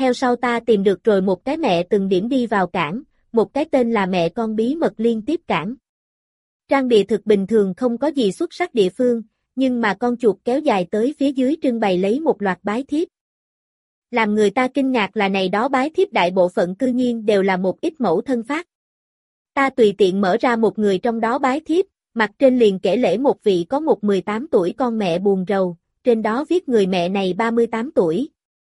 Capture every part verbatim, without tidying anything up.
theo sau ta tìm được rồi một cái mẹ từng điểm đi vào cảng, một cái tên là mẹ con bí mật liên tiếp cảng. Trang địa thực bình thường không có gì xuất sắc địa phương, nhưng mà con chuột kéo dài tới phía dưới trưng bày lấy một loạt bái thiếp. Làm người ta kinh ngạc là này đó bái thiếp đại bộ phận cư nhiên đều là một ít mẫu thân phát. Ta tùy tiện mở ra một người trong đó bái thiếp, mặt trên liền kể lễ một vị có một mười tám tuổi con mẹ buồn rầu, trên đó viết người mẹ này ba mươi tám tuổi.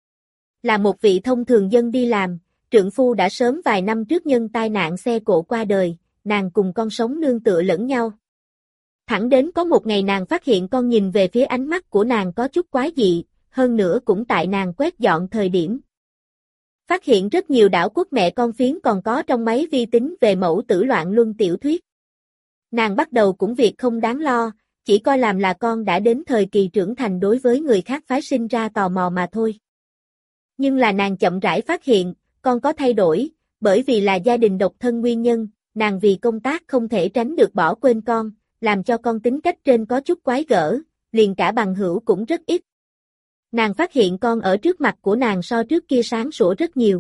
Là một vị thông thường dân đi làm, trượng phu đã sớm vài năm trước nhân tai nạn xe cộ qua đời, nàng cùng con sống nương tựa lẫn nhau. Thẳng đến có một ngày nàng phát hiện con nhìn về phía ánh mắt của nàng có chút quái dị, hơn nữa cũng tại nàng quét dọn thời điểm. Phát hiện rất nhiều đảo quốc mẹ con phiến còn có trong máy vi tính về mẫu tử loạn luân tiểu thuyết. Nàng bắt đầu cũng việc không đáng lo, chỉ coi làm là con đã đến thời kỳ trưởng thành đối với người khác phái sinh ra tò mò mà thôi. Nhưng là nàng chậm rãi phát hiện, con có thay đổi, bởi vì là gia đình độc thân nguyên nhân, nàng vì công tác không thể tránh được bỏ quên con, làm cho con tính cách trên có chút quái gở, liền cả bằng hữu cũng rất ít. Nàng phát hiện con ở trước mặt của nàng so trước kia sáng sủa rất nhiều.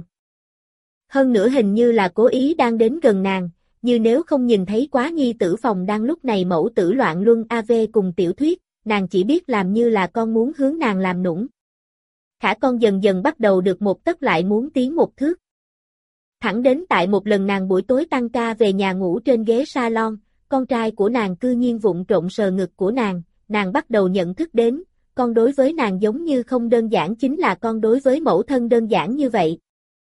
Hơn nữa hình như là cố ý đang đến gần nàng, như nếu không nhìn thấy quá nhi tử phòng đang lúc này mẫu tử loạn luân a vê cùng tiểu thuyết, nàng chỉ biết làm như là con muốn hướng nàng làm nũng. Khả con dần dần bắt đầu được một tấc lại muốn tiến một thước. Thẳng đến tại một lần nàng buổi tối tăng ca về nhà ngủ trên ghế salon, con trai của nàng cư nhiên vụng trộn sờ ngực của nàng, nàng bắt đầu nhận thức đến, con đối với nàng giống như không đơn giản chính là con đối với mẫu thân đơn giản như vậy.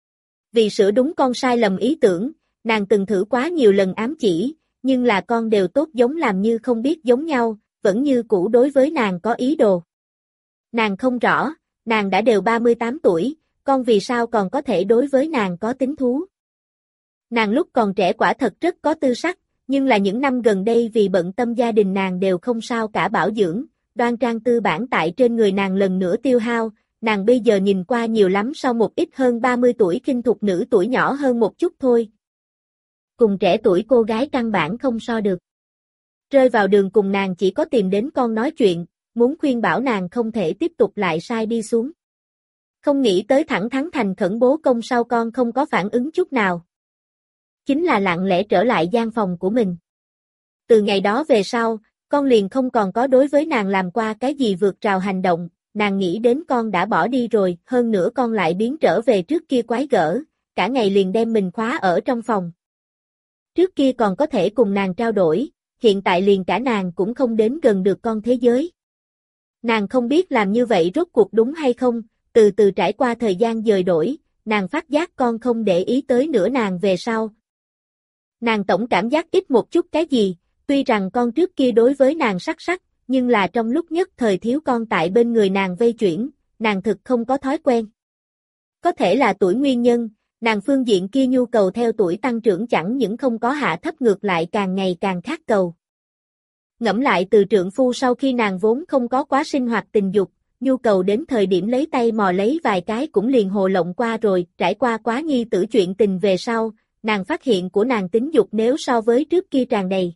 Vì sửa đúng con sai lầm ý tưởng, nàng từng thử quá nhiều lần ám chỉ, nhưng là con đều tốt giống làm như không biết giống nhau, vẫn như cũ đối với nàng có ý đồ. Nàng không rõ, nàng đã đều ba mươi tám tuổi, con vì sao còn có thể đối với nàng có tính thú. Nàng lúc còn trẻ quả thật rất có tư sắc, nhưng là những năm gần đây vì bận tâm gia đình nàng đều không sao cả bảo dưỡng, đoan trang tư bản tại trên người nàng lần nữa tiêu hao, nàng bây giờ nhìn qua nhiều lắm sau một ít hơn ba mươi tuổi kinh thục nữ tuổi nhỏ hơn một chút thôi. Cùng trẻ tuổi cô gái căn bản không so được. Rơi vào đường cùng nàng chỉ có tìm đến con nói chuyện, muốn khuyên bảo nàng không thể tiếp tục lại sai đi xuống. Không nghĩ tới thẳng thắn thành khẩn bố công sau con không có phản ứng chút nào. Chính là lặng lẽ trở lại gian phòng của mình. Từ ngày đó về sau, con liền không còn có đối với nàng làm qua cái gì vượt rào hành động, nàng nghĩ đến con đã bỏ đi rồi, hơn nữa con lại biến trở về trước kia quái gở, cả ngày liền đem mình khóa ở trong phòng. Trước kia còn có thể cùng nàng trao đổi, hiện tại liền cả nàng cũng không đến gần được con thế giới. Nàng không biết làm như vậy rốt cuộc đúng hay không, từ từ trải qua thời gian dời đổi, nàng phát giác con không để ý tới nữa nàng về sau. Nàng tổng cảm giác ít một chút cái gì, tuy rằng con trước kia đối với nàng sắc sắc, nhưng là trong lúc nhất thời thiếu con tại bên người nàng vây chuyển, nàng thực không có thói quen. Có thể là tuổi nguyên nhân, nàng phương diện kia nhu cầu theo tuổi tăng trưởng chẳng những không có hạ thấp ngược lại càng ngày càng khát cầu. Ngẫm lại từ trượng phu sau khi nàng vốn không có quá sinh hoạt tình dục, nhu cầu đến thời điểm lấy tay mò lấy vài cái cũng liền hồ lộng qua rồi, trải qua quá nhi tử chuyện tình về sau, nàng phát hiện của nàng tính dục nếu so với trước kia tràn đầy.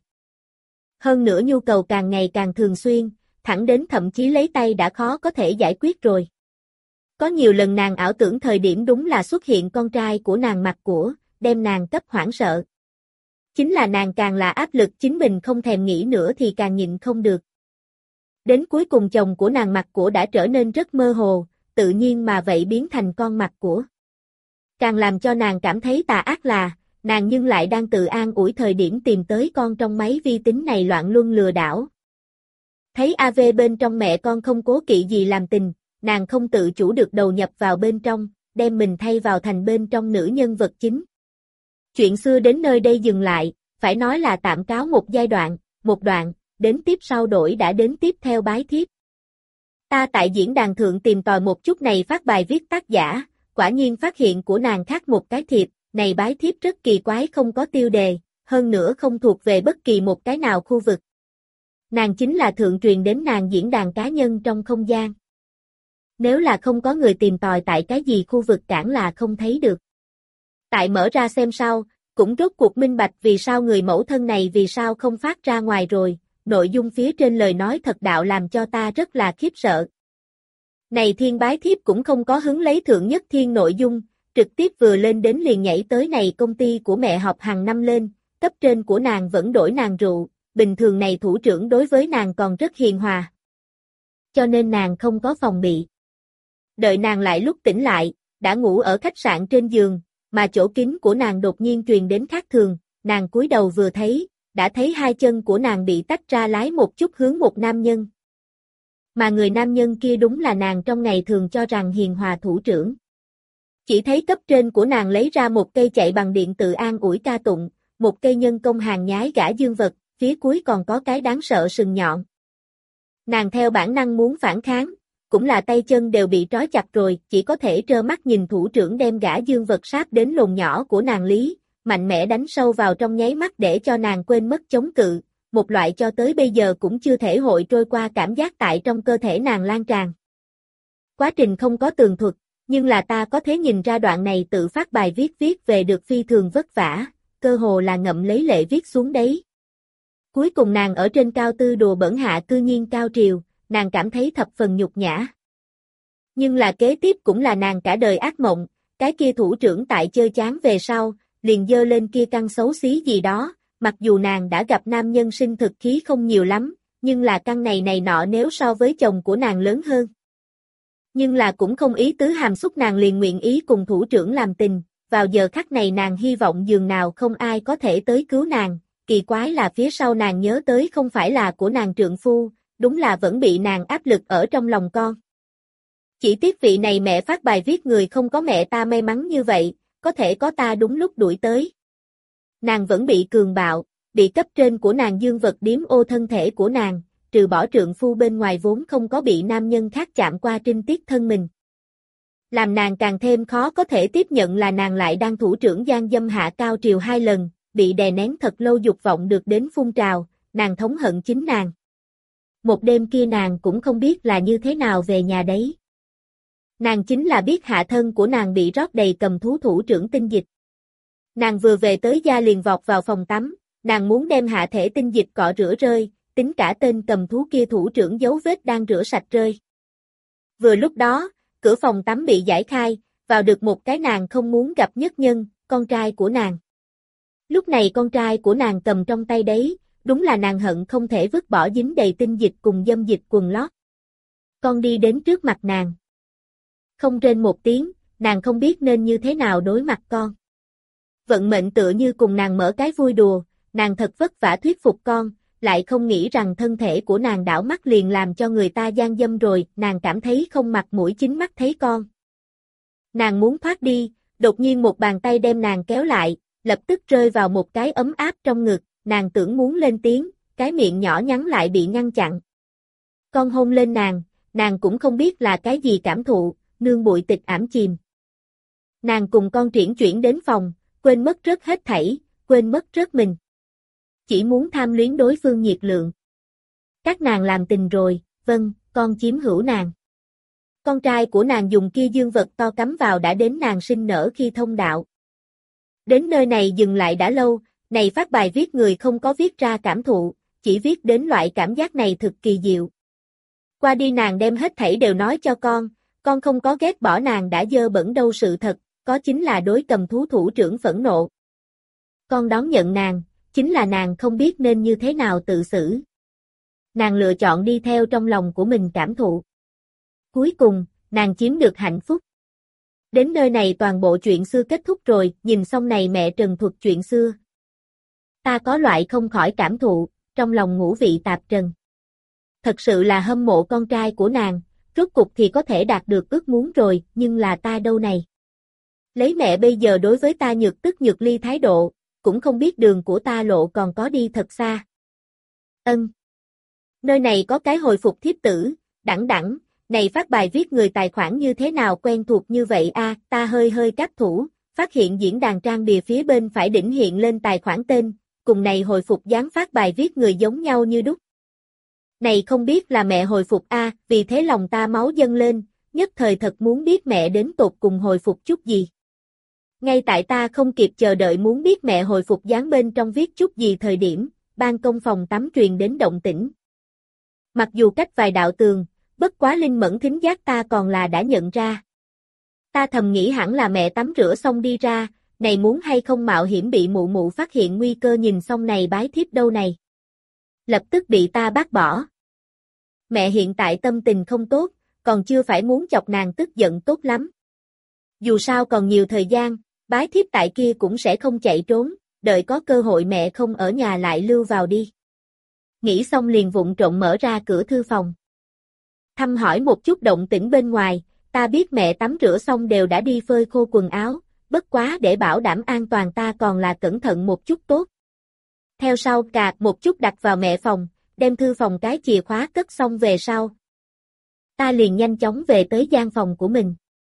Hơn nữa nhu cầu càng ngày càng thường xuyên, thẳng đến thậm chí lấy tay đã khó có thể giải quyết rồi. Có nhiều lần nàng ảo tưởng thời điểm đúng là xuất hiện con trai của nàng mặt của, đem nàng cấp hoảng sợ. Chính là nàng càng là áp lực chính mình không thèm nghĩ nữa thì càng nhịn không được. Đến cuối cùng chồng của nàng mặt của đã trở nên rất mơ hồ, tự nhiên mà vậy biến thành con mặt của. Càng làm cho nàng cảm thấy tà ác là, nàng nhưng lại đang tự an ủi thời điểm tìm tới con trong máy vi tính này loạn luân lừa đảo. Thấy a vê bên trong mẹ con không cố kỵ gì làm tình, nàng không tự chủ được đầu nhập vào bên trong, đem mình thay vào thành bên trong nữ nhân vật chính. Chuyện xưa đến nơi đây dừng lại, phải nói là tạm cáo một giai đoạn, một đoạn, đến tiếp sau đổi đã đến tiếp theo bái thiếp. Ta tại diễn đàn thượng tìm tòi một chút này phát bài viết tác giả, quả nhiên phát hiện của nàng khác một cái thiệp, này bái thiếp rất kỳ quái không có tiêu đề, hơn nữa không thuộc về bất kỳ một cái nào khu vực. Nàng chính là thượng truyền đến nàng diễn đàn cá nhân trong không gian. Nếu là không có người tìm tòi tại cái gì khu vực cản là không thấy được. Tại mở ra xem sau, cũng rốt cuộc minh bạch vì sao người mẫu thân này vì sao không phát ra ngoài rồi, nội dung phía trên lời nói thật đạo làm cho ta rất là khiếp sợ. Này thiên bái thiếp cũng không có hứng lấy thượng nhất thiên nội dung, trực tiếp vừa lên đến liền nhảy tới này công ty của mẹ họp hàng năm lên, cấp trên của nàng vẫn đổi nàng rượu, bình thường này thủ trưởng đối với nàng còn rất hiền hòa. Cho nên nàng không có phòng bị. Đợi nàng lại lúc tỉnh lại, đã ngủ ở khách sạn trên giường, mà chỗ kín của nàng đột nhiên truyền đến khác thường, nàng cúi đầu vừa thấy, đã thấy hai chân của nàng bị tách ra lái một chút hướng một nam nhân. Mà người nam nhân kia đúng là nàng trong ngày thường cho rằng hiền hòa thủ trưởng. Chỉ thấy cấp trên của nàng lấy ra một cây chạy bằng điện tự an ủi ca tụng, một cây nhân công hàng nhái gã dương vật, phía cuối còn có cái đáng sợ sừng nhọn. Nàng theo bản năng muốn phản kháng, cũng là tay chân đều bị trói chặt rồi, chỉ có thể trơ mắt nhìn thủ trưởng đem gã dương vật sáp đến lồn nhỏ của nàng lý, mạnh mẽ đánh sâu vào trong nháy mắt để cho nàng quên mất chống cự, một loại cho tới bây giờ cũng chưa thể hội trôi qua cảm giác tại trong cơ thể nàng lan tràn. Quá trình không có tường thuật, nhưng là ta có thể nhìn ra đoạn này tự phát bài viết viết về được phi thường vất vả, cơ hồ là ngậm lấy lệ viết xuống đấy. Cuối cùng nàng ở trên cao tư đùa bẩn hạ cư nhiên cao triều, nàng cảm thấy thập phần nhục nhã. Nhưng là kế tiếp cũng là nàng cả đời ác mộng, cái kia thủ trưởng tại chơi chán về sau, liền dơ lên kia căn xấu xí gì đó, mặc dù nàng đã gặp nam nhân sinh thực khí không nhiều lắm, nhưng là căn này này nọ nếu so với chồng của nàng lớn hơn. Nhưng là cũng không ý tứ hàm xúc nàng liền nguyện ý cùng thủ trưởng làm tình, vào giờ khắc này nàng hy vọng dường nào không ai có thể tới cứu nàng, kỳ quái là phía sau nàng nhớ tới không phải là của nàng trượng phu, đúng là vẫn bị nàng áp lực ở trong lòng con. Chỉ tiếc vị này mẹ phát bài viết người không có mẹ ta may mắn như vậy, có thể có ta đúng lúc đuổi tới. Nàng vẫn bị cường bạo, bị cấp trên của nàng dương vật điếm ô thân thể của nàng, trừ bỏ trượng phu bên ngoài vốn không có bị nam nhân khác chạm qua trinh tiết thân mình. Làm nàng càng thêm khó có thể tiếp nhận là nàng lại đang thủ trưởng gian dâm hạ cao triều hai lần, bị đè nén thật lâu dục vọng được đến phun trào, nàng thống hận chính nàng. Một đêm kia nàng cũng không biết là như thế nào về nhà đấy. Nàng chính là biết hạ thân của nàng bị rót đầy cầm thú thủ trưởng tinh dịch. Nàng vừa về tới gia liền vọt vào phòng tắm, nàng muốn đem hạ thể tinh dịch cọ rửa rơi, tính cả tên cầm thú kia thủ trưởng dấu vết đang rửa sạch rơi. Vừa lúc đó, cửa phòng tắm bị giải khai, vào được một cái nàng không muốn gặp nhất nhân, con trai của nàng. Lúc này con trai của nàng cầm trong tay đấy, đúng là nàng hận không thể vứt bỏ dính đầy tinh dịch cùng dâm dịch quần lót. Con đi đến trước mặt nàng. Không rên một tiếng, nàng không biết nên như thế nào đối mặt con. Vận mệnh tựa như cùng nàng mở cái vui đùa, nàng thật vất vả thuyết phục con, lại không nghĩ rằng thân thể của nàng đảo mắt liền làm cho người ta gian dâm rồi, nàng cảm thấy không mặt mũi chính mắt thấy con. Nàng muốn thoát đi, đột nhiên một bàn tay đem nàng kéo lại, lập tức rơi vào một cái ấm áp trong ngực, nàng tưởng muốn lên tiếng, cái miệng nhỏ nhắn lại bị ngăn chặn. Con hôn lên nàng, nàng cũng không biết là cái gì cảm thụ, nương bụi tịch ảm chìm. Nàng cùng con triển chuyển đến phòng, quên mất rớt hết thảy, quên mất rớt mình. Chỉ muốn tham luyến đối phương nhiệt lượng. Các nàng làm tình rồi, vâng, con chiếm hữu nàng. Con trai của nàng dùng kia dương vật to cắm vào đã đến nàng sinh nở khi thông đạo. Đến nơi này dừng lại đã lâu, này phát bài viết người không có viết ra cảm thụ, chỉ viết đến loại cảm giác này thực kỳ diệu. Qua đi nàng đem hết thảy đều nói cho con, con không có ghét bỏ nàng đã dơ bẩn đâu sự thật, có chính là đối cầm thú thủ trưởng phẫn nộ. Con đón nhận nàng, chính là nàng không biết nên như thế nào tự xử. Nàng lựa chọn đi theo trong lòng của mình cảm thụ. Cuối cùng, nàng chiếm được hạnh phúc. Đến nơi này toàn bộ chuyện xưa kết thúc rồi, nhìn xong này mẹ trần thuật chuyện xưa. Ta có loại không khỏi cảm thụ, trong lòng ngũ vị tạp trần. Thật sự là hâm mộ con trai của nàng, rốt cục thì có thể đạt được ước muốn rồi, nhưng là ta đâu này. Lấy mẹ bây giờ đối với ta nhược tức nhược ly thái độ, cũng không biết đường của ta lộ còn có đi thật xa. Ân. Nơi này có cái hồi phục thiếp tử, đẳng đẳng, này phát bài viết người tài khoản như thế nào quen thuộc như vậy a, ta hơi hơi cáp thủ, phát hiện diễn đàn trang bìa phía bên phải đỉnh hiện lên tài khoản tên, cùng này hồi phục dáng phát bài viết người giống nhau như đúc. Này không biết là mẹ hồi phục a, vì thế lòng ta máu dâng lên, nhất thời thật muốn biết mẹ đến tột cùng hồi phục chút gì. Ngay tại ta không kịp chờ đợi muốn biết mẹ hồi phục dáng bên trong viết chút gì thời điểm, ban công phòng tắm truyền đến động tĩnh. Mặc dù cách vài đạo tường, Bất quá linh mẫn thính giác ta còn là đã nhận ra. Ta thầm nghĩ hẳn là mẹ tắm rửa xong đi ra, này muốn hay không mạo hiểm bị mụ mụ phát hiện nguy cơ nhìn xong này bái thiếp đâu này. Lập tức bị ta bác bỏ. Mẹ hiện tại tâm tình không tốt, còn chưa phải muốn chọc nàng tức giận tốt lắm. Dù sao còn nhiều thời gian, bái thiếp tại kia cũng sẽ không chạy trốn, đợi có cơ hội mẹ không ở nhà lại lưu vào đi. Nghĩ xong liền vụng trộm mở ra cửa thư phòng. Thăm hỏi một chút động tĩnh bên ngoài, ta biết mẹ tắm rửa xong đều đã đi phơi khô quần áo, bất quá để bảo đảm an toàn ta còn là cẩn thận một chút tốt. Theo sau cạc một chút đặt vào mẹ phòng, đem thư phòng cái chìa khóa cất xong về sau. Ta liền nhanh chóng về tới gian phòng của mình.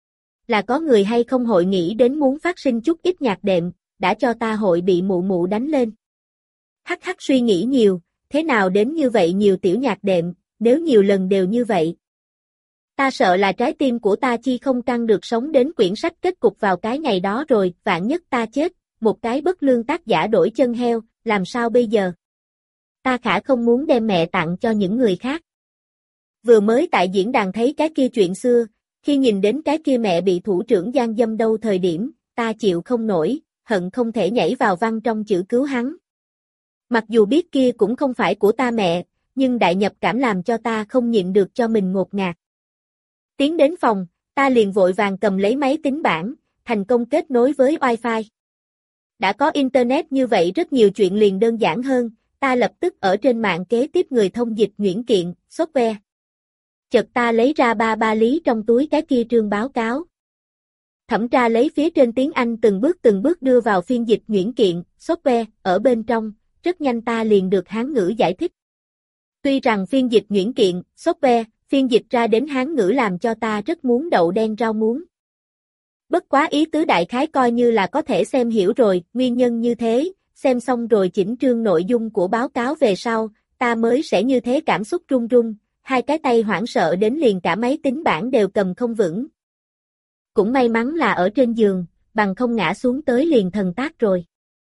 Là có người hay không hội nghĩ đến muốn phát sinh chút ít nhạc đệm, đã cho ta hội bị mụ mụ đánh lên. Hắc hắc suy nghĩ nhiều, thế nào đến như vậy nhiều tiểu nhạc đệm, nếu nhiều lần đều như vậy. Ta sợ là trái tim của ta chi không căng được sống đến quyển sách kết cục vào cái ngày đó rồi, vạn nhất ta chết, một cái bất lương tác giả đổi chân heo, làm sao bây giờ? Ta khả không muốn đem mẹ tặng cho những người khác. Vừa mới tại diễn đàn thấy cái kia chuyện xưa, khi nhìn đến cái kia mẹ bị thủ trưởng gian dâm đâu thời điểm, ta chịu không nổi, hận không thể nhảy vào văn trong chữ cứu hắn. Mặc dù biết kia cũng không phải của ta mẹ, nhưng đại nhập cảm làm cho ta không nhịn được cho mình ngột ngạt. Tiến đến phòng, ta liền vội vàng cầm lấy máy tính bảng, thành công kết nối với Wi-Fi. Đã có Internet như vậy rất nhiều chuyện liền đơn giản hơn, ta lập tức ở trên mạng kế tiếp người thông dịch nhuyễn kiện, software. Chợt ta lấy ra ba ba lý trong túi cái kia trương báo cáo. Thẩm tra lấy phía trên tiếng Anh từng bước từng bước đưa vào phiên dịch nhuyễn kiện, software, ở bên trong, rất nhanh ta liền được Hán ngữ giải thích. Tuy rằng phiên dịch nhuyễn kiện, software, phiên dịch ra đến Hán ngữ làm cho ta rất muốn đậu đen rau muống. Bất quá ý tứ đại khái coi như là có thể xem hiểu rồi, nguyên nhân như thế, xem xong rồi chỉnh trương nội dung của báo cáo về sau, ta mới sẽ như thế cảm xúc run run, hai cái tay hoảng sợ đến liền cả máy tính bảng đều cầm không vững. Cũng may mắn là ở trên giường, bằng không ngã xuống tới liền thần tác rồi.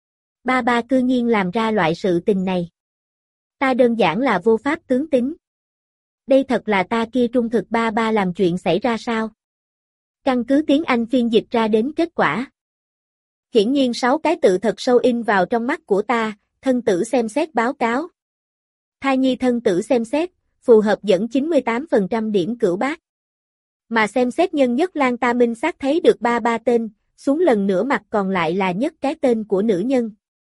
Ba ba cư nhiên làm ra loại sự tình này. Ta đơn giản là vô pháp tướng tính. Đây thật là ta kia trung thực ba ba làm chuyện xảy ra sao? Căn cứ tiếng Anh phiên dịch ra đến kết quả. Hiển nhiên sáu cái tự thật sâu in vào trong mắt của ta, thân tử xem xét báo cáo. Thai nhi thân tử xem xét, phù hợp dẫn chín mươi tám phần trăm điểm cửu bát. Mà xem xét nhân nhất Lan ta minh xác thấy được ba ba tên, xuống lần nữa mặt còn lại là nhất cái tên của nữ nhân.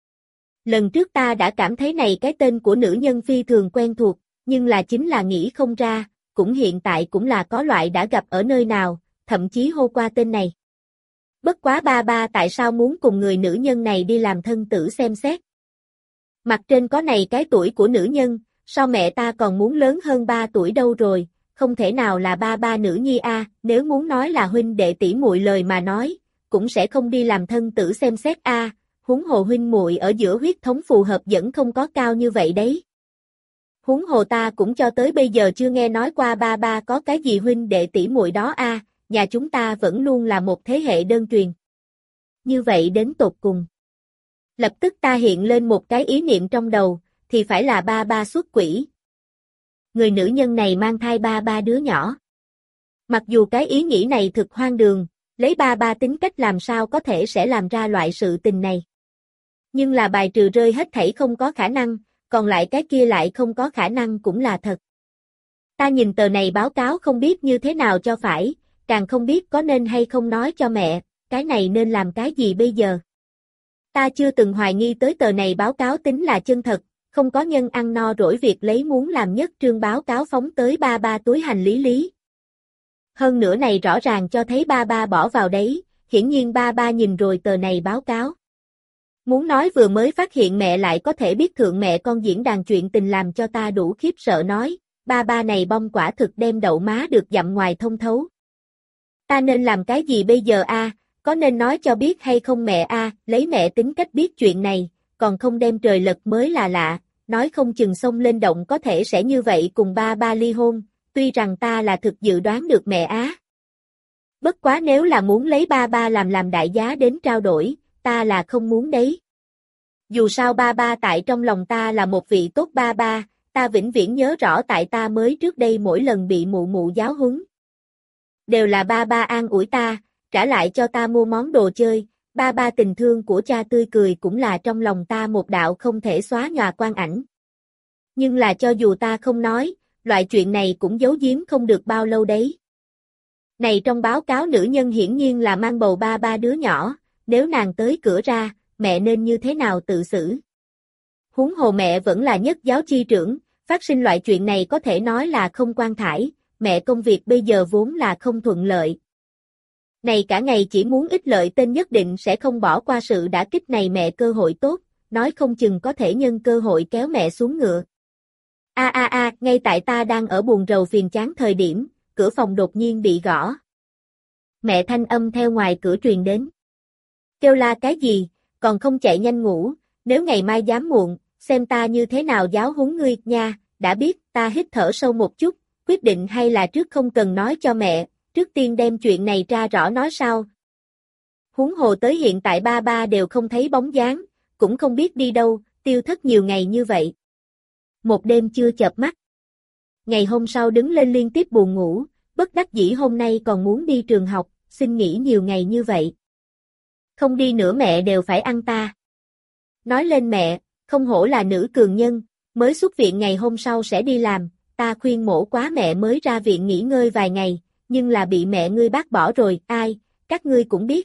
Lần trước ta đã cảm thấy này cái tên của nữ nhân phi thường quen thuộc, nhưng là chính là nghĩ không ra, cũng hiện tại cũng là có loại đã gặp ở nơi nào, thậm chí hô qua tên này. Bất quá ba ba tại sao muốn cùng người nữ nhân này đi làm thân tử xem xét? Mặt trên có này cái tuổi của nữ nhân, sao mẹ ta còn muốn lớn hơn ba tuổi đâu rồi, không thể nào là ba ba nữ nhi a, nếu muốn nói là huynh đệ tỷ muội lời mà nói, cũng sẽ không đi làm thân tử xem xét a, huống hồ huynh muội ở giữa huyết thống phù hợp vẫn không có cao như vậy đấy. Huống hồ ta cũng cho tới bây giờ chưa nghe nói qua ba ba có cái gì huynh đệ tỷ muội đó a, nhà chúng ta vẫn luôn là một thế hệ đơn truyền. Như vậy đến tột cùng. Lập tức ta hiện lên một cái ý niệm trong đầu, thì phải là ba ba xuất quỷ. Người nữ nhân này mang thai ba ba đứa nhỏ. Mặc dù cái ý nghĩ này thực hoang đường, lấy ba ba tính cách làm sao có thể sẽ làm ra loại sự tình này. Nhưng là bài trừ rơi hết thảy không có khả năng, còn lại cái kia lại không có khả năng cũng là thật. Ta nhìn tờ này báo cáo không biết như thế nào cho phải, càng không biết có nên hay không nói cho mẹ, cái này nên làm cái gì bây giờ. Ta chưa từng hoài nghi tới tờ này báo cáo tính là chân thật, không có nhân ăn no rỗi việc lấy muốn làm nhất trương báo cáo phóng tới ba ba túi hành lý lý. Hơn nữa này rõ ràng cho thấy ba ba bỏ vào đấy, hiển nhiên ba ba nhìn rồi tờ này báo cáo. Muốn nói vừa mới phát hiện mẹ lại có thể biết thượng mẹ con diễn đàn chuyện tình làm cho ta đủ khiếp sợ nói, ba ba này bông quả thực đem đậu má được dặm ngoài thông thấu. Ta nên làm cái gì bây giờ a? Có nên nói cho biết hay không mẹ a? Lấy mẹ tính cách biết chuyện này, còn không đem trời lật mới là lạ, nói không chừng xông lên động có thể sẽ như vậy cùng ba ba ly hôn, tuy rằng ta là thực dự đoán được mẹ á. Bất quá nếu là muốn lấy ba ba làm làm đại giá đến trao đổi, ta là không muốn đấy. Dù sao ba ba tại trong lòng ta là một vị tốt ba ba, ta vĩnh viễn nhớ rõ tại ta mới trước đây mỗi lần bị mụ mụ giáo huấn. Đều là ba ba an ủi ta, trả lại cho ta mua món đồ chơi, ba ba tình thương của cha tươi cười cũng là trong lòng ta một đạo không thể xóa nhòa quang ảnh. Nhưng là cho dù ta không nói, loại chuyện này cũng giấu giếm không được bao lâu đấy. Này trong báo cáo nữ nhân hiển nhiên là mang bầu ba ba đứa nhỏ, nếu nàng tới cửa ra, mẹ nên như thế nào tự xử? Huống hồ mẹ vẫn là nhất giáo chi trưởng, phát sinh loại chuyện này có thể nói là không quan thải, mẹ công việc bây giờ vốn là không thuận lợi. Này cả ngày chỉ muốn ích lợi tên nhất định sẽ không bỏ qua sự đả kích này mẹ cơ hội tốt, nói không chừng có thể nhân cơ hội kéo mẹ xuống ngựa. A a a, ngay tại ta đang ở buồn rầu phiền chán thời điểm, cửa phòng đột nhiên bị gõ. Mẹ thanh âm theo ngoài cửa truyền đến. Kêu la cái gì, còn không chạy nhanh ngủ, nếu ngày mai dám muộn, xem ta như thế nào giáo huấn ngươi nha, đã biết, ta hít thở sâu một chút, quyết định hay là trước không cần nói cho mẹ, trước tiên đem chuyện này ra rõ nói sao. Huống hồ tới hiện tại ba ba đều không thấy bóng dáng, cũng không biết đi đâu, tiêu thất nhiều ngày như vậy. Một đêm chưa chợp mắt. Ngày hôm sau đứng lên liên tiếp buồn ngủ, bất đắc dĩ hôm nay còn muốn đi trường học, xin nghỉ nhiều ngày như vậy. Không đi nữa mẹ đều phải ăn ta. Nói lên mẹ, không hổ là nữ cường nhân, mới xuất viện ngày hôm sau sẽ đi làm, ta khuyên mổ quá mẹ mới ra viện nghỉ ngơi vài ngày, nhưng là bị mẹ ngươi bác bỏ rồi, ai, các ngươi cũng biết.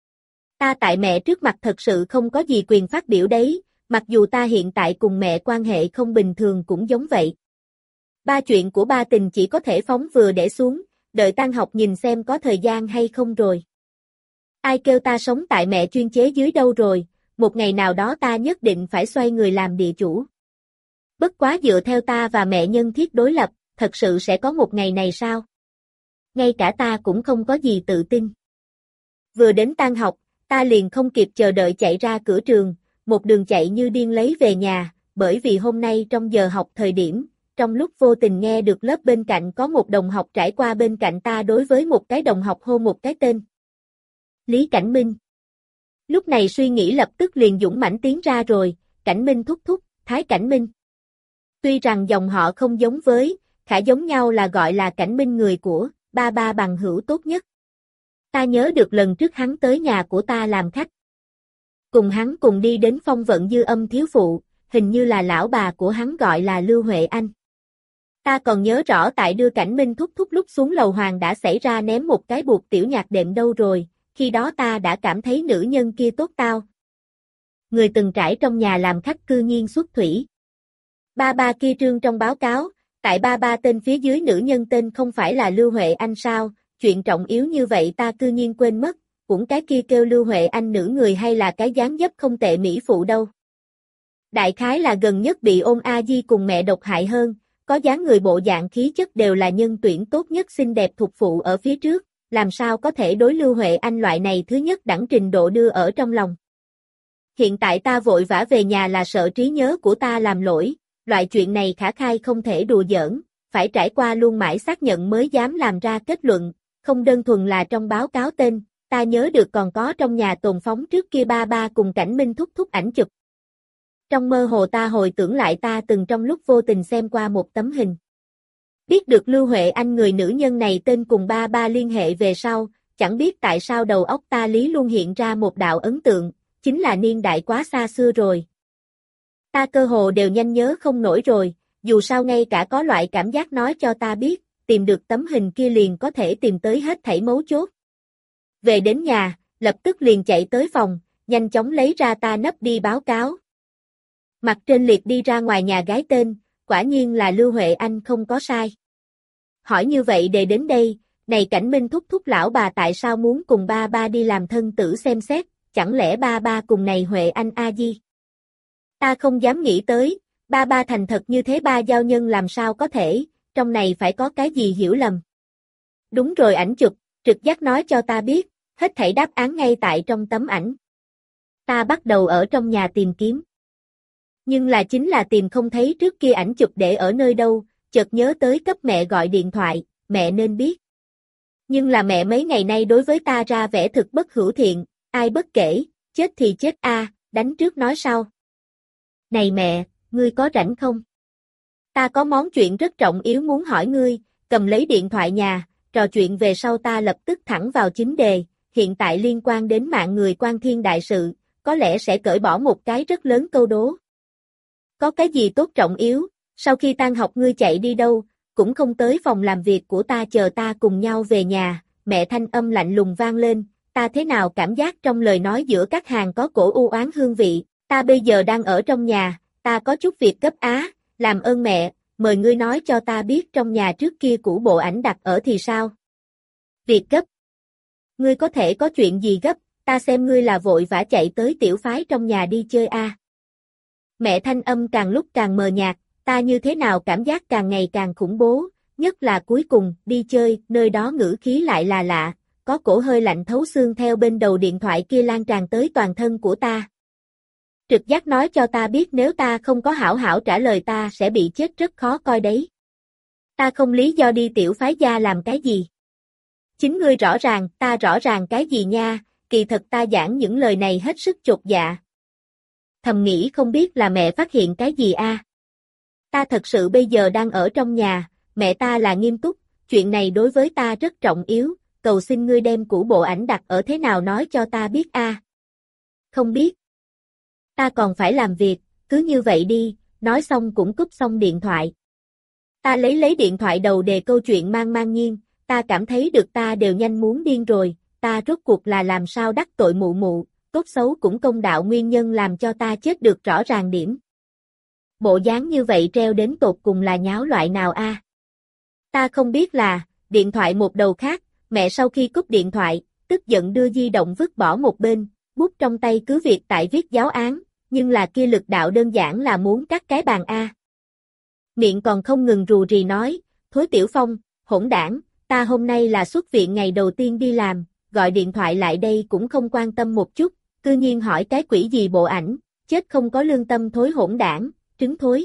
Ta tại mẹ trước mặt thật sự không có gì quyền phát biểu đấy, mặc dù ta hiện tại cùng mẹ quan hệ không bình thường cũng giống vậy. Ba chuyện của ba tình chỉ có thể phóng vừa để xuống, đợi tan học nhìn xem có thời gian hay không rồi. Ai kêu ta sống tại mẹ chuyên chế dưới đâu rồi, một ngày nào đó ta nhất định phải xoay người làm địa chủ. Bất quá dựa theo ta và mẹ nhân thiết đối lập, thật sự sẽ có một ngày này sao? Ngay cả ta cũng không có gì tự tin. Vừa đến tan học, ta liền không kịp chờ đợi chạy ra cửa trường, một đường chạy như điên lấy về nhà, bởi vì hôm nay trong giờ học thời điểm, trong lúc vô tình nghe được lớp bên cạnh có một đồng học trải qua bên cạnh ta đối với một cái đồng học hô một cái tên. Lý Cảnh Minh. Lúc này suy nghĩ lập tức liền dũng mãnh tiến ra rồi, Cảnh Minh thúc thúc, Thái Cảnh Minh. Tuy rằng dòng họ không giống với, khả giống nhau là gọi là Cảnh Minh người của, ba ba bằng hữu tốt nhất. Ta nhớ được lần trước hắn tới nhà của ta làm khách. Cùng hắn cùng đi đến phong vận dư âm thiếu phụ, hình như là lão bà của hắn gọi là Lưu Huệ Anh. Ta còn nhớ rõ tại đưa Cảnh Minh thúc thúc lúc xuống lầu hoàng đã xảy ra ném một cái buộc tiểu nhạc đệm đâu rồi, khi đó ta đã cảm thấy nữ nhân kia tốt tao. Người từng trải trong nhà làm khách cư nhiên xuất thủy. Ba ba kia trương trong báo cáo, tại ba ba tên phía dưới nữ nhân tên không phải là Lưu Huệ Anh sao, chuyện trọng yếu như vậy ta cư nhiên quên mất, cũng cái kia kêu Lưu Huệ Anh nữ người hay là cái dáng dấp không tệ mỹ phụ đâu. Đại khái là gần nhất bị ôn A Di cùng mẹ độc hại hơn, có dáng người bộ dạng khí chất đều là nhân tuyển tốt nhất xinh đẹp thuộc phụ ở phía trước, làm sao có thể đối Lưu Huệ Anh loại này thứ nhất đẳng trình độ đưa ở trong lòng. Hiện tại ta vội vã về nhà là sợ trí nhớ của ta làm lỗi, loại chuyện này khả khai không thể đùa giỡn, phải trải qua luôn mãi xác nhận mới dám làm ra kết luận, không đơn thuần là trong báo cáo tên, ta nhớ được còn có trong nhà tồn phóng trước kia ba ba cùng Cảnh Minh thúc thúc ảnh chụp. Trong mơ hồ ta hồi tưởng lại ta từng trong lúc vô tình xem qua một tấm hình. Biết được Lưu Huệ Anh người nữ nhân này tên cùng ba ba liên hệ về sau, chẳng biết tại sao đầu óc ta lý luôn hiện ra một đạo ấn tượng, chính là niên đại quá xa xưa rồi. Ta cơ hồ đều nhanh nhớ không nổi rồi, dù sao ngay cả có loại cảm giác nói cho ta biết, tìm được tấm hình kia liền có thể tìm tới hết thảy mấu chốt. Về đến nhà, lập tức liền chạy tới phòng, nhanh chóng lấy ra ta nấp đi báo cáo. Mặt trên liệt đi ra ngoài nhà gái tên, quả nhiên là Lưu Huệ Anh không có sai. Hỏi như vậy để đến đây, này Cảnh Minh thúc thúc lão bà tại sao muốn cùng ba ba đi làm thân tử xem xét, chẳng lẽ ba ba cùng này Huệ Anh A Di? Ta không dám nghĩ tới, ba ba thành thật như thế ba giao nhân làm sao có thể, trong này phải có cái gì hiểu lầm. Đúng rồi ảnh chụp, trực giác nói cho ta biết, hết thảy đáp án ngay tại trong tấm ảnh. Ta bắt đầu ở trong nhà tìm kiếm. Nhưng là chính là tìm không thấy trước kia ảnh chụp để ở nơi đâu, chợt nhớ tới cấp mẹ gọi điện thoại, mẹ nên biết. Nhưng là mẹ mấy ngày nay đối với ta ra vẻ thực bất hữu thiện, ai bất kể, chết thì chết a, đánh trước nói sau. Này mẹ, ngươi có rảnh không? Ta có món chuyện rất trọng yếu muốn hỏi ngươi, cầm lấy điện thoại nhà, trò chuyện về sau ta lập tức thẳng vào chính đề, hiện tại liên quan đến mạng người Quan Thiên đại sự, có lẽ sẽ cởi bỏ một cái rất lớn câu đố. Có cái gì tốt trọng yếu, sau khi tan học ngươi chạy đi đâu, cũng không tới phòng làm việc của ta chờ ta cùng nhau về nhà, mẹ thanh âm lạnh lùng vang lên, ta thế nào cảm giác trong lời nói giữa các hàng có cổ u oán hương vị, ta bây giờ đang ở trong nhà, ta có chút việc gấp á, làm ơn mẹ, mời ngươi nói cho ta biết trong nhà trước kia cũ bộ ảnh đặt ở thì sao? Việc gấp? Ngươi có thể có chuyện gì gấp, ta xem ngươi là vội vã chạy tới tiểu phái trong nhà đi chơi a. À. Mẹ thanh âm càng lúc càng mờ nhạt, ta như thế nào cảm giác càng ngày càng khủng bố, nhất là cuối cùng, đi chơi, nơi đó ngữ khí lại là lạ, có cổ hơi lạnh thấu xương theo bên đầu điện thoại kia lan tràn tới toàn thân của ta. Trực giác nói cho ta biết nếu ta không có hảo hảo trả lời ta sẽ bị chết rất khó coi đấy. Ta không lý do đi tiểu phái gia làm cái gì. Chính ngươi rõ ràng, ta rõ ràng cái gì nha, kỳ thật ta giảng những lời này hết sức chột dạ. Thầm nghĩ không biết là mẹ phát hiện cái gì a. À. Ta thật sự bây giờ đang ở trong nhà, mẹ ta là nghiêm túc, chuyện này đối với ta rất trọng yếu, cầu xin ngươi đem cũ bộ ảnh đặt ở thế nào nói cho ta biết a. À. Không biết. Ta còn phải làm việc, cứ như vậy đi, nói xong cũng cúp xong điện thoại. Ta lấy lấy điện thoại đầu đề câu chuyện mang mang nhiên, ta cảm thấy được ta đều nhanh muốn điên rồi, ta rốt cuộc là làm sao đắc tội mụ mụ, tốt xấu cũng công đạo nguyên nhân làm cho ta chết được rõ ràng điểm. Bộ dáng như vậy treo đến tột cùng là nháo loại nào a? À? Ta không biết là, điện thoại một đầu khác, mẹ sau khi cúp điện thoại, tức giận đưa di động vứt bỏ một bên, bút trong tay cứ việc tại viết giáo án, nhưng là kia lực đạo đơn giản là muốn cắt cái bàn a. Miệng còn không ngừng rù rì nói, Thối Tiểu Phong, hỗn đảng, ta hôm nay là xuất viện ngày đầu tiên đi làm, gọi điện thoại lại đây cũng không quan tâm một chút, cư nhiên hỏi cái quỷ gì bộ ảnh, chết không có lương tâm thối hỗn đảng, trứng thối.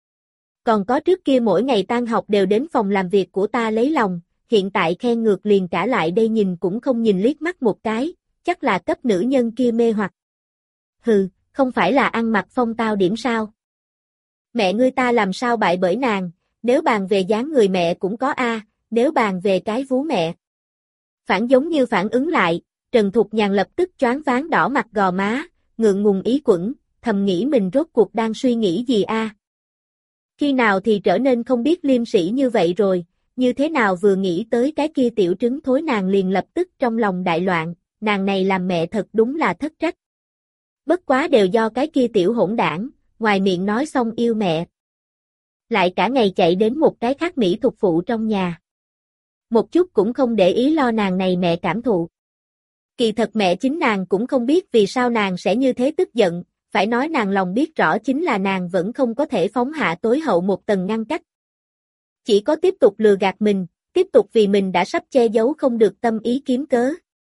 Còn có trước kia mỗi ngày tan học đều đến phòng làm việc của ta lấy lòng, hiện tại khen ngược liền cả lại đây nhìn cũng không nhìn liếc mắt một cái, chắc là cấp nữ nhân kia mê hoặc. Hừ, không phải là ăn mặc phong tao điểm sao? Mẹ ngươi ta làm sao bại bởi nàng, nếu bàn về dáng người mẹ cũng có a, nếu bàn về cái vú mẹ. Phản giống như phản ứng lại, Trần Thục Nhàn lập tức choáng váng đỏ mặt gò má, ngượng ngùng ý quẩn, thầm nghĩ mình rốt cuộc đang suy nghĩ gì a? À? Khi nào thì trở nên không biết liêm sỉ như vậy rồi, như thế nào vừa nghĩ tới cái kia tiểu trứng thối nàng liền lập tức trong lòng đại loạn, nàng này làm mẹ thật đúng là thất trách. Bất quá đều do cái kia tiểu hỗn đảng, ngoài miệng nói xong yêu mẹ. Lại cả ngày chạy đến một cái khác mỹ thuộc phụ trong nhà. Một chút cũng không để ý lo nàng này mẹ cảm thụ. Kỳ thật mẹ chính nàng cũng không biết vì sao nàng sẽ như thế tức giận, phải nói nàng lòng biết rõ chính là nàng vẫn không có thể phóng hạ tối hậu một tầng ngăn cách. Chỉ có tiếp tục lừa gạt mình, tiếp tục vì mình đã sắp che giấu không được tâm ý kiếm cớ.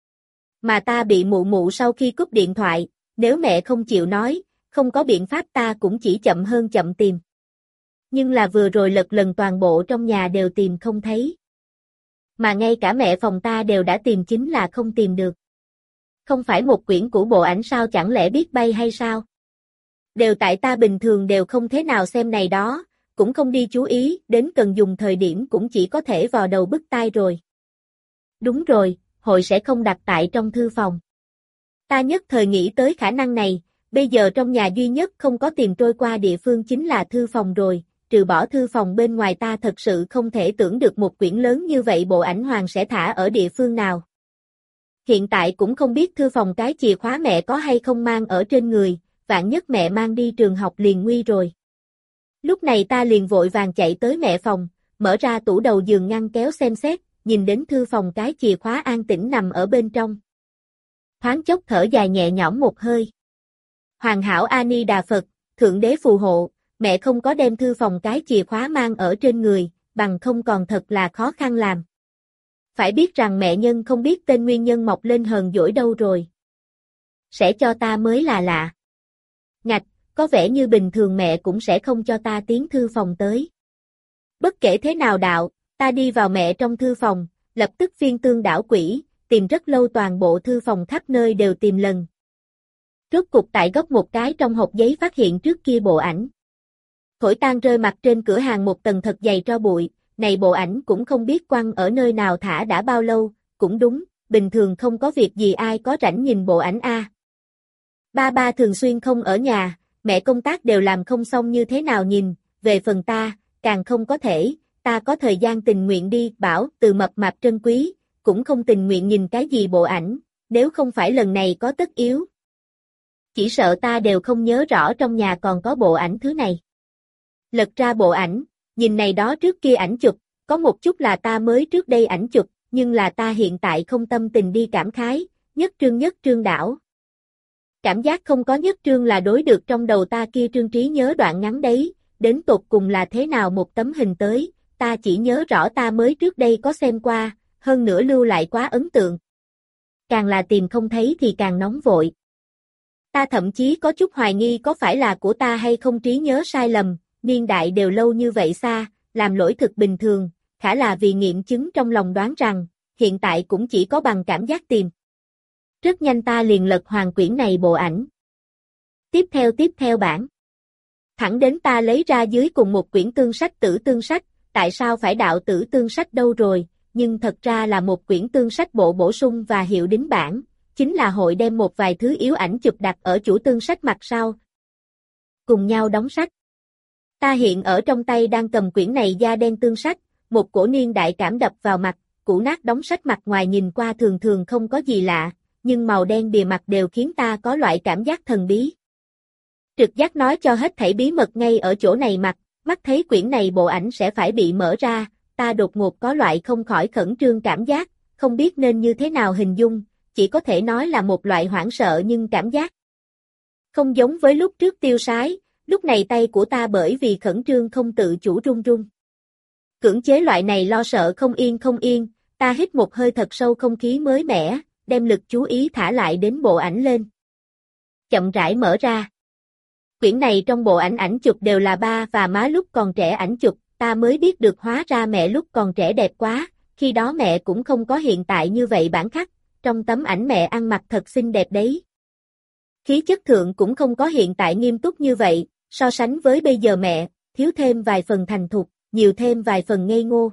Mà ta bị mụ mụ sau khi cúp điện thoại, nếu mẹ không chịu nói, không có biện pháp ta cũng chỉ chậm hơn chậm tìm. Nhưng là vừa rồi lật lần toàn bộ trong nhà đều tìm không thấy. Mà ngay cả mẹ phòng ta đều đã tìm chính là không tìm được. Không phải một quyển cũ bộ ảnh sao chẳng lẽ biết bay hay sao? Đều tại ta bình thường đều không thế nào xem này đó, cũng không đi chú ý, đến cần dùng thời điểm cũng chỉ có thể vò đầu bứt tai rồi. Đúng rồi, hội sẽ không đặt tại trong thư phòng. Ta nhất thời nghĩ tới khả năng này, bây giờ trong nhà duy nhất không có tìm trôi qua địa phương chính là thư phòng rồi, trừ bỏ thư phòng bên ngoài ta thật sự không thể tưởng được một quyển lớn như vậy bộ ảnh hoàng sẽ thả ở địa phương nào. Hiện tại cũng không biết thư phòng cái chìa khóa mẹ có hay không mang ở trên người, vạn nhất mẹ mang đi trường học liền nguy rồi. Lúc này ta liền vội vàng chạy tới mẹ phòng, mở ra tủ đầu giường ngăn kéo xem xét, nhìn đến thư phòng cái chìa khóa an tĩnh nằm ở bên trong. Thoáng chốc thở dài nhẹ nhõm một hơi. Hoàn hảo A Ni Đà Phật, Thượng Đế phù hộ, mẹ không có đem thư phòng cái chìa khóa mang ở trên người, bằng không còn thật là khó khăn làm. Phải biết rằng mẹ nhân không biết tên nguyên nhân mọc lên hờn dỗi đâu rồi. Sẽ cho ta mới là lạ. Ngạch, có vẻ như bình thường mẹ cũng sẽ không cho ta tiến thư phòng tới. Bất kể thế nào đạo, ta đi vào mẹ trong thư phòng, lập tức phiên tương đảo quỷ, tìm rất lâu toàn bộ thư phòng khắp nơi đều tìm lần. Rốt cục tại góc một cái trong hộp giấy phát hiện trước kia bộ ảnh. thổi tan rơi mặt trên cửa hàng một tầng thật dày tro bụi, này bộ ảnh cũng không biết quăng ở nơi nào thả đã bao lâu, cũng đúng, bình thường không có việc gì ai có rảnh nhìn bộ ảnh a. Ba ba thường xuyên không ở nhà, mẹ công tác đều làm không xong như thế nào nhìn, về phần ta, càng không có thể, ta có thời gian tình nguyện đi, bảo từ mập mạp trân quý, cũng không tình nguyện nhìn cái gì bộ ảnh, nếu không phải lần này có tất yếu. Chỉ sợ ta đều không nhớ rõ trong nhà còn có bộ ảnh thứ này. Lật ra bộ ảnh, nhìn này đó trước kia ảnh chụp, có một chút là ta mới trước đây ảnh chụp, nhưng là ta hiện tại không tâm tình đi cảm khái, nhất trương nhất trương đảo. Cảm giác không có nhất trương là đối được trong đầu ta kia trương trí nhớ đoạn ngắn đấy, đến tột cùng là thế nào một tấm hình tới, ta chỉ nhớ rõ ta mới trước đây có xem qua, hơn nữa lưu lại quá ấn tượng. Càng là tìm không thấy thì càng nóng vội. Ta thậm chí có chút hoài nghi có phải là của ta hay không trí nhớ sai lầm, niên đại đều lâu như vậy xa, làm lỗi thực bình thường, khả là vì nghiệm chứng trong lòng đoán rằng, hiện tại cũng chỉ có bằng cảm giác tìm. Rất nhanh ta liền lật hoàn quyển này bộ ảnh. Tiếp theo tiếp theo bản. Thẳng đến ta lấy ra dưới cùng một quyển tương sách tử tương sách, tại sao phải đạo tử tương sách đâu rồi, nhưng thật ra là một quyển tương sách bộ bổ sung và hiệu đính bản, chính là hội đem một vài thứ yếu ảnh chụp đặt ở chủ tương sách mặt sau. Cùng nhau đóng sách. Ta hiện ở trong tay đang cầm quyển này da đen tương sách, một cổ niên đại cảm đập vào mặt, cũ nát đóng sách mặt ngoài nhìn qua thường thường không có gì lạ, nhưng màu đen bìa mặt đều khiến ta có loại cảm giác thần bí. Trực giác nói cho hết thảy bí mật ngay ở chỗ này mặt, mắt thấy quyển này bộ ảnh sẽ phải bị mở ra, ta đột ngột có loại không khỏi khẩn trương cảm giác, không biết nên như thế nào hình dung, chỉ có thể nói là một loại hoảng sợ nhưng cảm giác. Không giống với lúc trước tiêu sái, lúc này tay của ta bởi vì khẩn trương không tự chủ run run. Cưỡng chế loại này lo sợ không yên không yên, ta hít một hơi thật sâu không khí mới mẻ, đem lực chú ý thả lại đến bộ ảnh lên. Chậm rãi mở ra. Quyển này trong bộ ảnh ảnh chụp đều là ba và má lúc còn trẻ ảnh chụp, ta mới biết được hóa ra mẹ lúc còn trẻ đẹp quá, khi đó mẹ cũng không có hiện tại như vậy bản khắc, trong tấm ảnh mẹ ăn mặc thật xinh đẹp đấy. Khí chất thượng cũng không có hiện tại nghiêm túc như vậy, so sánh với bây giờ mẹ, thiếu thêm vài phần thành thục, nhiều thêm vài phần ngây ngô.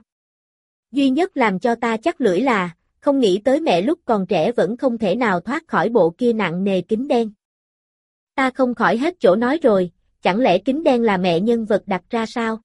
Duy nhất làm cho ta chắc lưỡi là, không nghĩ tới mẹ lúc còn trẻ vẫn không thể nào thoát khỏi bộ kia nặng nề kính đen. Ta không khỏi hết chỗ nói rồi, chẳng lẽ kính đen là mẹ nhân vật đặt ra sao?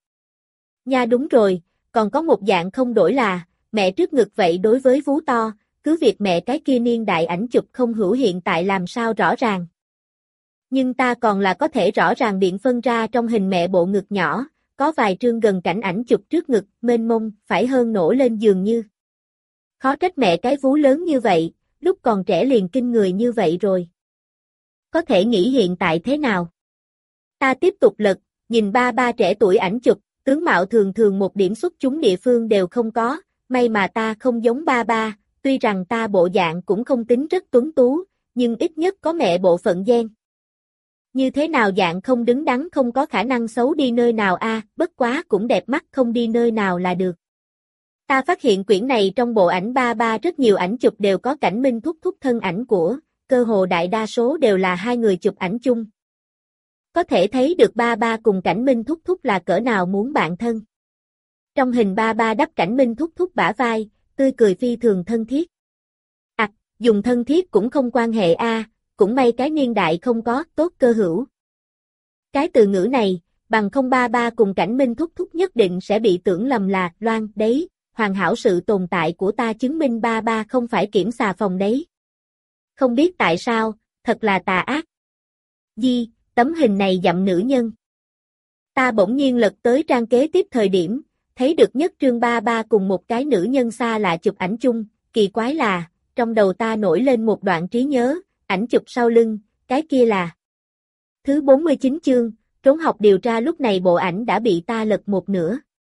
Nha đúng rồi, còn có một dạng không đổi là, mẹ trước ngực vậy đối với vú to, cứ việc mẹ cái kia niên đại ảnh chụp không hữu hiện tại làm sao rõ ràng. Nhưng ta còn là có thể rõ ràng biện phân ra trong hình mẹ bộ ngực nhỏ, có vài trương gần cảnh ảnh chụp trước ngực, mênh mông, phải hơn nổ lên dường như. Khó trách mẹ cái vú lớn như vậy, lúc còn trẻ liền kinh người như vậy rồi. Có thể nghĩ hiện tại thế nào? Ta tiếp tục lật, nhìn ba ba trẻ tuổi ảnh chụp, tướng mạo thường thường một điểm xuất chúng địa phương đều không có, may mà ta không giống ba ba, tuy rằng ta bộ dạng cũng không tính rất tuấn tú, nhưng ít nhất có mẹ bộ phận gen. Như thế nào dạng không đứng đắn không có khả năng xấu đi nơi nào a, bất quá cũng đẹp mắt không đi nơi nào là được. Ta phát hiện quyển này trong bộ ảnh ba ba rất nhiều ảnh chụp đều có cảnh Minh Thúc Thúc thân ảnh của, cơ hồ đại đa số đều là hai người chụp ảnh chung. Có thể thấy được ba ba cùng cảnh Minh Thúc Thúc là cỡ nào muốn bạn thân. Trong hình ba ba đắp cảnh Minh Thúc Thúc bả vai, tươi cười phi thường thân thiết. À, dùng thân thiết cũng không quan hệ a, cũng may cái niên đại không có tốt cơ hữu. Cái từ ngữ này, bằng không ba ba cùng cảnh Minh Thúc Thúc nhất định sẽ bị tưởng lầm là loan đấy, hoàn hảo sự tồn tại của ta chứng minh ba ba không phải kiểm xà phòng đấy. Không biết tại sao, thật là tà ác. Di, tấm hình này dặm nữ nhân. Ta bỗng nhiên lật tới trang kế tiếp thời điểm, thấy được nhất trương ba ba cùng một cái nữ nhân xa lạ chụp ảnh chung, kỳ quái là, trong đầu ta nổi lên một đoạn trí nhớ, ảnh chụp sau lưng, cái kia là. Thứ bốn mươi chín chương, trốn học điều tra lúc này bộ ảnh đã bị ta lật một nửa.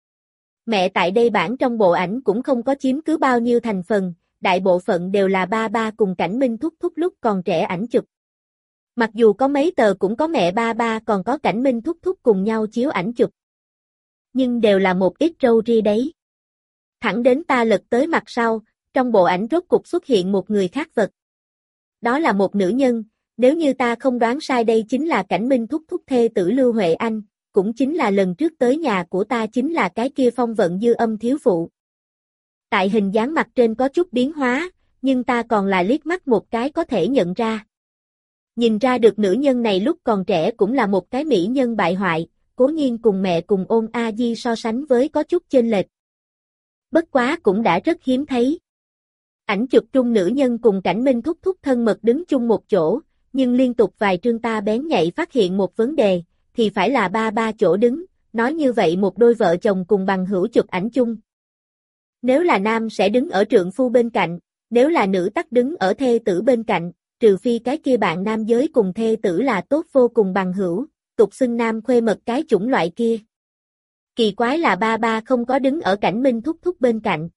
Mẹ tại đây bản trong bộ ảnh cũng không có chiếm cứ bao nhiêu thành phần, đại bộ phận đều là ba ba cùng cảnh Minh Thúc Thúc lúc còn trẻ ảnh chụp. Mặc dù có mấy tờ cũng có mẹ ba ba còn có cảnh Minh Thúc Thúc cùng nhau chiếu ảnh chụp. Nhưng đều là một ít râu ria đấy. Thẳng đến ta lật tới mặt sau, trong bộ ảnh rốt cục xuất hiện một người khác vật. Đó là một nữ nhân, nếu như ta không đoán sai đây chính là cảnh Minh Thúc Thúc thê tử Lưu Huệ Anh, cũng chính là lần trước tới nhà của ta chính là cái kia phong vận dư âm thiếu phụ. Tại hình dáng mặt trên có chút biến hóa, nhưng ta còn là liếc mắt một cái có thể nhận ra. Nhìn ra được nữ nhân này lúc còn trẻ cũng là một cái mỹ nhân bại hoại, cố nhiên cùng mẹ cùng Ôn A Di so sánh với có chút chênh lệch. Bất quá cũng đã rất hiếm thấy. Ảnh chụp trung nữ nhân cùng Cảnh Minh thúc thúc thân mật đứng chung một chỗ, nhưng liên tục vài trương ta bén nhạy phát hiện một vấn đề, thì phải là ba ba chỗ đứng, nói như vậy một đôi vợ chồng cùng bằng hữu chụp ảnh chung. Nếu là nam sẽ đứng ở trượng phu bên cạnh, nếu là nữ tắc đứng ở thê tử bên cạnh, trừ phi cái kia bạn nam giới cùng thê tử là tốt vô cùng bằng hữu, tục xưng nam khuê mật cái chủng loại kia. Kỳ quái là ba ba không có đứng ở Cảnh Minh thúc thúc bên cạnh,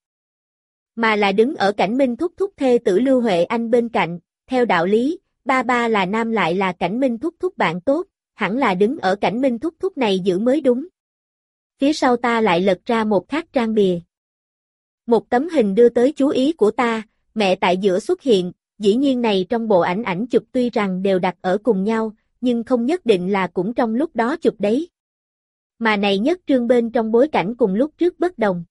mà là đứng ở Cảnh Minh thúc thúc thê tử Lưu Huệ Anh bên cạnh, theo đạo lý, ba ba là nam lại là Cảnh Minh thúc thúc bạn tốt, hẳn là đứng ở Cảnh Minh thúc thúc này giữ mới đúng. Phía sau ta lại lật ra một khác trang bìa. Một tấm hình đưa tới chú ý của ta, mẹ tại giữa xuất hiện, dĩ nhiên này trong bộ ảnh ảnh chụp tuy rằng đều đặt ở cùng nhau, nhưng không nhất định là cũng trong lúc đó chụp đấy. Mà này nhất trương bên trong bối cảnh cùng lúc trước bất đồng.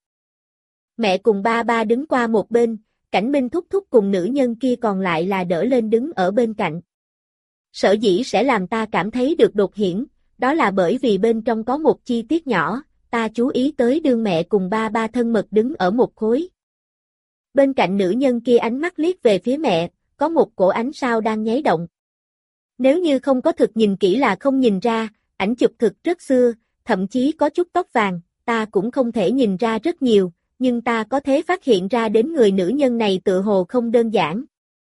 Mẹ cùng ba ba đứng qua một bên, Cảnh Minh thúc thúc cùng nữ nhân kia còn lại là đỡ lên đứng ở bên cạnh. Sở dĩ sẽ làm ta cảm thấy được đột hiển, đó là bởi vì bên trong có một chi tiết nhỏ, ta chú ý tới đương mẹ cùng ba ba thân mật đứng ở một khối. Bên cạnh nữ nhân kia ánh mắt liếc về phía mẹ, có một cổ ánh sao đang nháy động. Nếu như không có thực nhìn kỹ là không nhìn ra, ảnh chụp thực rất xưa, thậm chí có chút tóc vàng, ta cũng không thể nhìn ra rất nhiều, nhưng ta có thể phát hiện ra đến người nữ nhân này tự hồ không đơn giản.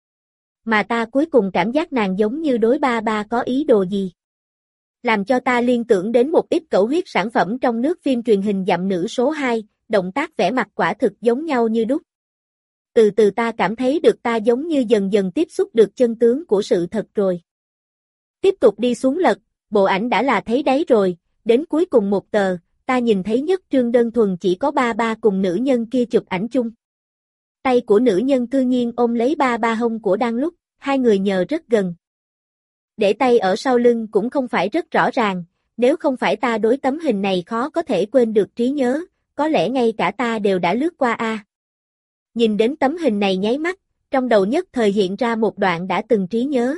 Mà ta cuối cùng cảm giác nàng giống như đối ba ba có ý đồ gì. Làm cho ta liên tưởng đến một ít cẩu huyết sản phẩm trong nước phim truyền hình Dặm Nữ số hai, động tác vẽ mặt quả thực giống nhau như đúc. Từ từ ta cảm thấy được ta giống như dần dần tiếp xúc được chân tướng của sự thật rồi. Tiếp tục đi xuống lật, bộ ảnh đã là thấy đáy rồi, đến cuối cùng một tờ, ta nhìn thấy nhất trương đơn thuần chỉ có ba ba cùng nữ nhân kia chụp ảnh chung. Tay của nữ nhân cư nhiên ôm lấy ba ba hông của đang lúc, hai người nhờ rất gần. Để tay ở sau lưng cũng không phải rất rõ ràng, nếu không phải ta đối tấm hình này khó có thể quên được trí nhớ, có lẽ ngay cả ta đều đã lướt qua a. À. Nhìn đến tấm hình này nháy mắt, trong đầu nhất thời hiện ra một đoạn đã từng trí nhớ.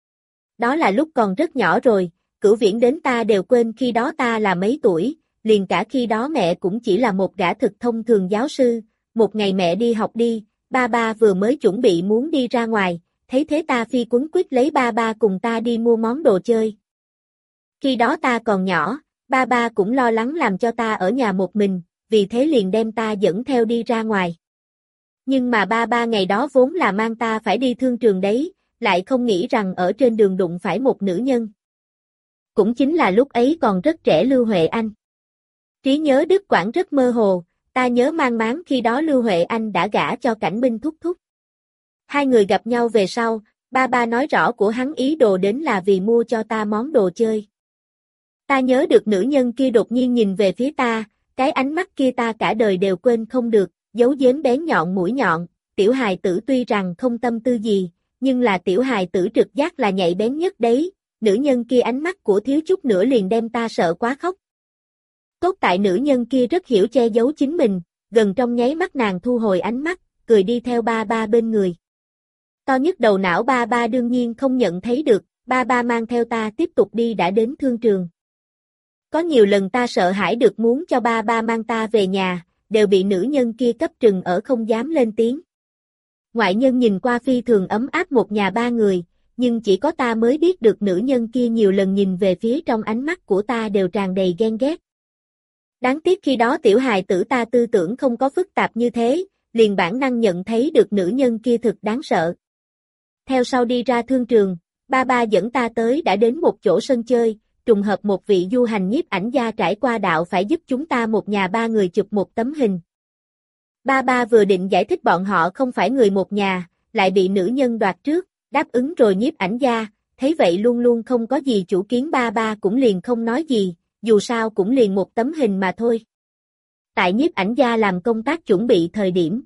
Đó là lúc còn rất nhỏ rồi, Cửu Viễn đến ta đều quên khi đó ta là mấy tuổi, liền cả khi đó mẹ cũng chỉ là một gã thực thông thường giáo sư, một ngày mẹ đi học đi, ba ba vừa mới chuẩn bị muốn đi ra ngoài, thấy thế ta phi quấn quýt lấy ba ba cùng ta đi mua món đồ chơi. Khi đó ta còn nhỏ, ba ba cũng lo lắng làm cho ta ở nhà một mình, vì thế liền đem ta dẫn theo đi ra ngoài. Nhưng mà ba ba ngày đó vốn là mang ta phải đi thương trường đấy, lại không nghĩ rằng ở trên đường đụng phải một nữ nhân. Cũng chính là lúc ấy còn rất trẻ Lưu Huệ Anh. Trí nhớ đứt quãng rất mơ hồ, ta nhớ mang máng khi đó Lưu Huệ Anh đã gả cho Cảnh Minh thúc thúc. Hai người gặp nhau về sau, ba ba nói rõ của hắn ý đồ đến là vì mua cho ta món đồ chơi. Ta nhớ được nữ nhân kia đột nhiên nhìn về phía ta, cái ánh mắt kia ta cả đời đều quên không được, dấu giếm bén nhọn mũi nhọn, tiểu hài tử tuy rằng không tâm tư gì, nhưng là tiểu hài tử trực giác là nhạy bén nhất đấy, nữ nhân kia ánh mắt của thiếu chút nữa liền đem ta sợ quá khóc. Tốt tại nữ nhân kia rất hiểu che giấu chính mình, gần trong nháy mắt nàng thu hồi ánh mắt, cười đi theo ba ba bên người. To nhất đầu não ba ba đương nhiên không nhận thấy được, ba ba mang theo ta tiếp tục đi đã đến thương trường. Có nhiều lần ta sợ hãi được muốn cho ba ba mang ta về nhà, đều bị nữ nhân kia cấp trừng ở không dám lên tiếng. Ngoại nhân nhìn qua phi thường ấm áp một nhà ba người, nhưng chỉ có ta mới biết được nữ nhân kia nhiều lần nhìn về phía trong ánh mắt của ta đều tràn đầy ghen ghét. Đáng tiếc khi đó tiểu hài tử ta tư tưởng không có phức tạp như thế, liền bản năng nhận thấy được nữ nhân kia thực đáng sợ. Theo sau đi ra thương trường, ba ba dẫn ta tới đã đến một chỗ sân chơi, trùng hợp một vị du hành nhiếp ảnh gia trải qua đạo phải giúp chúng ta một nhà ba người chụp một tấm hình. Ba ba vừa định giải thích bọn họ không phải người một nhà, lại bị nữ nhân đoạt trước, đáp ứng rồi nhiếp ảnh gia, thấy vậy luôn luôn không có gì chủ kiến ba ba cũng liền không nói gì, dù sao cũng liền một tấm hình mà thôi. Tại nhiếp ảnh gia làm công tác chuẩn bị thời điểm.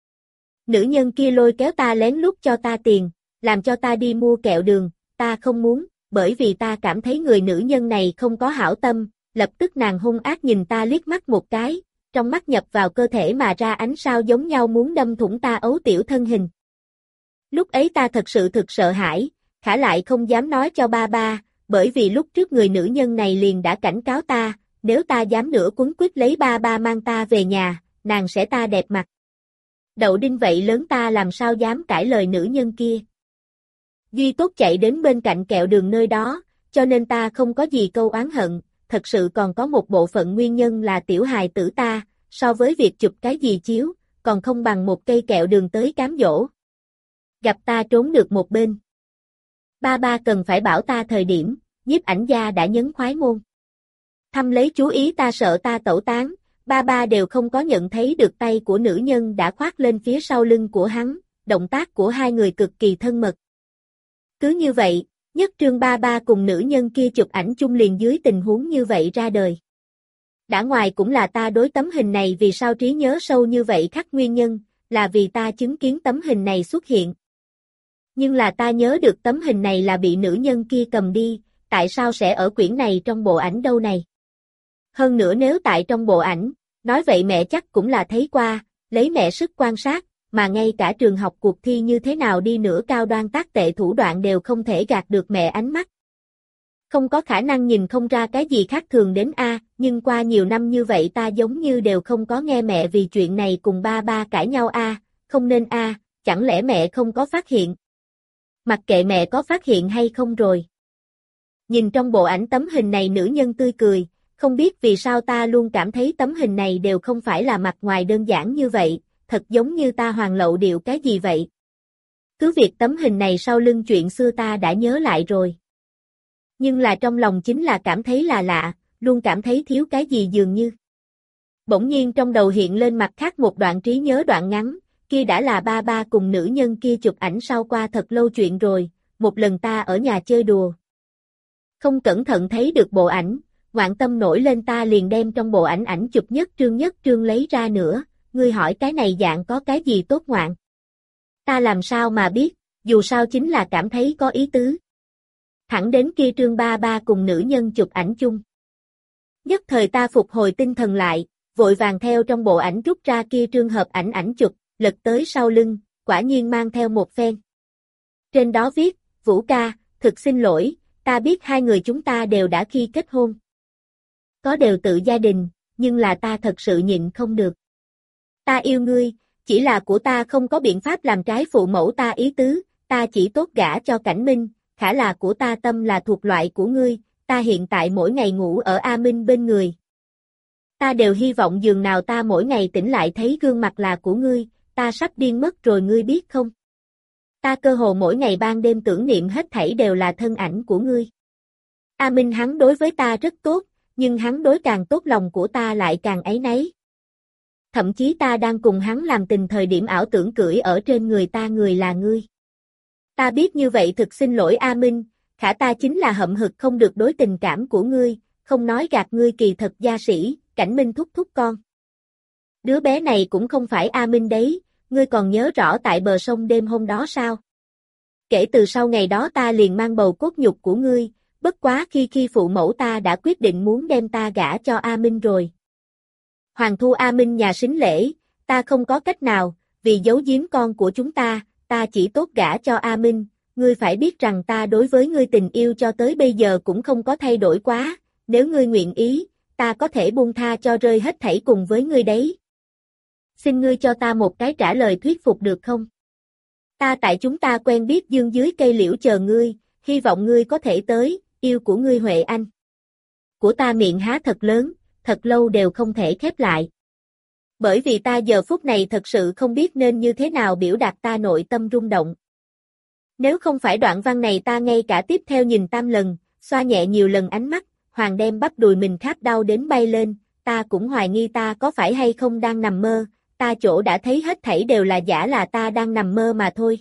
Nữ nhân kia lôi kéo ta lén lút cho ta tiền, làm cho ta đi mua kẹo đường, ta không muốn, bởi vì ta cảm thấy người nữ nhân này không có hảo tâm, lập tức nàng hung ác nhìn ta liếc mắt một cái, trong mắt nhập vào cơ thể mà ra ánh sao giống nhau muốn đâm thủng ta ấu tiểu thân hình. Lúc ấy ta thật sự thực sợ hãi, khả lại không dám nói cho ba ba, bởi vì lúc trước người nữ nhân này liền đã cảnh cáo ta, nếu ta dám nữa quấn quýt lấy ba ba mang ta về nhà, nàng sẽ ta đẹp mặt. Đậu đinh vậy lớn ta làm sao dám cãi lời nữ nhân kia. Duy tốt chạy đến bên cạnh kẹo đường nơi đó, cho nên ta không có gì câu oán hận, thật sự còn có một bộ phận nguyên nhân là tiểu hài tử ta, so với việc chụp cái gì chiếu, còn không bằng một cây kẹo đường tới cám dỗ. Gặp ta trốn được một bên. Ba ba cần phải bảo ta thời điểm, nhiếp ảnh gia đã nhấn khoái môn. Thăm lấy chú ý ta sợ ta tẩu tán, ba ba đều không có nhận thấy được tay của nữ nhân đã khoác lên phía sau lưng của hắn, động tác của hai người cực kỳ thân mật. Cứ như vậy, Nhất Trương ba ba cùng nữ nhân kia chụp ảnh chung liền dưới tình huống như vậy ra đời. Đã ngoài cũng là ta đối tấm hình này vì sao trí nhớ sâu như vậy khắc nguyên nhân, là vì ta chứng kiến tấm hình này xuất hiện. Nhưng là ta nhớ được tấm hình này là bị nữ nhân kia cầm đi, tại sao sẽ ở quyển này trong bộ ảnh đâu này? Hơn nữa nếu tại trong bộ ảnh, nói vậy mẹ chắc cũng là thấy qua, lấy mẹ sức quan sát, mà ngay cả trường học cuộc thi như thế nào đi nữa cao đoan tác tệ thủ đoạn đều không thể gạt được mẹ ánh mắt. Không có khả năng nhìn không ra cái gì khác thường đến a, nhưng qua nhiều năm như vậy ta giống như đều không có nghe mẹ vì chuyện này cùng ba ba cãi nhau a, không nên a, chẳng lẽ mẹ không có phát hiện? Mặc kệ mẹ có phát hiện hay không rồi. Nhìn trong bộ ảnh tấm hình này nữ nhân tươi cười, không biết vì sao ta luôn cảm thấy tấm hình này đều không phải là mặt ngoài đơn giản như vậy, thật giống như ta hoàn lậu điệu cái gì vậy. Cứ việc tấm hình này sau lưng chuyện xưa ta đã nhớ lại rồi. Nhưng là trong lòng chính là cảm thấy là lạ, luôn cảm thấy thiếu cái gì dường như. Bỗng nhiên trong đầu hiện lên mặt khác một đoạn trí nhớ đoạn ngắn, kia đã là ba ba cùng nữ nhân kia chụp ảnh sau qua thật lâu chuyện rồi, một lần ta ở nhà chơi đùa. Không cẩn thận thấy được bộ ảnh, ngoạn tâm nổi lên ta liền đem trong bộ ảnh ảnh chụp nhất trương nhất trương lấy ra nữa, ngươi hỏi cái này dạng có cái gì tốt ngoạn. Ta làm sao mà biết, dù sao chính là cảm thấy có ý tứ. Thẳng đến kia trương ba ba cùng nữ nhân chụp ảnh chung. Nhất thời ta phục hồi tinh thần lại, vội vàng theo trong bộ ảnh rút ra kia trương hợp ảnh ảnh chụp, lật tới sau lưng, quả nhiên mang theo một phen. Trên đó viết, Vũ ca, thực xin lỗi, ta biết hai người chúng ta đều đã khi kết hôn. Có đều tự gia đình, nhưng là ta thật sự nhịn không được. Ta yêu ngươi, chỉ là của ta không có biện pháp làm trái phụ mẫu ta ý tứ, ta chỉ tốt gả cho Cảnh Minh, khả là của ta tâm là thuộc loại của ngươi, ta hiện tại mỗi ngày ngủ ở A Minh bên người. Ta đều hy vọng giường nào ta mỗi ngày tỉnh lại thấy gương mặt là của ngươi, ta sắp điên mất rồi ngươi biết không? Ta cơ hồ mỗi ngày ban đêm tưởng niệm hết thảy đều là thân ảnh của ngươi. A Minh hắn đối với ta rất tốt, nhưng hắn đối càng tốt lòng của ta lại càng áy náy. Thậm chí ta đang cùng hắn làm tình thời điểm ảo tưởng cưỡi ở trên người ta người là ngươi. Ta biết như vậy thực xin lỗi A Minh, khả ta chính là hậm hực không được đối tình cảm của ngươi, không nói gạt ngươi kỳ thật gia sĩ, Cảnh Minh thúc thúc con. Đứa bé này cũng không phải A Minh đấy, ngươi còn nhớ rõ tại bờ sông đêm hôm đó sao? Kể từ sau ngày đó ta liền mang bầu cốt nhục của ngươi, bất quá khi khi phụ mẫu ta đã quyết định muốn đem ta gả cho A Minh rồi. Hoàng thu A Minh nhà sính lễ, ta không có cách nào, vì giấu giếm con của chúng ta, ta chỉ tốt gả cho A Minh, ngươi phải biết rằng ta đối với ngươi tình yêu cho tới bây giờ cũng không có thay đổi quá, nếu ngươi nguyện ý, ta có thể buông tha cho rơi hết thảy cùng với ngươi đấy. Xin ngươi cho ta một cái trả lời thuyết phục được không? Ta tại chúng ta quen biết dương dưới cây liễu chờ ngươi, hy vọng ngươi có thể tới, yêu của ngươi Huệ Anh. Của ta miệng há thật lớn, thật lâu đều không thể khép lại. Bởi vì ta giờ phút này thật sự không biết nên như thế nào biểu đạt ta nội tâm rung động. Nếu không phải đoạn văn này ta ngay cả tiếp theo nhìn tam lần, xoa nhẹ nhiều lần ánh mắt, Hoàng đem bắp đùi mình khát đau đến bay lên, ta cũng hoài nghi ta có phải hay không đang nằm mơ, ta chỗ đã thấy hết thảy đều là giả là ta đang nằm mơ mà thôi.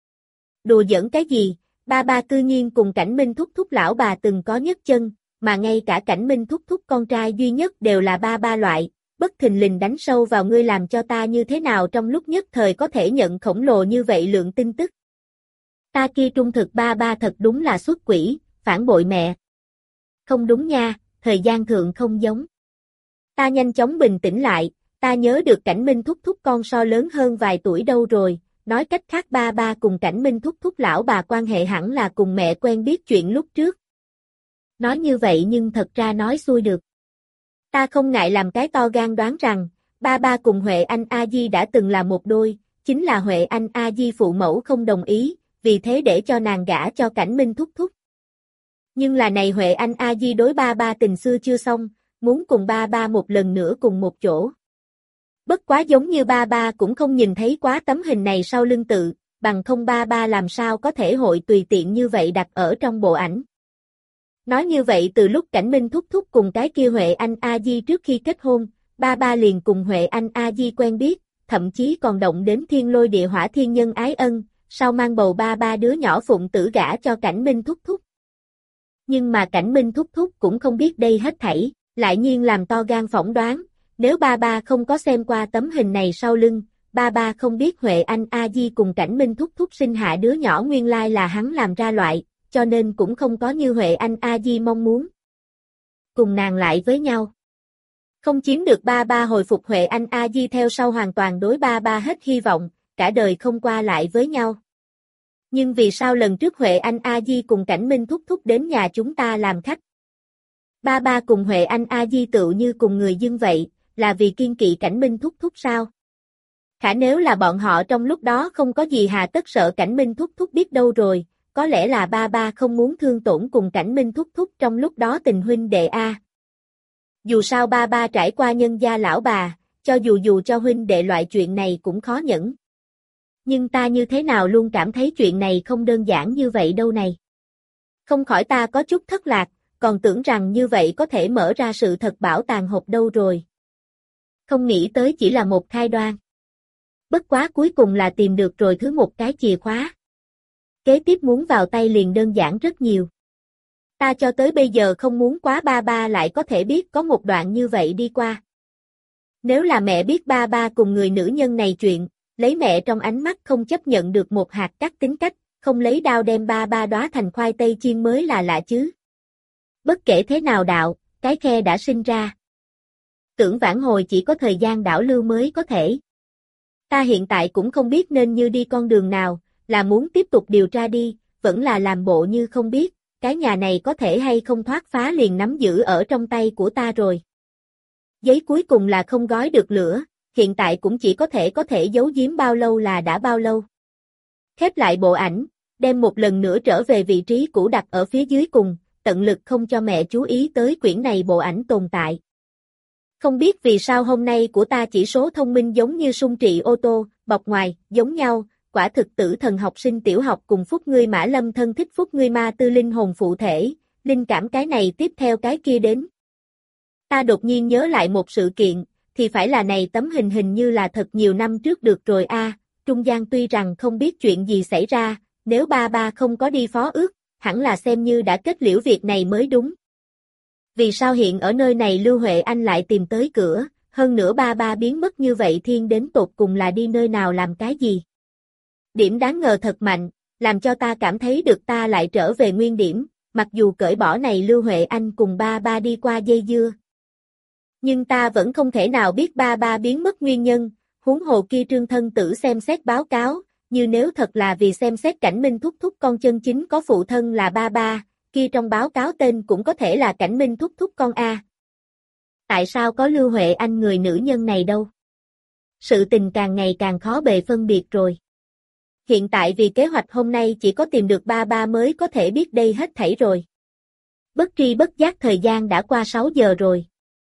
Đùa giỡn cái gì, ba ba cư nhiên cùng Cảnh Minh thúc thúc lão bà từng có nhất chân, mà ngay cả Cảnh Minh thúc thúc con trai duy nhất đều là ba ba loại, bất thình lình đánh sâu vào ngươi làm cho ta như thế nào trong lúc nhất thời có thể nhận khổng lồ như vậy lượng tin tức. Ta kia trung thực ba ba thật đúng là xuất quỷ, phản bội mẹ. Không đúng nha, thời gian thượng không giống. Ta nhanh chóng bình tĩnh lại, ta nhớ được Cảnh Minh thúc thúc con so lớn hơn vài tuổi đâu rồi, nói cách khác ba ba cùng Cảnh Minh thúc thúc lão bà quan hệ hẳn là cùng mẹ quen biết chuyện lúc trước. Nói như vậy nhưng thật ra nói xuôi được. Ta không ngại làm cái to gan đoán rằng, ba ba cùng Huệ Anh A Di đã từng là một đôi, chính là Huệ Anh A Di phụ mẫu không đồng ý, vì thế để cho nàng gả cho Cảnh Minh thúc thúc. Nhưng là này Huệ Anh A Di đối ba ba tình xưa chưa xong, muốn cùng ba ba một lần nữa cùng một chỗ. Bất quá giống như ba ba cũng không nhìn thấy quá tấm hình này sau lưng tự, bằng không ba ba làm sao có thể hội tùy tiện như vậy đặt ở trong bộ ảnh. Nói như vậy từ lúc Cảnh Minh thúc thúc cùng cái kia Huệ Anh A Di trước khi kết hôn, ba ba liền cùng Huệ Anh A Di quen biết, thậm chí còn động đến thiên lôi địa hỏa thiên nhân ái ân, sau mang bầu ba ba đứa nhỏ phụng tử gả cho Cảnh Minh thúc thúc. Nhưng mà Cảnh Minh thúc thúc cũng không biết đây hết thảy, lại nhiên làm to gan phỏng đoán, nếu ba ba không có xem qua tấm hình này sau lưng, ba ba không biết Huệ Anh A Di cùng Cảnh Minh thúc thúc sinh hạ đứa nhỏ nguyên lai là hắn làm ra loại, cho nên cũng không có như Huệ Anh A Di mong muốn. Cùng nàng lại với nhau. Không chiếm được ba ba hồi phục Huệ Anh A Di theo sau hoàn toàn đối ba ba hết hy vọng, cả đời không qua lại với nhau. Nhưng vì sao lần trước Huệ Anh A Di cùng Cảnh Minh thúc thúc đến nhà chúng ta làm khách? Ba ba cùng Huệ Anh A Di tựu như cùng người dân vậy, là vì kiên kỵ Cảnh Minh thúc thúc sao? Khả nếu là bọn họ trong lúc đó không có gì hà tất sợ Cảnh Minh thúc thúc biết đâu rồi, có lẽ là ba ba không muốn thương tổn cùng Cảnh Minh thúc thúc trong lúc đó tình huynh đệ a. Dù sao ba ba trải qua nhân gia lão bà, cho dù dù cho huynh đệ loại chuyện này cũng khó nhẫn. Nhưng ta như thế nào luôn cảm thấy chuyện này không đơn giản như vậy đâu này. Không khỏi ta có chút thất lạc, còn tưởng rằng như vậy có thể mở ra sự thật bảo tàng hộp đâu rồi. Không nghĩ tới chỉ là một khai đoan. Bất quá cuối cùng là tìm được rồi thứ một cái chìa khóa. Kế tiếp muốn vào tay liền đơn giản rất nhiều. Ta cho tới bây giờ không muốn quá ba ba lại có thể biết có một đoạn như vậy đi qua. Nếu là mẹ biết ba ba cùng người nữ nhân này chuyện, lấy mẹ trong ánh mắt không chấp nhận được một hạt cắt tính cách, không lấy đao đem ba ba đóa thành khoai tây chiên mới là lạ chứ. Bất kể thế nào đạo, cái khe đã sinh ra. Tưởng vãn hồi chỉ có thời gian đảo lưu mới có thể. Ta hiện tại cũng không biết nên như đi con đường nào, là muốn tiếp tục điều tra đi, vẫn là làm bộ như không biết, cái nhà này có thể hay không thoát phá liền nắm giữ ở trong tay của ta rồi. Giấy cuối cùng là không gói được lửa, hiện tại cũng chỉ có thể có thể giấu giếm bao lâu là đã bao lâu. Khép lại bộ ảnh, đem một lần nữa trở về vị trí cũ đặt ở phía dưới cùng, tận lực không cho mẹ chú ý tới quyển này bộ ảnh tồn tại. Không biết vì sao hôm nay của ta chỉ số thông minh giống như sung trị ô tô, bọc ngoài, giống nhau, quả thực tử thần học sinh tiểu học cùng phúc ngươi mã lâm thân thích phúc ngươi ma tư linh hồn phụ thể, linh cảm cái này tiếp theo cái kia đến. Ta đột nhiên nhớ lại một sự kiện, thì phải là này tấm hình hình như là thật nhiều năm trước được rồi a. Trung gian tuy rằng không biết chuyện gì xảy ra, nếu ba ba không có đi phó ước, hẳn là xem như đã kết liễu việc này mới đúng. Vì sao hiện ở nơi này Lưu Huệ Anh lại tìm tới cửa, hơn nữa ba ba biến mất như vậy thiên đến tột cùng là đi nơi nào làm cái gì? Điểm đáng ngờ thật mạnh, làm cho ta cảm thấy được ta lại trở về nguyên điểm, mặc dù cởi bỏ này Lưu Huệ Anh cùng ba ba đi qua dây dưa. Nhưng ta vẫn không thể nào biết ba ba biến mất nguyên nhân, huống hồ kia Trương thân tử xem xét báo cáo, như nếu thật là vì xem xét Cảnh Minh thúc thúc con chân chính có phụ thân là ba ba, kia trong báo cáo tên cũng có thể là Cảnh Minh thúc thúc con A. Tại sao có Lưu Huệ Anh người nữ nhân này đâu? Sự tình càng ngày càng khó bề phân biệt rồi. Hiện tại vì kế hoạch hôm nay chỉ có tìm được ba ba mới có thể biết đây hết thảy rồi. Bất tri bất giác thời gian đã qua sáu giờ rồi.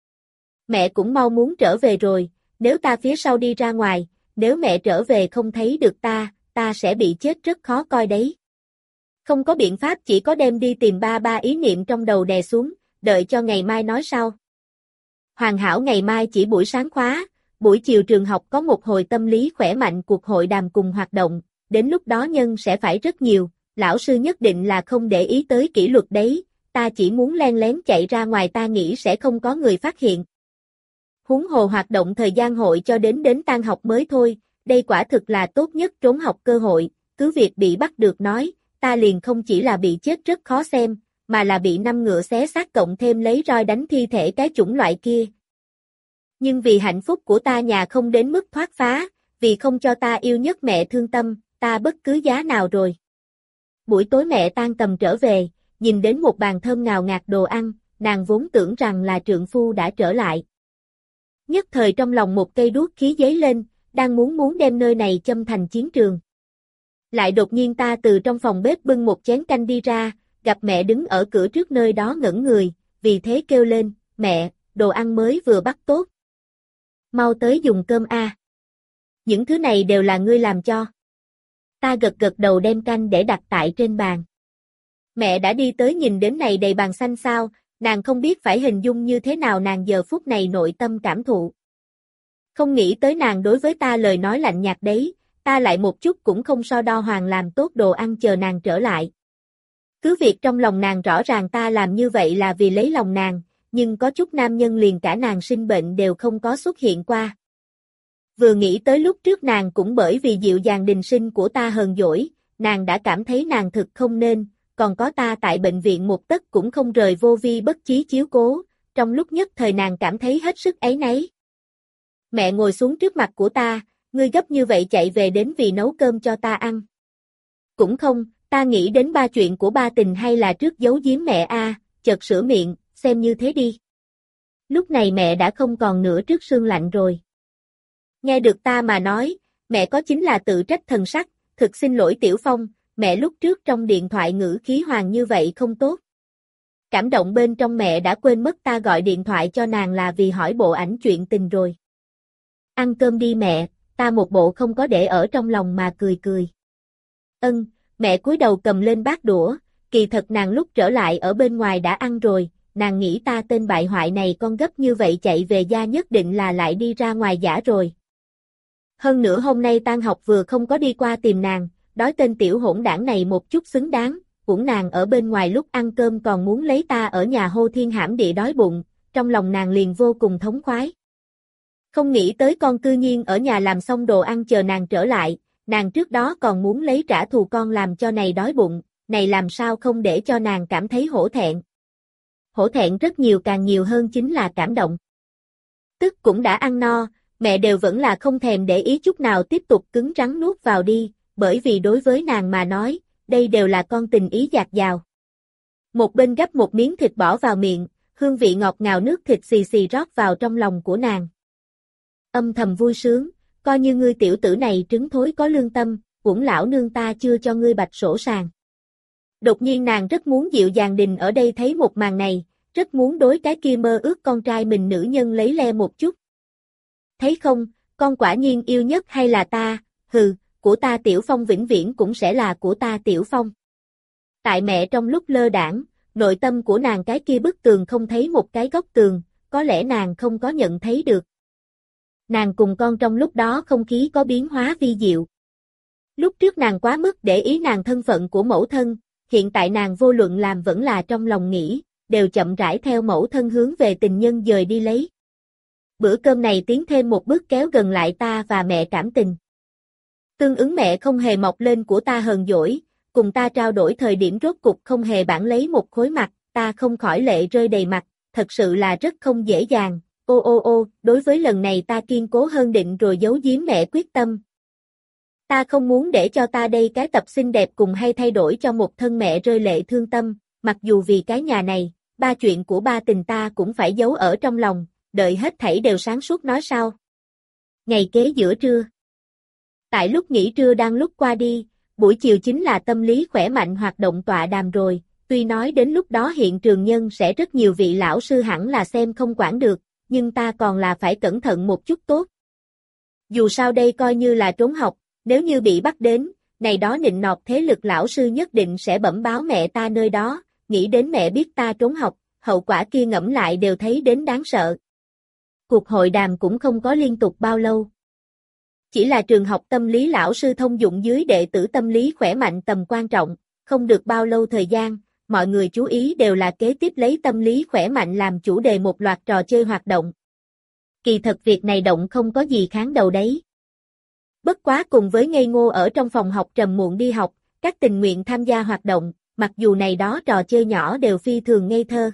Mẹ cũng mau muốn trở về rồi, nếu ta phía sau đi ra ngoài, nếu mẹ trở về không thấy được ta, ta sẽ bị chết rất khó coi đấy. Không có biện pháp chỉ có đem đi tìm ba ba ý niệm trong đầu đè xuống, đợi cho ngày mai nói sau. Hoàn hảo ngày mai chỉ buổi sáng khóa, buổi chiều trường học có một hồi tâm lý khỏe mạnh cuộc hội đàm cùng hoạt động, đến lúc đó nhân sẽ phải rất nhiều, lão sư nhất định là không để ý tới kỷ luật đấy, ta chỉ muốn len lén chạy ra ngoài ta nghĩ sẽ không có người phát hiện. Huống hồ hoạt động thời gian hội cho đến đến tan học mới thôi, đây quả thực là tốt nhất trốn học cơ hội, cứ việc bị bắt được nói, ta liền không chỉ là bị chết rất khó xem, mà là bị năm ngựa xé xác cộng thêm lấy roi đánh thi thể cái chủng loại kia. Nhưng vì hạnh phúc của ta nhà không đến mức thoát phá, vì không cho ta yêu nhất mẹ thương tâm, ta bất cứ giá nào rồi. Buổi tối mẹ tan tầm trở về, nhìn đến một bàn thơm ngào ngạt đồ ăn, nàng vốn tưởng rằng là trượng phu đã trở lại. Nhất thời trong lòng một cây đuốc khí giấy lên, đang muốn muốn đem nơi này châm thành chiến trường. Lại đột nhiên ta từ trong phòng bếp bưng một chén canh đi ra, gặp mẹ đứng ở cửa trước nơi đó ngẩn người, vì thế kêu lên, mẹ, đồ ăn mới vừa bắt tốt. Mau tới dùng cơm a. Những thứ này đều là ngươi làm cho. Ta gật gật đầu đem canh để đặt tại trên bàn. Mẹ đã đi tới nhìn đến này đầy bàn xanh sao, nàng không biết phải hình dung như thế nào nàng giờ phút này nội tâm cảm thụ. Không nghĩ tới nàng đối với ta lời nói lạnh nhạt đấy, ta lại một chút cũng không so đo hoàng làm tốt đồ ăn chờ nàng trở lại. Cứ việc trong lòng nàng rõ ràng ta làm như vậy là vì lấy lòng nàng, nhưng có chút nam nhân liền cả nàng sinh bệnh đều không có xuất hiện qua. Vừa nghĩ tới lúc trước nàng cũng bởi vì dịu dàng đình sinh của ta hờn dỗi, nàng đã cảm thấy nàng thực không nên, còn có ta tại bệnh viện một tấc cũng không rời vô vi bất chí chiếu cố, trong lúc nhất thời nàng cảm thấy hết sức áy náy. Mẹ ngồi xuống trước mặt của ta, ngươi gấp như vậy chạy về đến vì nấu cơm cho ta ăn. Cũng không, ta nghĩ đến ba chuyện của ba tình hay là trước giấu giếm mẹ a, chợt sửa miệng, xem như thế đi. Lúc này mẹ đã không còn nửa trước sương lạnh rồi. Nghe được ta mà nói, mẹ có chính là tự trách thần sắc, thực xin lỗi Tiểu Phong, mẹ lúc trước trong điện thoại ngữ khí hoàng như vậy không tốt. Cảm động bên trong mẹ đã quên mất ta gọi điện thoại cho nàng là vì hỏi bộ ảnh chuyện tình rồi. Ăn cơm đi mẹ, ta một bộ không có để ở trong lòng mà cười cười. Ân, mẹ cúi đầu cầm lên bát đũa, kỳ thật nàng lúc trở lại ở bên ngoài đã ăn rồi, nàng nghĩ ta tên bại hoại này con gấp như vậy chạy về gia nhất định là lại đi ra ngoài giả rồi. Hơn nữa hôm nay tan học vừa không có đi qua tìm nàng, đói tên tiểu hỗn đảng này một chút xứng đáng, cũng nàng ở bên ngoài lúc ăn cơm còn muốn lấy ta ở nhà hô thiên hãm địa đói bụng, trong lòng nàng liền vô cùng thống khoái. Không nghĩ tới con cư nhiên ở nhà làm xong đồ ăn chờ nàng trở lại, nàng trước đó còn muốn lấy trả thù con làm cho này đói bụng, này làm sao không để cho nàng cảm thấy hổ thẹn. Hổ thẹn rất nhiều càng nhiều hơn chính là cảm động. Tức cũng đã ăn no, mẹ đều vẫn là không thèm để ý chút nào tiếp tục cứng rắn nuốt vào đi, bởi vì đối với nàng mà nói, đây đều là con tình ý dạt dào. Một bên gấp một miếng thịt bỏ vào miệng, hương vị ngọt ngào nước thịt xì xì rót vào trong lòng của nàng. Âm thầm vui sướng, coi như ngươi tiểu tử này trứng thối có lương tâm, uổng lão nương ta chưa cho ngươi bạch sổ sàng. Đột nhiên nàng rất muốn dịu dàng đình ở đây thấy một màn này, rất muốn đối cái kia mơ ước con trai mình nữ nhân lấy le một chút. Thấy không, con quả nhiên yêu nhất hay là ta, hừ, của ta Tiểu Phong vĩnh viễn cũng sẽ là của ta Tiểu Phong. Tại mẹ trong lúc lơ đãng, nội tâm của nàng cái kia bức tường không thấy một cái góc tường, có lẽ nàng không có nhận thấy được. Nàng cùng con trong lúc đó không khí có biến hóa vi diệu. Lúc trước nàng quá mức để ý nàng thân phận của mẫu thân, hiện tại nàng vô luận làm vẫn là trong lòng nghĩ, đều chậm rãi theo mẫu thân hướng về tình nhân dời đi lấy. Bữa cơm này tiến thêm một bước kéo gần lại ta và mẹ cảm tình. Tương ứng mẹ không hề mọc lên của ta hờn dỗi, cùng ta trao đổi thời điểm rốt cục không hề bản lấy một khối mặt, ta không khỏi lệ rơi đầy mặt, thật sự là rất không dễ dàng. Ô ô ô, đối với lần này ta kiên cố hơn định rồi giấu giếm mẹ quyết tâm. Ta không muốn để cho ta đây cái tập xinh đẹp cùng hay thay đổi cho một thân mẹ rơi lệ thương tâm, mặc dù vì cái nhà này, ba chuyện của ba tình ta cũng phải giấu ở trong lòng, đợi hết thảy đều sáng suốt nói sau. Ngày kế giữa trưa. Tại lúc nghỉ trưa đang lúc qua đi, buổi chiều chính là tâm lý khỏe mạnh hoạt động tọa đàm rồi, tuy nói đến lúc đó hiện trường nhân sẽ rất nhiều vị lão sư hẳn là xem không quản được, nhưng ta còn là phải cẩn thận một chút tốt. Dù sao đây coi như là trốn học, nếu như bị bắt đến, này đó nịnh nọt thế lực lão sư nhất định sẽ bẩm báo mẹ ta nơi đó, nghĩ đến mẹ biết ta trốn học, hậu quả kia ngẫm lại đều thấy đến đáng sợ. Cuộc hội đàm cũng không có liên tục bao lâu. Chỉ là trường học tâm lý lão sư thông dụng dưới đệ tử tâm lý khỏe mạnh tầm quan trọng, không được bao lâu thời gian, mọi người chú ý đều là kế tiếp lấy tâm lý khỏe mạnh làm chủ đề một loạt trò chơi hoạt động. Kỳ thật việc này động không có gì kháng đầu đấy. Bất quá cùng với ngây ngô ở trong phòng học trầm muộn đi học, các tình nguyện tham gia hoạt động, mặc dù này đó trò chơi nhỏ đều phi thường ngây thơ.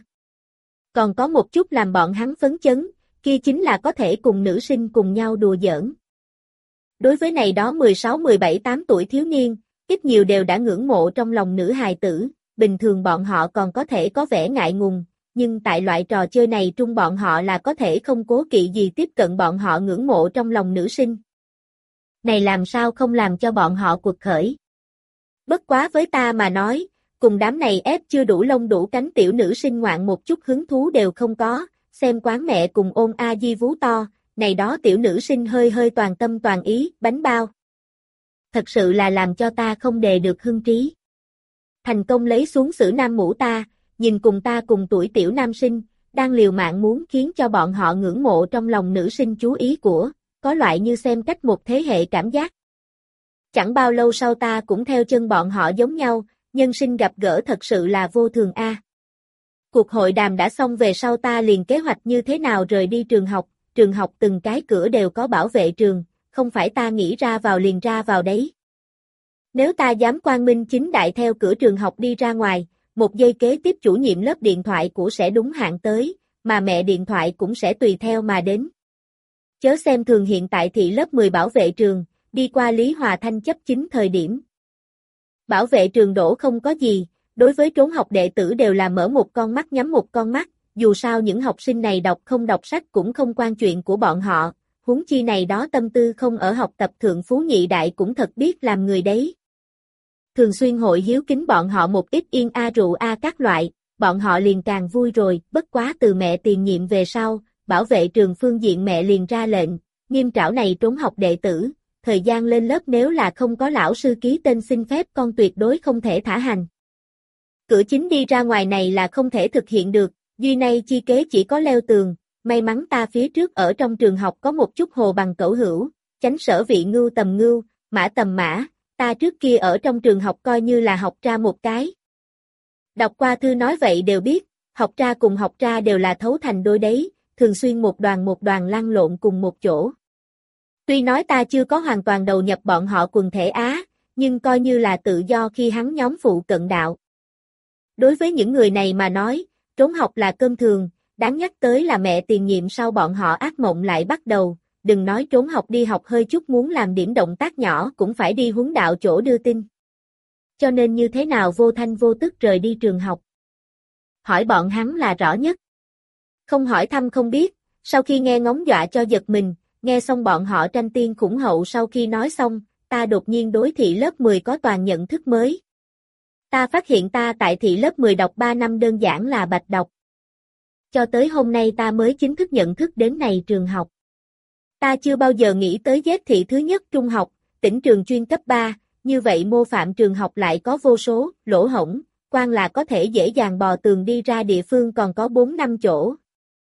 Còn có một chút làm bọn hắn phấn chấn, kia chính là có thể cùng nữ sinh cùng nhau đùa giỡn. Đối với này đó mười sáu, mười bảy, tám tuổi thiếu niên, ít nhiều đều đã ngưỡng mộ trong lòng nữ hài tử, bình thường bọn họ còn có thể có vẻ ngại ngùng, nhưng tại loại trò chơi này trung bọn họ là có thể không cố kỵ gì tiếp cận bọn họ ngưỡng mộ trong lòng nữ sinh. Này làm sao không làm cho bọn họ cuộc khởi. Bất quá với ta mà nói, cùng đám này ép chưa đủ lông đủ cánh tiểu nữ sinh ngoạn một chút hứng thú đều không có, xem quán mẹ cùng ôm a di vú to, này đó tiểu nữ sinh hơi hơi toàn tâm toàn ý, bánh bao. Thật sự là làm cho ta không đề được hưng trí. Thành công lấy xuống sử nam mũ ta, nhìn cùng ta cùng tuổi tiểu nam sinh, đang liều mạng muốn khiến cho bọn họ ngưỡng mộ trong lòng nữ sinh chú ý của, có loại như xem cách một thế hệ cảm giác. Chẳng bao lâu sau ta cũng theo chân bọn họ giống nhau, nhân sinh gặp gỡ thật sự là vô thường a. Cuộc hội đàm đã xong về sau ta liền kế hoạch như thế nào rời đi trường học, trường học từng cái cửa đều có bảo vệ trường, không phải ta nghĩ ra vào liền ra vào đấy. Nếu ta dám quang minh chính đại theo cửa trường học đi ra ngoài, một giây kế tiếp chủ nhiệm lớp điện thoại của sẽ đúng hạn tới, mà mẹ điện thoại cũng sẽ tùy theo mà đến. Chớ xem thường hiện tại thị lớp mười bảo vệ trường, đi qua Lý Hòa Thanh chấp chính thời điểm. Bảo vệ trường đổ không có gì, đối với trốn học đệ tử đều là mở một con mắt nhắm một con mắt, dù sao những học sinh này đọc không đọc sách cũng không quan chuyện của bọn họ, huống chi này đó tâm tư không ở học tập thượng phú nhị đại cũng thật biết làm người đấy. Thường xuyên hội hiếu kính bọn họ một ít yên a rượu a các loại, bọn họ liền càng vui rồi, bất quá từ mẹ tiền nhiệm về sau, bảo vệ trường phương diện mẹ liền ra lệnh, nghiêm trảo này trốn học đệ tử, thời gian lên lớp nếu là không có lão sư ký tên xin phép con tuyệt đối không thể thả hành. Cửa chính đi ra ngoài này là không thể thực hiện được, duy nay chi kế chỉ có leo tường, may mắn ta phía trước ở trong trường học có một chút hồ bằng cẩu hữu, chánh sở vị ngưu tầm ngưu, mã tầm mã, ta trước kia ở trong trường học coi như là học ra một cái. Đọc qua thư nói vậy đều biết, học ra cùng học ra đều là thấu thành đôi đấy, thường xuyên một đoàn một đoàn lăn lộn cùng một chỗ. Tuy nói ta chưa có hoàn toàn đầu nhập bọn họ quần thể Á, nhưng coi như là tự do khi hắn nhóm phụ cận đạo. Đối với những người này mà nói, trốn học là cơm thường, đáng nhắc tới là mẹ tiền nhiệm sau bọn họ ác mộng lại bắt đầu, đừng nói trốn học đi học hơi chút muốn làm điểm động tác nhỏ cũng phải đi huấn đạo chỗ đưa tin. Cho nên như thế nào vô thanh vô tức rời đi trường học? Hỏi bọn hắn là rõ nhất. Không hỏi thăm không biết, sau khi nghe ngóng dọa cho giật mình, nghe xong bọn họ tranh tiên khủng hậu sau khi nói xong, ta đột nhiên đối thị lớp mười có toàn nhận thức mới. Ta phát hiện ta tại thị lớp mười đọc ba năm đơn giản là bạch đọc. Cho tới hôm nay ta mới chính thức nhận thức đến này trường học. Ta chưa bao giờ nghĩ tới Z thị thứ nhất trung học, tỉnh trường chuyên cấp ba, như vậy mô phạm trường học lại có vô số, lỗ hổng, quan là có thể dễ dàng bò tường đi ra địa phương còn có bốn năm chỗ.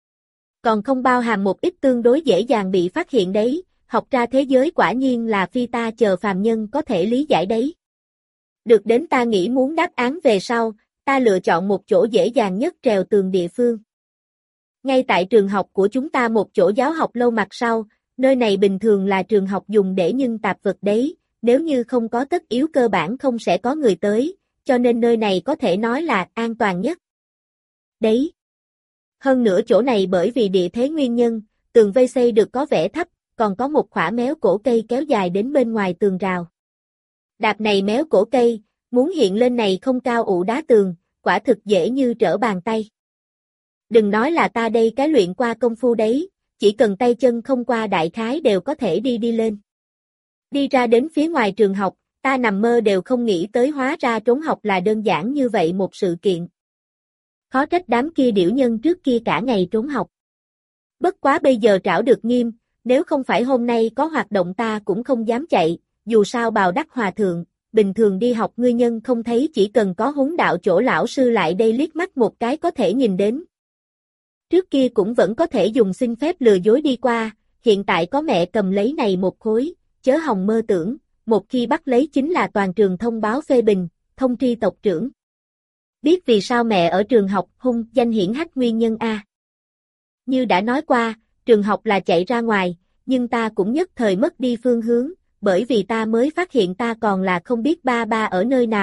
Còn không bao hàm một ít tương đối dễ dàng bị phát hiện đấy, học ra thế giới quả nhiên là phi ta chờ phàm nhân có thể lý giải đấy. Được đến ta nghĩ muốn đáp án về sau, ta lựa chọn một chỗ dễ dàng nhất trèo tường địa phương. Ngay tại trường học của chúng ta một chỗ giáo học lâu mặt sau, nơi này bình thường là trường học dùng để nhân tạp vật đấy, nếu như không có tất yếu cơ bản không sẽ có người tới, cho nên nơi này có thể nói là an toàn nhất. Đấy. Hơn nữa chỗ này bởi vì địa thế nguyên nhân, tường vây xây được có vẻ thấp, còn có một khỏa méo cổ cây kéo dài đến bên ngoài tường rào. Đạp này méo cổ cây, muốn hiện lên này không cao ụ đá tường, quả thực dễ như trở bàn tay. Đừng nói là ta đây cái luyện qua công phu đấy, chỉ cần tay chân không qua đại khái đều có thể đi đi lên. Đi ra đến phía ngoài trường học, ta nằm mơ đều không nghĩ tới hóa ra trốn học là đơn giản như vậy một sự kiện. Khó trách đám kia điểu nhân trước kia cả ngày trốn học. Bất quá bây giờ trảo được nghiêm, nếu không phải hôm nay có hoạt động ta cũng không dám chạy, dù sao Bào Đắc Hòa Thượng, bình thường đi học ngươi nhân không thấy chỉ cần có huấn đạo chỗ lão sư lại đây liếc mắt một cái có thể nhìn đến. Trước kia cũng vẫn có thể dùng xin phép lừa dối đi qua, hiện tại có mẹ cầm lấy này một khối, chớ hòng mơ tưởng, một khi bắt lấy chính là toàn trường thông báo phê bình, thông tri tộc trưởng. Biết vì sao mẹ ở trường học hung danh hiển hách nguyên nhân a. Như đã nói qua, trường học là chạy ra ngoài, nhưng ta cũng nhất thời mất đi phương hướng, bởi vì ta mới phát hiện ta còn là không biết ba ba ở nơi nào,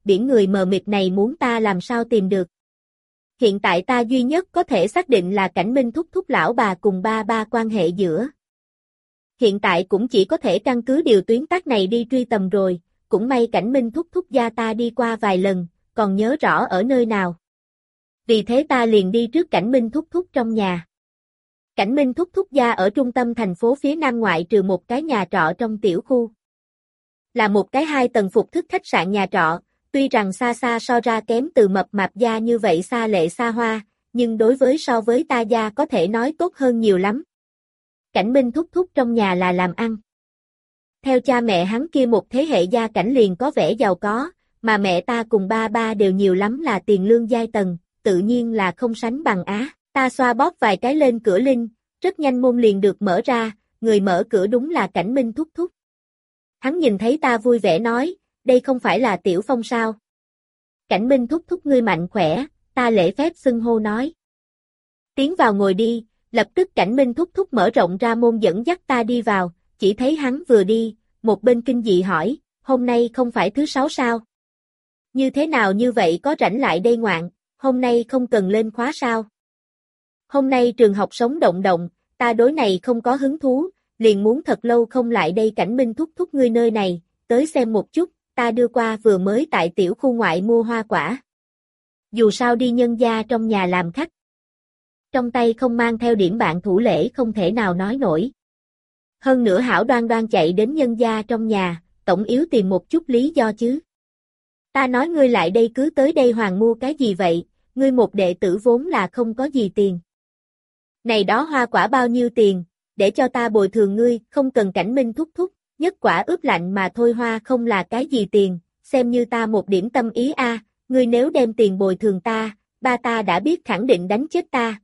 biển người mờ mịt này muốn ta làm sao tìm được. Hiện tại ta duy nhất có thể xác định là Cảnh Minh thúc thúc lão bà cùng ba ba quan hệ giữa. Hiện tại cũng chỉ có thể căn cứ điều tuyến tác này đi truy tầm rồi, cũng may Cảnh Minh thúc thúc gia ta đi qua vài lần, còn nhớ rõ ở nơi nào. Vì thế ta liền đi trước Cảnh Minh thúc thúc trong nhà. Cảnh Minh thúc thúc gia ở trung tâm thành phố phía nam ngoại trừ một cái nhà trọ trong tiểu khu. Là một cái hai tầng phục thức khách sạn nhà trọ, tuy rằng xa xa so ra kém từ mập mạp gia như vậy xa lệ xa hoa, nhưng đối với so với ta gia có thể nói tốt hơn nhiều lắm. Cảnh Minh thúc thúc trong nhà là làm ăn. Theo cha mẹ hắn kia một thế hệ gia cảnh liền có vẻ giàu có, mà mẹ ta cùng ba ba đều nhiều lắm là tiền lương giai tầng, tự nhiên là không sánh bằng Á. Ta xoa bóp vài cái lên cửa linh, rất nhanh môn liền được mở ra, người mở cửa đúng là Cảnh Minh thúc thúc. Hắn nhìn thấy ta vui vẻ nói, đây không phải là Tiểu Phong sao? Cảnh Minh thúc thúc ngươi mạnh khỏe, ta lễ phép xưng hô nói. Tiến vào ngồi đi, lập tức Cảnh Minh thúc thúc mở rộng ra môn dẫn dắt ta đi vào, chỉ thấy hắn vừa đi, một bên kinh dị hỏi, hôm nay không phải thứ sáu sao? Như thế nào như vậy có rảnh lại đây ngoạn, hôm nay không cần lên khóa sao? Hôm nay trường học sống động động, ta đối này không có hứng thú, liền muốn thật lâu không lại đây Cảnh Minh thúc thúc ngươi nơi này, tới xem một chút, ta đưa qua vừa mới tại tiểu khu ngoại mua hoa quả. Dù sao đi nhân gia trong nhà làm khách. Trong tay không mang theo điểm bạn thủ lễ không thể nào nói nổi. Hơn nữa hảo đoan đoan chạy đến nhân gia trong nhà, tổng yếu tìm một chút lý do chứ. Ta nói ngươi lại đây cứ tới đây hoàng mua cái gì vậy, ngươi một đệ tử vốn là không có gì tiền. Này đó hoa quả bao nhiêu tiền, để cho ta bồi thường ngươi, không cần Cảnh Minh thúc thúc, nhất quả ướp lạnh mà thôi hoa không là cái gì tiền, xem như ta một điểm tâm ý a, à, ngươi nếu đem tiền bồi thường ta, ba ta đã biết khẳng định đánh chết ta.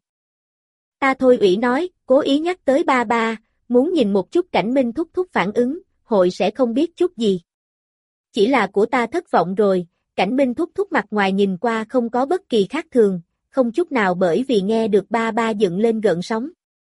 Ta thôi ủy nói, cố ý nhắc tới ba ba, muốn nhìn một chút Cảnh Minh thúc thúc phản ứng, hội sẽ không biết chút gì. Chỉ là của ta thất vọng rồi, Cảnh Minh thúc thúc mặt ngoài nhìn qua không có bất kỳ khác thường, không chút nào bởi vì nghe được ba ba dựng lên gợn sóng.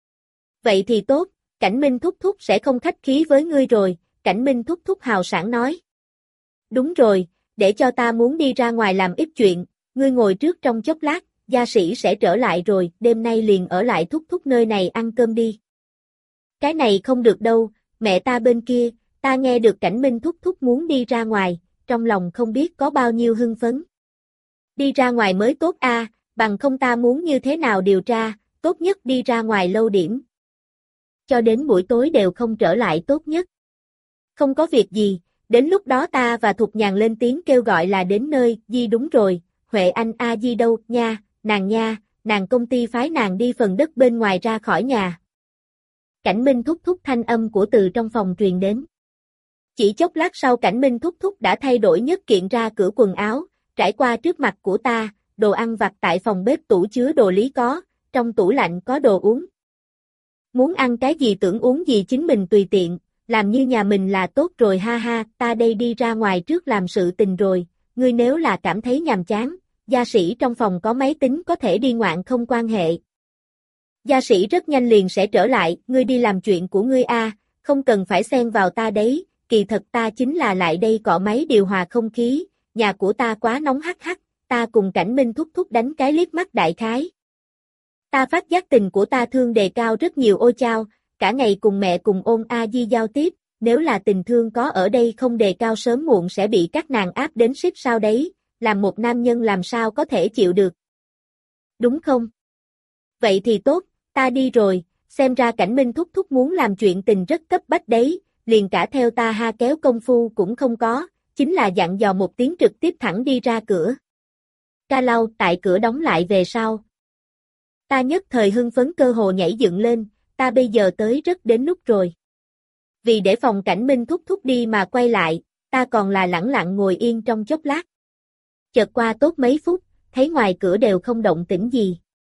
Vậy thì tốt, Cảnh Minh thúc thúc sẽ không khách khí với ngươi rồi, Cảnh Minh thúc thúc hào sảng nói. Đúng rồi, để cho ta muốn đi ra ngoài làm ít chuyện, ngươi ngồi trước trong chốc lát, gia sĩ sẽ trở lại rồi, đêm nay liền ở lại thúc thúc nơi này ăn cơm đi. Cái này không được đâu, mẹ ta bên kia, ta nghe được Cảnh Minh thúc thúc muốn đi ra ngoài, trong lòng không biết có bao nhiêu hưng phấn. Đi ra ngoài mới tốt a, à, bằng không ta muốn như thế nào điều tra, tốt nhất đi ra ngoài lâu điểm. Cho đến buổi tối đều không trở lại tốt nhất. Không có việc gì, đến lúc đó ta và Thục Nhàn lên tiếng kêu gọi là đến nơi, Di đúng rồi, Huệ Anh a Di đâu, nha, nàng nha, nàng công ty phái nàng đi phần đất bên ngoài ra khỏi nhà. Cảnh Minh thúc thúc thanh âm của từ trong phòng truyền đến. Chỉ chốc lát sau Cảnh Minh thúc thúc đã thay đổi nhất kiện ra cửa quần áo, trải qua trước mặt của ta, đồ ăn vặt tại phòng bếp tủ chứa đồ lý có, trong tủ lạnh có đồ uống. Muốn ăn cái gì tưởng uống gì chính mình tùy tiện, làm như nhà mình là tốt rồi ha ha, ta đây đi ra ngoài trước làm sự tình rồi, ngươi nếu là cảm thấy nhàm chán, gia sĩ trong phòng có máy tính có thể đi ngoạn không quan hệ. Gia sĩ rất nhanh liền sẽ trở lại, ngươi đi làm chuyện của ngươi a, không cần phải xen vào ta đấy, kỳ thật ta chính là lại đây cọ máy điều hòa không khí, nhà của ta quá nóng hắc hắc, ta cùng Cảnh Minh thúc thúc đánh cái liếc mắt đại khái. Ta phát giác tình của ta thương đề cao rất nhiều ôi chao, cả ngày cùng mẹ cùng ôn a di giao tiếp, nếu là tình thương có ở đây không đề cao sớm muộn sẽ bị các nàng áp đến xích sao đấy, làm một nam nhân làm sao có thể chịu được. Đúng không? Vậy thì tốt, ta đi rồi, xem ra Cảnh Minh thúc thúc muốn làm chuyện tình rất cấp bách đấy, liền cả theo ta ha kéo công phu cũng không có, chính là dặn dò một tiếng trực tiếp thẳng đi ra cửa. Ca lau tại cửa đóng lại về sau. Ta nhất thời hưng phấn cơ hồ nhảy dựng lên, ta bây giờ tới rất đến lúc rồi. Vì để phòng Cảnh Minh thúc thúc đi mà quay lại, ta còn là lẳng lặng ngồi yên trong chốc lát. Chợt qua tốt mấy phút, thấy ngoài cửa đều không động tĩnh gì.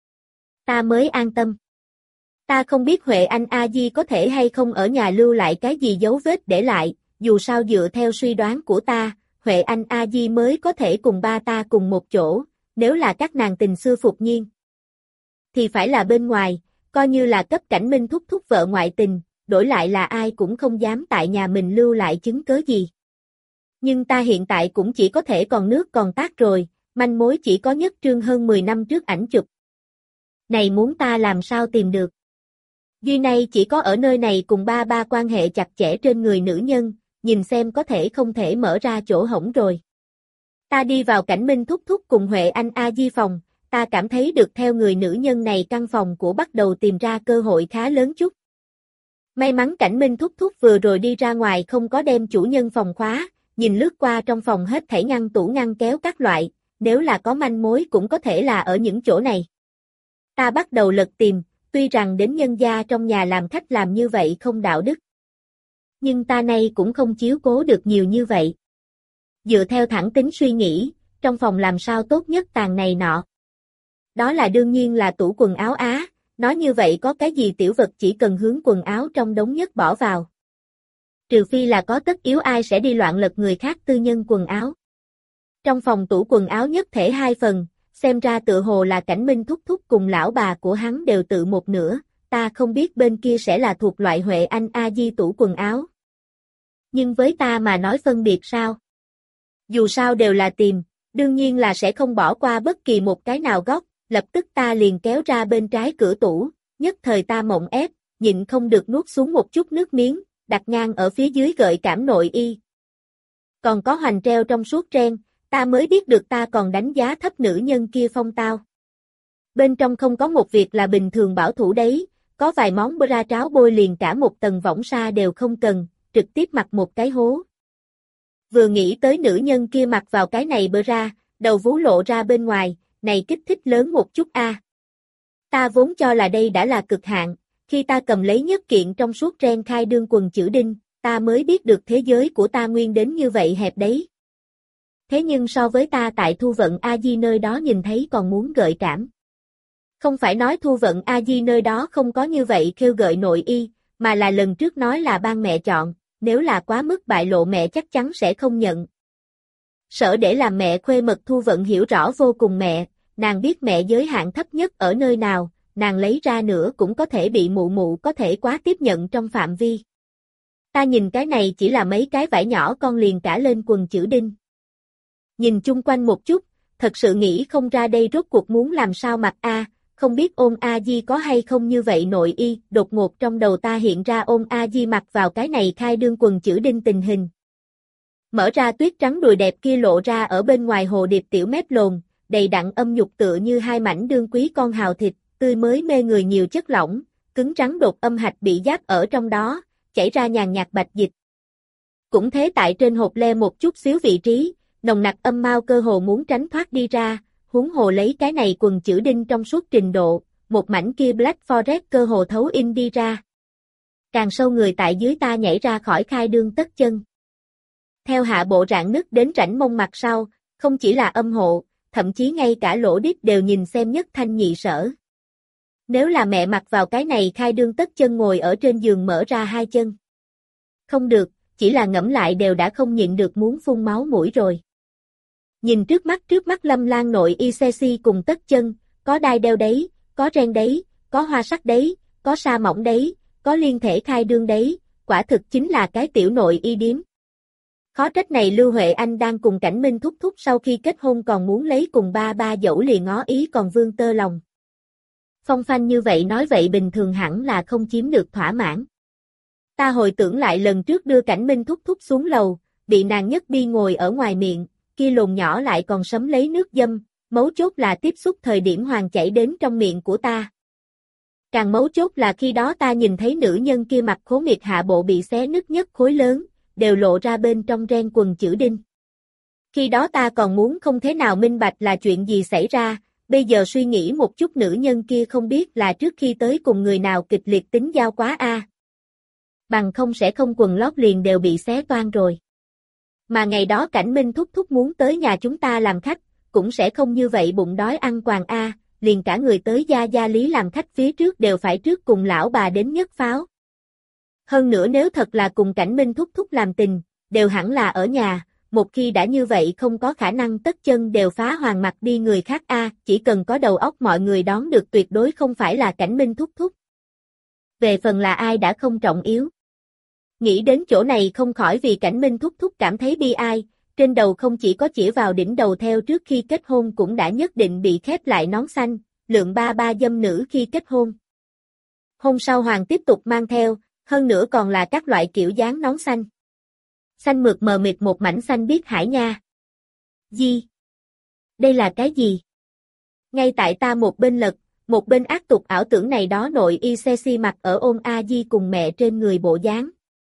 Ta mới an tâm. Ta không biết Huệ Anh a Di có thể hay không ở nhà lưu lại cái gì dấu vết để lại, dù sao dựa theo suy đoán của ta, Huệ Anh a Di mới có thể cùng ba ta cùng một chỗ, nếu là các nàng tình xưa phục nhiên. Thì phải là bên ngoài, coi như là cấp Cảnh Minh thúc thúc vợ ngoại tình, đổi lại là ai cũng không dám tại nhà mình lưu lại chứng cớ gì. Nhưng ta hiện tại cũng chỉ có thể còn nước còn tát rồi, manh mối chỉ có nhất trương hơn mười năm trước ảnh chụp. Này muốn ta làm sao tìm được? Duy này chỉ có ở nơi này cùng ba ba quan hệ chặt chẽ trên người nữ nhân, nhìn xem có thể không thể mở ra chỗ hổng rồi. Ta đi vào Cảnh Minh thúc thúc cùng Huệ Anh A Di phòng, ta cảm thấy được theo người nữ nhân này căn phòng của bắt đầu tìm ra cơ hội khá lớn chút. May mắn Cảnh Minh thúc thúc vừa rồi đi ra ngoài không có đem chủ nhân phòng khóa, nhìn lướt qua trong phòng hết thảy ngăn tủ ngăn kéo các loại, nếu là có manh mối cũng có thể là ở những chỗ này. Ta bắt đầu lật tìm, tuy rằng đến nhân gia trong nhà làm khách làm như vậy không đạo đức. Nhưng ta nay cũng không chiếu cố được nhiều như vậy. Dựa theo thẳng tính suy nghĩ, trong phòng làm sao tốt nhất tàn này nọ. Đó là đương nhiên là tủ quần áo á, nói như vậy có cái gì tiểu vật chỉ cần hướng quần áo trong đống nhất bỏ vào. Trừ phi là có tất yếu ai sẽ đi loạn lật người khác tư nhân quần áo. Trong phòng tủ quần áo nhất thể hai phần, xem ra tựa hồ là Cảnh Minh thúc thúc cùng lão bà của hắn đều tự một nửa, ta không biết bên kia sẽ là thuộc loại Huệ Anh A Di tủ quần áo. Nhưng với ta mà nói phân biệt sao? Dù sao đều là tìm, đương nhiên là sẽ không bỏ qua bất kỳ một cái nào góc, lập tức ta liền kéo ra bên trái cửa tủ, nhất thời ta mộng ép, nhịn không được nuốt xuống một chút nước miếng, đặt ngang ở phía dưới gợi cảm nội y. Còn có hoành treo trong suốt ren, ta mới biết được ta còn đánh giá thấp nữ nhân kia phong tao. Bên trong không có một việc là bình thường bảo thủ đấy, có vài món bra tráo bôi liền cả một tầng võng sa đều không cần, trực tiếp mặc một cái hố. Vừa nghĩ tới nữ nhân kia mặc vào cái này bra, đầu vú lộ ra bên ngoài, này kích thích lớn một chút a. À. Ta vốn cho là đây đã là cực hạn, khi ta cầm lấy nhất kiện trong suốt ren khai đương quần chữ đinh, ta mới biết được thế giới của ta nguyên đến như vậy hẹp đấy. Thế nhưng so với ta tại Thu Vận A Di nơi đó nhìn thấy còn muốn gợi cảm. Không phải nói Thu Vận A Di nơi đó không có như vậy kêu gợi nội y, mà là lần trước nói là ban mẹ chọn, nếu là quá mức bại lộ mẹ chắc chắn sẽ không nhận. Sợ để làm mẹ khuê mật Thu Vận hiểu rõ vô cùng mẹ, nàng biết mẹ giới hạn thấp nhất ở nơi nào, nàng lấy ra nữa cũng có thể bị mụ mụ có thể quá tiếp nhận trong phạm vi. Ta nhìn cái này chỉ là mấy cái vải nhỏ con liền cả lên quần chữ đinh. Nhìn chung quanh một chút, thật sự nghĩ không ra đây rốt cuộc muốn làm sao mặc a, không biết Ôn A Di có hay không như vậy nội y, đột ngột trong đầu ta hiện ra Ôn A Di mặc vào cái này khai đương quần chữ đinh tình hình. Mở ra tuyết trắng đùi đẹp kia lộ ra ở bên ngoài hồ điệp tiểu mép lồn, đầy đặn âm nhục tựa như hai mảnh đương quý con hào thịt, tươi mới mê người nhiều chất lỏng, cứng trắng đột âm hạch bị giáp ở trong đó, chảy ra nhàn nhạt bạch dịch. Cũng thế tại trên hộp le một chút xíu vị trí, nồng nặc âm mao cơ hồ muốn tránh thoát đi ra, huống hồ lấy cái này quần chữ đinh trong suốt trình độ, một mảnh kia Black Forest cơ hồ thấu in đi ra. Càng sâu người tại dưới ta nhảy ra khỏi khai đương tất chân. Theo hạ bộ rạn nứt đến rãnh mông mặt sau, không chỉ là âm hộ, thậm chí ngay cả lỗ đít đều nhìn xem nhất thanh nhị sở. Nếu là mẹ mặc vào cái này khai đương tất chân ngồi ở trên giường mở ra hai chân. Không được, chỉ là ngẫm lại đều đã không nhịn được muốn phun máu mũi rồi. Nhìn trước mắt trước mắt Lâm Lan nội y sexy cùng tất chân, có đai đeo đấy, có ren đấy, có hoa sắc đấy, có sa mỏng đấy, có liên thể khai đương đấy, quả thực chính là cái tiểu nội y điếm. Khó trách này Lưu Huệ Anh đang cùng Cảnh Minh thúc thúc sau khi kết hôn còn muốn lấy cùng ba ba dẫu lìa ngó ý còn vương tơ lòng. Phong phanh như vậy nói vậy bình thường hẳn là không chiếm được thỏa mãn. Ta hồi tưởng lại lần trước đưa Cảnh Minh thúc thúc xuống lầu, bị nàng nhất bi ngồi ở ngoài miệng, kia lồn nhỏ lại còn sấm lấy nước dâm, mấu chốt là tiếp xúc thời điểm hoàng chảy đến trong miệng của ta. Càng mấu chốt là khi đó ta nhìn thấy nữ nhân kia mặt khố miệt hạ bộ bị xé nứt nhất khối lớn, đều lộ ra bên trong ren quần chữ đinh. Khi đó ta còn muốn không thế nào minh bạch là chuyện gì xảy ra, bây giờ suy nghĩ một chút nữ nhân kia không biết là trước khi tới cùng người nào kịch liệt tính giao quá a. À. Bằng không sẽ không quần lót liền đều bị xé toang rồi. Mà ngày đó Cảnh Minh thúc thúc muốn tới nhà chúng ta làm khách, cũng sẽ không như vậy bụng đói ăn quàng a, à, liền cả người tới gia gia lý làm khách phía trước đều phải trước cùng lão bà đến nhất pháo. Hơn nữa nếu thật là cùng Cảnh Minh thúc thúc làm tình, đều hẳn là ở nhà, một khi đã như vậy không có khả năng tất chân đều phá hoàng mặt đi người khác a, à, chỉ cần có đầu óc mọi người đón được tuyệt đối không phải là Cảnh Minh thúc thúc. Về phần là ai đã không trọng yếu. Nghĩ đến chỗ này không khỏi vì Cảnh Minh thúc thúc cảm thấy bi ai, trên đầu không chỉ có chĩa vào đỉnh đầu theo trước khi kết hôn cũng đã nhất định bị khép lại nón xanh, lượng ba ba dâm nữ khi kết hôn. Hôm sau Hoàng tiếp tục mang theo, hơn nữa còn là các loại kiểu dáng nón xanh. Xanh mượt mờ mịt một mảnh xanh biếc hải nha. Gì? Đây là cái gì? Ngay tại ta một bên lật, một bên ác tục ảo tưởng này đó nội y sexy mặc ở ôm A Di cùng mẹ trên người bộ dáng.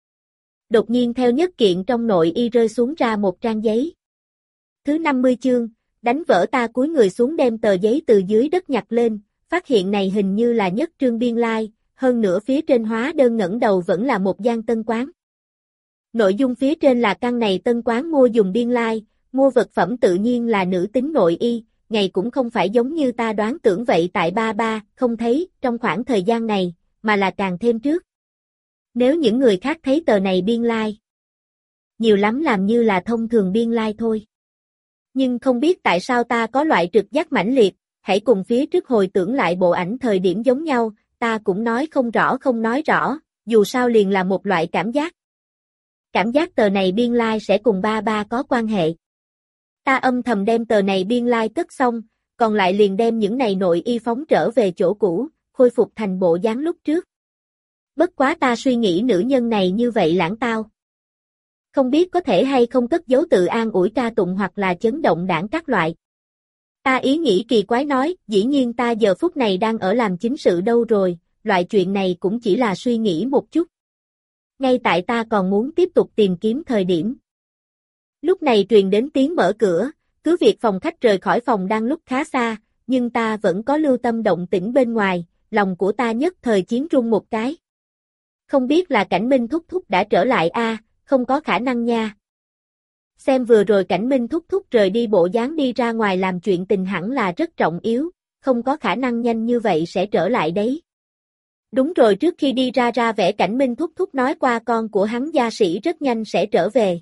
Đột nhiên theo nhất kiện trong nội y rơi xuống ra một trang giấy. Thứ năm mươi chương, đánh vỡ ta cúi người xuống đem tờ giấy từ dưới đất nhặt lên, phát hiện này hình như là nhất trương biên lai, hơn nữa phía trên hóa đơn ngẩng đầu vẫn là một gian tân quán. Nội dung phía trên là căn này tân quán mua dùng biên lai, mua vật phẩm tự nhiên là nữ tính nội y, ngày cũng không phải giống như ta đoán tưởng vậy tại ba ba, không thấy, trong khoảng thời gian này, mà là càng thêm trước. Nếu những người khác thấy tờ này biên lai, nhiều lắm làm như là thông thường biên lai thôi. Nhưng không biết tại sao ta có loại trực giác mãnh liệt, hãy cùng phía trước hồi tưởng lại bộ ảnh thời điểm giống nhau, ta cũng nói không rõ không nói rõ, dù sao liền là một loại cảm giác. Cảm giác tờ này biên lai sẽ cùng ba ba có quan hệ. Ta âm thầm đem tờ này biên lai cất xong, còn lại liền đem những này nội y phóng trở về chỗ cũ, khôi phục thành bộ dáng lúc trước. Bất quá ta suy nghĩ nữ nhân này như vậy lãng tao. Không biết có thể hay không cất giấu tự an ủi ca tụng hoặc là chấn động đảng các loại. Ta ý nghĩ kỳ quái nói, dĩ nhiên ta giờ phút này đang ở làm chính sự đâu rồi, loại chuyện này cũng chỉ là suy nghĩ một chút. Ngay tại ta còn muốn tiếp tục tìm kiếm thời điểm. Lúc này truyền đến tiếng mở cửa, cứ việc phòng khách rời khỏi phòng đang lúc khá xa, nhưng ta vẫn có lưu tâm động tĩnh bên ngoài, lòng của ta nhất thời chiến rung một cái. Không biết là Cảnh Minh thúc thúc đã trở lại a, à, không có khả năng nha. Xem vừa rồi Cảnh Minh thúc thúc rời đi bộ dáng đi ra ngoài làm chuyện tình hẳn là rất trọng yếu, không có khả năng nhanh như vậy sẽ trở lại đấy. Đúng rồi, trước khi đi ra ra vẻ Cảnh Minh thúc thúc nói qua con của hắn gia sĩ rất nhanh sẽ trở về.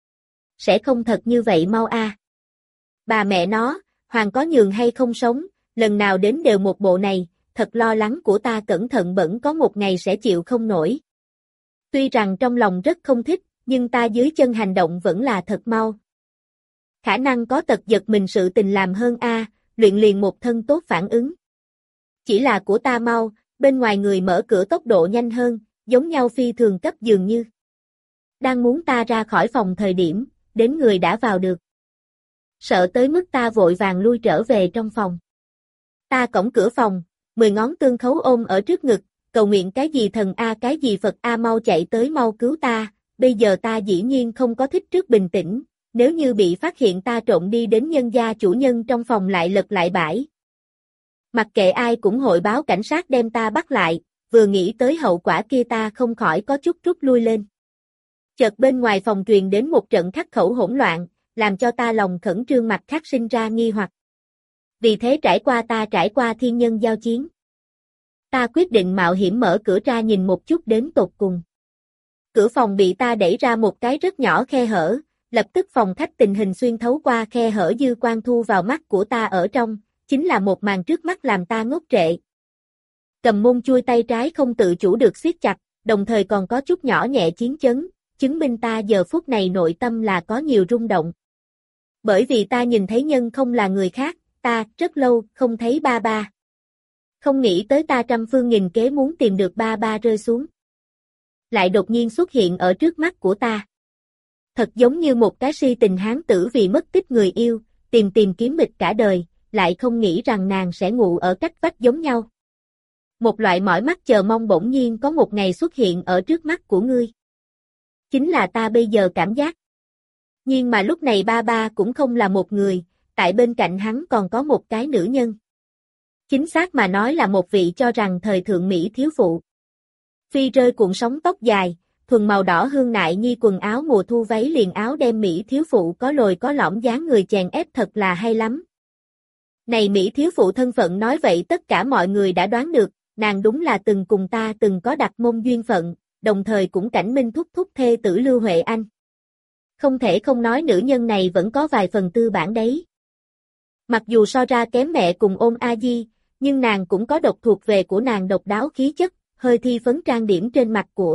Sẽ không thật như vậy mau a. À. Bà mẹ nó, Hoàng có nhường hay không sống, lần nào đến đều một bộ này, thật lo lắng của ta cẩn thận bẩn có một ngày sẽ chịu không nổi. Tuy rằng trong lòng rất không thích, nhưng ta dưới chân hành động vẫn là thật mau. Khả năng có tật giật mình sự tình làm hơn a, à, luyện liền một thân tốt phản ứng. Chỉ là của ta mau, bên ngoài người mở cửa tốc độ nhanh hơn, giống nhau phi thường cấp dường như. Đang muốn ta ra khỏi phòng thời điểm, đến người đã vào được. Sợ tới mức ta vội vàng lui trở về trong phòng. Ta cổng cửa phòng, mười ngón tương khấu ôm ở trước ngực, cầu nguyện cái gì thần a cái gì Phật a mau chạy tới mau cứu ta, bây giờ ta dĩ nhiên không có thích trước bình tĩnh, nếu như bị phát hiện ta trộm đi đến nhân gia chủ nhân trong phòng lại lật lại bãi. Mặc kệ ai cũng hội báo cảnh sát đem ta bắt lại, vừa nghĩ tới hậu quả kia ta không khỏi có chút rút lui lên. Chợt bên ngoài phòng truyền đến một trận khắc khẩu hỗn loạn, làm cho ta lòng khẩn trương mặt khác sinh ra nghi hoặc. Vì thế trải qua ta trải qua thiên nhân giao chiến. Ta quyết định mạo hiểm mở cửa ra nhìn một chút đến tột cùng. Cửa phòng bị ta đẩy ra một cái rất nhỏ khe hở, lập tức phòng khách tình hình xuyên thấu qua khe hở dư quang thu vào mắt của ta ở trong, chính là một màn trước mắt làm ta ngốc trệ. Cầm môn chui tay trái không tự chủ được siết chặt, đồng thời còn có chút nhỏ nhẹ chiến chấn, chứng minh ta giờ phút này nội tâm là có nhiều rung động. Bởi vì ta nhìn thấy nhân không là người khác, ta rất lâu không thấy ba ba. Không nghĩ tới ta trăm phương nghìn kế muốn tìm được ba ba rơi xuống. Lại đột nhiên xuất hiện ở trước mắt của ta. Thật giống như một cái si tình hán tử vì mất tích người yêu, tìm tìm kiếm mịch cả đời, lại không nghĩ rằng nàng sẽ ngủ ở cách vách giống nhau. Một loại mỏi mắt chờ mong bỗng nhiên có một ngày xuất hiện ở trước mắt của ngươi. Chính là ta bây giờ cảm giác. Nhưng mà lúc này ba ba cũng không là một người, tại bên cạnh hắn còn có một cái nữ nhân. Chính xác mà nói là một vị cho rằng thời thượng Mỹ thiếu phụ. Phi rơi cuộn sóng tóc dài, thuần màu đỏ hương nại nhi quần áo mùa thu váy liền áo đem Mỹ thiếu phụ có lồi có lõm dáng người chèn ép thật là hay lắm. Này Mỹ thiếu phụ thân phận nói vậy tất cả mọi người đã đoán được, nàng đúng là từng cùng ta từng có đặt môn duyên phận, đồng thời cũng Cảnh Minh thúc thúc thê tử Lưu Huệ Anh. Không thể không nói nữ nhân này vẫn có vài phần tư bản đấy. Mặc dù so ra kém mẹ cùng ôm A Di, nhưng nàng cũng có độc thuộc về của nàng độc đáo khí chất, hơi thi phấn trang điểm trên mặt của,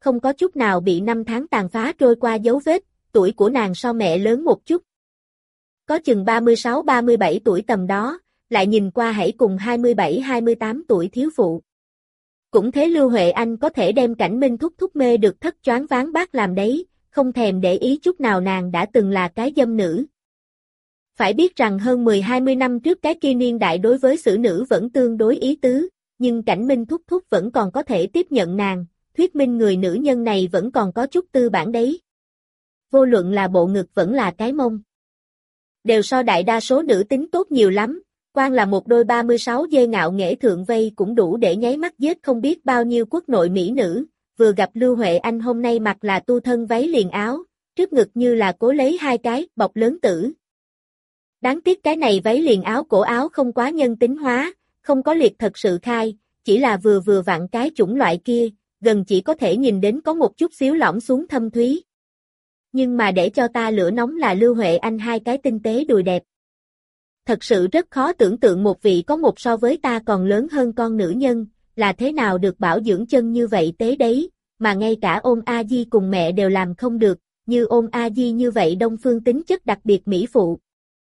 không có chút nào bị năm tháng tàn phá trôi qua dấu vết, tuổi của nàng so mẹ lớn một chút. Có chừng ba mươi sáu ba mươi bảy tuổi tầm đó, lại nhìn qua hãy cùng hai mươi bảy hai mươi tám tuổi thiếu phụ. Cũng thế Lưu Huệ Anh có thể đem Cảnh Minh thúc thúc mê được thất choáng váng bác làm đấy, không thèm để ý chút nào nàng đã từng là cái dâm nữ. Phải biết rằng hơn mười hai mươi năm trước cái kia niên đại đối với xử nữ vẫn tương đối ý tứ, nhưng Cảnh Minh thúc thúc vẫn còn có thể tiếp nhận nàng, thuyết minh người nữ nhân này vẫn còn có chút tư bản đấy. Vô luận là bộ ngực vẫn là cái mông. Đều so đại đa số nữ tính tốt nhiều lắm, quan là một đôi ba mươi sáu dê ngạo nghễ thượng vây cũng đủ để nháy mắt giết không biết bao nhiêu quốc nội mỹ nữ, vừa gặp Lưu Huệ Anh hôm nay mặc là tu thân váy liền áo, trước ngực như là cố lấy hai cái bọc lớn tử. Đáng tiếc cái này váy liền áo cổ áo không quá nhân tính hóa, không có liệt thật sự khai, chỉ là vừa vừa vặn cái chủng loại kia, gần chỉ có thể nhìn đến có một chút xíu lõm xuống thâm thúy. Nhưng mà để cho ta lửa nóng là Lưu Huệ Anh hai cái tinh tế đùi đẹp. Thật sự rất khó tưởng tượng một vị có một so với ta còn lớn hơn con nữ nhân, là thế nào được bảo dưỡng chân như vậy tế đấy, mà ngay cả Ôn A Di cùng mẹ đều làm không được, như Ôn A Di như vậy đông phương tính chất đặc biệt mỹ phụ.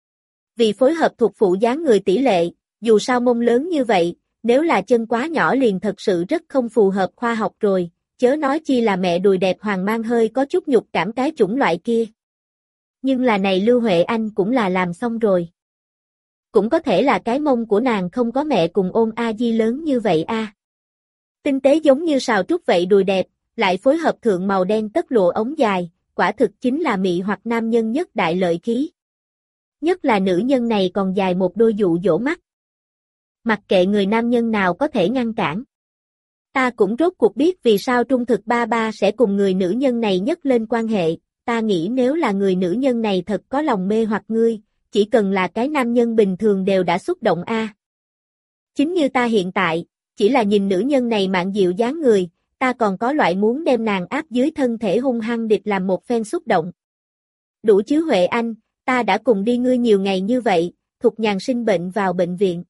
Vì phối hợp thuộc phụ dáng người tỷ lệ, dù sao mông lớn như vậy, nếu là chân quá nhỏ liền thật sự rất không phù hợp khoa học rồi, chớ nói chi là mẹ đùi đẹp hoàng mang hơi có chút nhục cảm cái chủng loại kia. Nhưng là này Lưu Huệ Anh cũng là làm xong rồi. Cũng có thể là cái mông của nàng không có mẹ cùng Ôn A Di lớn như vậy a. À. Tinh tế giống như sào trúc vậy đùi đẹp, lại phối hợp thượng màu đen tất lụa ống dài, quả thực chính là mị hoặc nam nhân nhất đại lợi khí. Nhất là nữ nhân này còn dài một đôi dụ dỗ mắt. Mặc kệ người nam nhân nào có thể ngăn cản. Ta cũng rốt cuộc biết vì sao trung thực ba ba sẽ cùng người nữ nhân này nhấc lên quan hệ, ta nghĩ nếu là người nữ nhân này thật có lòng mê hoặc ngươi, chỉ cần là cái nam nhân bình thường đều đã xúc động a. À. Chính như ta hiện tại, chỉ là nhìn nữ nhân này mạn dịu dáng người, ta còn có loại muốn đem nàng áp dưới thân thể hung hăng địch làm một phen xúc động. Đủ chứ Huệ Anh, ta đã cùng đi ngươi nhiều ngày như vậy, Thục Nhàn sinh bệnh vào bệnh viện.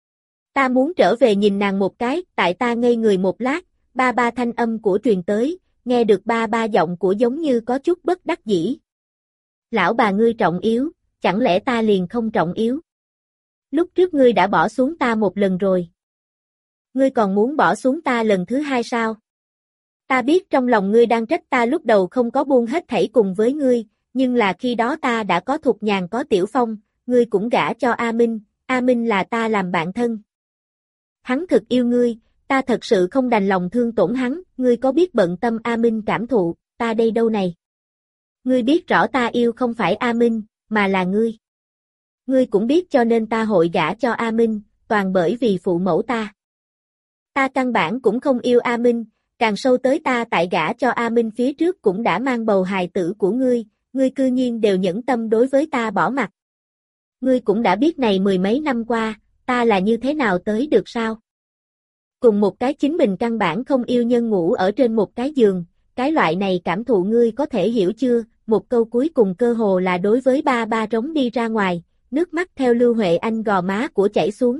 Ta muốn trở về nhìn nàng một cái, tại ta ngây người một lát, ba ba thanh âm của truyền tới, nghe được ba ba giọng của giống như có chút bất đắc dĩ. Lão bà ngươi trọng yếu, chẳng lẽ ta liền không trọng yếu? Lúc trước ngươi đã bỏ xuống ta một lần rồi. Ngươi còn muốn bỏ xuống ta lần thứ hai sao? Ta biết trong lòng ngươi đang trách ta lúc đầu không có buông hết thảy cùng với ngươi, nhưng là khi đó ta đã có Thục Nhàn có Tiểu Phong, ngươi cũng gả cho A Minh, A Minh là ta làm bạn thân. Hắn thực yêu ngươi, ta thật sự không đành lòng thương tổn hắn, ngươi có biết bận tâm A Minh cảm thụ, ta đây đâu này? Ngươi biết rõ ta yêu không phải A Minh, mà là ngươi. Ngươi cũng biết cho nên ta hội gả cho A Minh, toàn bởi vì phụ mẫu ta. Ta căn bản cũng không yêu A Minh, càng sâu tới ta tại gả cho A Minh phía trước cũng đã mang bầu hài tử của ngươi, ngươi cư nhiên đều nhẫn tâm đối với ta bỏ mặt. Ngươi cũng đã biết này mười mấy năm qua, ta là như thế nào tới được sao? Cùng một cái chính mình căn bản không yêu nhân ngủ ở trên một cái giường, cái loại này cảm thụ ngươi có thể hiểu chưa? Một câu cuối cùng cơ hồ là đối với ba ba trống đi ra ngoài, nước mắt theo Lưu Huệ Anh gò má của chảy xuống.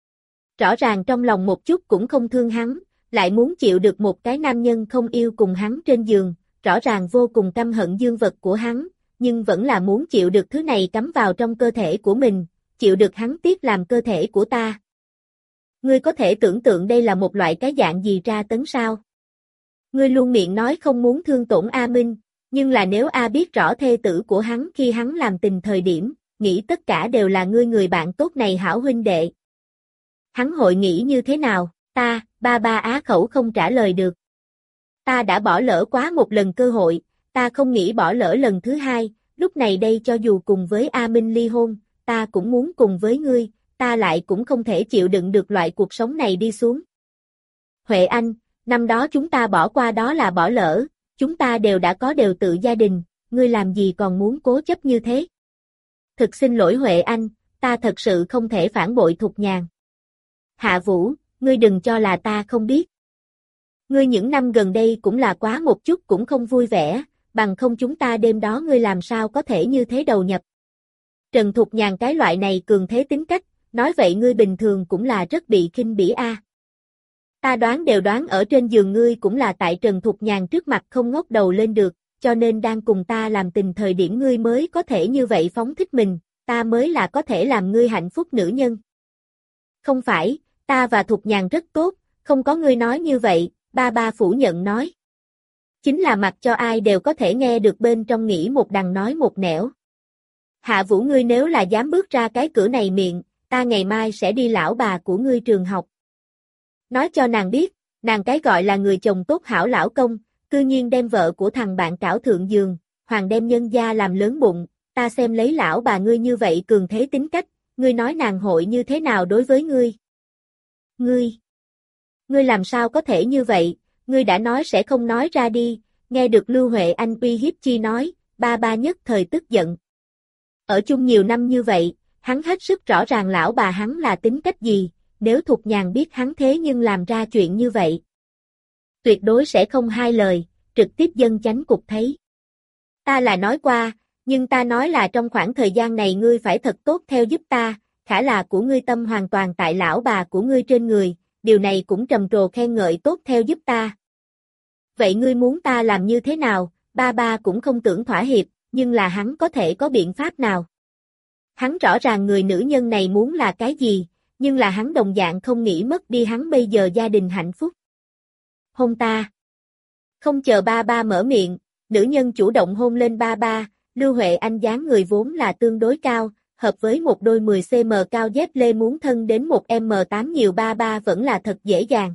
Rõ ràng trong lòng một chút cũng không thương hắn, lại muốn chịu được một cái nam nhân không yêu cùng hắn trên giường, rõ ràng vô cùng căm hận dương vật của hắn, nhưng vẫn là muốn chịu được thứ này cắm vào trong cơ thể của mình, chịu được hắn tiếp làm cơ thể của ta. Ngươi có thể tưởng tượng đây là một loại cái dạng gì tra tấn sao? Ngươi luôn miệng nói không muốn thương tổn A Minh, nhưng là nếu A biết rõ thê tử của hắn khi hắn làm tình thời điểm, nghĩ tất cả đều là ngươi người bạn tốt này hảo huynh đệ. Hắn hội nghĩ như thế nào? Ta, ba ba á khẩu không trả lời được. Ta đã bỏ lỡ quá một lần cơ hội, ta không nghĩ bỏ lỡ lần thứ hai, lúc này đây cho dù cùng với A Minh ly hôn, ta cũng muốn cùng với ngươi, ta lại cũng không thể chịu đựng được loại cuộc sống này đi xuống. Huệ Anh, năm đó chúng ta bỏ qua đó là bỏ lỡ, chúng ta đều đã có đều tự gia đình, ngươi làm gì còn muốn cố chấp như thế? Thực xin lỗi Huệ Anh, ta thật sự không thể phản bội Thục Nhàn. Hạ Vũ, ngươi đừng cho là ta không biết. Ngươi những năm gần đây cũng là quá một chút cũng không vui vẻ, bằng không chúng ta đêm đó ngươi làm sao có thể như thế đầu nhập. Trần Thục Nhàn cái loại này cường thế tính cách, nói vậy ngươi bình thường cũng là rất bị khinh bỉ a. Ta đoán đều đoán ở trên giường ngươi cũng là tại Trần Thục Nhàn trước mặt không ngóc đầu lên được, cho nên đang cùng ta làm tình thời điểm ngươi mới có thể như vậy phóng thích mình, ta mới là có thể làm ngươi hạnh phúc nữ nhân. Không phải, ta và Thục Nhàn rất tốt, không có ngươi nói như vậy, ba ba phủ nhận nói. Chính là mặc cho ai đều có thể nghe được bên trong nghĩ một đằng nói một nẻo. Hạ Vũ ngươi nếu là dám bước ra cái cửa này miệng, ta ngày mai sẽ đi lão bà của ngươi trường học. Nói cho nàng biết, nàng cái gọi là người chồng tốt hảo lão công, cư nhiên đem vợ của thằng bạn cảo thượng giường, hoàng đem nhân gia làm lớn bụng, ta xem lấy lão bà ngươi như vậy cường thế tính cách, ngươi nói nàng hội như thế nào đối với ngươi? Ngươi, ngươi làm sao có thể như vậy, ngươi đã nói sẽ không nói ra đi, nghe được Lưu Huệ Anh uy hiếp chi nói, ba ba nhất thời tức giận. Ở chung nhiều năm như vậy, hắn hết sức rõ ràng lão bà hắn là tính cách gì, nếu Thục Nhàn biết hắn thế nhưng làm ra chuyện như vậy. Tuyệt đối sẽ không hai lời, trực tiếp dân chánh cục thấy. Ta là nói qua, nhưng ta nói là trong khoảng thời gian này ngươi phải thật tốt theo giúp ta, khả là của ngươi tâm hoàn toàn tại lão bà của ngươi trên người, điều này cũng trầm trồ khen ngợi tốt theo giúp ta. Vậy ngươi muốn ta làm như thế nào, ba ba cũng không tưởng thỏa hiệp, nhưng là hắn có thể có biện pháp nào? Hắn rõ ràng người nữ nhân này muốn là cái gì, nhưng là hắn đồng dạng không nghĩ mất đi hắn bây giờ gia đình hạnh phúc. Hôn ta. Không chờ ba ba mở miệng, nữ nhân chủ động hôn lên ba ba, Lưu Huệ Anh dáng người vốn là tương đối cao, hợp với một đôi mười xăng ti mét cao dép lê muốn thân đến một mét tám nhiều ba ba vẫn là thật dễ dàng.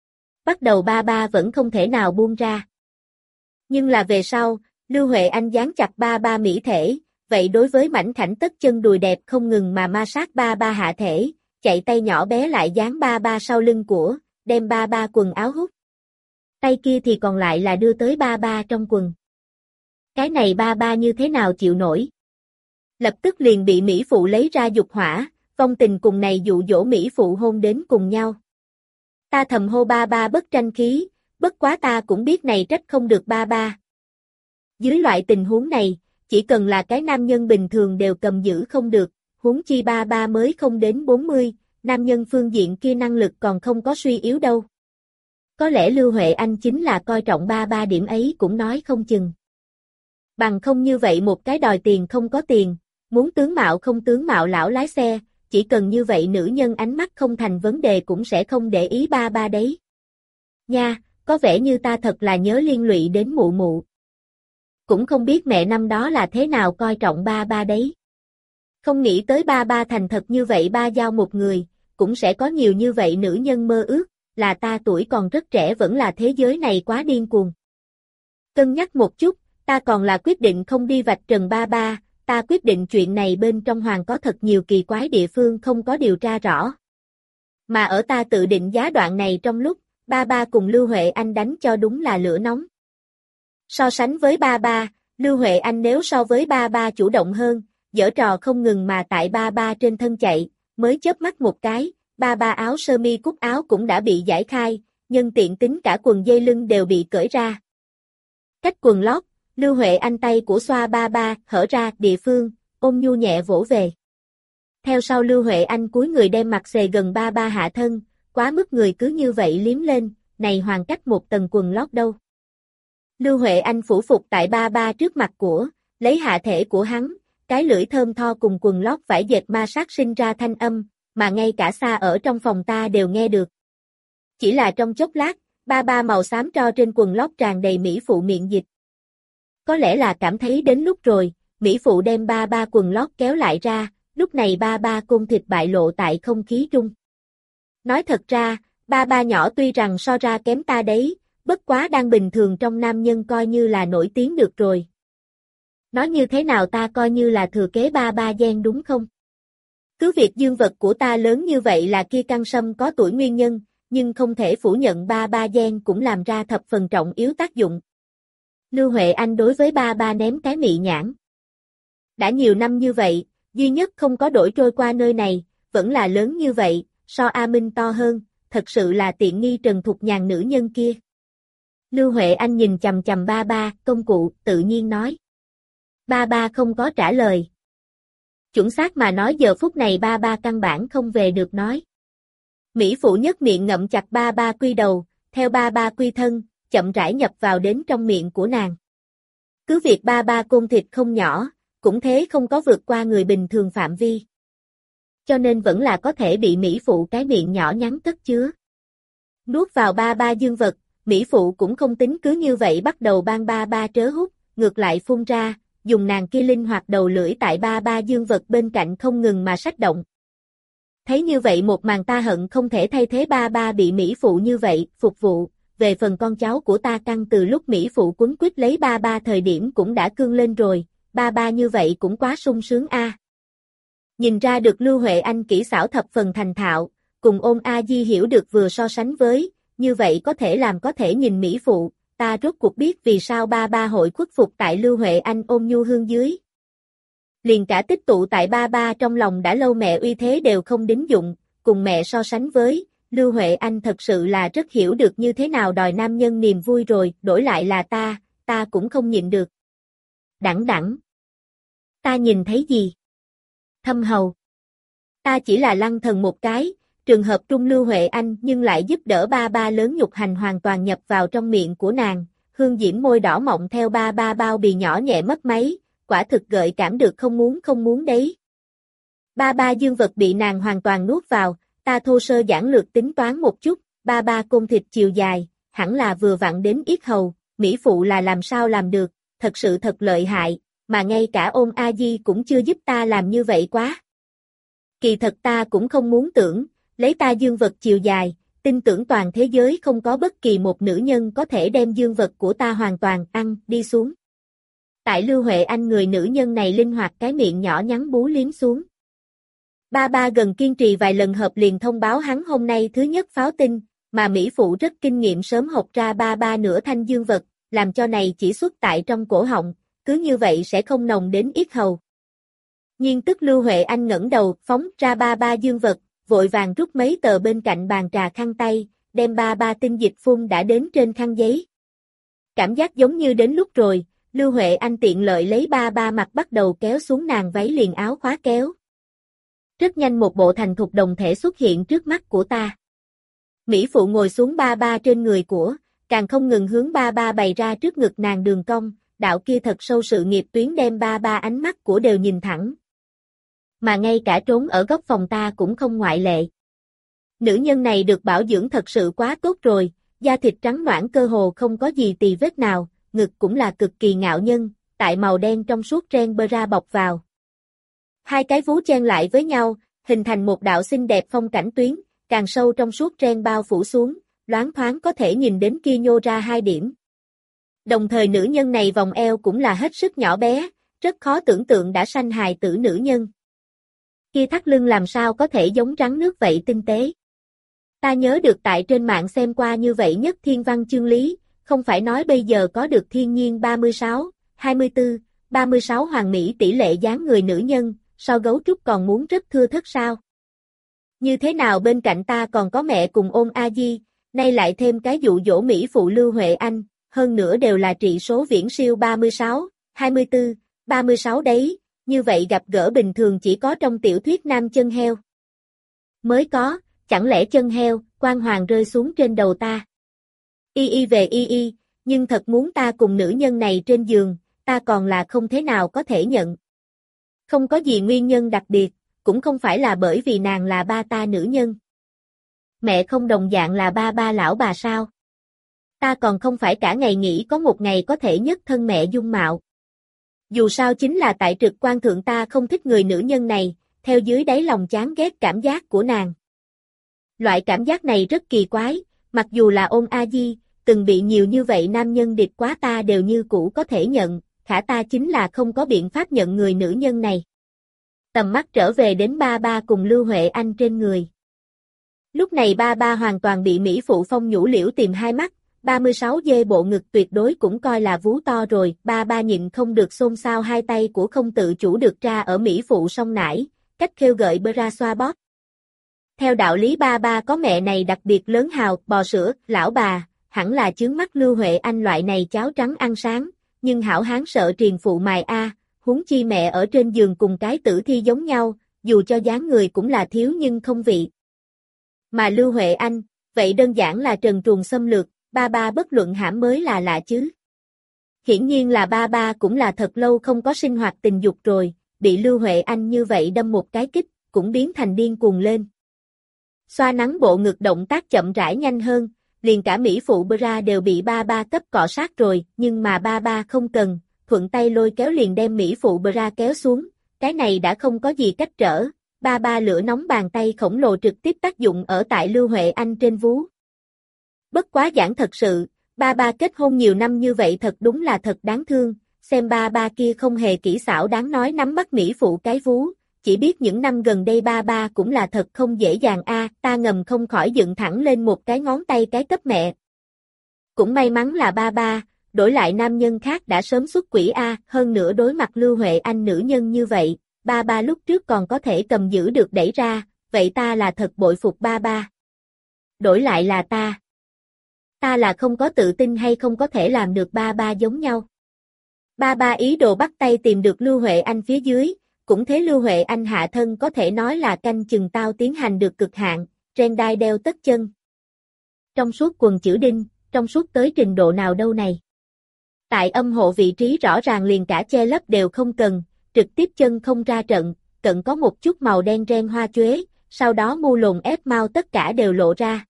Bắt đầu ba ba vẫn không thể nào buông ra. Nhưng là về sau, Lưu Huệ Anh dán chặt ba ba mỹ thể, vậy đối với mảnh khảnh tất chân đùi đẹp không ngừng mà ma sát ba ba hạ thể, chạy tay nhỏ bé lại dán ba ba sau lưng của, đem ba ba quần áo hút. Tay kia thì còn lại là đưa tới ba ba trong quần. Cái này ba ba như thế nào chịu nổi? Lập tức liền bị Mỹ Phụ lấy ra dục hỏa, vong tình cùng này dụ dỗ Mỹ Phụ hôn đến cùng nhau. Ta thầm hô ba ba bất tranh khí, bất quá ta cũng biết này trách không được ba ba. Dưới loại tình huống này, chỉ cần là cái nam nhân bình thường đều cầm giữ không được, huống chi ba ba mới không đến bốn mươi, nam nhân phương diện kia năng lực còn không có suy yếu đâu. Có lẽ Lưu Huệ Anh chính là coi trọng ba ba điểm ấy cũng nói không chừng. Bằng không như vậy một cái đòi tiền không có tiền, muốn tướng mạo không tướng mạo lão lái xe, chỉ cần như vậy nữ nhân ánh mắt không thành vấn đề cũng sẽ không để ý ba ba đấy. Nha, có vẻ như ta thật là nhớ liên lụy đến mụ mụ. Cũng không biết mẹ năm đó là thế nào coi trọng ba ba đấy. Không nghĩ tới ba ba thành thật như vậy ba giao một người, cũng sẽ có nhiều như vậy nữ nhân mơ ước, là ta tuổi còn rất trẻ vẫn là thế giới này quá điên cuồng. Cân nhắc một chút, ta còn là quyết định không đi vạch trần ba ba, ta quyết định chuyện này bên trong hoàng có thật nhiều kỳ quái địa phương không có điều tra rõ. Mà ở ta tự định giá đoạn này trong lúc, ba ba cùng Lưu Huệ Anh đánh cho đúng là lửa nóng. So sánh với ba ba, Lưu Huệ Anh nếu so với ba ba chủ động hơn, giở trò không ngừng mà tại ba ba trên thân chạy, mới chớp mắt một cái, ba ba áo sơ mi cúc áo cũng đã bị giải khai, nhân tiện tính cả quần dây lưng đều bị cởi ra. Cách quần lót, Lưu Huệ Anh tay của xoa ba ba, hở ra địa phương, ôm nhu nhẹ vỗ về. Theo sau Lưu Huệ Anh cúi người đem mặt xề gần ba ba hạ thân, quá mức người cứ như vậy liếm lên, này hoàn cách một tầng quần lót đâu. Lưu Huệ Anh phủ phục tại ba ba trước mặt của, lấy hạ thể của hắn, cái lưỡi thơm tho cùng quần lót vải dệt ma sát sinh ra thanh âm, mà ngay cả xa ở trong phòng ta đều nghe được. Chỉ là trong chốc lát, ba ba màu xám tro trên quần lót tràn đầy Mỹ Phụ miệng dịch. Có lẽ là cảm thấy đến lúc rồi, Mỹ Phụ đem ba ba quần lót kéo lại ra, lúc này ba ba côn thịt bại lộ tại không khí trung. Nói thật ra, ba ba nhỏ tuy rằng so ra kém ta đấy, bất quá đang bình thường trong nam nhân coi như là nổi tiếng được rồi. Nói như thế nào ta coi như là thừa kế ba ba gen đúng không? Cứ việc dương vật của ta lớn như vậy là kia căng sâm có tuổi nguyên nhân, nhưng không thể phủ nhận ba ba gen cũng làm ra thập phần trọng yếu tác dụng. Lưu Huệ Anh đối với ba ba ném cái mị nhãn. Đã nhiều năm như vậy, duy nhất không có đổi trôi qua nơi này, vẫn là lớn như vậy, so A Minh to hơn, thật sự là tiện nghi Trần Thục Nhàn nữ nhân kia. Lưu Huệ Anh nhìn chằm chằm ba ba, công cụ, tự nhiên nói. Ba ba không có trả lời. Chuẩn xác mà nói giờ phút này ba ba căn bản không về được nói. Mỹ phụ nhất miệng ngậm chặt ba ba quy đầu, theo ba ba quy thân, chậm rãi nhập vào đến trong miệng của nàng. Cứ việc ba ba côn thịt không nhỏ, cũng thế không có vượt qua người bình thường phạm vi. Cho nên vẫn là có thể bị Mỹ phụ cái miệng nhỏ nhắn cất chứa. Nuốt vào ba ba dương vật, Mỹ phụ cũng không tính cứ như vậy bắt đầu ban ba ba trớ hút, ngược lại phun ra, dùng nàng kia linh hoạt đầu lưỡi tại ba ba dương vật bên cạnh không ngừng mà sách động. Thấy như vậy một màn ta hận không thể thay thế ba ba bị Mỹ phụ như vậy, phục vụ, về phần con cháu của ta căng từ lúc Mỹ phụ quấn quýt lấy ba ba thời điểm cũng đã cương lên rồi, ba ba như vậy cũng quá sung sướng a. Nhìn ra được Lưu Huệ Anh kỹ xảo thập phần thành thạo, cùng Ôn A Di hiểu được vừa so sánh với, như vậy có thể làm có thể nhìn Mỹ phụ, ta rốt cuộc biết vì sao ba ba hội khuất phục tại Lưu Huệ Anh ôm nhu hương dưới. Liền cả tích tụ tại ba ba trong lòng đã lâu mẹ uy thế đều không đính dụng, cùng mẹ so sánh với, Lưu Huệ Anh thật sự là rất hiểu được như thế nào đòi nam nhân niềm vui rồi, đổi lại là ta, ta cũng không nhịn được. Đẳng đẳng. Ta nhìn thấy gì? Thâm hầu. Ta chỉ là lăng thần một cái, trường hợp trung Lưu Huệ Anh nhưng lại giúp đỡ ba ba lớn nhục hành hoàn toàn nhập vào trong miệng của nàng, hương diễm môi đỏ mọng theo ba ba bao bì nhỏ nhẹ mất máy, quả thực gợi cảm được không muốn không muốn đấy. Ba ba dương vật bị nàng hoàn toàn nuốt vào, ta thô sơ giản lược tính toán một chút, ba ba côn thịt chiều dài, hẳn là vừa vặn đến yết hầu, Mỹ phụ là làm sao làm được, thật sự thật lợi hại, mà ngay cả Ôn A Di cũng chưa giúp ta làm như vậy quá. Kỳ thật ta cũng không muốn tưởng, lấy ta dương vật chiều dài, tin tưởng toàn thế giới không có bất kỳ một nữ nhân có thể đem dương vật của ta hoàn toàn ăn đi xuống. Tại Lưu Huệ Anh người nữ nhân này linh hoạt cái miệng nhỏ nhắn bú liếm xuống. Ba ba gần kiên trì vài lần hợp liền thông báo hắn hôm nay thứ nhất pháo tinh, mà Mỹ phụ rất kinh nghiệm sớm học ra ba ba nửa thanh dương vật, làm cho này chỉ xuất tại trong cổ họng, cứ như vậy sẽ không nồng đến yết hầu. Nhưng tức Lưu Huệ Anh ngẩng đầu, phóng ra ba ba dương vật, vội vàng rút mấy tờ bên cạnh bàn trà khăn tay, đem ba ba tinh dịch phun đã đến trên khăn giấy. Cảm giác giống như đến lúc rồi, Lưu Huệ Anh tiện lợi lấy ba ba mặt bắt đầu kéo xuống nàng váy liền áo khóa kéo. Rất nhanh một bộ thành thục đồng thể xuất hiện trước mắt của ta. Mỹ phụ ngồi xuống ba ba trên người của, càng không ngừng hướng ba ba bày ra trước ngực nàng đường cong, đạo kia thật sâu sự nghiệp tuyến đem ba ba ánh mắt của đều nhìn thẳng. Mà ngay cả trốn ở góc phòng ta cũng không ngoại lệ. Nữ nhân này được bảo dưỡng thật sự quá tốt rồi, da thịt trắng nõn cơ hồ không có gì tì vết nào, ngực cũng là cực kỳ ngạo nhân, tại màu đen trong suốt ren bra bọc vào. Hai cái vú chen lại với nhau, hình thành một đạo xinh đẹp phong cảnh tuyến, càng sâu trong suốt ren bao phủ xuống, loáng thoáng có thể nhìn đến kia nhô ra hai điểm. Đồng thời nữ nhân này vòng eo cũng là hết sức nhỏ bé, rất khó tưởng tượng đã sanh hài tử nữ nhân. Kia thắt lưng làm sao có thể giống rắn nước vậy tinh tế. Ta nhớ được tại trên mạng xem qua như vậy nhất thiên văn chương lý, không phải nói bây giờ có được thiên nhiên ba mươi sáu, hai mươi tư, ba mươi sáu hoàn mỹ tỷ lệ dáng người nữ nhân, so gấu trúc còn muốn rất thưa thớt sao. Như thế nào bên cạnh ta còn có mẹ cùng Ôn A Di, nay lại thêm cái dụ dỗ Mỹ phụ Lưu Huệ Anh, hơn nữa đều là trị số viễn siêu ba mươi sáu, hai mươi tư, ba mươi sáu đấy, như vậy gặp gỡ bình thường chỉ có trong tiểu thuyết nam chân heo. Mới có, chẳng lẽ chân heo, quang hoàng rơi xuống trên đầu ta. Y y về y y, nhưng thật muốn ta cùng nữ nhân này trên giường, ta còn là không thế nào có thể nhận. Không có gì nguyên nhân đặc biệt, cũng không phải là bởi vì nàng là ba ta nữ nhân. Mẹ không đồng dạng là ba ba lão bà sao? Ta còn không phải cả ngày nghĩ có một ngày có thể nhất thân mẹ dung mạo. Dù sao chính là tại trực quan thượng ta không thích người nữ nhân này, theo dưới đáy lòng chán ghét cảm giác của nàng. Loại cảm giác này rất kỳ quái, mặc dù là Ôn A Di, từng bị nhiều như vậy nam nhân điệp quá ta đều như cũ có thể nhận, khả ta chính là không có biện pháp nhận người nữ nhân này. Tầm mắt trở về đến ba ba cùng Lưu Huệ Anh trên người. Lúc này ba ba hoàn toàn bị Mỹ phụ phong nhũ liễu tìm hai mắt, ba mươi sáu dê bộ ngực tuyệt đối cũng coi là vú to rồi, ba ba nhịn không được xôn xao hai tay của không tự chủ được ra ở Mỹ phụ song nải, cách khêu gợi bra xoa bóp. Theo đạo lý ba ba có mẹ này đặc biệt lớn hào, bò sữa, lão bà, hẳn là chướng mắt Lưu Huệ Anh loại này cháo trắng ăn sáng, nhưng hảo hán sợ triền phụ mài a, huống chi mẹ ở trên giường cùng cái tử thi giống nhau, dù cho dáng người cũng là thiếu nhưng không vị. Mà Lưu Huệ Anh, vậy đơn giản là trần truồng xâm lược, ba ba bất luận hãm mới là lạ chứ. Hiển nhiên là ba ba cũng là thật lâu không có sinh hoạt tình dục rồi, bị Lưu Huệ Anh như vậy đâm một cái kích, cũng biến thành điên cuồng lên. Xoa nắng bộ ngực động tác chậm rãi nhanh hơn, liền cả mỹ phụ bra đều bị ba ba cấp cọ sát rồi, nhưng mà ba ba không cần, thuận tay lôi kéo liền đem mỹ phụ bra kéo xuống, cái này đã không có gì cách trở, ba ba lửa nóng bàn tay khổng lồ trực tiếp tác dụng ở tại Lưu Huệ Anh trên vú. Bất quá giảng thật sự, ba ba kết hôn nhiều năm như vậy thật đúng là thật đáng thương, xem ba ba kia không hề kỹ xảo đáng nói nắm bắt mỹ phụ cái vú, chỉ biết những năm gần đây ba ba cũng là thật không dễ dàng a, ta ngầm không khỏi dựng thẳng lên một cái ngón tay cái cấp mẹ. Cũng may mắn là ba ba, đổi lại nam nhân khác đã sớm xuất quỷ a, hơn nữa đối mặt Lưu Huệ Anh nữ nhân như vậy, ba ba lúc trước còn có thể cầm giữ được đẩy ra, vậy ta là thật bội phục ba ba. Đổi lại là ta. Ta là không có tự tin hay không có thể làm được ba ba giống nhau. Ba ba ý đồ bắt tay tìm được Lưu Huệ Anh phía dưới, cũng thế Lưu Huệ Anh hạ thân có thể nói là canh chừng tao tiến hành được cực hạn, ren đai đeo tất chân. Trong suốt quần chữ đinh, trong suốt tới trình độ nào đâu này. Tại âm hộ vị trí rõ ràng liền cả che lấp đều không cần, trực tiếp chân không ra trận, cận có một chút màu đen ren hoa chuế, sau đó mu lồn ép mau tất cả đều lộ ra.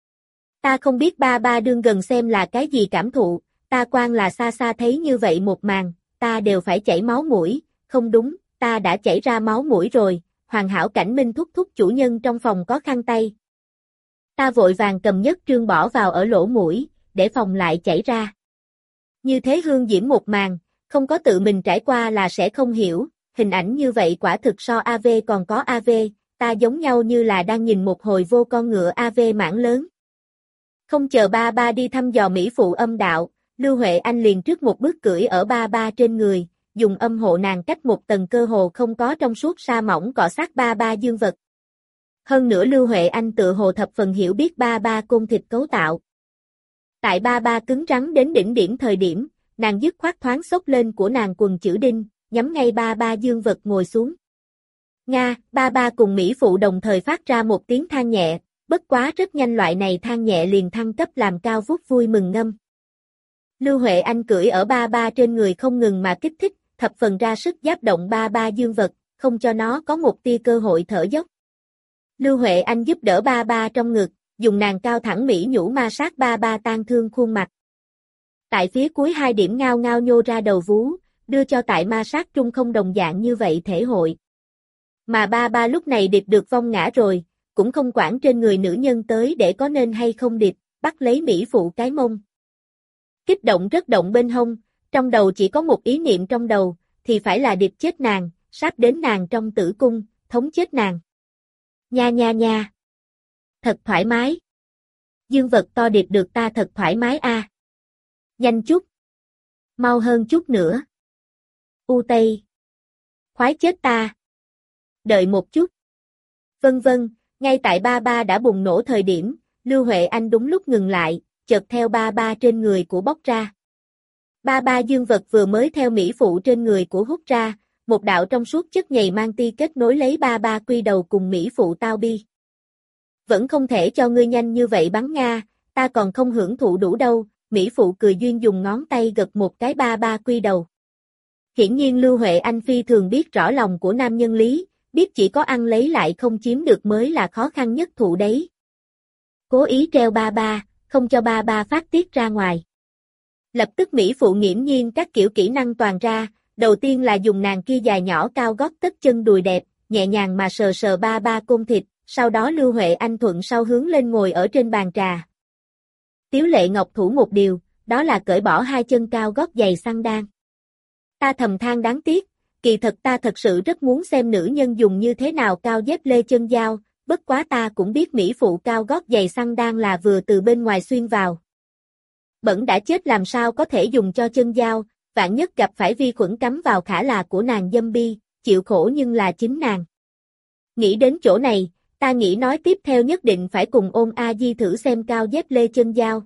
Ta không biết ba ba đương gần xem là cái gì cảm thụ, ta quan là xa xa thấy như vậy một màn, ta đều phải chảy máu mũi, không đúng, ta đã chảy ra máu mũi rồi, hoàn hảo cảnh minh thúc thúc chủ nhân trong phòng có khăn tay. Ta vội vàng cầm nhất trương bỏ vào ở lỗ mũi, để phòng lại chảy ra. Như thế hương diễm một màn, không có tự mình trải qua là sẽ không hiểu, hình ảnh như vậy quả thực so a vê còn có a vê, ta giống nhau như là đang nhìn một hồi vô con ngựa a vê mảng lớn. Không chờ ba ba đi thăm dò mỹ phụ âm đạo, Lưu Huệ Anh liền trước một bước cưỡi ở ba ba trên người, dùng âm hộ nàng cách một tầng cơ hồ không có trong suốt sa mỏng cọ sát ba ba dương vật. Hơn nữa Lưu Huệ Anh tự hồ thập phần hiểu biết ba ba côn thịt cấu tạo. Tại ba ba cứng rắn đến đỉnh điểm thời điểm, nàng dứt khoát thoáng xốc lên của nàng quần chữ đinh, nhắm ngay ba ba dương vật ngồi xuống. Nga, ba ba cùng mỹ phụ đồng thời phát ra một tiếng than nhẹ, bất quá rất nhanh loại này than nhẹ liền thăng cấp làm cao vút vui mừng ngâm. Lưu Huệ Anh cưỡi ở ba ba trên người không ngừng mà kích thích, thập phần ra sức giáp động ba ba dương vật, không cho nó có một tia cơ hội thở dốc. Lưu Huệ Anh giúp đỡ ba ba trong ngực, dùng nàng cao thẳng mỹ nhũ ma sát ba ba tan thương khuôn mặt. Tại phía cuối hai điểm ngao ngao nhô ra đầu vú, đưa cho tại ma sát trung không đồng dạng như vậy thể hội. Mà ba ba lúc này điệp được vong ngã rồi, cũng không quản trên người nữ nhân tới để có nên hay không điệp, bắt lấy mỹ phụ cái mông. Kích động rất động bên hông, trong đầu chỉ có một ý niệm trong đầu, thì phải là điệp chết nàng, sát đến nàng trong tử cung, thống chết nàng. Nha nha nha. Thật thoải mái. Dương vật to điệp được ta thật thoải mái a. À. Nhanh chút. Mau hơn chút nữa. U Tây. Khoái chết ta. Đợi một chút. Vân vân, ngay tại ba ba đã bùng nổ thời điểm, Lưu Huệ Anh đúng lúc ngừng lại, chợt theo ba ba trên người của bóc ra. Ba ba dương vật vừa mới theo mỹ phụ trên người của hút ra, một đạo trong suốt chất nhầy mang ti kết nối lấy ba ba quy đầu cùng mỹ phụ tao bi. Vẫn không thể cho ngươi nhanh như vậy bắn Nga, ta còn không hưởng thụ đủ đâu, mỹ phụ cười duyên dùng ngón tay gật một cái ba ba quy đầu. Hiển nhiên Lưu Huệ Anh phi thường biết rõ lòng của nam nhân lý, biết chỉ có ăn lấy lại không chiếm được mới là khó khăn nhất thụ đấy. Cố ý treo ba ba, không cho ba ba phát tiết ra ngoài. Lập tức mỹ phụ nghiễm nhiên các kiểu kỹ năng toàn ra, đầu tiên là dùng nàng kia dài nhỏ cao gót tất chân đùi đẹp, nhẹ nhàng mà sờ sờ ba ba côn thịt, sau đó Lưu Huệ Anh thuận sau hướng lên ngồi ở trên bàn trà. Tiếu Lệ Ngọc thủ một điều, đó là cởi bỏ hai chân cao gót giày xăng đan. Ta thầm than đáng tiếc, kỳ thật ta thật sự rất muốn xem nữ nhân dùng như thế nào cao dép lê chân dao, bất quá ta cũng biết mỹ phụ cao gót giày xăng đan là vừa từ bên ngoài xuyên vào. Bẩn đã chết làm sao có thể dùng cho chân dao, vạn nhất gặp phải vi khuẩn cắm vào khả là của nàng dâm bi, chịu khổ nhưng là chính nàng. Nghĩ đến chỗ này, ta nghĩ nói tiếp theo nhất định phải cùng Ôn A Di thử xem cao dép lê chân dao.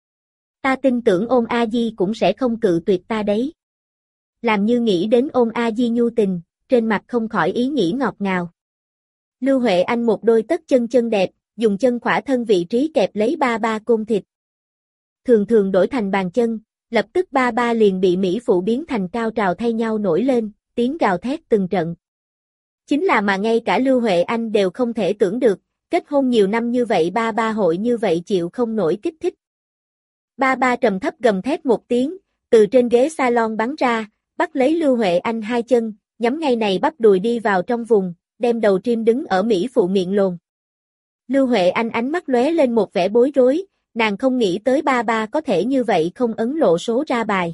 Ta tin tưởng Ôn A Di cũng sẽ không cự tuyệt ta đấy. Làm như nghĩ đến Ôn A Di nhu tình, trên mặt không khỏi ý nghĩ ngọt ngào. Lưu Huệ Anh một đôi tất chân chân đẹp, dùng chân khỏa thân vị trí kẹp lấy ba ba côn thịt. Thường thường đổi thành bàn chân, lập tức ba ba liền bị mỹ phụ biến thành cao trào thay nhau nổi lên, tiếng gào thét từng trận. Chính là mà ngay cả Lưu Huệ Anh đều không thể tưởng được, kết hôn nhiều năm như vậy ba ba hội như vậy chịu không nổi kích thích. Ba ba trầm thấp gầm thét một tiếng, từ trên ghế salon bắn ra, bắt lấy Lưu Huệ Anh hai chân, nhắm ngay này bắp đùi đi vào trong vùng, đem đầu trim đứng ở mỹ phụ miệng lồn. Lưu Huệ Anh ánh mắt lóe lên một vẻ bối rối, nàng không nghĩ tới ba ba có thể như vậy không ấn lộ số ra bài.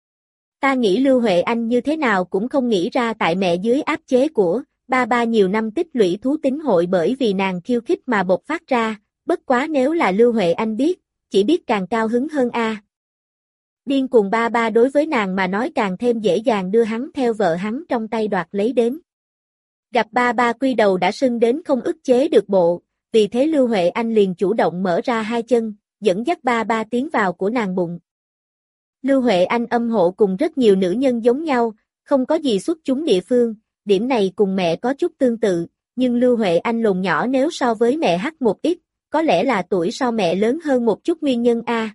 Ta nghĩ Lưu Huệ Anh như thế nào cũng không nghĩ ra tại mẹ dưới áp chế của ba ba nhiều năm tích lũy thú tính hội bởi vì nàng khiêu khích mà bộc phát ra, bất quá nếu là Lưu Huệ Anh biết, chỉ biết càng cao hứng hơn a. À. Điên cuồng ba ba đối với nàng mà nói càng thêm dễ dàng đưa hắn theo vợ hắn trong tay đoạt lấy đến. Gặp ba ba quy đầu đã sưng đến không ức chế được bộ, vì thế Lưu Huệ Anh liền chủ động mở ra hai chân, dẫn dắt ba ba tiến vào của nàng bụng. Lưu Huệ Anh âm hộ cùng rất nhiều nữ nhân giống nhau, không có gì xuất chúng địa phương, điểm này cùng mẹ có chút tương tự, nhưng Lưu Huệ Anh lùn nhỏ nếu so với mẹ hắc một ít, có lẽ là tuổi so mẹ lớn hơn một chút nguyên nhân a.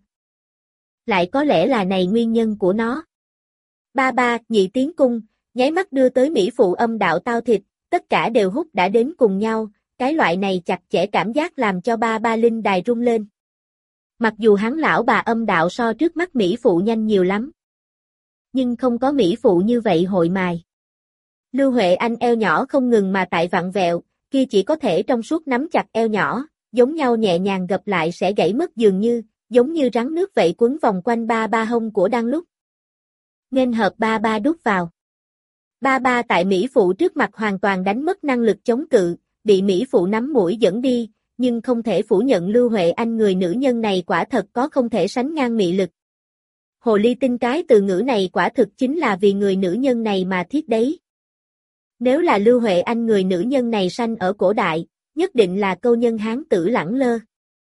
Lại có lẽ là này nguyên nhân của nó. Ba ba, nhị tiến cung, nháy mắt đưa tới mỹ phụ âm đạo tao thịt, tất cả đều hút đã đến cùng nhau, cái loại này chặt chẽ cảm giác làm cho ba ba linh đài rung lên. Mặc dù hắn lão bà âm đạo so trước mắt mỹ phụ nhanh nhiều lắm, nhưng không có mỹ phụ như vậy hội mài. Lưu Huệ Anh eo nhỏ không ngừng mà tại vặn vẹo, kia chỉ có thể trong suốt nắm chặt eo nhỏ, giống nhau nhẹ nhàng gập lại sẽ gãy mất dường như, giống như rắn nước vậy quấn vòng quanh ba ba hông của đang lúc. Nên hợp ba ba đút vào. Ba ba tại mỹ phụ trước mặt hoàn toàn đánh mất năng lực chống cự, bị mỹ phụ nắm mũi dẫn đi, nhưng không thể phủ nhận Lưu Huệ Anh người nữ nhân này quả thật có không thể sánh ngang mị lực. Hồ ly tinh cái từ ngữ này quả thực chính là vì người nữ nhân này mà thiết đấy. Nếu là Lưu Huệ Anh người nữ nhân này sanh ở cổ đại, nhất định là câu nhân hán tử lẳng lơ.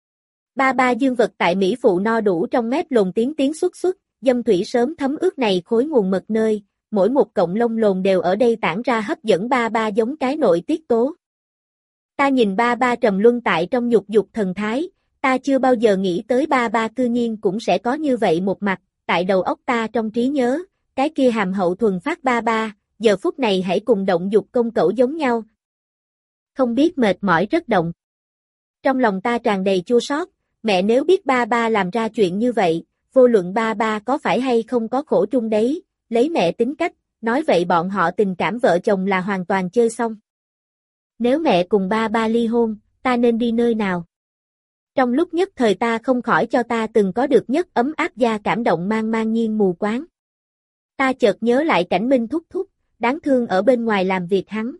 Ba ba dương vật tại mỹ phụ no đủ trong mép lồn tiếng tiếng xuất xuất, dâm thủy sớm thấm ướt này khối nguồn mật nơi, mỗi một cọng lông lồn đều ở đây tản ra hấp dẫn ba ba giống cái nội tiết tố. Ta nhìn ba ba trầm luân tại trong nhục dục thần thái, ta chưa bao giờ nghĩ tới ba ba cư nhiên cũng sẽ có như vậy một mặt, tại đầu óc ta trong trí nhớ, cái kia hàm hậu thuần phát ba ba, giờ phút này hãy cùng động dục công cẩu giống nhau. Không biết mệt mỏi rất động. Trong lòng ta tràn đầy chua xót, mẹ nếu biết ba ba làm ra chuyện như vậy, vô luận ba ba có phải hay không có khổ trung đấy, lấy mẹ tính cách, nói vậy bọn họ tình cảm vợ chồng là hoàn toàn chơi xong. Nếu mẹ cùng ba ba ly hôn, ta nên đi nơi nào? Trong lúc nhất thời ta không khỏi cho ta từng có được nhất ấm áp da cảm động mang mang nhiên mù quáng. Ta chợt nhớ lại cảnh Minh thúc thúc, đáng thương ở bên ngoài làm việc hắn.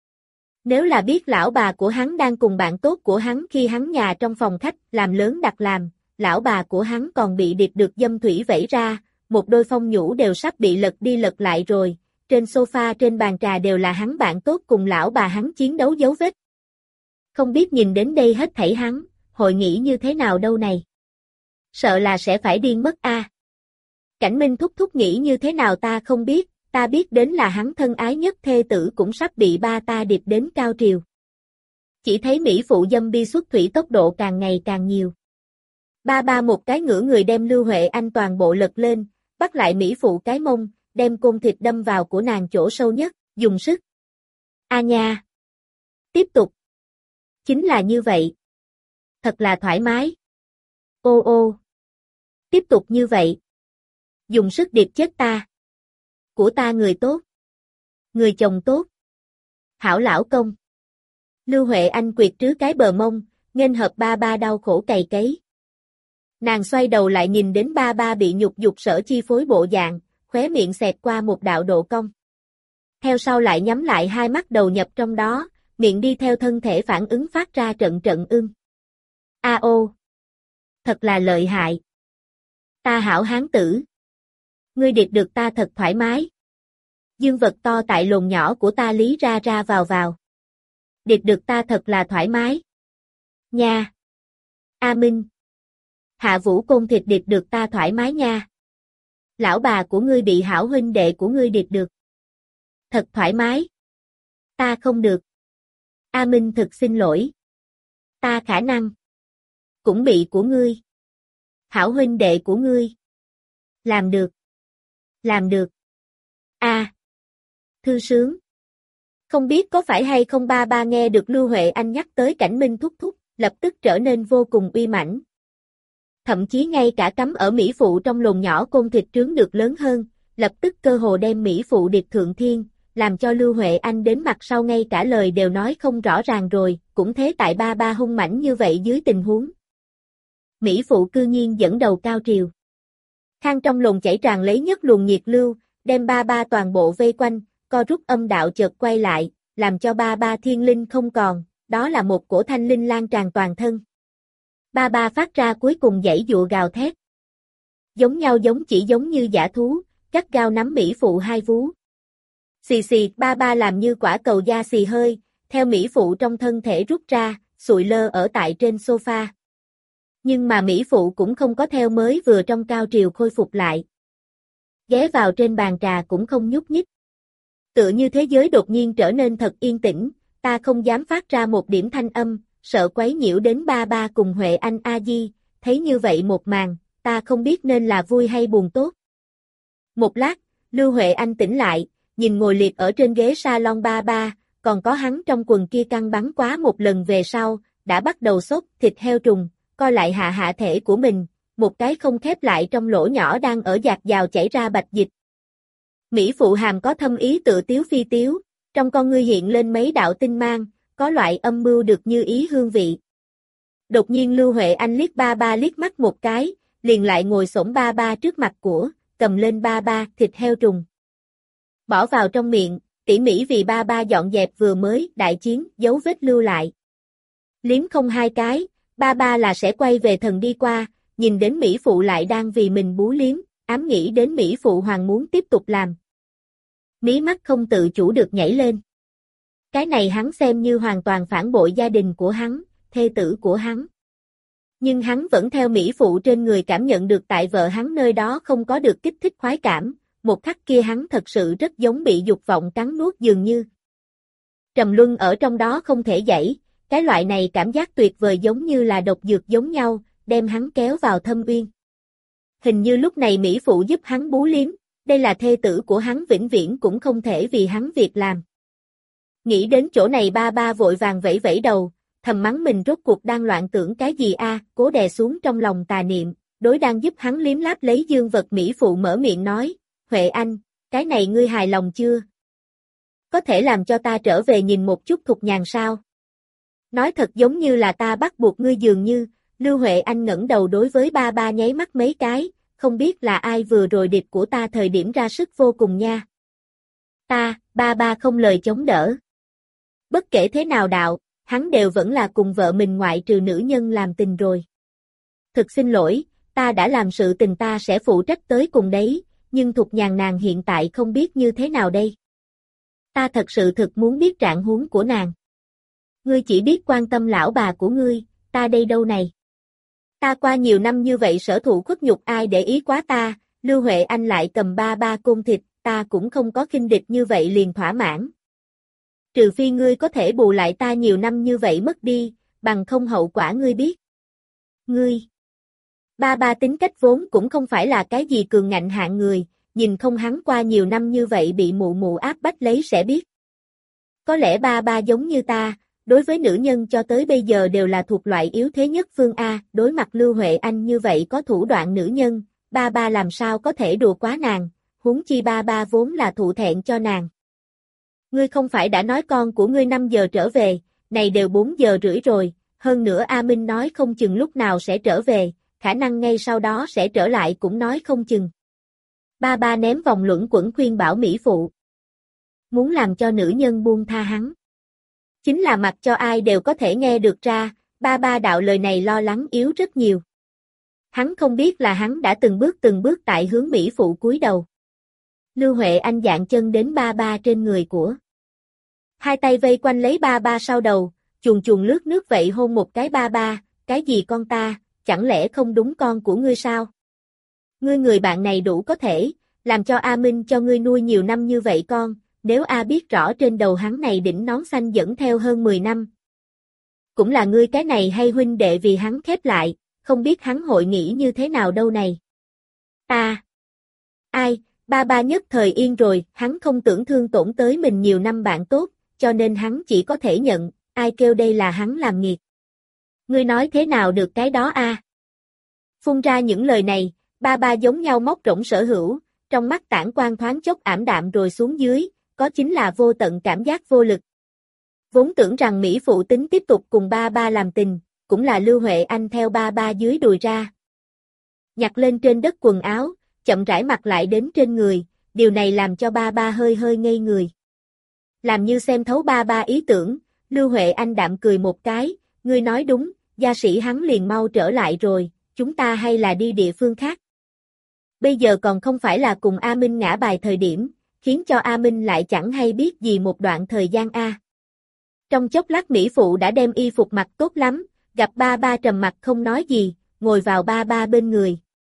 Nếu là biết lão bà của hắn đang cùng bạn tốt của hắn khi hắn nhà trong phòng khách làm lớn đặt làm, lão bà của hắn còn bị điệp được dâm thủy vẩy ra, một đôi phong nhũ đều sắp bị lật đi lật lại rồi, trên sofa trên bàn trà đều là hắn bạn tốt cùng lão bà hắn chiến đấu dấu vết. Không biết nhìn đến đây hết thảy hắn, hội nghĩ như thế nào đâu này. Sợ là sẽ phải điên mất a. À. Cảnh Minh thúc thúc nghĩ như thế nào ta không biết, ta biết đến là hắn thân ái nhất thê tử cũng sắp bị ba ta điệp đến cao triều. Chỉ thấy mỹ phụ dâm bi xuất thủy tốc độ càng ngày càng nhiều. Ba ba một cái ngửa người đem Lưu Huệ Anh toàn bộ lật lên, bắt lại mỹ phụ cái mông, đem côn thịt đâm vào của nàng chỗ sâu nhất, dùng sức. A nha! Tiếp tục. Chính là như vậy. Thật là thoải mái. Ô ô! Tiếp tục như vậy. Dùng sức điệp chết ta. Của ta người tốt. Người chồng tốt. Hảo lão công. Lưu Huệ Anh quyệt trứ cái bờ mông, nghênh hợp ba ba đau khổ cày cấy. Nàng xoay đầu lại nhìn đến ba ba bị nhục dục sở chi phối bộ dạng, khóe miệng xẹt qua một đạo độ cong. Theo sau lại nhắm lại hai mắt đầu nhập trong đó, miệng đi theo thân thể phản ứng phát ra trận trận ưng. A ô! Thật là lợi hại. Ta hảo hán tử. Ngươi điệp được ta thật thoải mái. Dương vật to tại lồn nhỏ của ta lý ra ra vào vào. Điệp được ta thật là thoải mái. Nha! A Minh! Hạ vũ côn thịt điệp được ta thoải mái nha. Lão bà của ngươi bị hảo huynh đệ của ngươi điệp được. Thật thoải mái. Ta không được. A Minh thực xin lỗi. Ta khả năng cũng bị của ngươi. Hảo huynh đệ của ngươi. Làm được. Làm được. A. À, thư sướng. Không biết có phải hay không ba ba nghe được Lưu Huệ Anh nhắc tới Cảnh Minh thúc thúc, lập tức trở nên vô cùng uy mãnh. Thậm chí ngay cả cắm ở Mỹ Phụ trong lồng nhỏ côn thịt trướng được lớn hơn, lập tức cơ hồ đem Mỹ Phụ điệp thượng thiên, làm cho Lưu Huệ Anh đến mặt sau ngay cả lời đều nói không rõ ràng rồi, cũng thế tại ba ba hung mãnh như vậy dưới tình huống. Mỹ Phụ cư nhiên dẫn đầu cao triều. Khang trong lồng chảy tràn lấy nhất luồng nhiệt lưu, đem ba ba toàn bộ vây quanh, co rút âm đạo chợt quay lại, làm cho ba ba thiên linh không còn, đó là một cổ thanh linh lan tràn toàn thân. Ba ba phát ra cuối cùng dãy dụa gào thét. Giống nhau giống chỉ giống như dã thú, gắt gao nắm Mỹ Phụ hai vú. Xì xì, ba ba làm như quả cầu da xì hơi, theo Mỹ Phụ trong thân thể rút ra, sụi lơ ở tại trên sofa. Nhưng mà Mỹ Phụ cũng không có theo mới vừa trong cao triều khôi phục lại. Ghé vào trên bàn trà cũng không nhúc nhích. Tựa như thế giới đột nhiên trở nên thật yên tĩnh, ta không dám phát ra một điểm thanh âm, sợ quấy nhiễu đến ba ba cùng Huệ Anh A Di, thấy như vậy một màn, ta không biết nên là vui hay buồn tốt. Một lát, Lưu Huệ Anh tỉnh lại, nhìn ngồi liệt ở trên ghế salon ba ba, còn có hắn trong quần kia căng bắn quá một lần về sau, đã bắt đầu sốt thịt heo trùng, coi lại hạ hạ thể của mình, một cái không khép lại trong lỗ nhỏ đang ở dạt dào chảy ra bạch dịch. Mỹ Phụ hàm có thâm ý tự tiếu phi tiếu, trong con ngươi hiện lên mấy đạo tinh mang, có loại âm mưu được như ý hương vị. Đột nhiên Lưu Huệ Anh liếc ba ba liếc mắt một cái, liền lại ngồi xổm ba ba trước mặt của, cầm lên ba ba thịt heo trùng. Bỏ vào trong miệng, tỉ mỉ vì ba ba dọn dẹp vừa mới đại chiến, dấu vết lưu lại. Liếm không hai cái, ba ba là sẽ quay về thần đi qua, nhìn đến Mỹ Phụ lại đang vì mình bú liếm, ám nghĩ đến Mỹ Phụ hoàng muốn tiếp tục làm. Mí mắt không tự chủ được nhảy lên. Cái này hắn xem như hoàn toàn phản bội gia đình của hắn, thê tử của hắn. Nhưng hắn vẫn theo Mỹ Phụ trên người cảm nhận được tại vợ hắn nơi đó không có được kích thích khoái cảm, một khắc kia hắn thật sự rất giống bị dục vọng cắn nuốt dường như. Trầm luân ở trong đó không thể dãy, cái loại này cảm giác tuyệt vời giống như là độc dược giống nhau, đem hắn kéo vào thâm uyên. Hình như lúc này Mỹ Phụ giúp hắn bú liếm, đây là thê tử của hắn vĩnh viễn cũng không thể vì hắn việc làm. Nghĩ đến chỗ này ba ba vội vàng vẫy vẫy đầu, thầm mắng mình rốt cuộc đang loạn tưởng cái gì a, cố đè xuống trong lòng tà niệm, đối đang giúp hắn liếm láp lấy dương vật Mỹ Phụ mở miệng nói, Huệ Anh, cái này ngươi hài lòng chưa? Có thể làm cho ta trở về nhìn một chút Thục Nhàn sao? Nói thật giống như là ta bắt buộc ngươi dường như, Lưu Huệ Anh ngẩng đầu đối với ba ba nháy mắt mấy cái, không biết là ai vừa rồi điệp của ta thời điểm ra sức vô cùng nha. Ta, ba ba không lời chống đỡ. Bất kể thế nào đạo, hắn đều vẫn là cùng vợ mình ngoại trừ nữ nhân làm tình rồi. Thực xin lỗi, ta đã làm sự tình ta sẽ phụ trách tới cùng đấy, nhưng Thục Nhàn nàng hiện tại không biết như thế nào đây. Ta thật sự thực muốn biết trạng huống của nàng. Ngươi chỉ biết quan tâm lão bà của ngươi, ta đây đâu này. Ta qua nhiều năm như vậy sở thụ khuất nhục ai để ý quá ta, Lưu Huệ Anh lại cầm ba ba côn thịt, ta cũng không có khinh địch như vậy liền thỏa mãn. Trừ phi ngươi có thể bù lại ta nhiều năm như vậy mất đi, bằng không hậu quả ngươi biết. Ngươi. Ba ba tính cách vốn cũng không phải là cái gì cường ngạnh hạng người, nhìn không hắn qua nhiều năm như vậy bị mụ mụ áp bách lấy sẽ biết. Có lẽ ba ba giống như ta, đối với nữ nhân cho tới bây giờ đều là thuộc loại yếu thế nhất phương A, đối mặt Lưu Huệ Anh như vậy có thủ đoạn nữ nhân, ba ba làm sao có thể đùa quá nàng, huống chi ba ba vốn là thụ thẹn cho nàng. Ngươi không phải đã nói con của ngươi năm giờ trở về, này đều bốn giờ rưỡi rồi, hơn nữa A Minh nói không chừng lúc nào sẽ trở về, khả năng ngay sau đó sẽ trở lại cũng nói không chừng. Ba ba ném vòng luẩn quẩn khuyên bảo Mỹ Phụ. Muốn làm cho nữ nhân buông tha hắn. Chính là mặc cho ai đều có thể nghe được ra, ba ba đạo lời này lo lắng yếu rất nhiều. Hắn không biết là hắn đã từng bước từng bước tại hướng Mỹ Phụ cúi đầu. Lưu Huệ Anh dạn chân đến ba ba trên người của. Hai tay vây quanh lấy ba ba sau đầu, chuồn chuồn lướt nước vậy hôn một cái ba ba, cái gì con ta, chẳng lẽ không đúng con của ngươi sao? Ngươi người bạn này đủ có thể, làm cho A Minh cho ngươi nuôi nhiều năm như vậy con, nếu A biết rõ trên đầu hắn này đỉnh nón xanh dẫn theo hơn mười năm. Cũng là ngươi cái này hay huynh đệ vì hắn khép lại, không biết hắn hội nghĩ như thế nào đâu này. Ta. Ai, ba ba nhất thời yên rồi, hắn không tưởng thương tổn tới mình nhiều năm bạn tốt, cho nên hắn chỉ có thể nhận, ai kêu đây là hắn làm nghiệt. Ngươi nói thế nào được cái đó a? Phun ra những lời này, ba ba giống nhau móc rỗng sở hữu, trong mắt tản quang thoáng chốc ảm đạm rồi xuống dưới, có chính là vô tận cảm giác vô lực. Vốn tưởng rằng Mỹ Phụ tính tiếp tục cùng ba ba làm tình, cũng là Lưu Huệ Anh theo ba ba dưới đùi ra. Nhặt lên trên đất quần áo, chậm rãi mặc lại đến trên người, điều này làm cho ba ba hơi hơi ngây người. Làm như xem thấu ba ba ý tưởng, Lưu Huệ Anh đạm cười một cái, ngươi nói đúng, gia sĩ hắn liền mau trở lại rồi, chúng ta hay là đi địa phương khác. Bây giờ còn không phải là cùng A Minh ngã bài thời điểm, khiến cho A Minh lại chẳng hay biết gì một đoạn thời gian a. Trong chốc lát Mỹ Phụ đã đem y phục mặc tốt lắm, gặp ba ba trầm mặt không nói gì, ngồi vào ba ba bên người.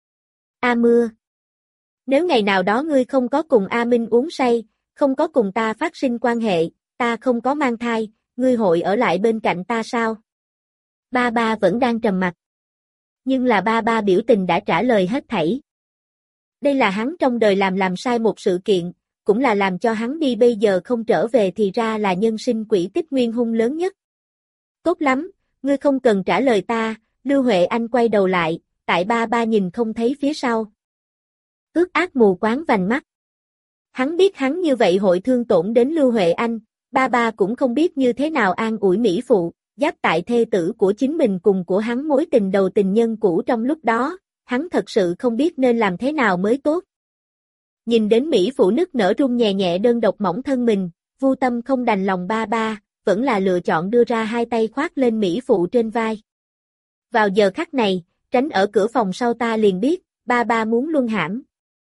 A Mưa, nếu ngày nào đó ngươi không có cùng A Minh uống say, không có cùng ta phát sinh quan hệ, ta không có mang thai, ngươi hội ở lại bên cạnh ta sao? Ba ba vẫn đang trầm mặc. Nhưng là ba ba biểu tình đã trả lời hết thảy. Đây là hắn trong đời làm làm sai một sự kiện, cũng là làm cho hắn đi bây giờ không trở về thì ra là nhân sinh quỹ tích nguyên hung lớn nhất. Tốt lắm, ngươi không cần trả lời ta, Lưu Huệ Anh quay đầu lại, tại ba ba nhìn không thấy phía sau. Ước ác mù quáng vành mắt. Hắn biết hắn như vậy hội thương tổn đến Lưu Huệ Anh, ba ba cũng không biết như thế nào an ủi Mỹ Phụ, giáp tại thê tử của chính mình cùng của hắn mối tình đầu tình nhân cũ trong lúc đó, hắn thật sự không biết nên làm thế nào mới tốt. Nhìn đến Mỹ Phụ nức nở run nhẹ nhẹ đơn độc mỏng thân mình, Vu Tâm không đành lòng ba ba, vẫn là lựa chọn đưa ra hai tay khoác lên Mỹ Phụ trên vai. Vào giờ khắc này, tránh ở cửa phòng sau ta liền biết, ba ba muốn luân hãm.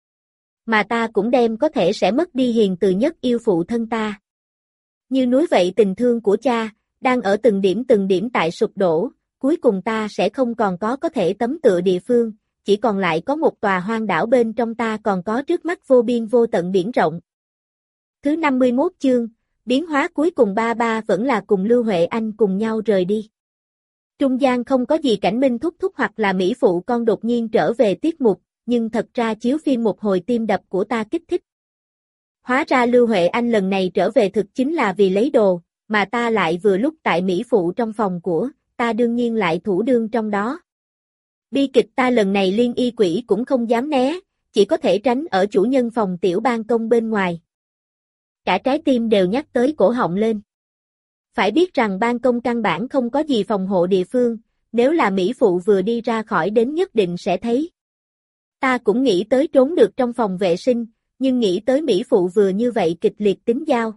Mà ta cũng đem có thể sẽ mất đi hiền từ nhất yêu phụ thân ta. Như núi vậy tình thương của cha, đang ở từng điểm từng điểm tại sụp đổ, cuối cùng ta sẽ không còn có có thể tấm tựa địa phương, chỉ còn lại có một tòa hoang đảo bên trong ta còn có trước mắt vô biên vô tận biển rộng. Thứ năm mươi mốt chương, biến hóa cuối cùng ba ba vẫn là cùng Lưu Huệ Anh cùng nhau rời đi. Trung gian không có gì cảnh minh thúc thúc hoặc là Mỹ Phụ con đột nhiên trở về tiết mục, nhưng thật ra chiếu phim một hồi tim đập của ta kích thích. Hóa ra Lưu Huệ Anh lần này trở về thực chính là vì lấy đồ, mà ta lại vừa lúc tại Mỹ Phụ trong phòng của, ta đương nhiên lại thủ đương trong đó. Bi kịch ta lần này liên y quỷ cũng không dám né, chỉ có thể tránh ở chủ nhân phòng tiểu ban công bên ngoài. Cả trái tim đều nhắc tới cổ họng lên. Phải biết rằng ban công căn bản không có gì phòng hộ địa phương, nếu là Mỹ Phụ vừa đi ra khỏi đến nhất định sẽ thấy. Ta cũng nghĩ tới trốn được trong phòng vệ sinh, nhưng nghĩ tới Mỹ Phụ vừa như vậy kịch liệt tính giao.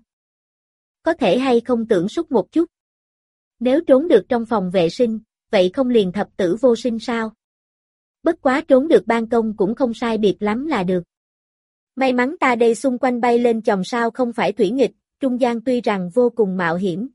Có thể hay không tưởng xúc một chút. Nếu trốn được trong phòng vệ sinh, vậy không liền thập tử vô sinh sao? Bất quá trốn được ban công cũng không sai biệt lắm là được. May mắn ta đây xung quanh bay lên chòm sao không phải thủy nghịch, trung gian tuy rằng vô cùng mạo hiểm.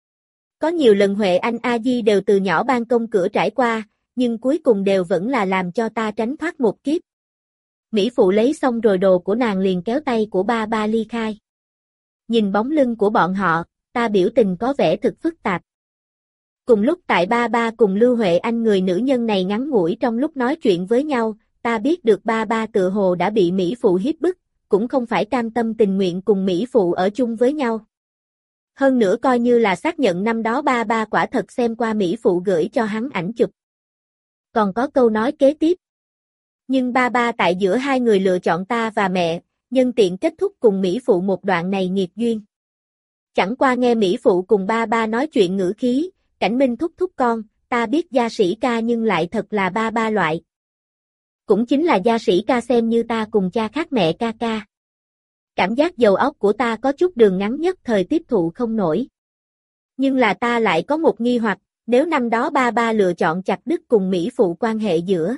Có nhiều lần Huệ Anh A Di đều từ nhỏ ban công cửa trải qua, nhưng cuối cùng đều vẫn là làm cho ta tránh thoát một kiếp. Mỹ Phụ lấy xong rồi đồ của nàng liền kéo tay của ba ba ly khai. Nhìn bóng lưng của bọn họ, ta biểu tình có vẻ thực phức tạp. Cùng lúc tại ba ba cùng Lưu Huệ Anh người nữ nhân này ngắn ngủi trong lúc nói chuyện với nhau, ta biết được ba ba tự hồ đã bị Mỹ Phụ hiếp bức, cũng không phải cam tâm tình nguyện cùng Mỹ Phụ ở chung với nhau. Hơn nữa coi như là xác nhận năm đó ba ba quả thật xem qua Mỹ Phụ gửi cho hắn ảnh chụp. Còn có câu nói kế tiếp. Nhưng ba ba tại giữa hai người lựa chọn ta và mẹ, nhân tiện kết thúc cùng Mỹ Phụ một đoạn này nghiệt duyên. Chẳng qua nghe Mỹ Phụ cùng ba ba nói chuyện ngữ khí, Cảnh Minh thúc thúc con, ta biết gia sĩ ca nhưng lại thật là ba ba loại. Cũng chính là gia sĩ ca xem như ta cùng cha khác mẹ ca ca. Cảm giác đầu óc của ta có chút đường ngắn nhất thời tiếp thụ không nổi. Nhưng là ta lại có một nghi hoặc, nếu năm đó ba ba lựa chọn chặt đứt cùng Mỹ Phụ quan hệ giữa.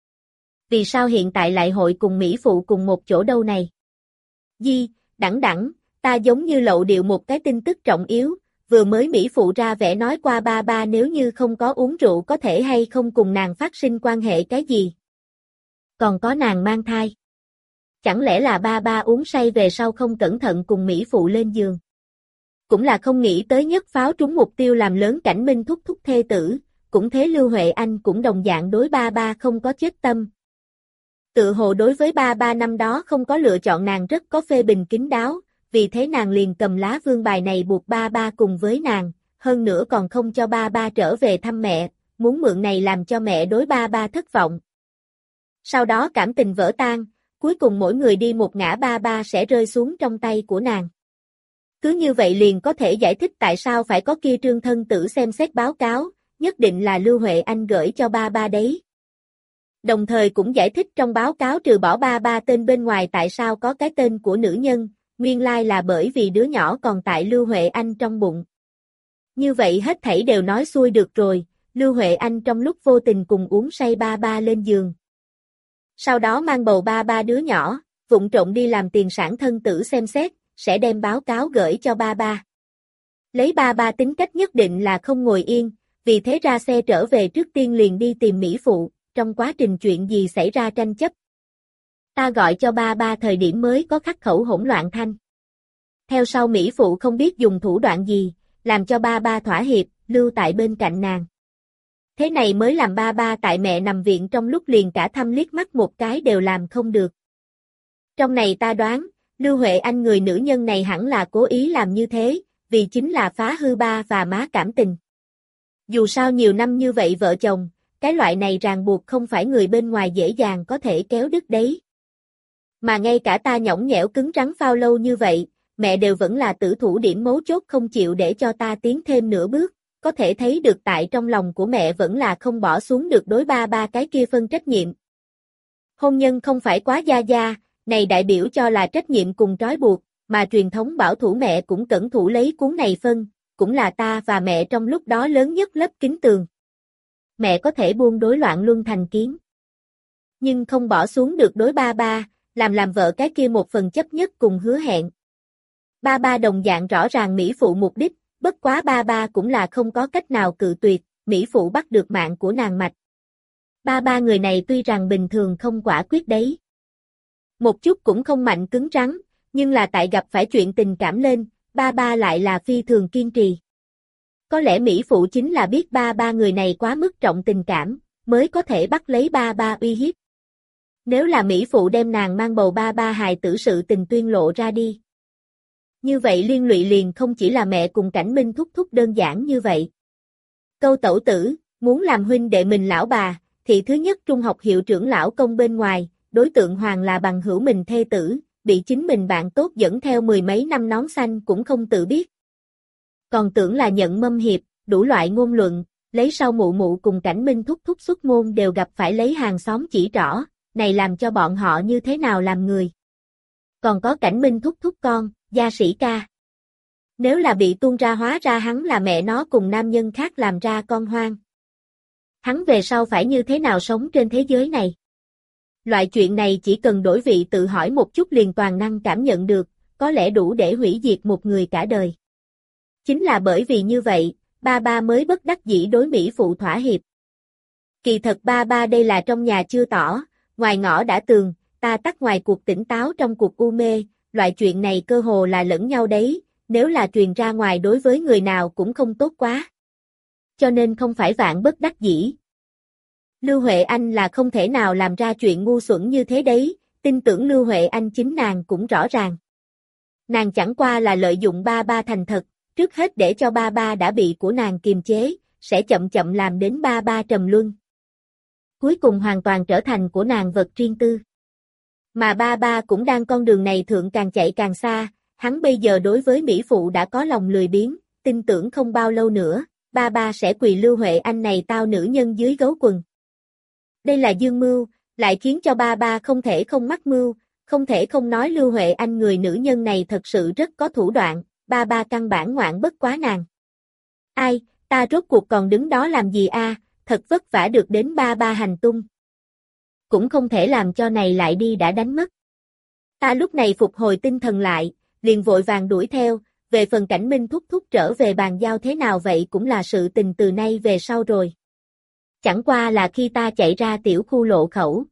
Vì sao hiện tại lại hội cùng Mỹ Phụ cùng một chỗ đâu này? Di, đẳng đẳng, ta giống như lậu điệu một cái tin tức trọng yếu, vừa mới Mỹ Phụ ra vẻ nói qua ba ba nếu như không có uống rượu có thể hay không cùng nàng phát sinh quan hệ cái gì. Còn có nàng mang thai. Chẳng lẽ là ba ba uống say về sau không cẩn thận cùng Mỹ Phụ lên giường? cũng là không nghĩ tới nhất pháo trúng mục tiêu làm lớn Cảnh Minh thúc thúc thê tử, cũng thế Lưu Huệ Anh cũng đồng dạng đối ba ba không có chết tâm. Tự hồ đối với ba ba năm đó không có lựa chọn nàng rất có phê bình kín đáo, vì thế nàng liền cầm lá vương bài này buộc ba ba cùng với nàng, hơn nữa còn không cho ba ba trở về thăm mẹ, muốn mượn này làm cho mẹ đối ba ba thất vọng. Sau đó cảm tình vỡ tan, cuối cùng mỗi người đi một ngã ba ba sẽ rơi xuống trong tay của nàng. Cứ như vậy liền có thể giải thích tại sao phải có kia trương thân tử xem xét báo cáo, nhất định là Lưu Huệ Anh gửi cho ba ba đấy. Đồng thời cũng giải thích trong báo cáo trừ bỏ ba ba tên bên ngoài tại sao có cái tên của nữ nhân, nguyên lai là bởi vì đứa nhỏ còn tại Lưu Huệ Anh trong bụng. Như vậy hết thảy đều nói xuôi được rồi, Lưu Huệ Anh trong lúc vô tình cùng uống say ba ba lên giường. Sau đó mang bầu ba ba đứa nhỏ, vụng trộm đi làm tiền sản thân tử xem xét, sẽ đem báo cáo gửi cho ba ba. Lấy ba ba tính cách nhất định là không ngồi yên, vì thế ra xe trở về trước tiên liền đi tìm Mỹ Phụ, trong quá trình chuyện gì xảy ra tranh chấp. Ta gọi cho ba ba thời điểm mới có khắc khẩu hỗn loạn thanh. Theo sau Mỹ Phụ không biết dùng thủ đoạn gì, làm cho ba ba thỏa hiệp, lưu tại bên cạnh nàng. Thế này mới làm ba ba tại mẹ nằm viện trong lúc liền cả thăm liếc mắt một cái đều làm không được. Trong này ta đoán, Lưu Huệ Anh người nữ nhân này hẳn là cố ý làm như thế, vì chính là phá hư ba và má cảm tình. Dù sao nhiều năm như vậy vợ chồng, cái loại này ràng buộc không phải người bên ngoài dễ dàng có thể kéo đứt đấy. Mà ngay cả ta nhõng nhẽo cứng rắn phao lâu như vậy, mẹ đều vẫn là tử thủ điểm mấu chốt không chịu để cho ta tiến thêm nửa bước, có thể thấy được tại trong lòng của mẹ vẫn là không bỏ xuống được đối ba ba cái kia phân trách nhiệm. Hôn nhân không phải quá gia gia, này đại biểu cho là trách nhiệm cùng trói buộc, mà truyền thống bảo thủ mẹ cũng cẩn thủ lấy cuốn này phân, cũng là ta và mẹ trong lúc đó lớn nhất lớp kính tường. Mẹ có thể buông đối loạn luân thành kiến, nhưng không bỏ xuống được đối ba ba, làm làm vợ cái kia một phần chấp nhất cùng hứa hẹn. Ba ba đồng dạng rõ ràng Mỹ Phụ mục đích, bất quá ba ba cũng là không có cách nào cự tuyệt, Mỹ Phụ bắt được mạng của nàng mạch. Ba ba người này tuy rằng bình thường không quả quyết đấy. Một chút cũng không mạnh cứng rắn, nhưng là tại gặp phải chuyện tình cảm lên, ba ba lại là phi thường kiên trì. Có lẽ Mỹ Phụ chính là biết ba ba người này quá mức trọng tình cảm, mới có thể bắt lấy ba ba uy hiếp. Nếu là Mỹ Phụ đem nàng mang bầu ba ba hài tử sự tình tuyên lộ ra đi. Như vậy liên lụy liền không chỉ là mẹ cùng Cảnh Minh thúc thúc đơn giản như vậy. Câu tẩu tử, muốn làm huynh đệ mình lão bà, thì thứ nhất trung học hiệu trưởng lão công bên ngoài, đối tượng hoàng là bằng hữu mình thê tử, bị chính mình bạn tốt dẫn theo mười mấy năm nón xanh cũng không tự biết. Còn tưởng là nhận mâm hiệp, đủ loại ngôn luận, lấy sau mụ mụ cùng Cảnh Minh thúc thúc xuất môn đều gặp phải lấy hàng xóm chỉ trỏ, này làm cho bọn họ như thế nào làm người. Còn có Cảnh Minh thúc thúc con, gia sĩ ca. Nếu là bị tuôn ra hóa ra hắn là mẹ nó cùng nam nhân khác làm ra con hoang. Hắn về sau phải như thế nào sống trên thế giới này? Loại chuyện này chỉ cần đổi vị tự hỏi một chút liền toàn năng cảm nhận được, có lẽ đủ để hủy diệt một người cả đời. Chính là bởi vì như vậy, ba ba mới bất đắc dĩ đối Mỹ Phụ thỏa hiệp. Kỳ thật ba ba đây là trong nhà chưa tỏ, ngoài ngõ đã tường, ta tắt ngoài cuộc tỉnh táo trong cuộc u mê, loại chuyện này cơ hồ là lẫn nhau đấy, nếu là truyền ra ngoài đối với người nào cũng không tốt quá. Cho nên không phải vạn bất đắc dĩ. Lưu Huệ Anh là không thể nào làm ra chuyện ngu xuẩn như thế đấy, tin tưởng Lưu Huệ Anh chính nàng cũng rõ ràng. Nàng chẳng qua là lợi dụng ba ba thành thật, trước hết để cho ba ba đã bị của nàng kiềm chế, sẽ chậm chậm làm đến ba ba trầm luân. Cuối cùng hoàn toàn trở thành của nàng vật riêng tư. Mà ba ba cũng đang con đường này thượng càng chạy càng xa, hắn bây giờ đối với Mỹ Phụ đã có lòng lười biếng, tin tưởng không bao lâu nữa, ba ba sẽ quỳ Lưu Huệ Anh này tao nữ nhân dưới gấu quần. Đây là dương mưu, lại khiến cho ba ba không thể không mắc mưu, không thể không nói Lưu Huệ Anh người nữ nhân này thật sự rất có thủ đoạn, ba ba căn bản ngoạn bất quá nàng. Ai, ta rốt cuộc còn đứng đó làm gì a, thật vất vả được đến ba ba hành tung. Cũng không thể làm cho này lại đi đã đánh mất. Ta lúc này phục hồi tinh thần lại, liền vội vàng đuổi theo, về phần Cảnh Minh thúc thúc trở về bàn giao thế nào vậy cũng là sự tình từ nay về sau rồi. Chẳng qua là khi ta chạy ra tiểu khu lộ khẩu.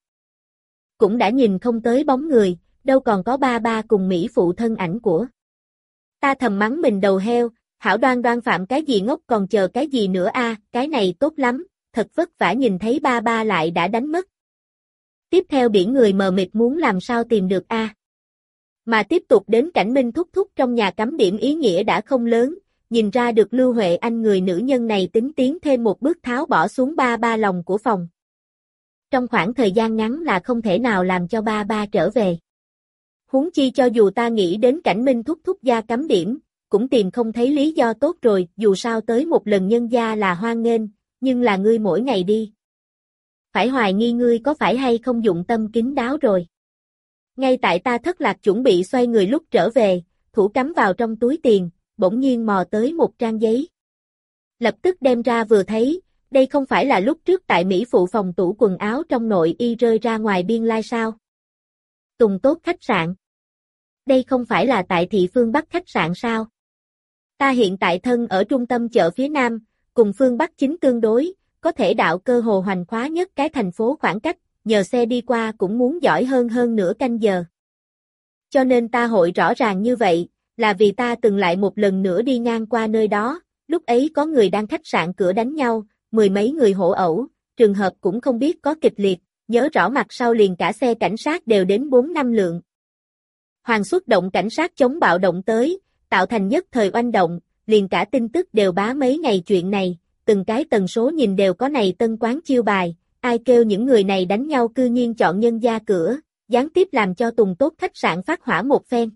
Cũng đã nhìn không tới bóng người, đâu còn có ba ba cùng Mỹ Phụ thân ảnh của. Ta thầm mắng mình đầu heo, hảo đoan đoan phạm cái gì ngốc còn chờ cái gì nữa a, cái này tốt lắm, thật vất vả nhìn thấy ba ba lại đã đánh mất. Tiếp theo biển người mờ mịt muốn làm sao tìm được a. Mà tiếp tục đến cảnh Minh thúc thúc trong nhà cắm điểm ý nghĩa đã không lớn, nhìn ra được Lưu Huệ Anh người nữ nhân này tính tiến thêm một bước tháo bỏ xuống ba ba lòng của phòng. Trong khoảng thời gian ngắn là không thể nào làm cho ba ba trở về. Huống chi cho dù ta nghĩ đến cảnh Minh thúc thúc gia cắm điểm, cũng tìm không thấy lý do tốt rồi, dù sao tới một lần nhân gia là hoan nghênh, nhưng là ngươi mỗi ngày đi. Phải hoài nghi ngươi có phải hay không dụng tâm kín đáo rồi. Ngay tại ta thất lạc chuẩn bị xoay người lúc trở về, thủ cắm vào trong túi tiền, bỗng nhiên mò tới một trang giấy. Lập tức đem ra vừa thấy, đây không phải là lúc trước tại Mỹ phụ phòng tủ quần áo trong nội y rơi ra ngoài biên lai sao. Tùng Tốt khách sạn. Đây không phải là tại thị phương Bắc khách sạn sao? Ta hiện tại thân ở trung tâm chợ phía Nam, cùng phương Bắc chính tương đối, có thể đạo cơ hồ hoành khóa nhất cái thành phố khoảng cách, nhờ xe đi qua cũng muốn giỏi hơn hơn nửa canh giờ. Cho nên ta hội rõ ràng như vậy, là vì ta từng lại một lần nữa đi ngang qua nơi đó, lúc ấy có người đang khách sạn cửa đánh nhau, mười mấy người hổ ẩu, trường hợp cũng không biết có kịch liệt, nhớ rõ mặt sau liền cả xe cảnh sát đều đến bốn năm lượng. Hoàng xuất động cảnh sát chống bạo động tới, tạo thành nhất thời oanh động, liền cả tin tức đều bá mấy ngày chuyện này, từng cái tần số nhìn đều có này tân quán chiêu bài, ai kêu những người này đánh nhau cư nhiên chọn nhân gia cửa, gián tiếp làm cho Tùng Tốt khách sạn phát hỏa một phen.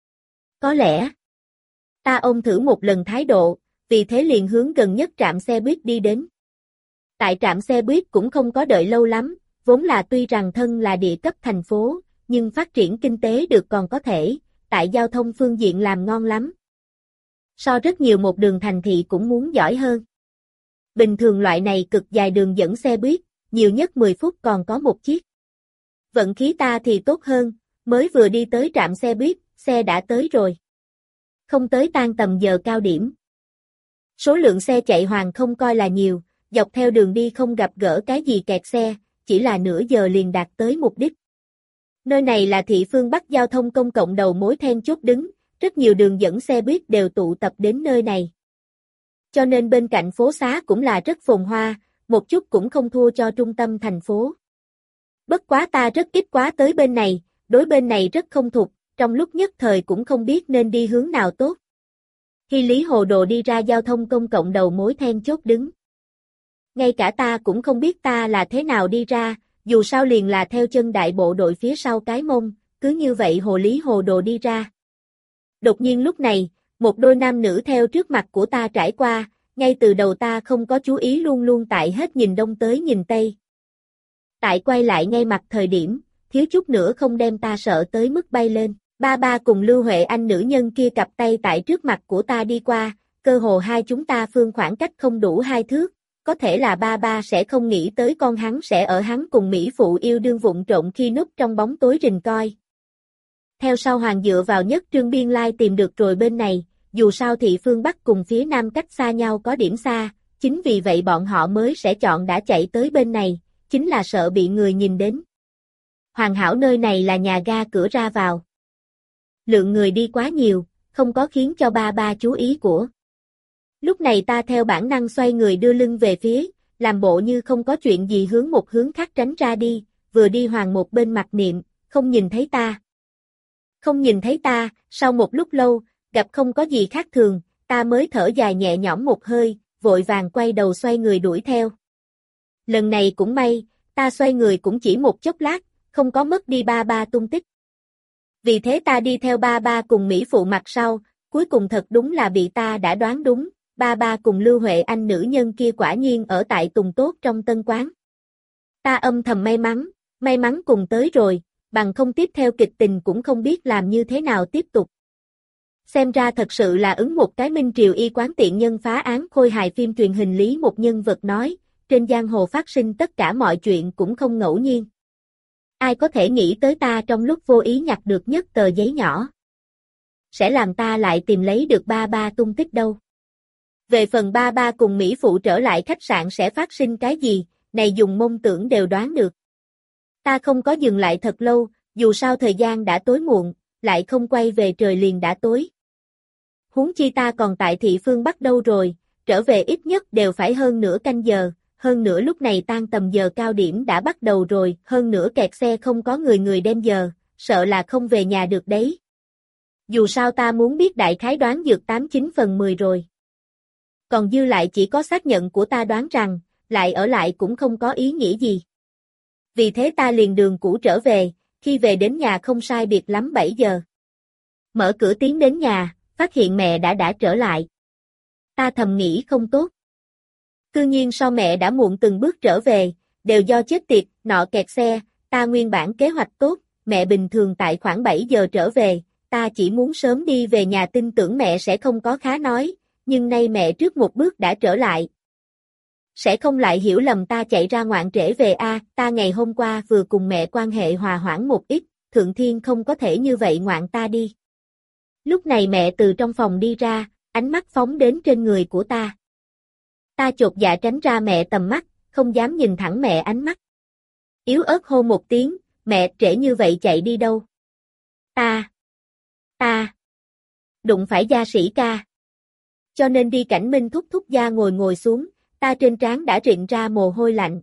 Có lẽ, ta ôm thử một lần thái độ, vì thế liền hướng gần nhất trạm xe buýt đi đến. Tại trạm xe buýt cũng không có đợi lâu lắm, vốn là tuy rằng thân là địa cấp thành phố, nhưng phát triển kinh tế được còn có thể, tại giao thông phương diện làm ngon lắm. So rất nhiều một đường thành thị cũng muốn giỏi hơn. Bình thường loại này cực dài đường dẫn xe buýt, nhiều nhất mười phút còn có một chiếc. Vận khí ta thì tốt hơn, mới vừa đi tới trạm xe buýt, xe đã tới rồi. Không tới tan tầm giờ cao điểm. Số lượng xe chạy hoàng không coi là nhiều, dọc theo đường đi không gặp gỡ cái gì kẹt xe, chỉ là nửa giờ liền đạt tới mục đích. Nơi này là thị phương Bắc giao thông công cộng đầu mối then chốt đứng, rất nhiều đường dẫn xe buýt đều tụ tập đến nơi này. Cho nên bên cạnh phố xá cũng là rất phồn hoa, một chút cũng không thua cho trung tâm thành phố. Bất quá ta rất ít quá tới bên này, đối bên này rất không thuộc, trong lúc nhất thời cũng không biết nên đi hướng nào tốt. Khi Lý Hồ Đồ đi ra giao thông công cộng đầu mối then chốt đứng. Ngay cả ta cũng không biết ta là thế nào đi ra, dù sao liền là theo chân đại bộ đội phía sau cái mông, cứ như vậy Hồ Lý Hồ Đồ đi ra. Đột nhiên lúc này, một đôi nam nữ theo trước mặt của ta trải qua, ngay từ đầu ta không có chú ý luôn luôn tại hết nhìn đông tới nhìn tây. Tại quay lại ngay mặt thời điểm, thiếu chút nữa không đem ta sợ tới mức bay lên. Ba ba cùng Lưu Huệ Anh nữ nhân kia cặp tay tại trước mặt của ta đi qua, cơ hồ hai chúng ta phương khoảng cách không đủ hai thước, có thể là ba ba sẽ không nghĩ tới con hắn sẽ ở hắn cùng Mỹ phụ yêu đương vụng trộn khi núp trong bóng tối rình coi. Theo sau Hoàng dựa vào nhất trương biên lai tìm được rồi bên này, dù sao thị phương Bắc cùng phía Nam cách xa nhau có điểm xa, chính vì vậy bọn họ mới sẽ chọn đã chạy tới bên này, chính là sợ bị người nhìn đến. Hoàn hảo nơi này là nhà ga cửa ra vào. Lượng người đi quá nhiều, không có khiến cho ba ba chú ý của. Lúc này ta theo bản năng xoay người đưa lưng về phía, làm bộ như không có chuyện gì hướng một hướng khác tránh ra đi, vừa đi Hoàng một bên mặt niệm, không nhìn thấy ta. Không nhìn thấy ta, sau một lúc lâu, gặp không có gì khác thường, ta mới thở dài nhẹ nhõm một hơi, vội vàng quay đầu xoay người đuổi theo. Lần này cũng may, ta xoay người cũng chỉ một chốc lát, không có mất đi ba ba tung tích. Vì thế ta đi theo ba ba cùng Mỹ phụ mặt sau, cuối cùng thật đúng là bị ta đã đoán đúng, ba ba cùng Lưu Huệ Anh nữ nhân kia quả nhiên ở tại Tùng Tốt trong tân quán. Ta âm thầm may mắn, may mắn cùng tới rồi, bằng không tiếp theo kịch tình cũng không biết làm như thế nào tiếp tục. Xem ra thật sự là ứng một cái Minh Triều y quán tiện nhân phá án khôi hài phim truyền hình lý một nhân vật nói, trên giang hồ phát sinh tất cả mọi chuyện cũng không ngẫu nhiên. Ai có thể nghĩ tới ta trong lúc vô ý nhặt được nhất tờ giấy nhỏ. Sẽ làm ta lại tìm lấy được ba ba tung tích đâu. Về phần ba ba cùng Mỹ phụ trở lại khách sạn sẽ phát sinh cái gì, này dùng mông tưởng đều đoán được. Ta không có dừng lại thật lâu, dù sao thời gian đã tối muộn, lại không quay về trời liền đã tối. huống chi ta còn tại thị phương Bắc đâu rồi, trở về ít nhất đều phải hơn nửa canh giờ, hơn nữa lúc này tan tầm giờ cao điểm đã bắt đầu rồi, hơn nữa kẹt xe không có người người đem giờ, sợ là không về nhà được đấy. Dù sao ta muốn biết đại khái đoán dược tám chín phần mười rồi. Còn dư lại chỉ có xác nhận của ta đoán rằng, lại ở lại cũng không có ý nghĩa gì. Vì thế ta liền đường cũ trở về, khi về đến nhà không sai biệt lắm bảy giờ. Mở cửa tiến đến nhà, phát hiện mẹ đã đã trở lại. Ta thầm nghĩ không tốt. Cư nhiên sau mẹ đã muộn từng bước trở về, đều do chết tiệt, nọ kẹt xe, ta nguyên bản kế hoạch tốt, mẹ bình thường tại khoảng bảy giờ trở về, ta chỉ muốn sớm đi về nhà tin tưởng mẹ sẽ không có khá nói, nhưng nay mẹ trước một bước đã trở lại. Sẽ không lại hiểu lầm ta chạy ra ngoạn trễ về a, ta ngày hôm qua vừa cùng mẹ quan hệ hòa hoãn một ít, thượng thiên không có thể như vậy ngoạn ta đi. Lúc này mẹ từ trong phòng đi ra, ánh mắt phóng đến trên người của ta. Ta chột dạ tránh ra mẹ tầm mắt, không dám nhìn thẳng mẹ ánh mắt. Yếu ớt hô một tiếng, mẹ trễ như vậy chạy đi đâu? Ta, ta, đụng phải gia sĩ ca. Cho nên đi Cảnh Minh thúc thúc gia ngồi ngồi xuống, ta trên trán đã rịn ra mồ hôi lạnh.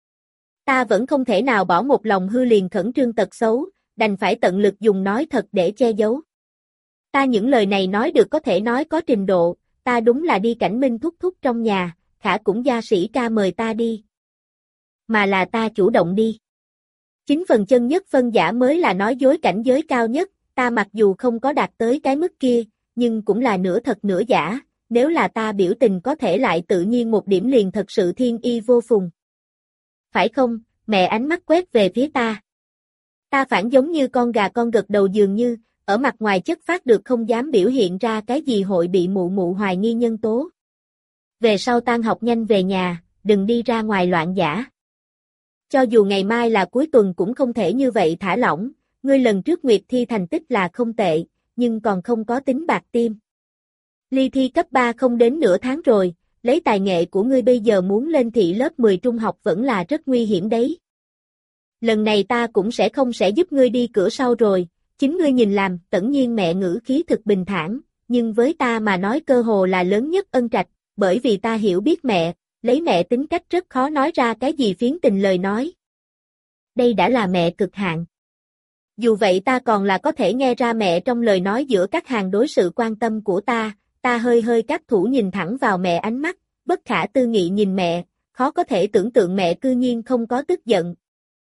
Ta vẫn không thể nào bỏ một lòng hư liền khẩn trương tật xấu, đành phải tận lực dùng nói thật để che giấu. Ta những lời này nói được có thể nói có trình độ, ta đúng là đi Cảnh Minh thúc thúc trong nhà, khả cũng gia sĩ ca mời ta đi. Mà là ta chủ động đi. Chính phần chân nhất phân giả mới là nói dối cảnh giới cao nhất, ta mặc dù không có đạt tới cái mức kia, nhưng cũng là nửa thật nửa giả, nếu là ta biểu tình có thể lại tự nhiên một điểm liền thật sự thiên y vô phùng. Phải không, mẹ ánh mắt quét về phía ta. Ta phản giống như con gà con gật đầu dường như, ở mặt ngoài chất phát được không dám biểu hiện ra cái gì hội bị mụ mụ hoài nghi nhân tố. Về sau tan học nhanh về nhà, đừng đi ra ngoài loạn giả. Cho dù ngày mai là cuối tuần cũng không thể như vậy thả lỏng, ngươi lần trước Nguyệt thi thành tích là không tệ, nhưng còn không có tính bạc tim. Ly thi cấp ba không đến nửa tháng rồi, lấy tài nghệ của ngươi bây giờ muốn lên thị lớp mười trung học vẫn là rất nguy hiểm đấy. Lần này ta cũng sẽ không sẽ giúp ngươi đi cửa sau rồi, chính ngươi nhìn làm, tất nhiên mẹ ngữ khí thực bình thản, nhưng với ta mà nói cơ hồ là lớn nhất ân trạch, bởi vì ta hiểu biết mẹ, lấy mẹ tính cách rất khó nói ra cái gì phiến tình lời nói. Đây đã là mẹ cực hạn. Dù vậy ta còn là có thể nghe ra mẹ trong lời nói giữa các hàng đối sự quan tâm của ta, ta hơi hơi cáp thủ nhìn thẳng vào mẹ ánh mắt, bất khả tư nghị nhìn mẹ, khó có thể tưởng tượng mẹ cư nhiên không có tức giận.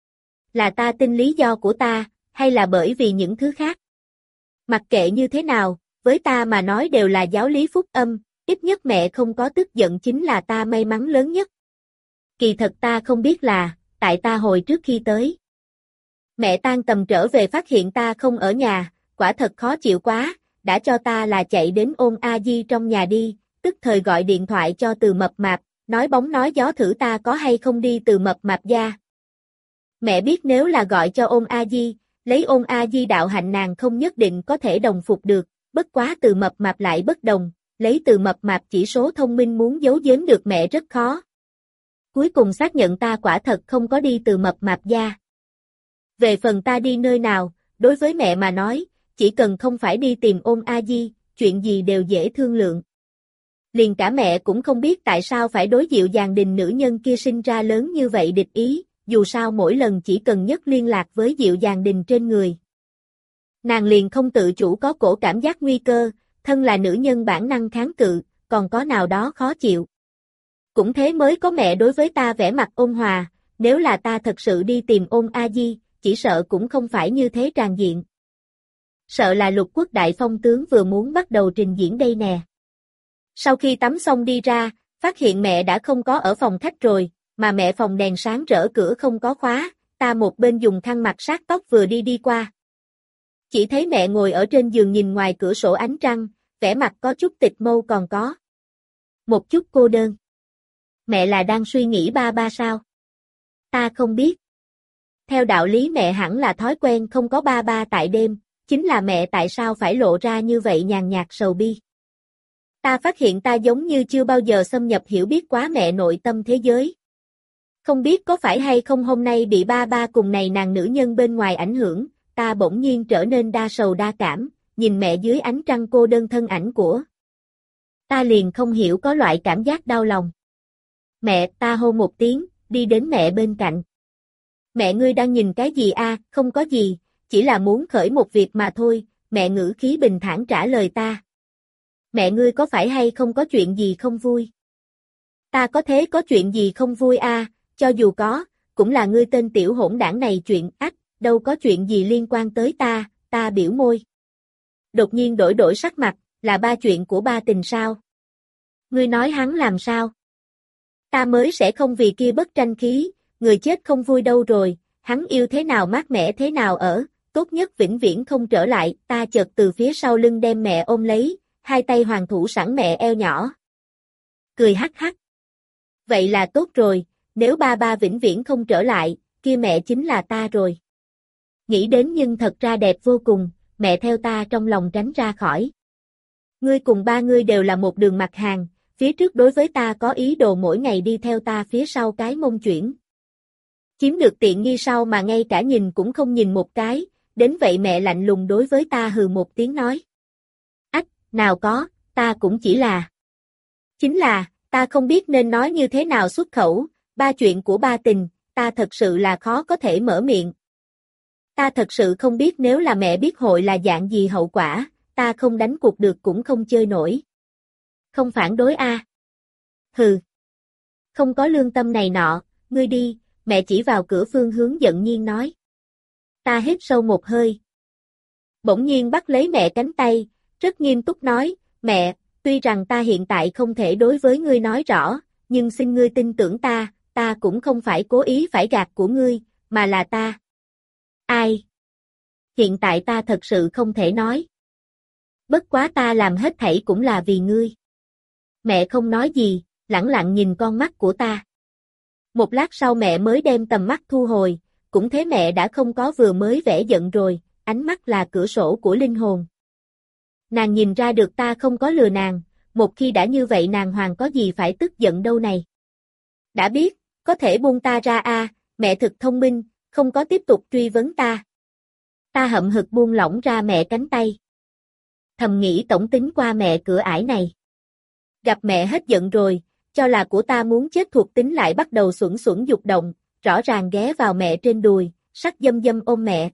Là ta tin lý do của ta, hay là bởi vì những thứ khác? Mặc kệ như thế nào, với ta mà nói đều là giáo lý phúc âm, ít nhất mẹ không có tức giận chính là ta may mắn lớn nhất. Kỳ thật ta không biết là, tại ta hồi trước khi tới. Mẹ tan tầm trở về phát hiện ta không ở nhà, quả thật khó chịu quá, đã cho ta là chạy đến ôn A Di trong nhà đi, tức thời gọi điện thoại cho Từ Mập Mạp, nói bóng nói gió thử ta có hay không đi Từ Mập Mạp gia. Mẹ biết nếu là gọi cho ôn A Di, lấy ôn A Di đạo hạnh nàng không nhất định có thể đồng phục được, bất quá Từ Mập Mạp lại bất đồng, lấy Từ Mập Mạp chỉ số thông minh muốn giấu giếm được mẹ rất khó. Cuối cùng xác nhận ta quả thật không có đi Từ Mập Mạp gia. Về phần ta đi nơi nào, đối với mẹ mà nói, chỉ cần không phải đi tìm ôn A Di, chuyện gì đều dễ thương lượng. Liền cả mẹ cũng không biết tại sao phải đối dịu dàng đình nữ nhân kia sinh ra lớn như vậy địch ý, dù sao mỗi lần chỉ cần nhất liên lạc với dịu dàng đình trên người. Nàng liền không tự chủ có cổ cảm giác nguy cơ, thân là nữ nhân bản năng kháng cự, còn có nào đó khó chịu. Cũng thế mới có mẹ đối với ta vẻ mặt ôn hòa, nếu là ta thật sự đi tìm ôn A Di, chỉ sợ cũng không phải như thế tràn diện. Sợ là Lục Quốc đại phong tướng vừa muốn bắt đầu trình diễn đây nè. Sau khi tắm xong đi ra, phát hiện mẹ đã không có ở phòng khách rồi, mà mẹ phòng đèn sáng rỡ cửa không có khóa, ta một bên dùng khăn mặt sát tóc vừa đi đi qua. Chỉ thấy mẹ ngồi ở trên giường nhìn ngoài cửa sổ ánh trăng, vẻ mặt có chút tịch mâu còn có một chút cô đơn. Mẹ là đang suy nghĩ ba ba sao? Ta không biết. Theo đạo lý mẹ hẳn là thói quen không có ba ba tại đêm, chính là mẹ tại sao phải lộ ra như vậy nhàn nhạt sầu bi. Ta phát hiện ta giống như chưa bao giờ xâm nhập hiểu biết quá mẹ nội tâm thế giới. Không biết có phải hay không hôm nay bị ba ba cùng này nàng nữ nhân bên ngoài ảnh hưởng, ta bỗng nhiên trở nên đa sầu đa cảm, nhìn mẹ dưới ánh trăng cô đơn thân ảnh của Ta liền không hiểu có loại cảm giác đau lòng. Mẹ, ta hô một tiếng, đi đến mẹ bên cạnh. Mẹ ngươi đang nhìn cái gì a? Không có gì, chỉ là muốn khởi một việc mà thôi, mẹ ngữ khí bình thản trả lời ta. Mẹ ngươi có phải hay không có chuyện gì không vui? Ta có thế có chuyện gì không vui a? Cho dù có, cũng là ngươi tên tiểu hỗn đảng này chuyện ách, đâu có chuyện gì liên quan tới ta, ta biểu môi. Đột nhiên đổi đổi sắc mặt, là ba chuyện của ba tình sao? Ngươi nói hắn làm sao? Ta mới sẽ không vì kia bất tranh khí, người chết không vui đâu rồi, hắn yêu thế nào mát mẻ thế nào ở, tốt nhất vĩnh viễn không trở lại, ta chợt từ phía sau lưng đem mẹ ôm lấy, hai tay hoàn thủ sẵn mẹ eo nhỏ. Cười hắc hắc. Vậy là tốt rồi, nếu ba ba vĩnh viễn không trở lại, kia mẹ chính là ta rồi. Nghĩ đến nhưng thật ra đẹp vô cùng, mẹ theo ta trong lòng tránh ra khỏi. Ngươi cùng ba ngươi đều là một đường mặt hàng, phía trước đối với ta có ý đồ mỗi ngày đi theo ta phía sau cái mông chuyển. Chiếm được tiện nghi sau mà ngay cả nhìn cũng không nhìn một cái, đến vậy mẹ lạnh lùng đối với ta hừ một tiếng nói. Ách, nào có, ta cũng chỉ là. Chính là, ta không biết nên nói như thế nào xuất khẩu, ba chuyện của ba tình, ta thật sự là khó có thể mở miệng. Ta thật sự không biết nếu là mẹ biết hội là dạng gì hậu quả, ta không đánh cuộc được cũng không chơi nổi. Không phản đối a. À. Hừ. Không có lương tâm này nọ, ngươi đi, mẹ chỉ vào cửa phương hướng giận nhiên nói. Ta hít sâu một hơi. Bỗng nhiên bắt lấy mẹ cánh tay, rất nghiêm túc nói, mẹ, tuy rằng ta hiện tại không thể đối với ngươi nói rõ, nhưng xin ngươi tin tưởng ta, ta cũng không phải cố ý phải gạt của ngươi, mà là ta. Ai? Hiện tại ta thật sự không thể nói. Bất quá ta làm hết thảy cũng là vì ngươi. Mẹ không nói gì, lẳng lặng nhìn con mắt của ta. Một lát sau mẹ mới đem tầm mắt thu hồi, cũng thế mẹ đã không có vừa mới vẻ giận rồi, ánh mắt là cửa sổ của linh hồn. Nàng nhìn ra được ta không có lừa nàng, một khi đã như vậy nàng hoàng có gì phải tức giận đâu này. Đã biết, có thể buông ta ra a, à, mẹ thực thông minh, không có tiếp tục truy vấn ta. Ta hậm hực buông lỏng ra mẹ cánh tay. Thầm nghĩ tổng tính qua mẹ cửa ải này. Gặp mẹ hết giận rồi, cho là của ta muốn chết thuộc tính lại bắt đầu xuẩn xuẩn dục động, rõ ràng ghé vào mẹ trên đùi, sắc dâm dâm ôm mẹ.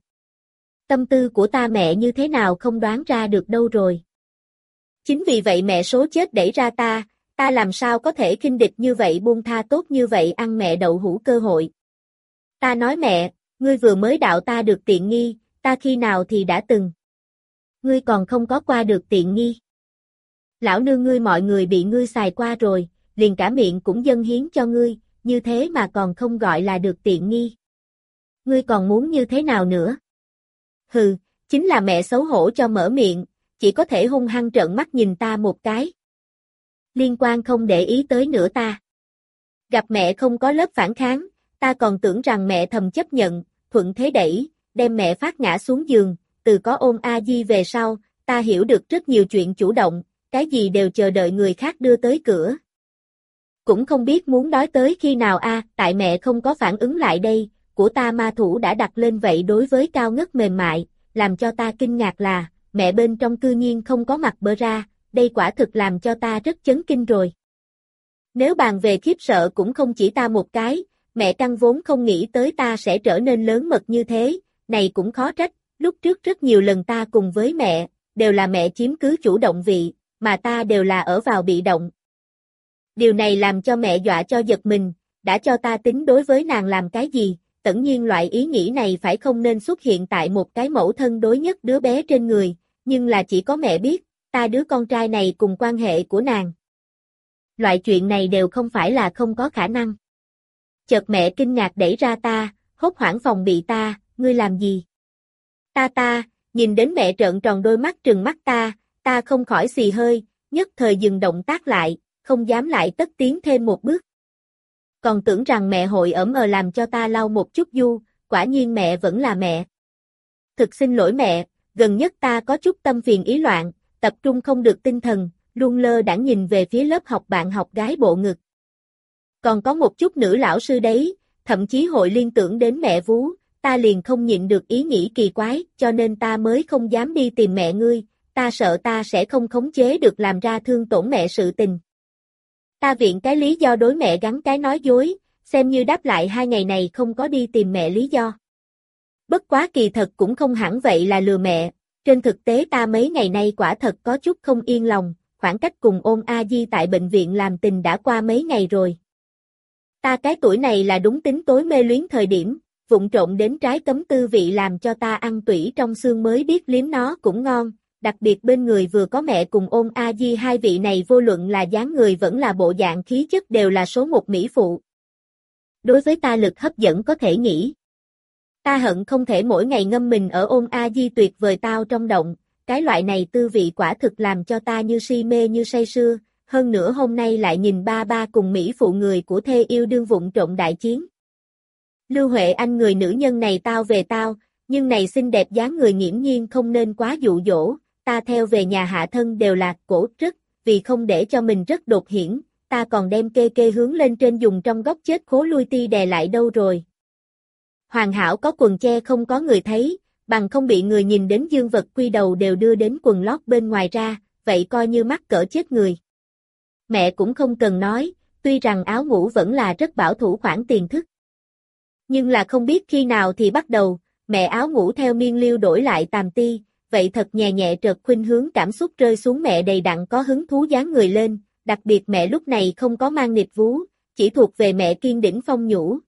Tâm tư của ta mẹ như thế nào không đoán ra được đâu rồi. Chính vì vậy mẹ số chết đẩy ra ta, ta làm sao có thể khinh địch như vậy buông tha tốt như vậy ăn mẹ đậu hũ cơ hội. Ta nói mẹ, ngươi vừa mới đạo ta được tiện nghi, ta khi nào thì đã từng. Ngươi còn không có qua được tiện nghi. Lão nương ngươi mọi người bị ngươi xài qua rồi, liền cả miệng cũng dâng hiến cho ngươi, như thế mà còn không gọi là được tiện nghi. Ngươi còn muốn như thế nào nữa? Hừ, chính là mẹ xấu hổ cho mở miệng, chỉ có thể hung hăng trợn mắt nhìn ta một cái. Liên quan không để ý tới nữa ta. Gặp mẹ không có lớp phản kháng, ta còn tưởng rằng mẹ thầm chấp nhận, thuận thế đẩy, đem mẹ phát ngã xuống giường, từ có ôm A Di về sau, ta hiểu được rất nhiều chuyện chủ động, cái gì đều chờ đợi người khác đưa tới cửa. Cũng không biết muốn đói tới khi nào a, à, tại mẹ không có phản ứng lại đây, của ta ma thủ đã đặt lên vậy đối với cao ngất mềm mại, làm cho ta kinh ngạc là, mẹ bên trong cư nhiên không có mặt bơ ra, đây quả thực làm cho ta rất chấn kinh rồi. Nếu bàn về khiếp sợ cũng không chỉ ta một cái, mẹ căn vốn không nghĩ tới ta sẽ trở nên lớn mật như thế, này cũng khó trách, lúc trước rất nhiều lần ta cùng với mẹ, đều là mẹ chiếm cứ chủ động vị, mà ta đều là ở vào bị động. Điều này làm cho mẹ dọa cho giật mình, đã cho ta tính đối với nàng làm cái gì, tất nhiên loại ý nghĩ này phải không nên xuất hiện tại một cái mẫu thân đối nhất đứa bé trên người, nhưng là chỉ có mẹ biết, ta đứa con trai này cùng quan hệ của nàng. Loại chuyện này đều không phải là không có khả năng. Chợt mẹ kinh ngạc đẩy ra ta, hốt hoảng phòng bị ta, ngươi làm gì? Ta ta, nhìn đến mẹ trợn tròn đôi mắt trừng mắt ta, ta không khỏi xì hơi, nhất thời dừng động tác lại, không dám lại tất tiến thêm một bước. Còn tưởng rằng mẹ hội ẩm ờ làm cho ta lau một chút du, quả nhiên mẹ vẫn là mẹ. Thực xin lỗi mẹ, gần nhất ta có chút tâm phiền ý loạn, tập trung không được tinh thần, luôn lơ đãng nhìn về phía lớp học bạn học gái bộ ngực. Còn có một chút nữ lão sư đấy, thậm chí hội liên tưởng đến mẹ vú, ta liền không nhịn được ý nghĩ kỳ quái, cho nên ta mới không dám đi tìm mẹ ngươi, ta sợ ta sẽ không khống chế được làm ra thương tổn mẹ sự tình. Ta viện cái lý do đối mẹ gắn cái nói dối, xem như đáp lại hai ngày này không có đi tìm mẹ lý do. Bất quá kỳ thật cũng không hẳn vậy là lừa mẹ, trên thực tế ta mấy ngày nay quả thật có chút không yên lòng, khoảng cách cùng Ôn A Di tại bệnh viện làm tình đã qua mấy ngày rồi. Ta cái tuổi này là đúng tính tối mê luyến thời điểm, vụng trộn đến trái cấm tư vị làm cho ta ăn tủy trong xương mới biết liếm nó cũng ngon, đặc biệt bên người vừa có mẹ cùng Ôn A Di hai vị này vô luận là dáng người vẫn là bộ dạng khí chất đều là số một mỹ phụ. Đối với ta lực hấp dẫn có thể nghĩ. Ta hận không thể mỗi ngày ngâm mình ở Ôn A Di tuyệt vời tao trong động, cái loại này tư vị quả thực làm cho ta như si mê như say sưa, hơn nữa hôm nay lại nhìn ba ba cùng mỹ phụ người của thê yêu đương vụng trộn đại chiến. Lưu Huệ Anh người nữ nhân này tao về tao, nhưng này xinh đẹp dáng người nghiễm nhiên không nên quá dụ dỗ, ta theo về nhà hạ thân đều là cổ rất, vì không để cho mình rất đột hiển, ta còn đem kê kê hướng lên trên dùng trong góc chết khố lui ti đè lại đâu rồi. Hoàn hảo có quần che không có người thấy, bằng không bị người nhìn đến dương vật quy đầu đều đưa đến quần lót bên ngoài ra, vậy coi như mắc cỡ chết người. Mẹ cũng không cần nói, tuy rằng áo ngủ vẫn là rất bảo thủ khoản tiền thức. Nhưng là không biết khi nào thì bắt đầu, mẹ áo ngủ theo miên liêu đổi lại tàm ti, vậy thật nhẹ nhẹ trượt khuynh hướng cảm xúc rơi xuống mẹ đầy đặn có hứng thú dáng người lên, đặc biệt mẹ lúc này không có mang nịt vú, chỉ thuộc về mẹ kiên đỉnh phong nhũ.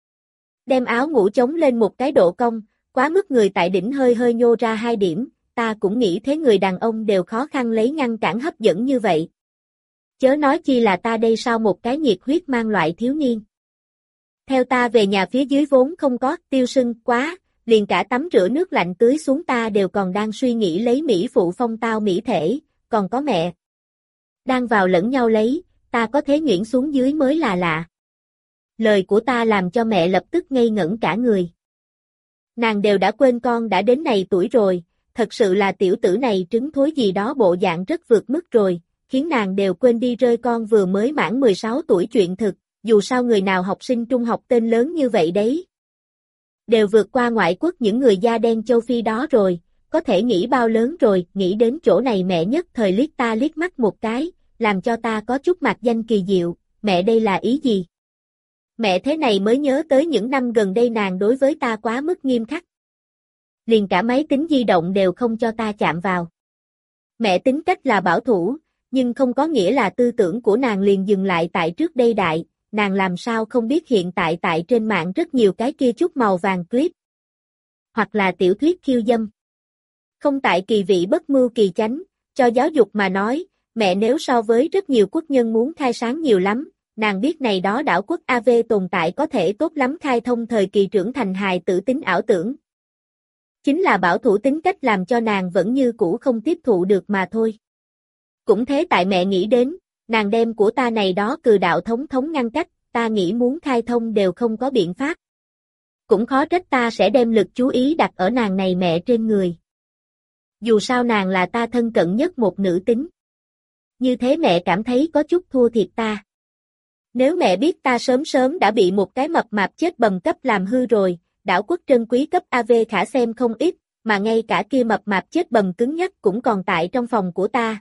Đem áo ngủ chống lên một cái độ cong, quá mức người tại đỉnh hơi hơi nhô ra hai điểm, ta cũng nghĩ thế người đàn ông đều khó khăn lấy ngăn cản hấp dẫn như vậy. Chớ nói chi là ta đây sao một cái nhiệt huyết mang loại thiếu niên. Theo ta về nhà phía dưới vốn không có tiêu sưng quá, liền cả tắm rửa nước lạnh tưới xuống ta đều còn đang suy nghĩ lấy mỹ phụ phong tao mỹ thể, còn có mẹ. Đang vào lẫn nhau lấy, ta có thế nhuyễn xuống dưới mới là lạ. Lời của ta làm cho mẹ lập tức ngây ngẩn cả người. Nàng đều đã quên con đã đến này tuổi rồi, thật sự là tiểu tử này trứng thối gì đó bộ dạng rất vượt mức rồi, khiến nàng đều quên đi rơi con vừa mới mãn mười sáu tuổi chuyện thực, dù sao người nào học sinh trung học tên lớn như vậy đấy. Đều vượt qua ngoại quốc những người da đen châu Phi đó rồi, có thể nghĩ bao lớn rồi, nghĩ đến chỗ này mẹ nhất thời liếc ta liếc mắt một cái, làm cho ta có chút mặt danh kỳ diệu, mẹ đây là ý gì? Mẹ thế này mới nhớ tới những năm gần đây nàng đối với ta quá mức nghiêm khắc. Liền cả máy tính di động đều không cho ta chạm vào. Mẹ tính cách là bảo thủ, nhưng không có nghĩa là tư tưởng của nàng liền dừng lại tại trước đây đại, nàng làm sao không biết hiện tại tại trên mạng rất nhiều cái kia chút màu vàng clip. Hoặc là tiểu thuyết khiêu dâm. Không tại kỳ vị bất mưu kỳ chánh, cho giáo dục mà nói, mẹ nếu so với rất nhiều quốc nhân muốn khai sáng nhiều lắm, nàng biết này đó đảo quốc a vê tồn tại có thể tốt lắm khai thông thời kỳ trưởng thành hài tử tính ảo tưởng. Chính là bảo thủ tính cách làm cho nàng vẫn như cũ không tiếp thụ được mà thôi. Cũng thế tại mẹ nghĩ đến, nàng đem của ta này đó cừ đạo thống thống ngăn cách, ta nghĩ muốn khai thông đều không có biện pháp. Cũng khó trách ta sẽ đem lực chú ý đặt ở nàng này mẹ trên người. Dù sao nàng là ta thân cận nhất một nữ tính. Như thế mẹ cảm thấy có chút thua thiệt ta. Nếu mẹ biết ta sớm sớm đã bị một cái mập mạp chết bầm cấp làm hư rồi, đảo quốc trân quý cấp a vê khả xem không ít, mà ngay cả kia mập mạp chết bầm cứng nhất cũng còn tại trong phòng của ta.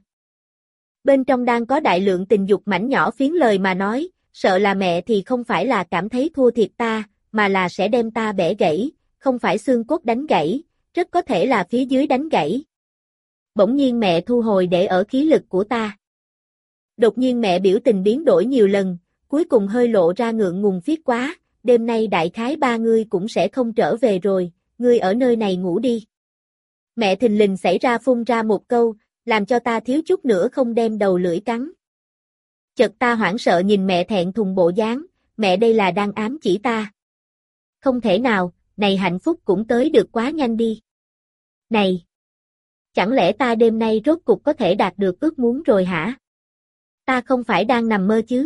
Bên trong đang có đại lượng tình dục mảnh nhỏ phiến lời mà nói, sợ là mẹ thì không phải là cảm thấy thua thiệt ta, mà là sẽ đem ta bẻ gãy, không phải xương cốt đánh gãy, rất có thể là phía dưới đánh gãy. Bỗng nhiên mẹ thu hồi để ở khí lực của ta. Đột nhiên mẹ biểu tình biến đổi nhiều lần, cuối cùng hơi lộ ra ngượng ngùng phiết quá, đêm nay đại khái ba ngươi cũng sẽ không trở về rồi, ngươi ở nơi này ngủ đi. Mẹ thình lình xảy ra phun ra một câu, làm cho ta thiếu chút nữa không đem đầu lưỡi cắn. Chợt ta hoảng sợ nhìn mẹ thẹn thùng bộ dáng, mẹ đây là đang ám chỉ ta. Không thể nào, này hạnh phúc cũng tới được quá nhanh đi. Này! Chẳng lẽ ta đêm nay rốt cục có thể đạt được ước muốn rồi hả? Ta không phải đang nằm mơ chứ?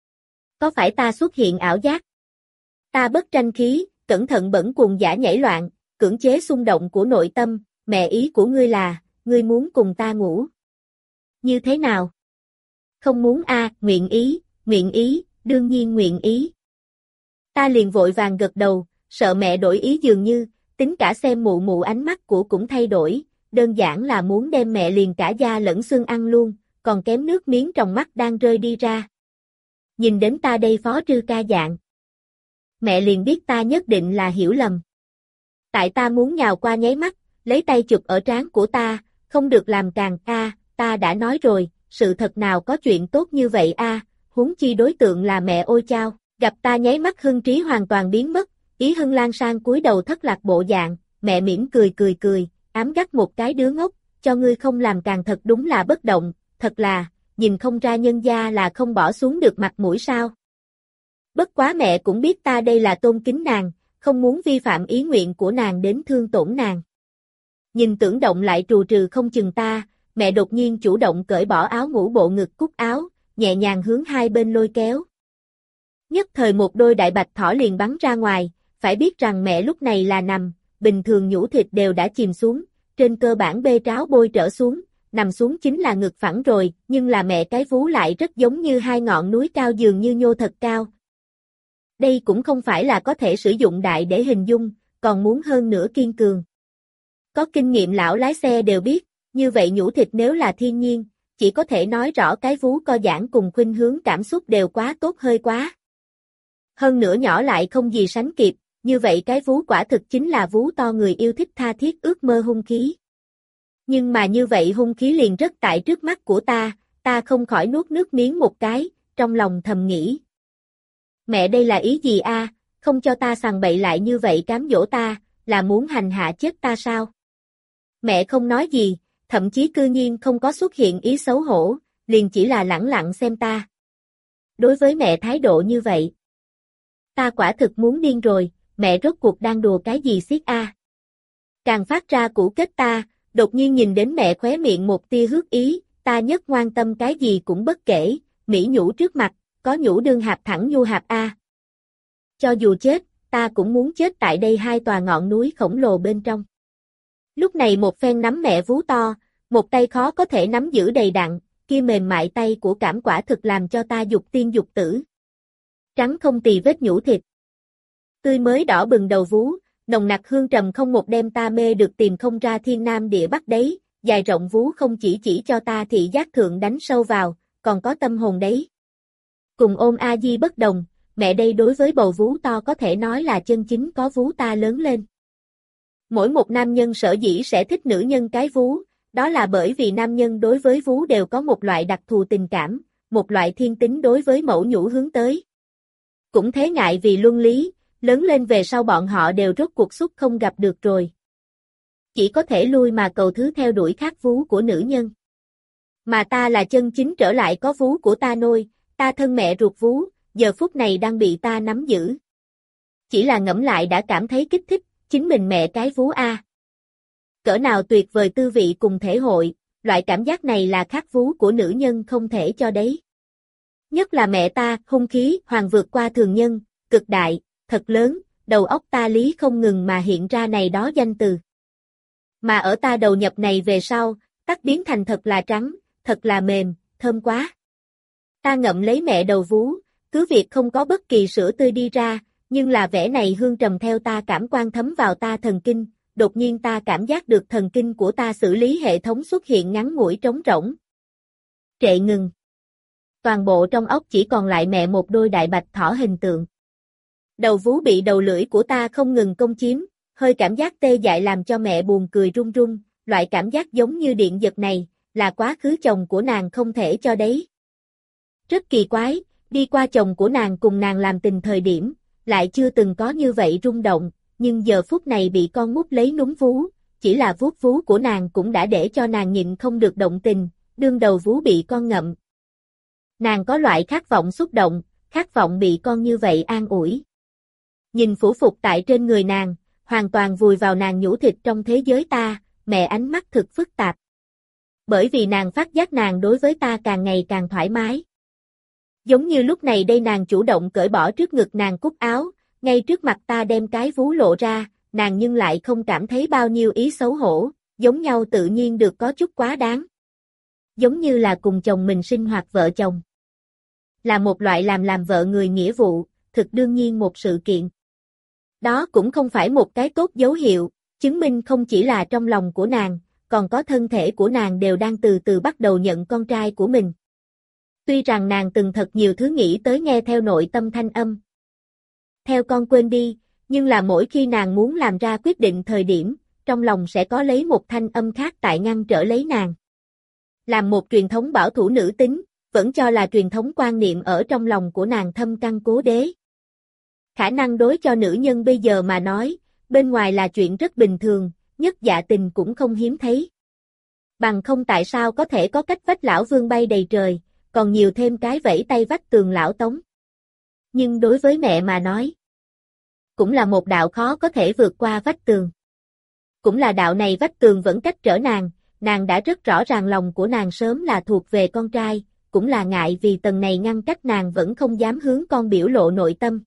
Có phải ta xuất hiện ảo giác? Ta bất tranh khí, cẩn thận bẩn cuồng giả nhảy loạn, cưỡng chế xung động của nội tâm, mẹ ý của ngươi là, ngươi muốn cùng ta ngủ. Như thế nào? Không muốn a, à, nguyện ý, nguyện ý, đương nhiên nguyện ý. Ta liền vội vàng gật đầu, sợ mẹ đổi ý dường như, tính cả xem mụ mụ ánh mắt của cũng thay đổi, đơn giản là muốn đem mẹ liền cả da lẫn xương ăn luôn, còn kém nước miếng trong mắt đang rơi đi ra. Nhìn đến ta đây Phó Trư Ca dạng. Mẹ liền biết ta nhất định là hiểu lầm. Tại ta muốn nhào qua nháy mắt, lấy tay chụp ở trán của ta, không được làm càng a, ta đã nói rồi, sự thật nào có chuyện tốt như vậy a, huống chi đối tượng là mẹ ôi chao, gặp ta nháy mắt hưng trí hoàn toàn biến mất, Ý Hân Lan sang cúi đầu thất lạc bộ dạng, mẹ mỉm cười cười cười, ám gắt một cái đứa ngốc, cho ngươi không làm càng thật đúng là bất động, thật là, nhìn không ra nhân gia là không bỏ xuống được mặt mũi sao. Bất quá mẹ cũng biết ta đây là tôn kính nàng, không muốn vi phạm ý nguyện của nàng đến thương tổn nàng. Nhìn Tưởng Động lại trù trừ không chừng ta, mẹ đột nhiên chủ động cởi bỏ áo ngủ bộ ngực cúc áo, nhẹ nhàng hướng hai bên lôi kéo. Nhất thời một đôi đại bạch thỏ liền bắn ra ngoài, phải biết rằng mẹ lúc này là nằm, bình thường nhũ thịt đều đã chìm xuống, trên cơ bản bê tráo bôi trở xuống, nằm xuống chính là ngực phẳng rồi, nhưng là mẹ cái vú lại rất giống như hai ngọn núi cao dường như nhô thật cao. Đây cũng không phải là có thể sử dụng đại để hình dung, còn muốn hơn nữa kiên cường. Có kinh nghiệm lão lái xe đều biết, như vậy nhũ thịt nếu là thiên nhiên, chỉ có thể nói rõ cái vú co giãn cùng khuynh hướng cảm xúc đều quá tốt hơi quá. Hơn nữa nhỏ lại không gì sánh kịp, như vậy cái vú quả thực chính là vú to người yêu thích tha thiết ước mơ hung khí. Nhưng mà như vậy hung khí liền rất tại trước mắt của ta, ta không khỏi nuốt nước miếng một cái, trong lòng thầm nghĩ. Mẹ đây là ý gì a? Không cho ta sằng bậy lại như vậy cám dỗ ta, là muốn hành hạ chết ta sao? Mẹ không nói gì, thậm chí cư nhiên không có xuất hiện ý xấu hổ, liền chỉ là lẳng lặng xem ta. Đối với mẹ thái độ như vậy, ta quả thực muốn điên rồi, mẹ rốt cuộc đang đùa cái gì xiết a? Càng phát ra củ kết ta, đột nhiên nhìn đến mẹ khóe miệng một tia hước ý, ta nhất ngoan tâm cái gì cũng bất kể, mỹ nhũ trước mặt, có nhũ đương hạp thẳng nhu hạp a. Cho dù chết, ta cũng muốn chết tại đây hai tòa ngọn núi khổng lồ bên trong. Lúc này một phen nắm mẹ vú to, một tay khó có thể nắm giữ đầy đặn, kia mềm mại tay của cảm quả thực làm cho ta dục tiên dục tử. Trắng không tì vết nhũ thịt. Tươi mới đỏ bừng đầu vú, nồng nặc hương trầm không một đem ta mê được tìm không ra thiên nam địa bắc đấy, dài rộng vú không chỉ chỉ cho ta thị giác thượng đánh sâu vào, còn có tâm hồn đấy. Cùng ôm A Di bất đồng, mẹ đây đối với bầu vú to có thể nói là chân chính có vú ta lớn lên. Mỗi một nam nhân sở dĩ sẽ thích nữ nhân cái vú, đó là bởi vì nam nhân đối với vú đều có một loại đặc thù tình cảm, một loại thiên tính đối với mẫu nhũ hướng tới. Cũng thế ngại vì luân lý, lớn lên về sau bọn họ đều rốt cuộc xúc không gặp được rồi. Chỉ có thể lui mà cầu thứ theo đuổi khát vú của nữ nhân. Mà ta là chân chính trở lại có vú của ta nôi, ta thân mẹ ruột vú, giờ phút này đang bị ta nắm giữ. Chỉ là ngẫm lại đã cảm thấy kích thích, chính mình mẹ cái vú a. Cỡ nào tuyệt vời tư vị cùng thể hội, loại cảm giác này là khát vú của nữ nhân không thể cho đấy. Nhất là mẹ ta, hung khí, hoàng vượt qua thường nhân, cực đại, thật lớn, đầu óc ta lý không ngừng mà hiện ra này đó danh từ. Mà ở ta đầu nhập này về sau, tắc biến thành thật là trắng, thật là mềm, thơm quá. Ta ngậm lấy mẹ đầu vú, cứ việc không có bất kỳ sữa tươi đi ra, nhưng là vẻ này hương trầm theo ta cảm quan thấm vào ta thần kinh, đột nhiên ta cảm giác được thần kinh của ta xử lý hệ thống xuất hiện ngắn ngủi trống rỗng. Trệ ngừng. Toàn bộ trong óc chỉ còn lại mẹ một đôi đại bạch thỏ hình tượng. Đầu vú bị đầu lưỡi của ta không ngừng công chiếm, hơi cảm giác tê dại làm cho mẹ buồn cười run run, loại cảm giác giống như điện giật này, là quá khứ chồng của nàng không thể cho đấy. Rất kỳ quái, đi qua chồng của nàng cùng nàng làm tình thời điểm, lại chưa từng có như vậy rung động, nhưng giờ phút này bị con mút lấy núm vú, chỉ là vuốt vú của nàng cũng đã để cho nàng nhịn không được động tình, đương đầu vú bị con ngậm. Nàng có loại khát vọng xúc động, khát vọng bị con như vậy an ủi. Nhìn phủ phục tại trên người nàng, hoàn toàn vùi vào nàng nhũ thịt trong thế giới ta, mẹ ánh mắt thực phức tạp. Bởi vì nàng phát giác nàng đối với ta càng ngày càng thoải mái. Giống như lúc này đây nàng chủ động cởi bỏ trước ngực nàng cúc áo, ngay trước mặt ta đem cái vú lộ ra, nàng nhưng lại không cảm thấy bao nhiêu ý xấu hổ, giống nhau tự nhiên được có chút quá đáng. Giống như là cùng chồng mình sinh hoạt vợ chồng. Là một loại làm làm vợ người nghĩa vụ, thực đương nhiên một sự kiện. Đó cũng không phải một cái tốt dấu hiệu, chứng minh không chỉ là trong lòng của nàng, còn có thân thể của nàng đều đang từ từ bắt đầu nhận con trai của mình. Tuy rằng nàng từng thật nhiều thứ nghĩ tới nghe theo nội tâm thanh âm. Theo con quên đi, nhưng là mỗi khi nàng muốn làm ra quyết định thời điểm, trong lòng sẽ có lấy một thanh âm khác tại ngăn trở lấy nàng. Làm một truyền thống bảo thủ nữ tính, vẫn cho là truyền thống quan niệm ở trong lòng của nàng thâm căn cố đế. Khả năng đối cho nữ nhân bây giờ mà nói, bên ngoài là chuyện rất bình thường, nhất dạ tình cũng không hiếm thấy. Bằng không tại sao có thể có cách vách lão vương bay đầy trời, còn nhiều thêm cái vẫy tay vách tường lão tống. Nhưng đối với mẹ mà nói, cũng là một đạo khó có thể vượt qua vách tường. Cũng là đạo này vách tường vẫn cách trở nàng, nàng đã rất rõ ràng lòng của nàng sớm là thuộc về con trai, cũng là ngại vì tầng này ngăn cách nàng vẫn không dám hướng con biểu lộ nội tâm.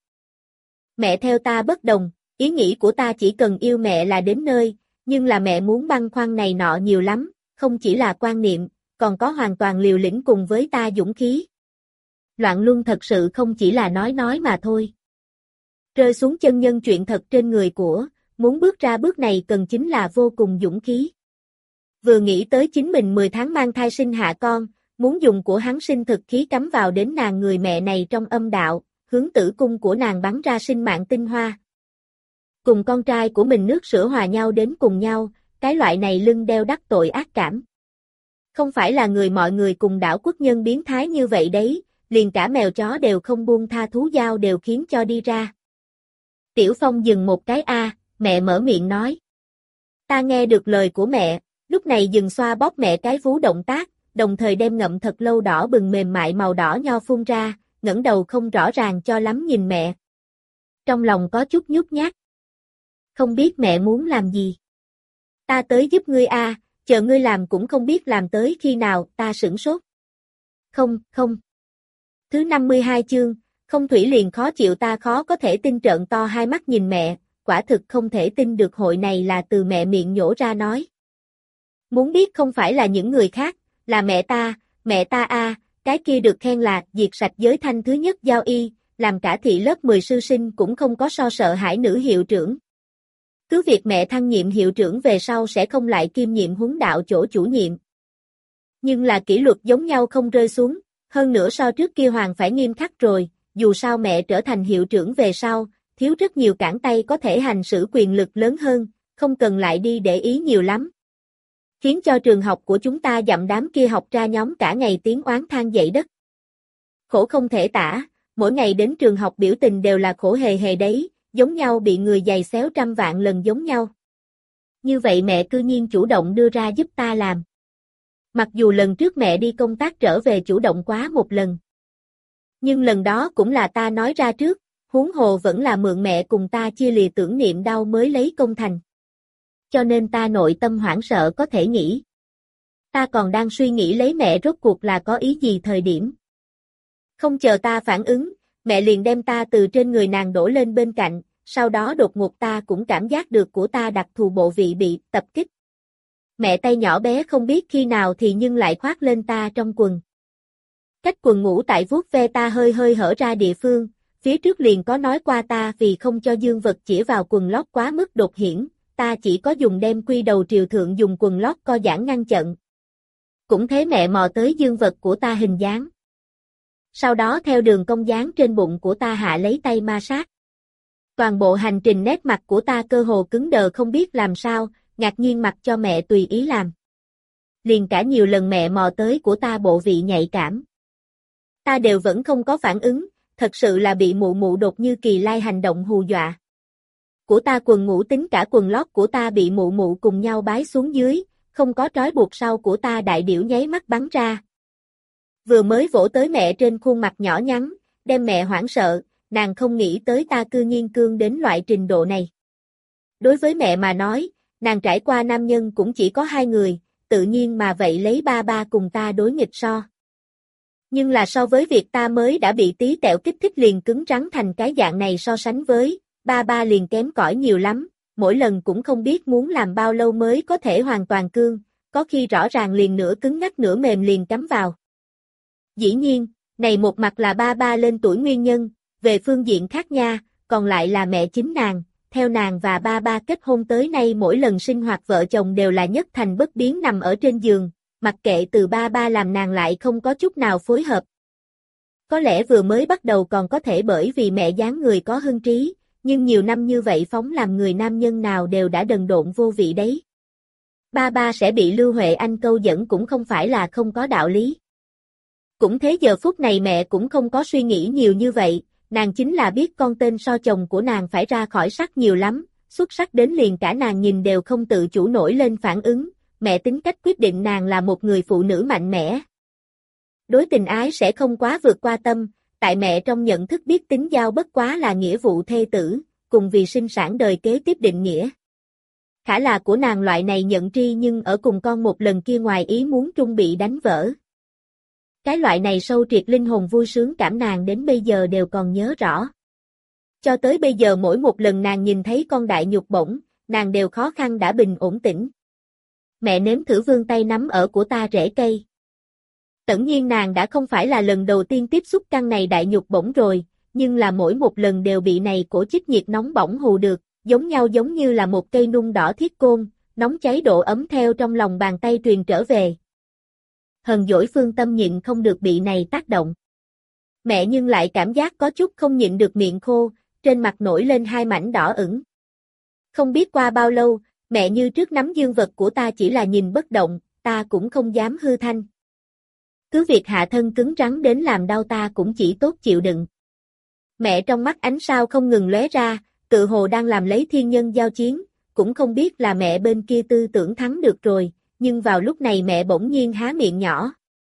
Mẹ theo ta bất đồng, ý nghĩ của ta chỉ cần yêu mẹ là đến nơi, nhưng là mẹ muốn băn khoăn này nọ nhiều lắm, không chỉ là quan niệm, còn có hoàn toàn liều lĩnh cùng với ta dũng khí. Loạn luân thật sự không chỉ là nói nói mà thôi. Rơi xuống chân nhân chuyện thật trên người của, muốn bước ra bước này cần chính là vô cùng dũng khí. Vừa nghĩ tới chính mình mười tháng mang thai sinh hạ con, muốn dùng của hắn sinh thực khí cắm vào đến nàng người mẹ này trong âm đạo, hướng tử cung của nàng bắn ra sinh mạng tinh hoa. Cùng con trai của mình nước sữa hòa nhau đến cùng nhau, cái loại này lưng đeo đắc tội ác cảm. Không phải là người mọi người cùng đảo quốc nhân biến thái như vậy đấy, liền cả mèo chó đều không buông tha thú dao đều khiến cho đi ra. Tiểu Phong dừng một cái a, mẹ mở miệng nói. Ta nghe được lời của mẹ, lúc này dừng xoa bóp mẹ cái vú động tác, đồng thời đem ngậm thật lâu đỏ bừng mềm mại màu đỏ nho phun ra, ngẩng đầu không rõ ràng cho lắm nhìn mẹ. Trong lòng có chút nhút nhát. Không biết mẹ muốn làm gì. Ta tới giúp ngươi a, chờ ngươi làm cũng không biết làm tới khi nào, ta sửng sốt. Không, không. Thứ năm mươi hai chương, không thủy liền khó chịu ta khó có thể tin trợn to hai mắt nhìn mẹ, quả thực không thể tin được hội này là từ mẹ miệng nhổ ra nói. Muốn biết không phải là những người khác, là mẹ ta, mẹ ta a, cái kia được khen là diệt sạch giới thanh thứ nhất giao y, làm cả thị lớp mười sư sinh cũng không có so sợ hãi nữ hiệu trưởng. Cứ việc mẹ thăng nhiệm hiệu trưởng về sau sẽ không lại kiêm nhiệm huấn đạo chỗ chủ nhiệm. Nhưng là kỷ luật giống nhau không rơi xuống, hơn nữa so trước kia hoàng phải nghiêm khắc rồi, dù sao mẹ trở thành hiệu trưởng về sau, thiếu rất nhiều cản tay có thể hành xử quyền lực lớn hơn, không cần lại đi để ý nhiều lắm. Khiến cho trường học của chúng ta dặm đám kia học ra nhóm cả ngày tiếng oán than dậy đất. Khổ không thể tả, mỗi ngày đến trường học biểu tình đều là khổ hề hề đấy, giống nhau bị người giày xéo trăm vạn lần giống nhau. Như vậy mẹ cư nhiên chủ động đưa ra giúp ta làm. Mặc dù lần trước mẹ đi công tác trở về chủ động quá một lần. Nhưng lần đó cũng là ta nói ra trước, huống hồ vẫn là mượn mẹ cùng ta chia lìa tưởng niệm đau mới lấy công thành. Cho nên ta nội tâm hoảng sợ có thể nghĩ. Ta còn đang suy nghĩ lấy mẹ rốt cuộc là có ý gì thời điểm. Không chờ ta phản ứng, mẹ liền đem ta từ trên người nàng đổ lên bên cạnh, sau đó đột ngột ta cũng cảm giác được của ta đặc thù bộ vị bị tập kích. Mẹ tay nhỏ bé không biết khi nào thì nhưng lại khoác lên ta trong quần. Cách quần ngủ tại vuốt ve ta hơi hơi hở ra địa phương, phía trước liền có nói qua ta vì không cho dương vật chỉ vào quần lót quá mức đột hiển, ta chỉ có dùng đem quy đầu triều thượng dùng quần lót co giãn ngăn chặn. Cũng thế mẹ mò tới dương vật của ta hình dáng. Sau đó theo đường cong dáng trên bụng của ta hạ lấy tay ma sát. Toàn bộ hành trình nét mặt của ta cơ hồ cứng đờ không biết làm sao, ngạc nhiên mặc cho mẹ tùy ý làm. Liền cả nhiều lần mẹ mò tới của ta bộ vị nhạy cảm. Ta đều vẫn không có phản ứng, thật sự là bị mụ mụ đột như kỳ lai hành động hù dọa. Của ta quần ngủ tính cả quần lót của ta bị mụ mụ cùng nhau bái xuống dưới, không có trói buộc sau của ta đại điểu nháy mắt bắn ra. Vừa mới vỗ tới mẹ trên khuôn mặt nhỏ nhắn, đem mẹ hoảng sợ, nàng không nghĩ tới ta cư nhiên cương đến loại trình độ này. Đối với mẹ mà nói, nàng trải qua nam nhân cũng chỉ có hai người, tự nhiên mà vậy lấy ba ba cùng ta đối nghịch so. Nhưng là so với việc ta mới đã bị tí tẹo kích thích liền cứng rắn thành cái dạng này so sánh với, ba ba liền kém cỏi nhiều lắm, mỗi lần cũng không biết muốn làm bao lâu mới có thể hoàn toàn cương, có khi rõ ràng liền nửa cứng ngắc nửa mềm liền cắm vào. Dĩ nhiên, này một mặt là ba ba lên tuổi nguyên nhân, về phương diện khác nha, còn lại là mẹ chính nàng, theo nàng và ba ba kết hôn tới nay mỗi lần sinh hoạt vợ chồng đều là nhất thành bất biến nằm ở trên giường, mặc kệ từ ba ba làm nàng lại không có chút nào phối hợp. Có lẽ vừa mới bắt đầu còn có thể bởi vì mẹ dáng người có hưng trí, nhưng nhiều năm như vậy phóng làm người nam nhân nào đều đã đần độn vô vị đấy. Ba ba sẽ bị Lưu Huệ Anh câu dẫn cũng không phải là không có đạo lý. Cũng thế giờ phút này mẹ cũng không có suy nghĩ nhiều như vậy, nàng chính là biết con tên so chồng của nàng phải ra khỏi sắc nhiều lắm, xuất sắc đến liền cả nàng nhìn đều không tự chủ nổi lên phản ứng, mẹ tính cách quyết định nàng là một người phụ nữ mạnh mẽ. Đối tình ái sẽ không quá vượt qua tâm, tại mẹ trong nhận thức biết tính giao bất quá là nghĩa vụ thê tử, cùng vì sinh sản đời kế tiếp định nghĩa. Khả là của nàng loại này nhận tri nhưng ở cùng con một lần kia ngoài ý muốn trung bị đánh vỡ. Cái loại này sâu triệt linh hồn vui sướng cảm nàng đến bây giờ đều còn nhớ rõ. Cho tới bây giờ mỗi một lần nàng nhìn thấy con đại nhục bổng, nàng đều khó khăn đã bình ổn tĩnh. Mẹ nếm thử vươn tay nắm ở của ta rễ cây. Tất nhiên nàng đã không phải là lần đầu tiên tiếp xúc căn này đại nhục bổng rồi, nhưng là mỗi một lần đều bị này cổ chích nhiệt nóng bỏng hù được, giống nhau giống như là một cây nung đỏ thiết côn, nóng cháy độ ấm theo trong lòng bàn tay truyền trở về. Hờn dỗi Phương Tâm nhịn không được bị này tác động. Mẹ nhưng lại cảm giác có chút không nhịn được miệng khô, trên mặt nổi lên hai mảnh đỏ ửng. Không biết qua bao lâu, mẹ như trước nắm dương vật của ta chỉ là nhìn bất động, ta cũng không dám hư thanh. Cứ việc hạ thân cứng rắn đến làm đau ta cũng chỉ tốt chịu đựng. Mẹ trong mắt ánh sao không ngừng lóe ra, tự hồ đang làm lấy thiên nhân giao chiến, cũng không biết là mẹ bên kia tư tưởng thắng được rồi, nhưng vào lúc này mẹ bỗng nhiên há miệng nhỏ.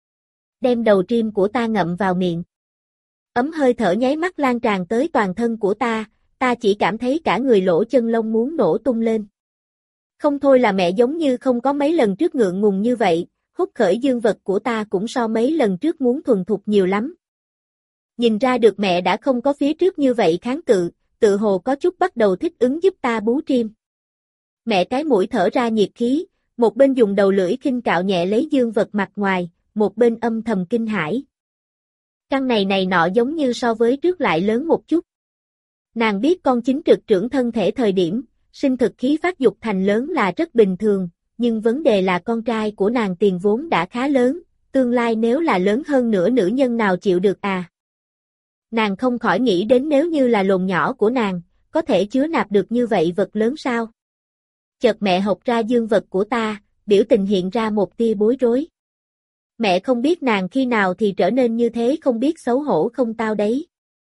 Đem đầu trim của ta ngậm vào miệng. Ấm hơi thở nháy mắt lan tràn tới toàn thân của ta, ta chỉ cảm thấy cả người lỗ chân lông muốn nổ tung lên. Không thôi là mẹ giống như không có mấy lần trước ngượng ngùng như vậy, hút khởi dương vật của ta cũng so mấy lần trước muốn thuần thục nhiều lắm. Nhìn ra được mẹ đã không có phía trước như vậy kháng cự, tự hồ có chút bắt đầu thích ứng giúp ta bú trim. Mẹ cái mũi thở ra nhiệt khí, một bên dùng đầu lưỡi khinh cạo nhẹ lấy dương vật mặt ngoài, một bên âm thầm kinh hãi. Căn này này nọ giống như so với trước lại lớn một chút. Nàng biết con chính trực trưởng thân thể thời điểm, sinh thực khí phát dục thành lớn là rất bình thường, nhưng vấn đề là con trai của nàng tiền vốn đã khá lớn, tương lai nếu là lớn hơn nữa nữ nhân nào chịu được à. Nàng không khỏi nghĩ đến nếu như là lồn nhỏ của nàng, có thể chứa nạp được như vậy vật lớn sao. Chợt mẹ hộc ra dương vật của ta, biểu tình hiện ra một tia bối rối. Mẹ không biết nàng khi nào thì trở nên như thế không biết xấu hổ không tao đấy.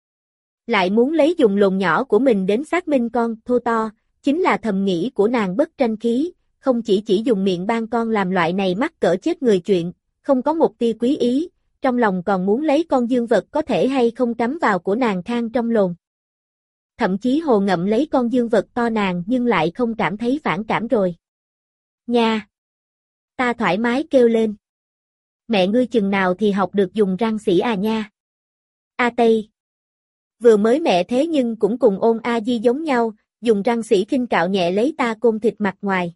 Lại muốn lấy dùng lồn nhỏ của mình đến xác minh con thô to, chính là thầm nghĩ của nàng bất tranh khí, không chỉ chỉ dùng miệng ban con làm loại này mắc cỡ chết người chuyện, không có một tia quý ý, trong lòng còn muốn lấy con dương vật có thể hay không cắm vào của nàng khang trong lồn. Thậm chí hồ ngậm lấy con dương vật to nàng nhưng lại không cảm thấy phản cảm rồi. Nha! Ta thoải mái kêu lên. Mẹ ngươi chừng nào thì học được dùng răng sỉ à nha? A Tây! Vừa mới mẹ thế nhưng cũng cùng ôn A Di giống nhau, dùng răng sỉ khinh cạo nhẹ lấy ta côn thịt mặt ngoài.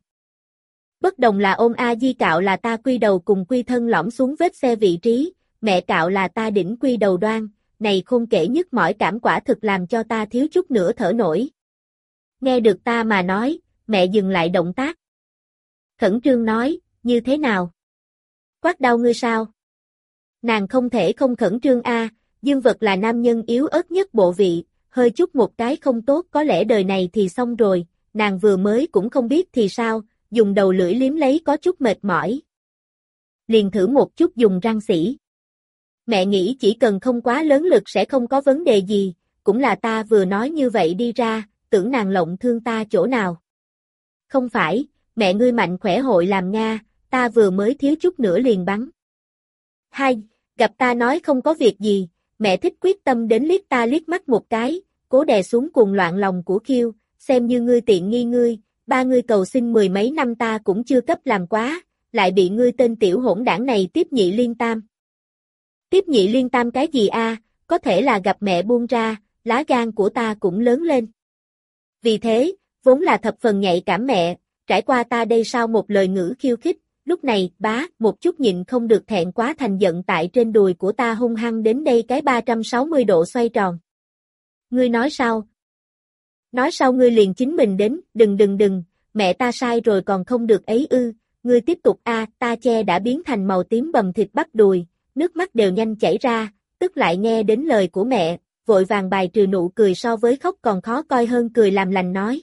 Bất đồng là ôn A Di cạo là ta quy đầu cùng quy thân lõm xuống vết xe vị trí, mẹ cạo là ta đỉnh quy đầu đoan, này không kể nhất mỏi cảm quả thực làm cho ta thiếu chút nữa thở nổi. Nghe được ta mà nói, mẹ dừng lại động tác. Khẩn trương nói, như thế nào? Quát đau ngươi sao? Nàng không thể không khẩn trương a, dương vật là nam nhân yếu ớt nhất bộ vị, hơi chút một cái không tốt có lẽ đời này thì xong rồi, nàng vừa mới cũng không biết thì sao, dùng đầu lưỡi liếm lấy có chút mệt mỏi. Liền thử một chút dùng răng sỉ. Mẹ nghĩ chỉ cần không quá lớn lực sẽ không có vấn đề gì, cũng là ta vừa nói như vậy đi ra, tưởng nàng lộng thương ta chỗ nào. Không phải, mẹ ngươi mạnh khỏe hội làm Nga, ta vừa mới thiếu chút nữa liền bắn. Hai, gặp ta nói không có việc gì, mẹ thích quyết tâm đến liếc ta liếc mắt một cái, cố đè xuống cuồng loạn lòng của Khiêu, xem như ngươi tiện nghi ngươi, ba ngươi cầu xin mười mấy năm ta cũng chưa cấp làm quá, lại bị ngươi tên tiểu hỗn đảng này tiếp nhị liên tam. Tiếp nhị liên tam cái gì a? Có thể là gặp mẹ buông ra, lá gan của ta cũng lớn lên. Vì thế, vốn là thập phần nhạy cảm mẹ, trải qua ta đây sau một lời ngữ khiêu khích, lúc này, bá, một chút nhịn không được thẹn quá thành giận tại trên đùi của ta hung hăng đến đây cái ba trăm sáu mươi độ xoay tròn. Ngươi nói sao? Nói sau ngươi liền chính mình đến, đừng đừng đừng, mẹ ta sai rồi còn không được ấy ư, ngươi tiếp tục a, ta che đã biến thành màu tím bầm thịt bắp đùi, nước mắt đều nhanh chảy ra, tức lại nghe đến lời của mẹ, vội vàng bài trừ nụ cười so với khóc còn khó coi hơn cười làm lành nói.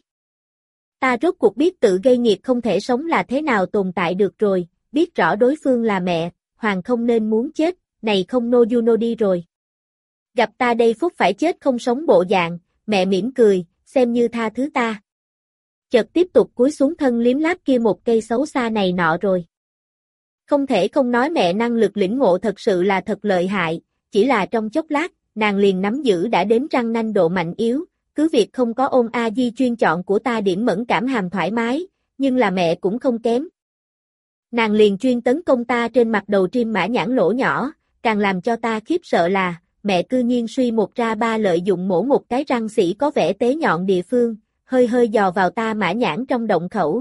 Ta rốt cuộc biết tự gây nghiệp không thể sống là thế nào tồn tại được rồi, biết rõ đối phương là mẹ, hoàng không nên muốn chết, này không no you no đi rồi. Gặp ta đây phúc phải chết không sống bộ dạng, mẹ mỉm cười, xem như tha thứ ta. Chợt tiếp tục cúi xuống thân liếm láp kia một cây xấu xa này nọ rồi. Không thể không nói mẹ năng lực lĩnh ngộ thật sự là thật lợi hại, chỉ là trong chốc lát, nàng liền nắm giữ đã đến răng nanh độ mạnh yếu, cứ việc không có ôn a di chuyên chọn của ta điểm mẫn cảm hàm thoải mái, nhưng là mẹ cũng không kém. Nàng liền chuyên tấn công ta trên mặt đầu trim mã nhãn lỗ nhỏ, càng làm cho ta khiếp sợ là, mẹ cư nhiên suy một ra ba lợi dụng mổ một cái răng sĩ có vẻ tế nhọn địa phương, hơi hơi dò vào ta mã nhãn trong động khẩu.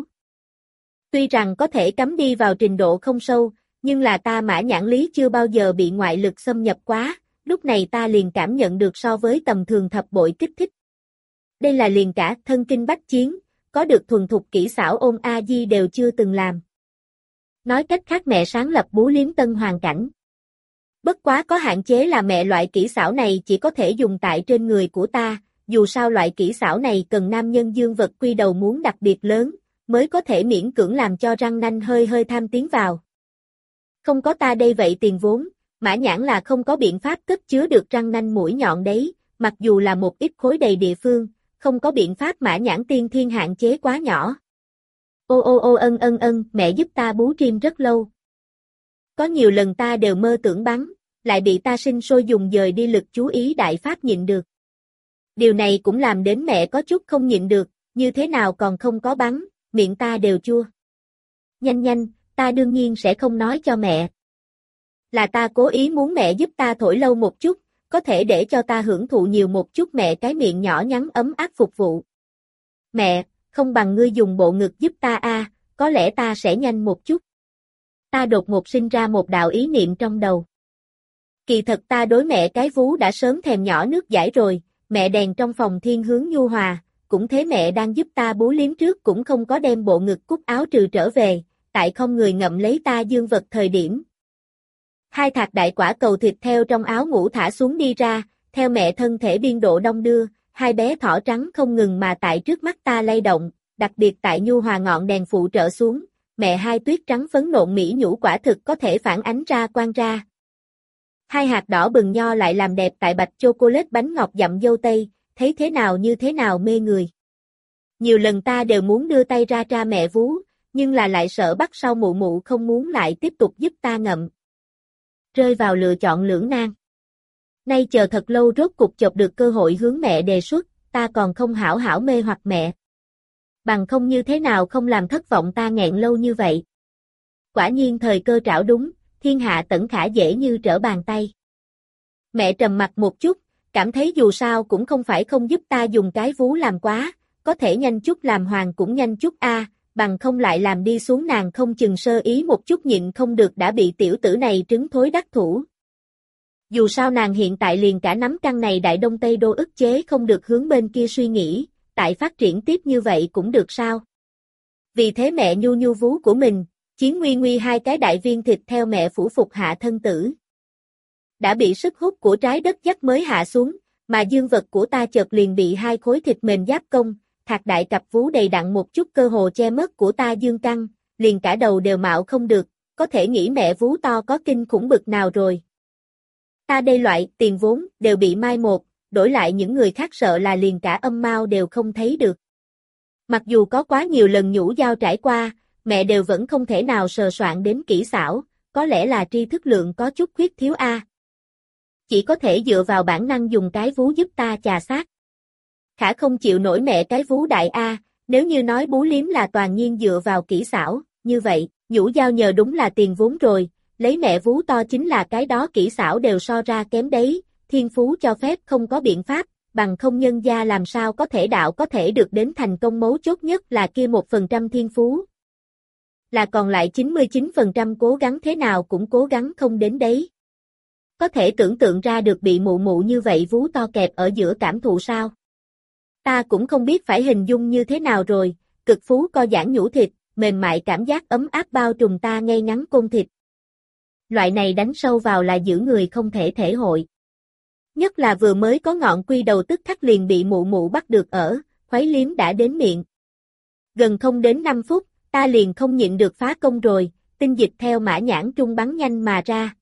Tuy rằng có thể cắm đi vào trình độ không sâu, nhưng là ta mã nhãn lý chưa bao giờ bị ngoại lực xâm nhập quá, lúc này ta liền cảm nhận được so với tầm thường thập bội kích thích. Đây là liền cả thân kinh bách chiến, có được thuần thục kỹ xảo ôn a di đều chưa từng làm. Nói cách khác mẹ sáng lập bú liếm tân hoàn cảnh. Bất quá có hạn chế là mẹ loại kỹ xảo này chỉ có thể dùng tại trên người của ta, dù sao loại kỹ xảo này cần nam nhân dương vật quy đầu muốn đặc biệt lớn, mới có thể miễn cưỡng làm cho răng nanh hơi hơi tham tiến vào. Không có ta đây vậy tiền vốn, mã nhãn là không có biện pháp cất chứa được răng nanh mũi nhọn đấy, mặc dù là một ít khối đầy địa phương, không có biện pháp mã nhãn tiên thiên hạn chế quá nhỏ. Ô ô ô ân ân ân, mẹ giúp ta bú trim rất lâu. Có nhiều lần ta đều mơ tưởng bắn, lại bị ta sinh sôi dùng dời đi lực chú ý đại pháp nhịn được. Điều này cũng làm đến mẹ có chút không nhịn được, như thế nào còn không có bắn, miệng ta đều chua. Nhanh nhanh, ta đương nhiên sẽ không nói cho mẹ. Là ta cố ý muốn mẹ giúp ta thổi lâu một chút, có thể để cho ta hưởng thụ nhiều một chút mẹ cái miệng nhỏ nhắn ấm áp phục vụ. Mẹ, không bằng ngươi dùng bộ ngực giúp ta a, có lẽ ta sẽ nhanh một chút. Ta đột ngột sinh ra một đạo ý niệm trong đầu. Kỳ thật ta đối mẹ cái vú đã sớm thèm nhỏ nước giải rồi, mẹ đèn trong phòng thiên hướng nhu hòa, cũng thế mẹ đang giúp ta bú liếm trước cũng không có đem bộ ngực cúc áo trừ trở về, tại không người ngậm lấy ta dương vật thời điểm. Hai thạc đại quả cầu thịt theo trong áo ngủ thả xuống đi ra, theo mẹ thân thể biên độ đông đưa, hai bé thỏ trắng không ngừng mà tại trước mắt ta lay động, đặc biệt tại nhu hòa ngọn đèn phụ trợ xuống, mẹ hai tuyết trắng phấn nộn mỹ nhũ quả thực có thể phản ánh ra quang ra. Hai hạt đỏ bừng nho lại làm đẹp tại bạch chocolate bánh ngọt dặm dâu tây, thấy thế nào như thế nào mê người. Nhiều lần ta đều muốn đưa tay ra tra mẹ vú, nhưng là lại sợ bắt sau mụ mụ không muốn lại tiếp tục giúp ta ngậm. Rơi vào lựa chọn lưỡng nan. Nay chờ thật lâu rốt cục chộp được cơ hội hướng mẹ đề xuất, ta còn không hảo hảo mê hoặc mẹ. Bằng không như thế nào không làm thất vọng ta nghẹn lâu như vậy. Quả nhiên thời cơ trảo đúng, thiên hạ tẩn khả dễ như trở bàn tay. Mẹ trầm mặt một chút, cảm thấy dù sao cũng không phải không giúp ta dùng cái vú làm quá, có thể nhanh chút làm hoàng cũng nhanh chút a, bằng không lại làm đi xuống nàng không chừng sơ ý một chút nhịn không được đã bị tiểu tử này trứng thối đắc thủ. Dù sao nàng hiện tại liền cả nắm căn này đại đông tây đô ức chế không được hướng bên kia suy nghĩ, tại phát triển tiếp như vậy cũng được sao. Vì thế mẹ nhu nhu vú của mình, chiến nguy nguy hai cái đại viên thịt theo mẹ phủ phục hạ thân tử. Đã bị sức hút của trái đất dắt mới hạ xuống, mà dương vật của ta chợt liền bị hai khối thịt mềm giáp công, thạc đại cặp vú đầy đặn một chút cơ hồ che mất của ta dương căng, liền cả đầu đều mạo không được, có thể nghĩ mẹ vú to có kinh khủng bực nào rồi. Ta đây loại tiền vốn đều bị mai một, đổi lại những người khác sợ là liền cả âm mao đều không thấy được. Mặc dù có quá nhiều lần nhũ dao trải qua, mẹ đều vẫn không thể nào sờ soạn đến kỹ xảo, có lẽ là tri thức lượng có chút khuyết thiếu a. Chỉ có thể dựa vào bản năng dùng cái vú giúp ta chà sát. Khả không chịu nổi mẹ cái vú đại a, nếu như nói bú liếm là toàn nhiên dựa vào kỹ xảo, như vậy, nhũ dao nhờ đúng là tiền vốn rồi, lấy mẹ vú to chính là cái đó kỹ xảo đều so ra kém đấy, thiên phú cho phép không có biện pháp, bằng không nhân gia làm sao có thể đạo có thể được đến thành công mấu chốt nhất là kia một phần trăm thiên phú. Là còn lại chín mươi chín phần trăm cố gắng thế nào cũng cố gắng không đến đấy. Có thể tưởng tượng ra được bị mụ mụ như vậy vú to kẹp ở giữa cảm thụ sao? Ta cũng không biết phải hình dung như thế nào rồi, cực phú co giãn nhũ thịt, mềm mại cảm giác ấm áp bao trùm ta ngay ngắn côn thịt. Loại này đánh sâu vào là giữ người không thể thể hội. Nhất là vừa mới có ngọn quy đầu tức khắc liền bị mụ mụ bắt được ở, khuấy liếm đã đến miệng. Gần không đến năm phút, ta liền không nhịn được phá công rồi, tinh dịch theo mã nhãn trung bắn nhanh mà ra.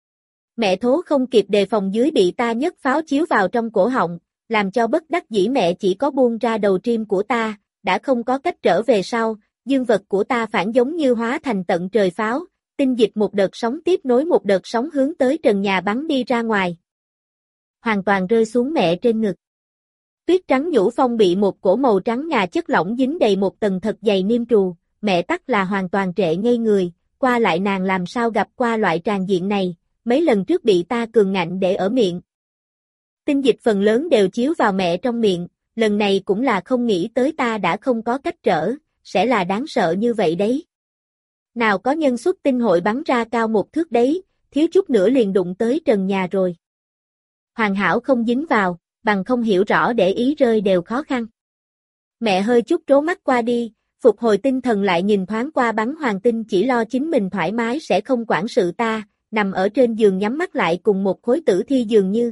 Mẹ thố không kịp đề phòng dưới bị ta nhấc pháo chiếu vào trong cổ họng, làm cho bất đắc dĩ mẹ chỉ có buông ra đầu trim của ta, đã không có cách trở về sau, dương vật của ta phản giống như hóa thành tận trời pháo, tinh dịch một đợt sóng tiếp nối một đợt sóng hướng tới trần nhà bắn đi ra ngoài. Hoàn toàn rơi xuống mẹ trên ngực. Tuyết trắng nhũ phong bị một cổ màu trắng ngà chất lỏng dính đầy một tầng thật dày niêm trù, mẹ tắc là hoàn toàn trệ ngây người, qua lại nàng làm sao gặp qua loại tràn diện này, mấy lần trước bị ta cường ngạnh để ở miệng. Tinh dịch phần lớn đều chiếu vào mẹ trong miệng, lần này cũng là không nghĩ tới ta đã không có cách trở, sẽ là đáng sợ như vậy đấy. Nào có nhân suất tinh hội bắn ra cao một thước đấy, thiếu chút nữa liền đụng tới trần nhà rồi. Hoàn hảo không dính vào, bằng không hiểu rõ để ý rơi đều khó khăn. Mẹ hơi chút trố mắt qua đi, phục hồi tinh thần lại nhìn thoáng qua bắn hoàng tinh chỉ lo chính mình thoải mái sẽ không quản sự ta, nằm ở trên giường nhắm mắt lại cùng một khối tử thi dường như.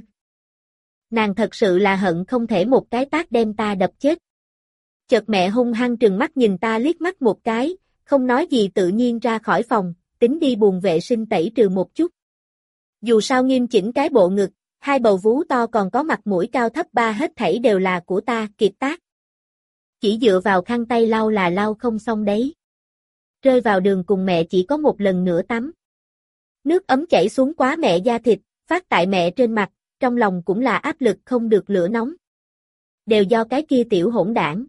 Nàng thật sự là hận không thể một cái tát đem ta đập chết. Chợt mẹ hung hăng trừng mắt nhìn ta liếc mắt một cái, không nói gì tự nhiên ra khỏi phòng, tính đi buồng vệ sinh tẩy trừ một chút. Dù sao nghiêm chỉnh cái bộ ngực, hai bầu vú to còn có mặt mũi cao thấp ba hết thảy đều là của ta, kiệt tác. Chỉ dựa vào khăn tay lau là lau không xong đấy. Rơi vào đường cùng mẹ chỉ có một lần nữa tắm. Nước ấm chảy xuống quá mẹ da thịt, phát tại mẹ trên mặt, trong lòng cũng là áp lực không được lửa nóng. Đều do cái kia tiểu hỗn đảng.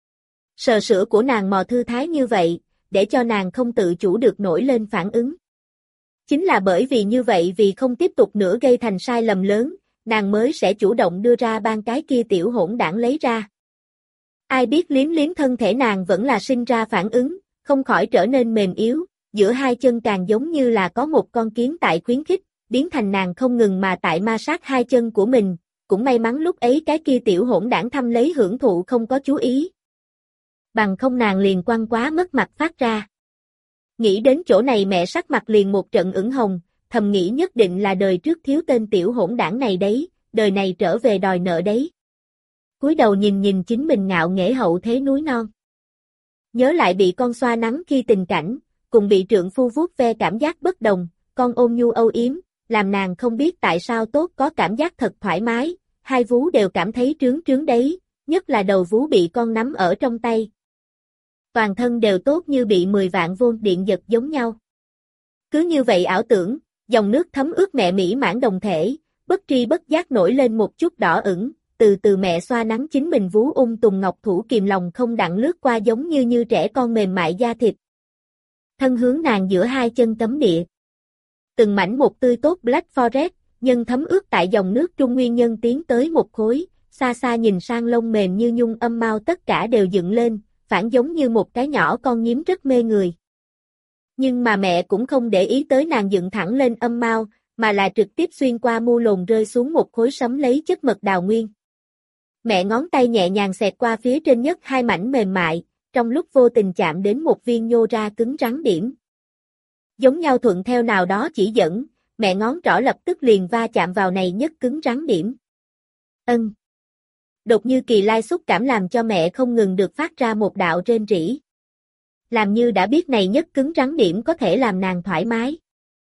Sờ sữa của nàng mò thư thái như vậy, để cho nàng không tự chủ được nổi lên phản ứng. Chính là bởi vì như vậy vì không tiếp tục nữa gây thành sai lầm lớn, nàng mới sẽ chủ động đưa ra ban cái kia tiểu hỗn đảng lấy ra. Ai biết liếm liếm thân thể nàng vẫn là sinh ra phản ứng, không khỏi trở nên mềm yếu, giữa hai chân càng giống như là có một con kiến tại khuyến khích, biến thành nàng không ngừng mà tại ma sát hai chân của mình, cũng may mắn lúc ấy cái kia tiểu hỗn đảng thăm lấy hưởng thụ không có chú ý. Bằng không nàng liền quăng quá mất mặt phát ra. Nghĩ đến chỗ này mẹ sắc mặt liền một trận ửng hồng, thầm nghĩ nhất định là đời trước thiếu tên tiểu hỗn đảng này đấy, đời này trở về đòi nợ đấy. Cúi đầu nhìn nhìn chính mình ngạo nghễ hậu thế núi non. Nhớ lại bị con xoa nắng khi tình cảnh, cùng bị trượng phu vuốt ve cảm giác bất đồng, con ôm nhu âu yếm, làm nàng không biết tại sao tốt có cảm giác thật thoải mái, hai vú đều cảm thấy trướng trướng đấy, nhất là đầu vú bị con nắm ở trong tay. Toàn thân đều tốt như bị mười vạn vôn điện giật giống nhau. Cứ như vậy ảo tưởng, dòng nước thấm ướt mẹ mỹ mãn đồng thể, bất tri bất giác nổi lên một chút đỏ ửng, từ từ mẹ xoa nắng chính mình vú ung tùng ngọc thủ kìm lòng không đặng lướt qua giống như như trẻ con mềm mại da thịt. Thân hướng nàng giữa hai chân tấm địa. Từng mảnh một tươi tốt Black Forest, nhân thấm ướt tại dòng nước Trung Nguyên nhân tiến tới một khối, xa xa nhìn sang lông mềm như nhung âm mao tất cả đều dựng lên, phản giống như một cái nhỏ con nhím rất mê người. Nhưng mà mẹ cũng không để ý tới nàng dựng thẳng lên âm mao, mà là trực tiếp xuyên qua mu lồn rơi xuống một khối sấm lấy chất mật đào nguyên. Mẹ ngón tay nhẹ nhàng xẹt qua phía trên nhất hai mảnh mềm mại, trong lúc vô tình chạm đến một viên nhô ra cứng rắn điểm. Giống nhau thuận theo nào đó chỉ dẫn, mẹ ngón trỏ lập tức liền va chạm vào này nhất cứng rắn điểm. Ân. Đột như kỳ lai xúc cảm làm cho mẹ không ngừng được phát ra một đạo rên rỉ. Làm như đã biết này nhất cứng rắn điểm có thể làm nàng thoải mái.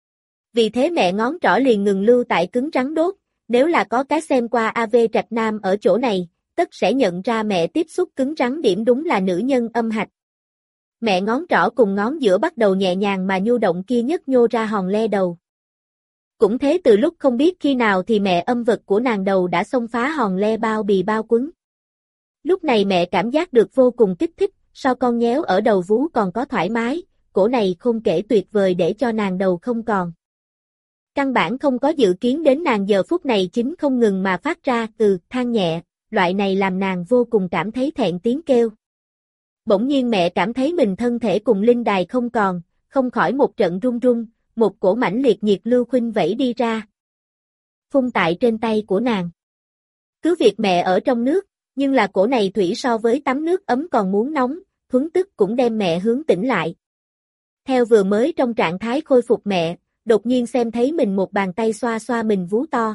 Vì thế mẹ ngón trỏ liền ngừng lưu tại cứng rắn đốt, nếu là có cái xem qua a vê Trạch Nam ở chỗ này, tất sẽ nhận ra mẹ tiếp xúc cứng rắn điểm đúng là nữ nhân âm hạch. Mẹ ngón trỏ cùng ngón giữa bắt đầu nhẹ nhàng mà nhu động kia nhất nhô ra hòn le đầu. Cũng thế từ lúc không biết khi nào thì mẹ âm vật của nàng đầu đã xông phá hòn le bao bì bao quấn. Lúc này mẹ cảm giác được vô cùng kích thích, sau con nhéo ở đầu vú còn có thoải mái, cổ này không kể tuyệt vời để cho nàng đầu không còn. Căn bản không có dự kiến đến nàng giờ phút này chính không ngừng mà phát ra từ than nhẹ, loại này làm nàng vô cùng cảm thấy thẹn tiếng kêu. Bỗng nhiên mẹ cảm thấy mình thân thể cùng linh đài không còn, không khỏi một trận run run, một cổ mãnh liệt nhiệt lưu khuynh vẫy đi ra. Phun tại trên tay của nàng. Cứ việc mẹ ở trong nước, Nhưng là cổ này thủy so với tắm nước ấm còn muốn nóng, thuấn tức cũng đem mẹ hướng tỉnh lại. Theo vừa mới trong trạng thái khôi phục mẹ, đột nhiên xem thấy mình một bàn tay xoa xoa mình vú to.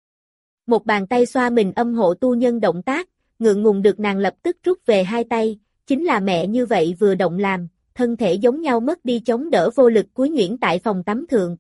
Một bàn tay xoa mình âm hộ tu nhân động tác, ngượng ngùng được nàng lập tức rút về hai tay, chính là mẹ như vậy vừa động làm, thân thể giống nhau mất đi chống đỡ vô lực cúi nhuyễn tại phòng tắm thượng.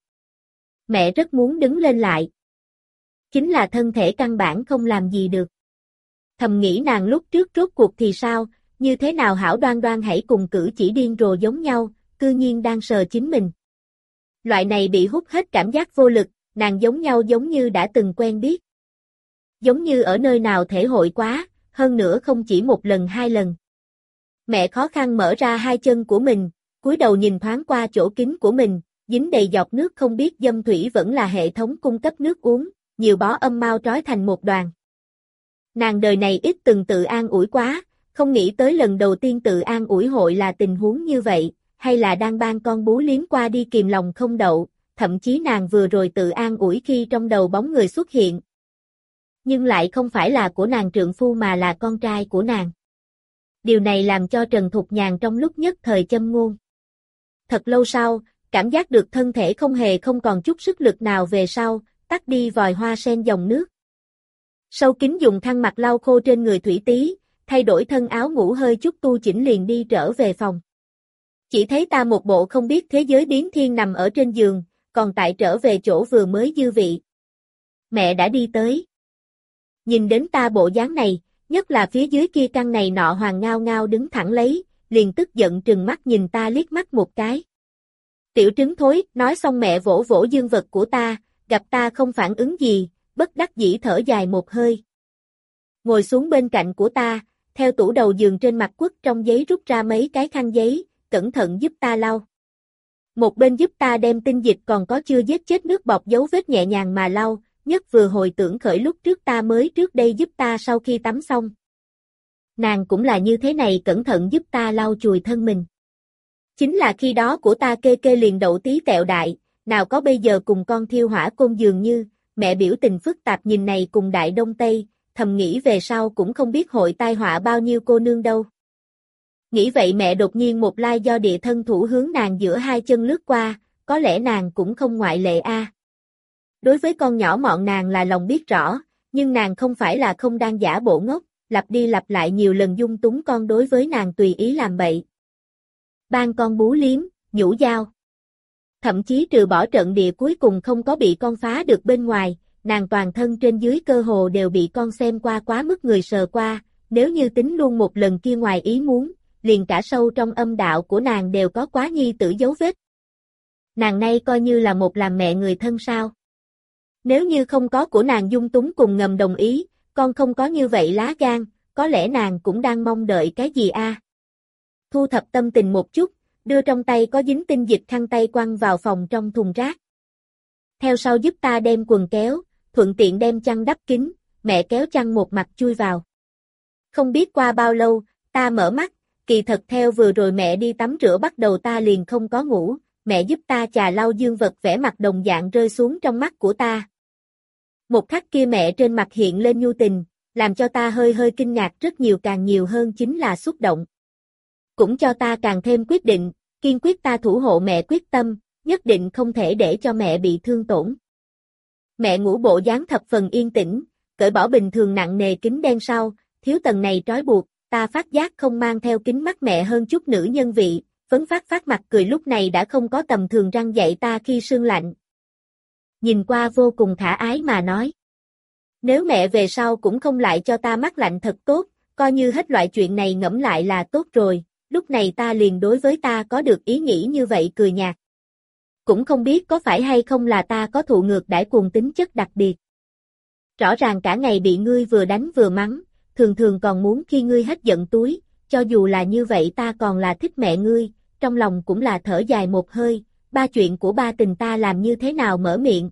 Mẹ rất muốn đứng lên lại. Chính là thân thể căn bản không làm gì được. Thầm nghĩ nàng lúc trước rốt cuộc thì sao, như thế nào hảo đoan đoan hãy cùng cử chỉ điên rồ giống nhau, cư nhiên đang sờ chính mình. Loại này bị hút hết cảm giác vô lực, nàng giống nhau giống như đã từng quen biết. Giống như ở nơi nào thể hội quá, hơn nữa không chỉ một lần hai lần. Mẹ khó khăn mở ra hai chân của mình, cúi đầu nhìn thoáng qua chỗ kín của mình, dính đầy giọt nước không biết dâm thủy vẫn là hệ thống cung cấp nước uống, nhiều bó âm mau trói thành một đoàn. Nàng đời này ít từng tự an ủi quá, không nghĩ tới lần đầu tiên tự an ủi hội là tình huống như vậy, hay là đang ban con bú liếm qua đi kìm lòng không đậu, thậm chí nàng vừa rồi tự an ủi khi trong đầu bóng người xuất hiện. Nhưng lại không phải là của nàng trượng phu mà là con trai của nàng. Điều này làm cho Trần Thục Nhàn trong lúc nhất thời châm ngôn. Thật lâu sau, cảm giác được thân thể không hề không còn chút sức lực nào về sau, tắt đi vòi hoa sen dòng nước. Sâu kín dùng khăn mặt lau khô trên người thủy tí, thay đổi thân áo ngủ hơi chút tu chỉnh liền đi trở về phòng. Chỉ thấy ta một bộ không biết thế giới biến thiên nằm ở trên giường, còn tại trở về chỗ vừa mới dư vị. Mẹ đã đi tới. Nhìn đến ta bộ dáng này, nhất là phía dưới kia căn này nọ hoàng ngao ngao đứng thẳng lấy, liền tức giận trừng mắt nhìn ta liếc mắt một cái. Tiểu trứng thối, nói xong mẹ vỗ vỗ dương vật của ta, gặp ta không phản ứng gì, bất đắc dĩ thở dài một hơi. Ngồi xuống bên cạnh của ta, theo tủ đầu giường trên mặt quất trong giấy rút ra mấy cái khăn giấy, cẩn thận giúp ta lau. Một bên giúp ta đem tinh dịch còn có chưa giết chết nước bọt dấu vết nhẹ nhàng mà lau, nhất vừa hồi tưởng khởi lúc trước ta mới trước đây giúp ta sau khi tắm xong. Nàng cũng là như thế này cẩn thận giúp ta lau chùi thân mình. Chính là khi đó của ta kê kê liền đậu tí tẹo đại, nào có bây giờ cùng con thiêu hỏa côn dường như, mẹ biểu tình phức tạp nhìn này cùng đại đông tây, thầm nghĩ về sau cũng không biết hội tai họa bao nhiêu cô nương đâu. Nghĩ vậy mẹ đột nhiên một lai do địa thân thủ hướng nàng giữa hai chân lướt qua, có lẽ nàng cũng không ngoại lệ a. À. Đối với con nhỏ mọn nàng là lòng biết rõ, nhưng nàng không phải là không đang giả bộ ngốc, lặp đi lặp lại nhiều lần dung túng con đối với nàng tùy ý làm bậy. Ban con bú liếm, nhũ dao. Thậm chí trừ bỏ trận địa cuối cùng không có bị con phá được bên ngoài, nàng toàn thân trên dưới cơ hồ đều bị con xem qua quá mức người sờ qua, nếu như tính luôn một lần kia ngoài ý muốn, liền cả sâu trong âm đạo của nàng đều có quá nhi tử dấu vết. Nàng nay coi như là một làm mẹ người thân sao. Nếu như không có của nàng dung túng cùng ngầm đồng ý, con không có như vậy lá gan, có lẽ nàng cũng đang mong đợi cái gì a? À? Thu thập tâm tình một chút, đưa trong tay có dính tinh dịch khăn tay quăng vào phòng trong thùng rác. Theo sau giúp ta đem quần kéo, thuận tiện đem chăn đắp kín, mẹ kéo chăn một mặt chui vào. Không biết qua bao lâu, ta mở mắt, kỳ thật theo vừa rồi mẹ đi tắm rửa bắt đầu ta liền không có ngủ, mẹ giúp ta chà lau dương vật vẻ mặt đồng dạng rơi xuống trong mắt của ta. Một khắc kia mẹ trên mặt hiện lên nhu tình, làm cho ta hơi hơi kinh ngạc rất nhiều càng nhiều hơn chính là xúc động. Cũng cho ta càng thêm quyết định, kiên quyết ta thủ hộ mẹ quyết tâm, nhất định không thể để cho mẹ bị thương tổn. Mẹ ngủ bộ dáng thập phần yên tĩnh, cởi bỏ bình thường nặng nề kính đen sau, thiếu tầng này trói buộc, ta phát giác không mang theo kính mắt mẹ hơn chút nữ nhân vị, phấn phát phát mặt cười lúc này đã không có tầm thường răng dạy ta khi sương lạnh. Nhìn qua vô cùng khả ái mà nói. Nếu mẹ về sau cũng không lại cho ta mắt lạnh thật tốt, coi như hết loại chuyện này ngẫm lại là tốt rồi, lúc này ta liền đối với ta có được ý nghĩ như vậy cười nhạt. Cũng không biết có phải hay không là ta có thụ ngược đãi cuồng tính chất đặc biệt. Rõ ràng cả ngày bị ngươi vừa đánh vừa mắng, thường thường còn muốn khi ngươi hết giận túi, cho dù là như vậy ta còn là thích mẹ ngươi, trong lòng cũng là thở dài một hơi, ba chuyện của ba tình ta làm như thế nào mở miệng.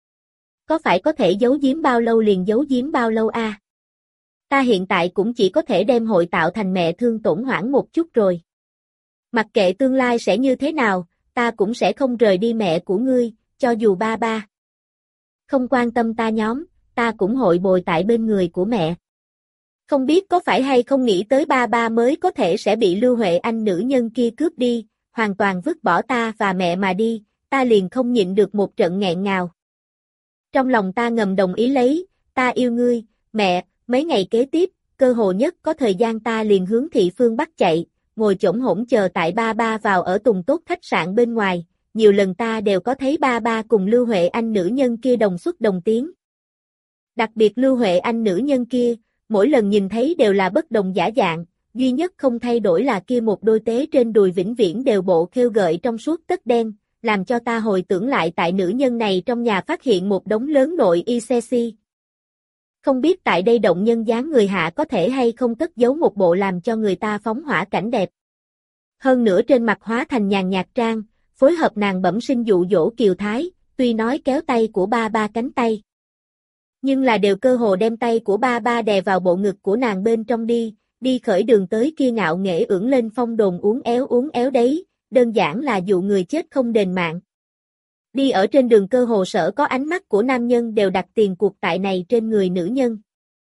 Có phải có thể giấu giếm bao lâu liền giấu giếm bao lâu a? À? Ta hiện tại cũng chỉ có thể đem hội tạo thành mẹ thương tổn hoảng một chút rồi. Mặc kệ tương lai sẽ như thế nào, ta cũng sẽ không rời đi mẹ của ngươi, cho dù ba ba không quan tâm ta nhóm, ta cũng hội bồi tại bên người của mẹ. Không biết có phải hay không nghĩ tới ba ba mới có thể sẽ bị Lưu Huệ Anh nữ nhân kia cướp đi, hoàn toàn vứt bỏ ta và mẹ mà đi, ta liền không nhịn được một trận nghẹn ngào. Trong lòng ta ngầm đồng ý lấy, ta yêu ngươi, mẹ, mấy ngày kế tiếp, cơ hồ nhất có thời gian ta liền hướng thị phương Bắc chạy, ngồi chổng hổn chờ tại ba ba vào ở Tùng Tốt khách sạn bên ngoài, nhiều lần ta đều có thấy ba ba cùng Lưu Huệ Anh nữ nhân kia đồng xuất đồng tiếng. Đặc biệt Lưu Huệ Anh nữ nhân kia, mỗi lần nhìn thấy đều là bất đồng giả dạng, duy nhất không thay đổi là kia một đôi tế trên đùi vĩnh viễn đều bộ khêu gợi trong suốt tất đen, làm cho ta hồi tưởng lại tại nữ nhân này trong nhà phát hiện một đống lớn nội y sexy. Không biết tại đây động nhân dáng người hạ có thể hay không cất giấu một bộ làm cho người ta phóng hỏa cảnh đẹp. Hơn nữa trên mặt hóa thành nhàn nhạt trang, phối hợp nàng bẩm sinh dụ dỗ kiều thái, tuy nói kéo tay của ba ba cánh tay. Nhưng là đều cơ hồ đem tay của ba ba đè vào bộ ngực của nàng bên trong đi, đi khởi đường tới kia ngạo nghễ ưỡng lên phong đồn uốn éo uốn éo đấy, đơn giản là dụ người chết không đền mạng. Đi ở trên đường cơ hồ sở có ánh mắt của nam nhân đều đặt tiền cuộc tại này trên người nữ nhân.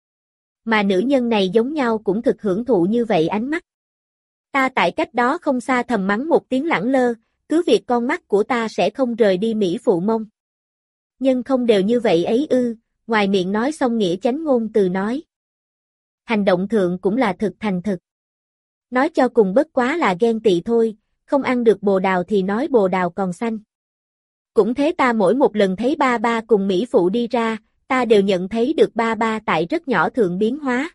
Mà nữ nhân này giống nhau cũng thực hưởng thụ như vậy ánh mắt. Ta tại cách đó không xa thầm mắng một tiếng lẳng lơ, cứ việc con mắt của ta sẽ không rời đi Mỹ phụ mông. Nhưng không đều như vậy ấy ư, ngoài miệng nói xong nghĩa chánh ngôn từ nói. Hành động thượng cũng là thực thành thực. Nói cho cùng bất quá là ghen tị thôi, không ăn được bồ đào thì nói bồ đào còn xanh. Cũng thế ta mỗi một lần thấy ba ba cùng Mỹ phụ đi ra, ta đều nhận thấy được ba ba tại rất nhỏ thượng biến hóa.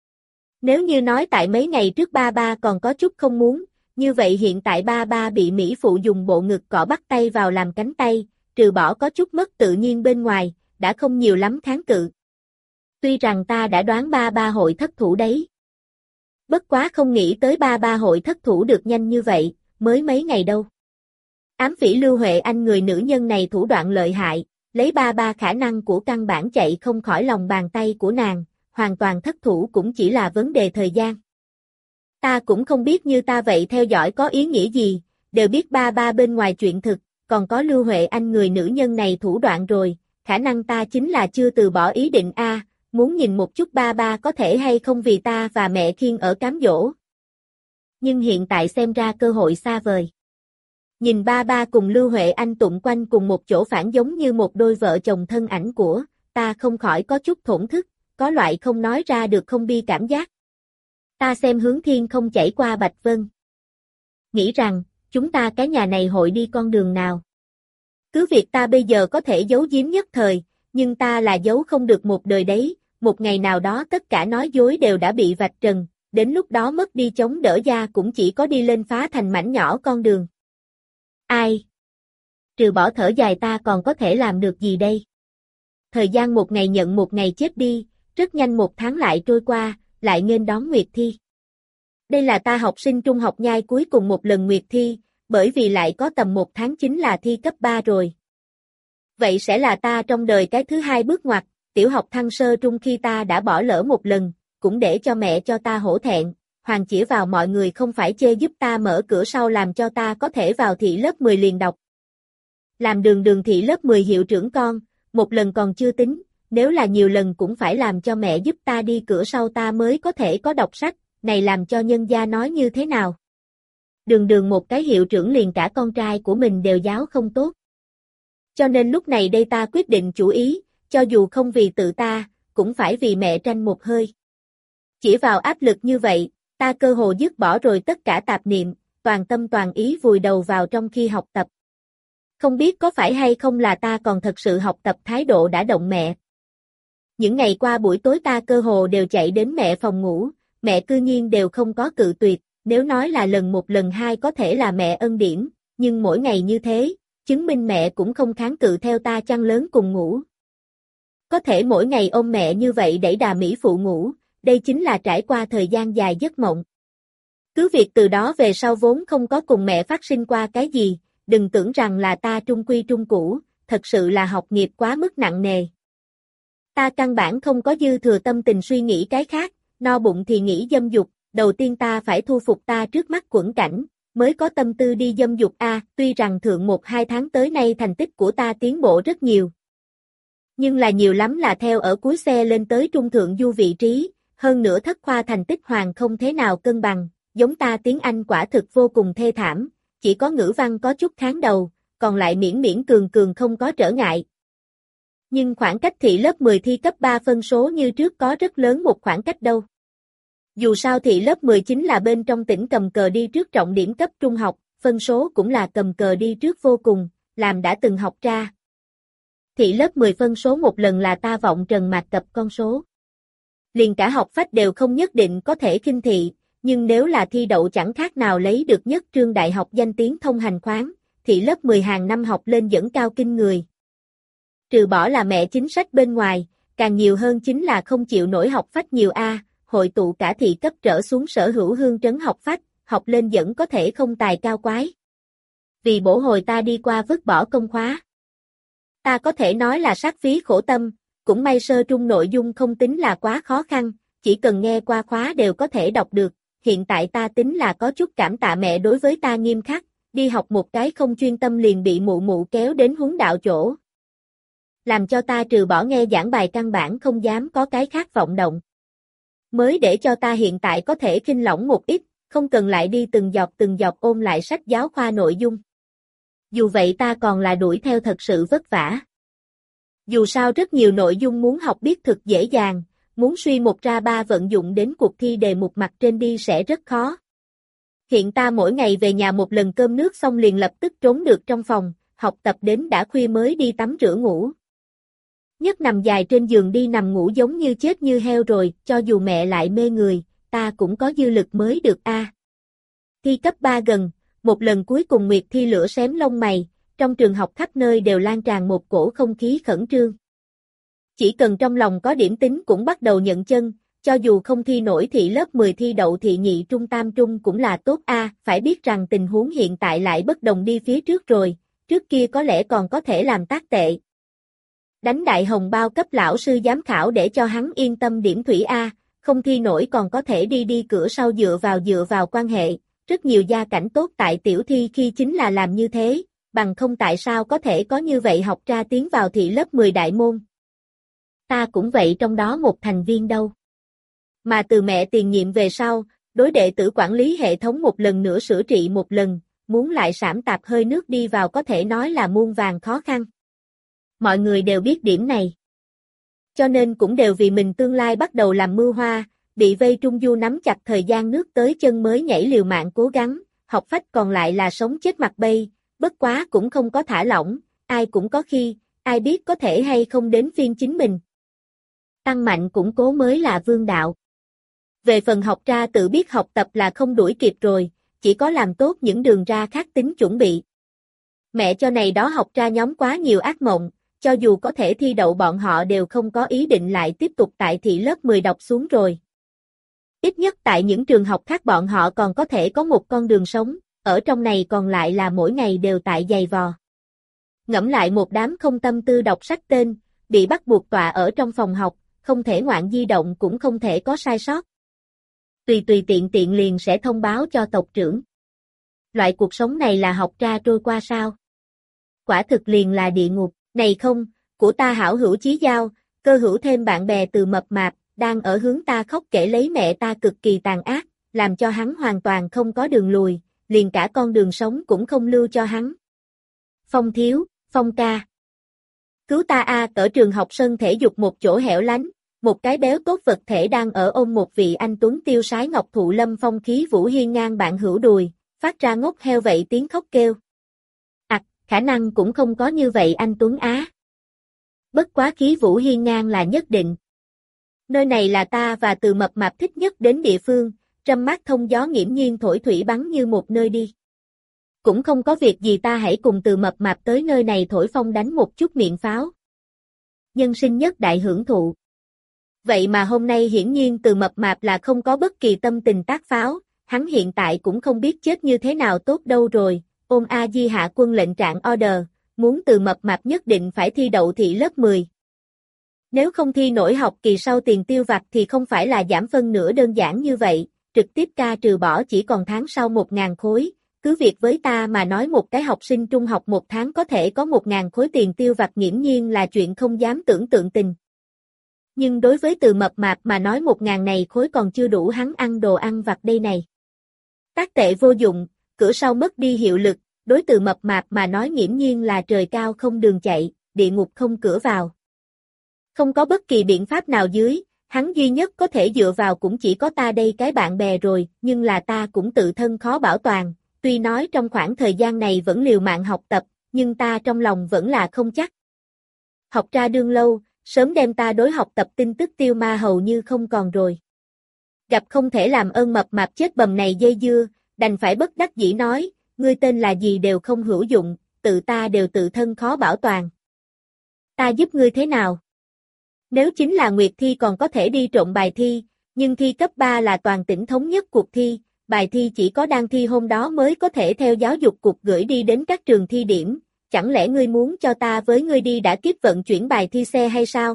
Nếu như nói tại mấy ngày trước ba ba còn có chút không muốn, như vậy hiện tại ba ba bị Mỹ phụ dùng bộ ngực cọ bắt tay vào làm cánh tay, trừ bỏ có chút mất tự nhiên bên ngoài, đã không nhiều lắm kháng cự. Tuy rằng ta đã đoán ba ba hội thất thủ đấy. Bất quá không nghĩ tới ba ba hội thất thủ được nhanh như vậy, mới mấy ngày đâu. Ám phỉ Lưu Huệ Anh người nữ nhân này thủ đoạn lợi hại, lấy ba ba khả năng của căn bản chạy không khỏi lòng bàn tay của nàng, hoàn toàn thất thủ cũng chỉ là vấn đề thời gian. Ta cũng không biết như ta vậy theo dõi có ý nghĩa gì, đều biết ba ba bên ngoài chuyện thực, còn có Lưu Huệ Anh người nữ nhân này thủ đoạn rồi, khả năng ta chính là chưa từ bỏ ý định a, muốn nhìn một chút ba ba có thể hay không vì ta và mẹ khiêng ở cám dỗ. Nhưng hiện tại xem ra cơ hội xa vời. Nhìn ba ba cùng Lưu Huệ Anh tụng quanh cùng một chỗ phản giống như một đôi vợ chồng thân ảnh của, ta không khỏi có chút thổn thức, có loại không nói ra được không bi cảm giác. Ta xem hướng thiên không chảy qua Bạch Vân. Nghĩ rằng, chúng ta cái nhà này hội đi con đường nào. Cứ việc ta bây giờ có thể giấu giếm nhất thời, nhưng ta là giấu không được một đời đấy, một ngày nào đó tất cả nói dối đều đã bị vạch trần, đến lúc đó mất đi chống đỡ da cũng chỉ có đi lên phá thành mảnh nhỏ con đường. Ai? Trừ bỏ thở dài ta còn có thể làm được gì đây? Thời gian một ngày nhận một ngày chết đi, rất nhanh một tháng lại trôi qua, lại nghênh đón Nguyệt Thi. Đây là ta học sinh trung học nhai cuối cùng một lần Nguyệt Thi, bởi vì lại có tầm một tháng chính là thi cấp ba rồi. Vậy sẽ là ta trong đời cái thứ hai bước ngoặt, tiểu học thăng sơ trung khi ta đã bỏ lỡ một lần, cũng để cho mẹ cho ta hổ thẹn, hoàng chỉ vào mọi người không phải chê giúp ta mở cửa sau làm cho ta có thể vào thị lớp mười liền đọc. Làm đường đường thị lớp mười hiệu trưởng con, một lần còn chưa tính, nếu là nhiều lần cũng phải làm cho mẹ giúp ta đi cửa sau ta mới có thể có đọc sách, này làm cho nhân gia nói như thế nào. Đường đường một cái hiệu trưởng liền cả con trai của mình đều giáo không tốt. Cho nên lúc này đây ta quyết định chủ ý, cho dù không vì tự ta, cũng phải vì mẹ tranh một hơi. Chỉ vào áp lực như vậy, ta cơ hồ dứt bỏ rồi tất cả tạp niệm, toàn tâm toàn ý vùi đầu vào trong khi học tập. Không biết có phải hay không là ta còn thật sự học tập thái độ đã động mẹ. Những ngày qua buổi tối ta cơ hồ đều chạy đến mẹ phòng ngủ, mẹ cư nhiên đều không có cự tuyệt, nếu nói là lần một lần hai có thể là mẹ ân điển, nhưng mỗi ngày như thế, chứng minh mẹ cũng không kháng cự theo ta chăn lớn cùng ngủ. Có thể mỗi ngày ôm mẹ như vậy đẩy đà Mỹ phụ ngủ, đây chính là trải qua thời gian dài giấc mộng. Cứ việc từ đó về sau vốn không có cùng mẹ phát sinh qua cái gì, đừng tưởng rằng là ta trung quy trung cũ, thật sự là học nghiệp quá mức nặng nề. Ta căn bản không có dư thừa tâm tình suy nghĩ cái khác, no bụng thì nghĩ dâm dục, đầu tiên ta phải thu phục ta trước mắt quẫn cảnh, mới có tâm tư đi dâm dục a. À, tuy rằng thượng một hai tháng tới nay thành tích của ta tiến bộ rất nhiều. Nhưng là nhiều lắm là theo ở cuối xe lên tới trung thượng du vị trí, hơn nữa thất khoa thành tích hoàng không thế nào cân bằng, giống ta tiếng Anh quả thực vô cùng thê thảm, chỉ có ngữ văn có chút kháng đầu, còn lại miễn miễn cường cường không có trở ngại. Nhưng khoảng cách thị lớp mười thi cấp ba phân số như trước có rất lớn một khoảng cách đâu. Dù sao thị lớp mười chính là bên trong tỉnh cầm cờ đi trước trọng điểm cấp trung học, phân số cũng là cầm cờ đi trước vô cùng, làm đã từng học ra. Thị lớp mười phân số một lần là ta vọng trần mạc cập con số. Liền cả học phách đều không nhất định có thể khinh thị, nhưng nếu là thi đậu chẳng khác nào lấy được nhất trương đại học danh tiếng thông hành khoáng, thị lớp mười hàng năm học lên dẫn cao kinh người. Trừ bỏ là mẹ chính sách bên ngoài, càng nhiều hơn chính là không chịu nổi học phách nhiều a, hội tụ cả thị cấp trở xuống sở hữu hương trấn học phách, học lên dẫn có thể không tài cao quái. Vì bổ hồi ta đi qua vứt bỏ công khóa. Ta có thể nói là sát phí khổ tâm, cũng may sơ trung nội dung không tính là quá khó khăn, chỉ cần nghe qua khóa đều có thể đọc được, hiện tại ta tính là có chút cảm tạ mẹ đối với ta nghiêm khắc, đi học một cái không chuyên tâm liền bị mụ mụ kéo đến huấn đạo chỗ. Làm cho ta trừ bỏ nghe giảng bài căn bản không dám có cái khác vọng động. Mới để cho ta hiện tại có thể khinh lỏng một ít, không cần lại đi từng dọc từng dọc ôm lại sách giáo khoa nội dung. Dù vậy ta còn là đuổi theo thật sự vất vả. Dù sao rất nhiều nội dung muốn học biết thực dễ dàng, muốn suy một ra ba vận dụng đến cuộc thi đề mục mặt trên đi sẽ rất khó. Hiện ta mỗi ngày về nhà một lần cơm nước xong liền lập tức trốn được trong phòng, học tập đến đã khuya mới đi tắm rửa ngủ. Nhất nằm dài trên giường đi nằm ngủ giống như chết như heo rồi, cho dù mẹ lại mê người, ta cũng có dư lực mới được a. À. Thi cấp ba gần, một lần cuối cùng Nguyệt thi lửa xém lông mày, trong trường học khắp nơi đều lan tràn một cổ không khí khẩn trương. Chỉ cần trong lòng có điểm tính cũng bắt đầu nhận chân, cho dù không thi nổi thị lớp mười thi đậu thị nhị trung tam trung cũng là tốt a, à, phải biết rằng tình huống hiện tại lại bất đồng đi phía trước rồi, trước kia có lẽ còn có thể làm tác tệ. Đánh đại hồng bao cấp lão sư giám khảo để cho hắn yên tâm điểm thủy A, không thi nổi còn có thể đi đi cửa sau dựa vào dựa vào quan hệ, rất nhiều gia cảnh tốt tại tiểu thi khi chính là làm như thế, bằng không tại sao có thể có như vậy học ra tiến vào thị lớp mười đại môn. Ta cũng vậy trong đó một thành viên đâu. Mà từ mẹ tiền nhiệm về sau, đối đệ tử quản lý hệ thống một lần nữa sửa trị một lần, muốn lại sảm tạp hơi nước đi vào có thể nói là muôn vàn khó khăn. Mọi người đều biết điểm này. Cho nên cũng đều vì mình tương lai bắt đầu làm mưu hoa, bị vây trung du nắm chặt thời gian nước tới chân mới nhảy liều mạng cố gắng, học phách còn lại là sống chết mặt bay, bất quá cũng không có thả lỏng, ai cũng có khi, ai biết có thể hay không đến phiên chính mình. Tăng mạnh củng cố mới là vương đạo. Về phần học ra tự biết học tập là không đuổi kịp rồi, chỉ có làm tốt những đường ra khác tính chuẩn bị. Mẹ cho này đó học ra nhóm quá nhiều ác mộng, cho dù có thể thi đậu bọn họ đều không có ý định lại tiếp tục tại thị lớp mười đọc xuống rồi. Ít nhất tại những trường học khác bọn họ còn có thể có một con đường sống, ở trong này còn lại là mỗi ngày đều tại giày vò. Ngẫm lại một đám không tâm tư đọc sách tên, bị bắt buộc tọa ở trong phòng học, không thể ngoạn di động cũng không thể có sai sót. Tùy tùy tiện tiện liền sẽ thông báo cho tộc trưởng. Loại cuộc sống này là học ra trôi qua sao? Quả thực liền là địa ngục. Này không, của ta hảo hữu chí giao, cơ hữu thêm bạn bè từ mập mạp, đang ở hướng ta khóc kể lấy mẹ ta cực kỳ tàn ác, làm cho hắn hoàn toàn không có đường lùi, liền cả con đường sống cũng không lưu cho hắn. Phong thiếu, Phong ca. Cứu ta a, ở trường học sân thể dục một chỗ hẻo lánh, một cái béo tốt vật thể đang ở ôm một vị anh tuấn tiêu sái ngọc thụ lâm phong khí vũ hiên ngang bạn hữu đùi, phát ra ngốc heo vậy tiếng khóc kêu. Khả năng cũng không có như vậy anh Tuấn Á. Bất quá khí vũ hiên ngang là nhất định. Nơi này là ta và từ mập mạp thích nhất đến địa phương, râm mát thông gió nghiễm nhiên thổi thủy bắn như một nơi đi. Cũng không có việc gì ta hãy cùng từ mập mạp tới nơi này thổi phong đánh một chút miệng pháo. Nhân sinh nhất đại hưởng thụ. Vậy mà hôm nay hiển nhiên từ mập mạp là không có bất kỳ tâm tình tác pháo, hắn hiện tại cũng không biết chết như thế nào tốt đâu rồi. Ôm A Di hạ quân lệnh trạng order, muốn từ mập mạp nhất định phải thi đậu thị lớp mười. Nếu không thi nổi học kỳ sau tiền tiêu vặt thì không phải là giảm phân nửa đơn giản như vậy, trực tiếp ca trừ bỏ chỉ còn tháng sau một ngàn khối, cứ việc với ta mà nói một cái học sinh trung học một tháng có thể có một ngàn khối tiền tiêu vặt nghiễm nhiên là chuyện không dám tưởng tượng tình. Nhưng đối với Từ Mập Mạp mà nói một ngàn này khối còn chưa đủ hắn ăn đồ ăn vặt đây này. Tác tệ vô dụng, cửa sau mất đi hiệu lực, đối Từ Mập Mạp mà nói nghiễm nhiên là trời cao không đường chạy, địa ngục không cửa vào. Không có bất kỳ biện pháp nào dưới, hắn duy nhất có thể dựa vào cũng chỉ có ta đây cái bạn bè rồi, nhưng là ta cũng tự thân khó bảo toàn, tuy nói trong khoảng thời gian này vẫn liều mạng học tập, nhưng ta trong lòng vẫn là không chắc. Học ra đương lâu, sớm đem ta đối học tập tin tức tiêu ma hầu như không còn rồi. Gặp không thể làm ơn Mập Mạp chết bầm này dây dưa, đành phải bất đắc dĩ nói, ngươi tên là gì đều không hữu dụng, tự ta đều tự thân khó bảo toàn. Ta giúp ngươi thế nào? Nếu chính là Nguyệt thi còn có thể đi trộn bài thi, nhưng thi cấp ba là toàn tỉnh thống nhất cuộc thi, bài thi chỉ có đang thi hôm đó mới có thể theo giáo dục cục gửi đi đến các trường thi điểm, chẳng lẽ ngươi muốn cho ta với ngươi đi đã kiếp vận chuyển bài thi xe hay sao?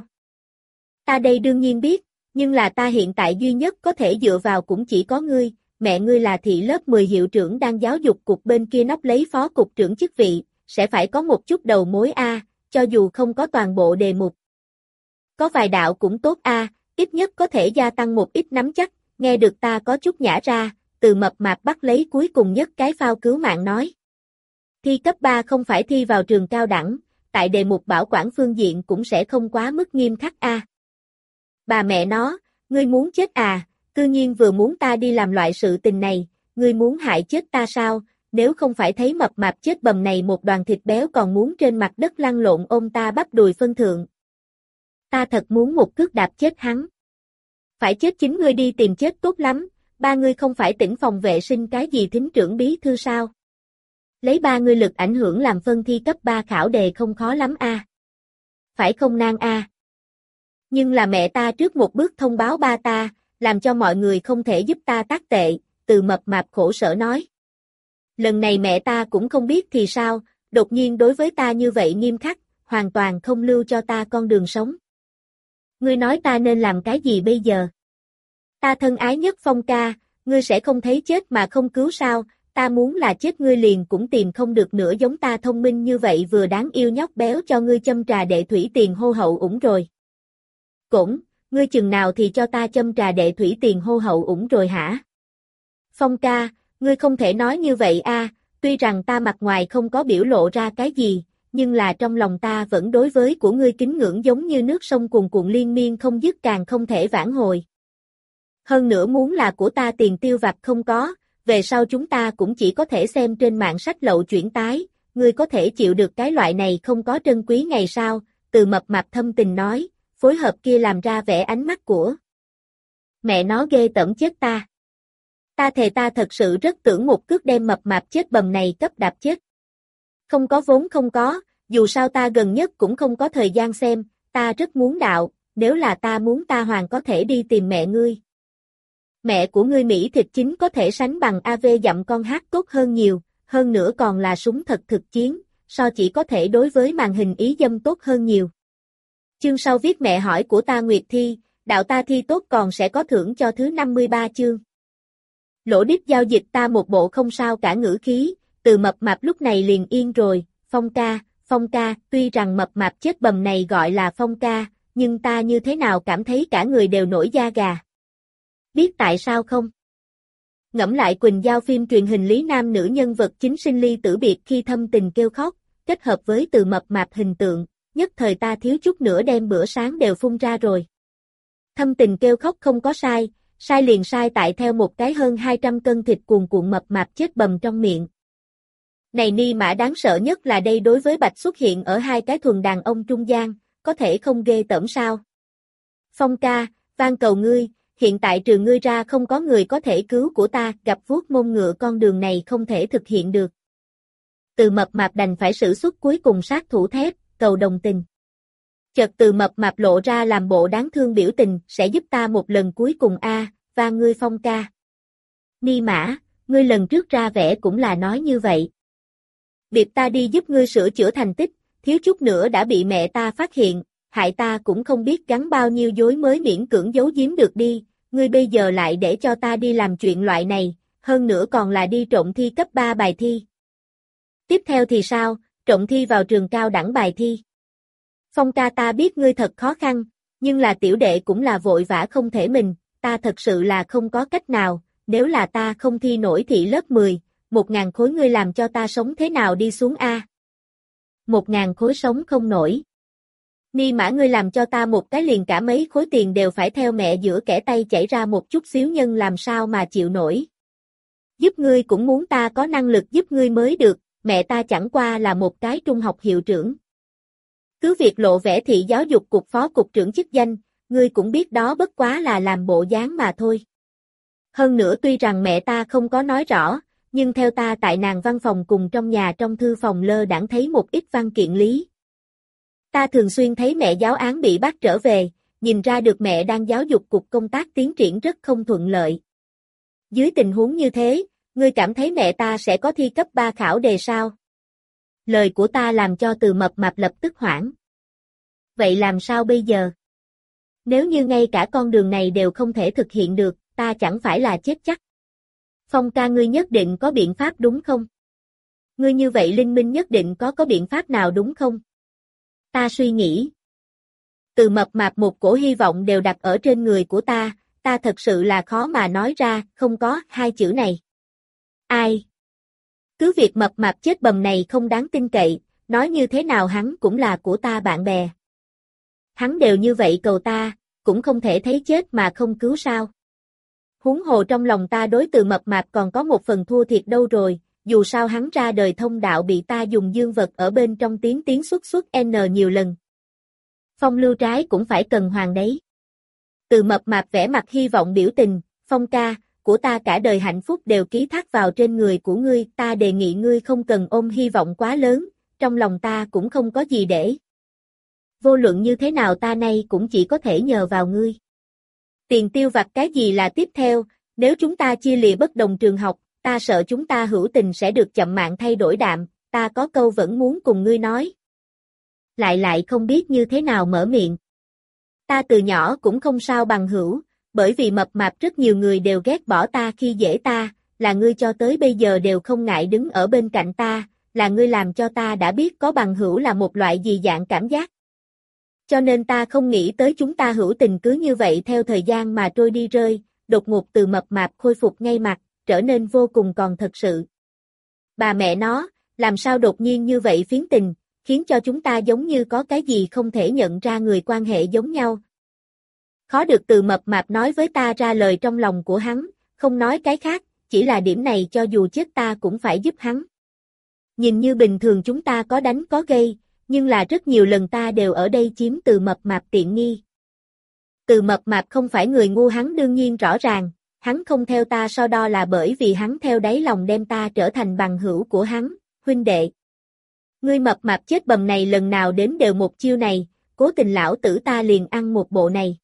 Ta đây đương nhiên biết, nhưng là ta hiện tại duy nhất có thể dựa vào cũng chỉ có ngươi, mẹ ngươi là thị lớp mười hiệu trưởng đang giáo dục cục bên kia nóc lấy phó cục trưởng chức vị, sẽ phải có một chút đầu mối a, cho dù không có toàn bộ đề mục. Có vài đạo cũng tốt a, ít nhất có thể gia tăng một ít nắm chắc, nghe được ta có chút nhả ra, Từ Mập Mạp bắt lấy cuối cùng nhất cái phao cứu mạng nói. Thi cấp ba không phải thi vào trường cao đẳng, tại đề mục bảo quản phương diện cũng sẽ không quá mức nghiêm khắc a. Bà mẹ nó, ngươi muốn chết à, cư nhiên vừa muốn ta đi làm loại sự tình này, ngươi muốn hại chết ta sao, nếu không phải thấy Mập Mạp chết bầm này một đoàn thịt béo còn muốn trên mặt đất lăn lộn ôm ta bắp đùi phân thượng. Ta thật muốn một cước đạp chết hắn. Phải chết chính ngươi đi tìm chết tốt lắm, ba ngươi không phải tỉnh phòng vệ sinh cái gì thính trưởng bí thư sao? Lấy ba ngươi lực ảnh hưởng làm phân thi cấp ba khảo đề không khó lắm a. À. Phải không Nang a? À. Nhưng là mẹ ta trước một bước thông báo ba ta, làm cho mọi người không thể giúp ta tác tệ, Từ Mập Mạp khổ sở nói. Lần này mẹ ta cũng không biết thì sao, đột nhiên đối với ta như vậy nghiêm khắc, hoàn toàn không lưu cho ta con đường sống. Ngươi nói ta nên làm cái gì bây giờ? Ta thân ái nhất Phong ca, ngươi sẽ không thấy chết mà không cứu sao, ta muốn là chết ngươi liền cũng tìm không được nữa giống ta thông minh như vậy vừa đáng yêu nhóc béo cho ngươi châm trà đệ thủy tiền hô hậu ủng rồi. Cũng, ngươi chừng nào thì cho ta châm trà đệ thủy tiền hô hậu ủng rồi hả? Phong ca, ngươi không thể nói như vậy a, tuy rằng ta mặt ngoài không có biểu lộ ra cái gì, nhưng là trong lòng ta vẫn đối với của ngươi kính ngưỡng giống như nước sông cuồn cuộn liên miên không dứt càng không thể vãn hồi. Hơn nữa muốn là của ta tiền tiêu vặt không có, về sau chúng ta cũng chỉ có thể xem trên mạng sách lậu chuyển tái, ngươi có thể chịu được cái loại này không có trân quý ngày sao, Từ Mập Mạp thâm tình nói, phối hợp kia làm ra vẻ ánh mắt của. Mẹ nó ghê tởm chết ta. Ta thề ta thật sự rất tưởng một cước đem Mập Mạp chết bầm này cấp đạp chết. Không có vốn không có, dù sao ta gần nhất cũng không có thời gian xem, ta rất muốn đạo, nếu là ta muốn ta hoàn có thể đi tìm mẹ ngươi. Mẹ của ngươi Mỹ thịt chính có thể sánh bằng a vê dặm con hát tốt hơn nhiều, hơn nữa còn là súng thật thực chiến, so chỉ có thể đối với màn hình ý dâm tốt hơn nhiều. Chương sau viết mẹ hỏi của ta Nguyệt thi, đạo ta thi tốt còn sẽ có thưởng cho thứ năm mươi ba chương. Lỗ đít giao dịch ta một bộ không sao cả ngữ khí, Từ Mập Mạp lúc này liền yên rồi, Phong ca, Phong ca, tuy rằng Mập Mạp chết bầm này gọi là Phong ca, nhưng ta như thế nào cảm thấy cả người đều nổi da gà. Biết tại sao không? Ngẫm lại Quỳnh Giao phim truyền hình Lý Nam nữ nhân vật chính sinh ly tử biệt khi thâm tình kêu khóc, kết hợp với Từ Mập Mạp hình tượng, nhất thời ta thiếu chút nữa đem bữa sáng đều phun ra rồi. Thâm tình kêu khóc không có sai, sai liền sai tại theo một cái hơn hai trăm cân thịt cuồn cuộn mập mạp chết bầm trong miệng. Này ni mã đáng sợ nhất là đây đối với Bạch xuất hiện ở hai cái thuần đàn ông trung gian, có thể không ghê tởm sao? Phong ca, van cầu ngươi, hiện tại trừ ngươi ra không có người có thể cứu của ta, gặp vuốt mông ngựa con đường này không thể thực hiện được. Từ Mập Mạp đành phải sử xuất cuối cùng sát thủ thép, cầu đồng tình. Chợt Từ Mập Mạp lộ ra làm bộ đáng thương biểu tình, sẽ giúp ta một lần cuối cùng a, à, và ngươi Phong ca. Ni mã, ngươi lần trước ra vẻ cũng là nói như vậy. Việc ta đi giúp ngươi sửa chữa thành tích, thiếu chút nữa đã bị mẹ ta phát hiện, hại ta cũng không biết gắn bao nhiêu dối mới miễn cưỡng giấu giếm được đi, ngươi bây giờ lại để cho ta đi làm chuyện loại này, hơn nữa còn là đi trộn thi cấp ba bài thi. Tiếp theo thì sao, trộn thi vào trường cao đẳng bài thi. Phong ca ta biết ngươi thật khó khăn, Nhưng là tiểu đệ cũng là vội vã không thể mình, ta thật sự là không có cách nào, nếu là ta không thi nổi thị lớp mười, một ngàn khối ngươi làm cho ta sống thế nào đi xuống a? Một ngàn khối sống không nổi. Ni mã ngươi làm cho ta một cái liền cả mấy khối tiền đều phải theo mẹ giữa kẻ tay chảy ra một chút xíu nhân làm sao mà chịu nổi. Giúp ngươi cũng muốn ta có năng lực giúp ngươi mới được, mẹ ta chẳng qua là một cái trung học hiệu trưởng. Cứ việc lộ vẻ thị giáo dục cục phó cục trưởng chức danh, ngươi cũng biết đó bất quá là làm bộ dáng mà thôi. Hơn nữa tuy rằng mẹ ta không có nói rõ, nhưng theo ta tại nàng văn phòng cùng trong nhà trong thư phòng lơ đãng thấy một ít văn kiện lý. Ta thường xuyên thấy mẹ giáo án bị bắt trở về, nhìn ra được mẹ đang giáo dục cục công tác tiến triển rất không thuận lợi. Dưới tình huống như thế, ngươi cảm thấy mẹ ta sẽ có thi cấp ba khảo đề sao? Lời của ta làm cho Từ Mập Mạp lập tức hoảng. Vậy làm sao bây giờ? Nếu như ngay cả con đường này đều không thể thực hiện được, ta chẳng phải là chết chắc. Phong ca ngươi nhất định có biện pháp đúng không? Ngươi như vậy Linh Minh nhất định có có biện pháp nào đúng không? Ta suy nghĩ. Từ Mập Mạp một cổ hy vọng đều đặt ở trên người của ta, ta thật sự là khó mà nói ra, không có hai chữ này. Ai? Cứ việc Mập Mạp chết bầm này không đáng tin cậy, nói như thế nào hắn cũng là của ta bạn bè. Hắn đều như vậy cầu ta, cũng không thể thấy chết mà không cứu sao. Huống hồ trong lòng ta đối Từ Mập Mạp còn có một phần thua thiệt đâu rồi, dù sao hắn ra đời thông đạo bị ta dùng dương vật ở bên trong tiến tiến xuất xuất n nhiều lần. Phong lưu trái cũng phải cần hoàng đấy. Từ Mập Mạp vẻ mặt hy vọng biểu tình, Phong ca, của ta cả đời hạnh phúc đều ký thác vào trên người của ngươi, ta đề nghị ngươi không cần ôm hy vọng quá lớn, trong lòng ta cũng không có gì để. Vô luận như thế nào ta nay cũng chỉ có thể nhờ vào ngươi. Tiền tiêu vặt cái gì là tiếp theo, nếu chúng ta chia lìa bất đồng trường học, ta sợ chúng ta hữu tình sẽ được chậm mạng thay đổi đạm, ta có câu vẫn muốn cùng ngươi nói. Lại lại không biết như thế nào mở miệng. Ta từ nhỏ cũng không sao bằng hữu, bởi vì Mập Mạp rất nhiều người đều ghét bỏ ta khi dễ ta, là ngươi cho tới bây giờ đều không ngại đứng ở bên cạnh ta, là ngươi làm cho ta đã biết có bằng hữu là một loại gì dạng cảm giác. Cho nên ta không nghĩ tới chúng ta hữu tình cứ như vậy theo thời gian mà trôi đi rơi, đột ngột Từ Mập Mạp khôi phục ngay mặt, trở nên vô cùng còn thật sự. Bà mẹ nó, làm sao đột nhiên như vậy phiến tình, khiến cho chúng ta giống như có cái gì không thể nhận ra người quan hệ giống nhau. Khó được Từ Mập Mạp nói với ta ra lời trong lòng của hắn, không nói cái khác, chỉ là điểm này cho dù chết ta cũng phải giúp hắn. Nhìn như bình thường chúng ta có đánh có gây, nhưng là rất nhiều lần ta đều ở đây chiếm Từ Mập Mạp tiện nghi. Từ Mập Mạp không phải người ngu hắn đương nhiên rõ ràng, hắn không theo ta so đo là bởi vì hắn theo đáy lòng đem ta trở thành bằng hữu của hắn, huynh đệ. Ngươi Mập Mạp chết bầm này lần nào đến đều một chiêu này, cố tình lão tử ta liền ăn một bộ này.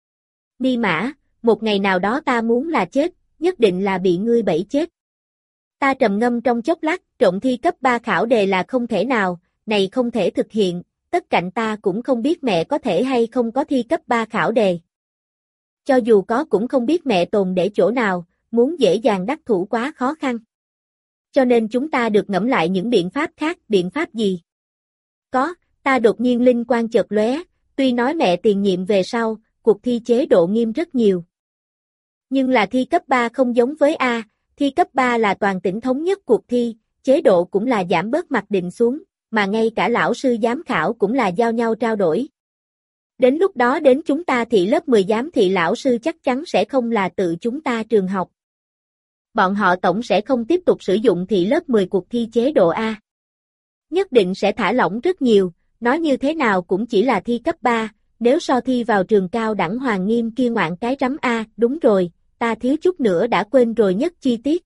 Ni mã, một ngày nào đó ta muốn là chết, nhất định là bị ngươi bẫy chết. Ta trầm ngâm trong chốc lát, trộn thi cấp ba khảo đề là không thể nào, này không thể thực hiện, tất cạnh ta cũng không biết mẹ có thể hay không có thi cấp ba khảo đề. Cho dù có cũng không biết mẹ tồn để chỗ nào, muốn dễ dàng đắc thủ quá khó khăn. Cho nên chúng ta được ngẫm lại những biện pháp khác, biện pháp gì? Có, ta đột nhiên linh quang chợt lóe, tuy nói mẹ tiền nhiệm về sau, cuộc thi chế độ nghiêm rất nhiều. Nhưng là thi cấp ba không giống với A, thi cấp ba là toàn tỉnh thống nhất cuộc thi, chế độ cũng là giảm bớt mặc định xuống, mà ngay cả lão sư giám khảo cũng là giao nhau trao đổi. Đến lúc đó đến chúng ta thị lớp mười giám thị lão sư chắc chắn sẽ không là tự chúng ta trường học. Bọn họ tổng sẽ không tiếp tục sử dụng thị lớp mười cuộc thi chế độ A. Nhất định sẽ thả lỏng rất nhiều, nói như thế nào cũng chỉ là thi cấp ba, nếu so thi vào trường cao đẳng Hoàng Nghiêm kia ngoạn cái rắm A, đúng rồi, ta thiếu chút nữa đã quên rồi nhất chi tiết.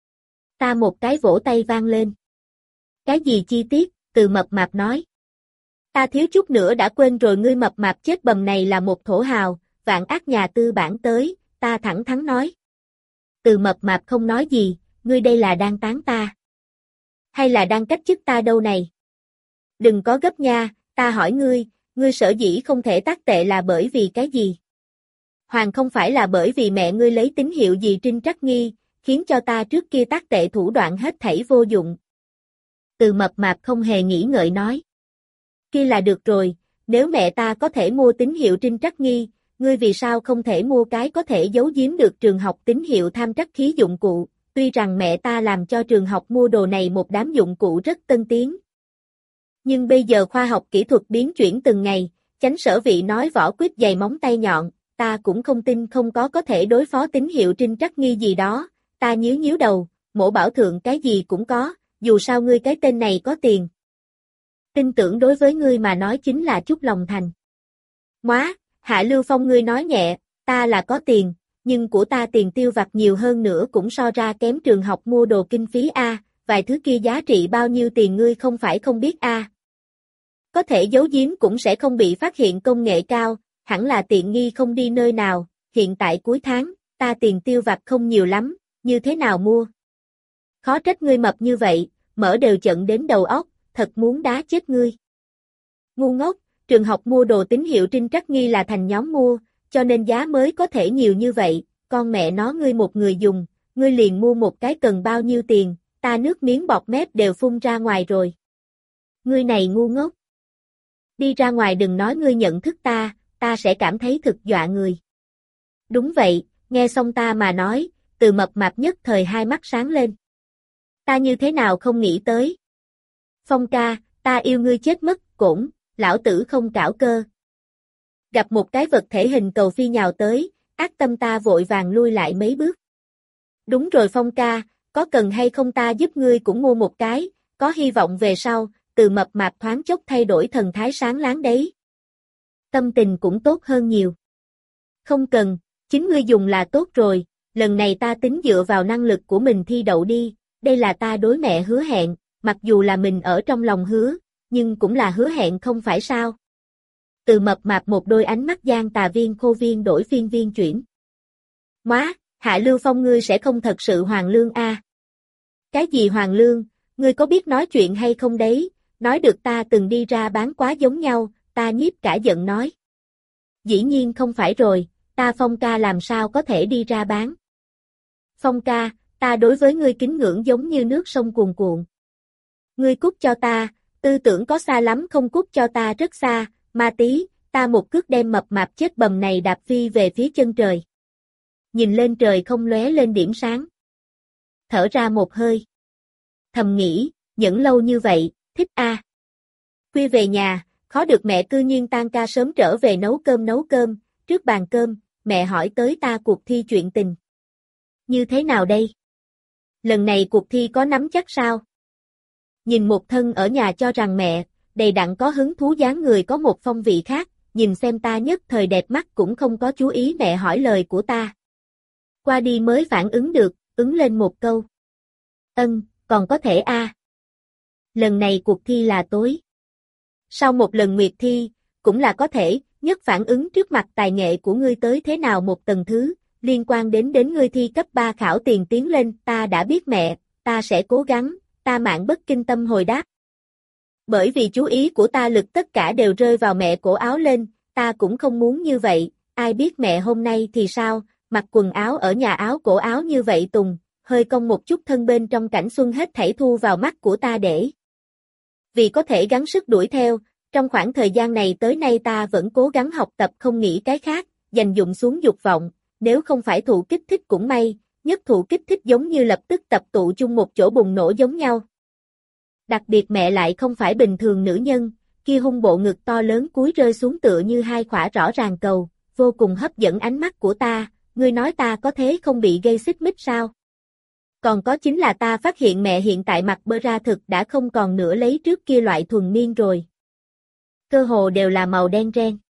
Ta một cái vỗ tay vang lên. Cái gì chi tiết? Từ Mập Mạp nói. Ta thiếu chút nữa đã quên rồi ngươi Mập Mạp chết bầm này là một thổ hào, vạn ác nhà tư bản tới, ta thẳng thắn nói. Từ Mập Mạp không nói gì, ngươi đây là đang tán ta. Hay là đang cách chức ta đâu này? Đừng có gấp nha, ta hỏi ngươi, ngươi sở dĩ không thể tác tệ là bởi vì cái gì? Hoàng không phải là bởi vì mẹ ngươi lấy tín hiệu gì Trinh Trắc Nghi, khiến cho ta trước kia tác tệ thủ đoạn hết thảy vô dụng. Từ Mập Mạp không hề nghĩ ngợi nói. Kia là được rồi, Nếu mẹ ta có thể mua tín hiệu trinh trắc nghi, ngươi vì sao không thể mua cái có thể giấu giếm được trường học tín hiệu tham trắc khí dụng cụ, tuy rằng mẹ ta làm cho trường học mua đồ này một đám dụng cụ rất tân tiến. Nhưng bây giờ khoa học kỹ thuật biến chuyển từng ngày, chánh sở vị nói vỏ quýt dày móng tay nhọn, ta cũng không tin không có có thể đối phó tín hiệu trinh trắc nghi gì đó, ta nhíu nhíu đầu, mổ bảo thượng cái gì cũng có, dù sao ngươi cái tên này có tiền. Tin tưởng đối với ngươi mà nói chính là chút lòng thành. Móa, Hạ Lưu Phong ngươi nói nhẹ, ta là có tiền, nhưng của ta tiền tiêu vặt nhiều hơn nữa cũng so ra kém trường học mua đồ kinh phí a, vài thứ kia giá trị bao nhiêu tiền ngươi không phải không biết a. Có thể giấu giếm cũng sẽ không bị phát hiện công nghệ cao, hẳn là tiện nghi không đi nơi nào, hiện tại cuối tháng, ta tiền tiêu vặt không nhiều lắm, như thế nào mua? Khó trách ngươi mập như vậy, mỡ đều chận đến đầu óc, thật muốn đá chết ngươi. Ngu ngốc, trường học mua đồ tín hiệu trinh trắc nghi là thành nhóm mua, cho nên giá mới có thể nhiều như vậy, con mẹ nó ngươi một người dùng, ngươi liền mua một cái cần bao nhiêu tiền, ta nước miếng bọt mép đều phun ra ngoài rồi. Ngươi này ngu ngốc. Đi ra ngoài đừng nói ngươi nhận thức ta, ta sẽ cảm thấy thực dọa người. Đúng vậy, nghe xong ta mà nói, Từ mập mạp nhất thời hai mắt sáng lên. Ta như thế nào không nghĩ tới. Phong ca, ta yêu ngươi chết mất, cổn, lão tử không cảo cơ. Gặp một cái vật thể hình cầu phi nhào tới, ác tâm ta vội vàng lui lại mấy bước. Đúng rồi Phong ca, có cần hay không ta giúp ngươi cũng mua một cái, có hy vọng về sau, Từ mập mạp thoáng chốc thay đổi thần thái sáng láng đấy. Tâm tình cũng tốt hơn nhiều. Không cần, chính ngươi dùng là tốt rồi, lần này ta tính dựa vào năng lực của mình thi đậu đi, đây là ta đối mẹ hứa hẹn, mặc dù là mình ở trong lòng hứa, nhưng cũng là hứa hẹn không phải sao. Từ mập mạp một đôi ánh mắt gian tà viên khô viên đổi phiên viên chuyển. Móa, Hạ Lưu Phong ngươi sẽ không thật sự hoàn lương a? À? Cái gì hoàn lương, ngươi có biết nói chuyện hay không đấy, nói được ta từng đi ra bán quá giống nhau, ta nhiếp cả giận nói. Dĩ nhiên không phải rồi, ta Phong ca làm sao có thể đi ra bán. Phong ca, ta đối với ngươi kính ngưỡng giống như nước sông cuồn cuộn. Ngươi cút cho ta, tư tưởng có xa lắm không cút cho ta rất xa, ma tí, ta một cước đem mập mạp chết bầm này đạp phi về phía chân trời. Nhìn lên trời không lóe lên điểm sáng. Thở ra một hơi. Thầm nghĩ, nhẫn lâu như vậy, thích a. À. Khuya về nhà, khó được mẹ cư nhiên tan ca sớm trở về nấu cơm nấu cơm, trước bàn cơm, mẹ hỏi tới ta cuộc thi chuyện tình. Như thế nào đây? Lần này cuộc thi có nắm chắc sao? Nhìn một thân ở nhà cho rằng mẹ, đầy đặn có hứng thú dáng người có một phong vị khác, nhìn xem ta nhất thời đẹp mắt cũng không có chú ý mẹ hỏi lời của ta. Qua đi mới phản ứng được, ứng lên một câu. Ân, còn có thể a. À. Lần này cuộc thi là tối. Sau một lần nguyệt thi, cũng là có thể, nhất phản ứng trước mặt tài nghệ của ngươi tới thế nào một tầng thứ, liên quan đến đến ngươi thi cấp ba khảo tiền tiến lên, ta đã biết mẹ, ta sẽ cố gắng, ta mạng bất kinh tâm hồi đáp. Bởi vì chú ý của ta lực tất cả đều rơi vào mẹ cổ áo lên, ta cũng không muốn như vậy, ai biết mẹ hôm nay thì sao, mặc quần áo ở nhà áo cổ áo như vậy tùng, hơi cong một chút thân bên trong cảnh xuân hết thảy thu vào mắt của ta để. Vì có thể gắng sức đuổi theo, trong khoảng thời gian này tới nay ta vẫn cố gắng học tập không nghĩ cái khác, dành dụng xuống dục vọng, nếu không phải thụ kích thích cũng may, nhất thụ kích thích giống như lập tức tập tụ chung một chỗ bùng nổ giống nhau. Đặc biệt mẹ lại không phải bình thường nữ nhân, kia hung bộ ngực to lớn cúi rơi xuống tựa như hai khỏa rõ ràng cầu, vô cùng hấp dẫn ánh mắt của ta, ngươi nói ta có thế không bị gây xích mích sao? Còn có chính là ta phát hiện mẹ hiện tại mặt bơ ra thực đã không còn nữa lấy trước kia loại thuần niên rồi. Cơ hồ đều là màu đen ren.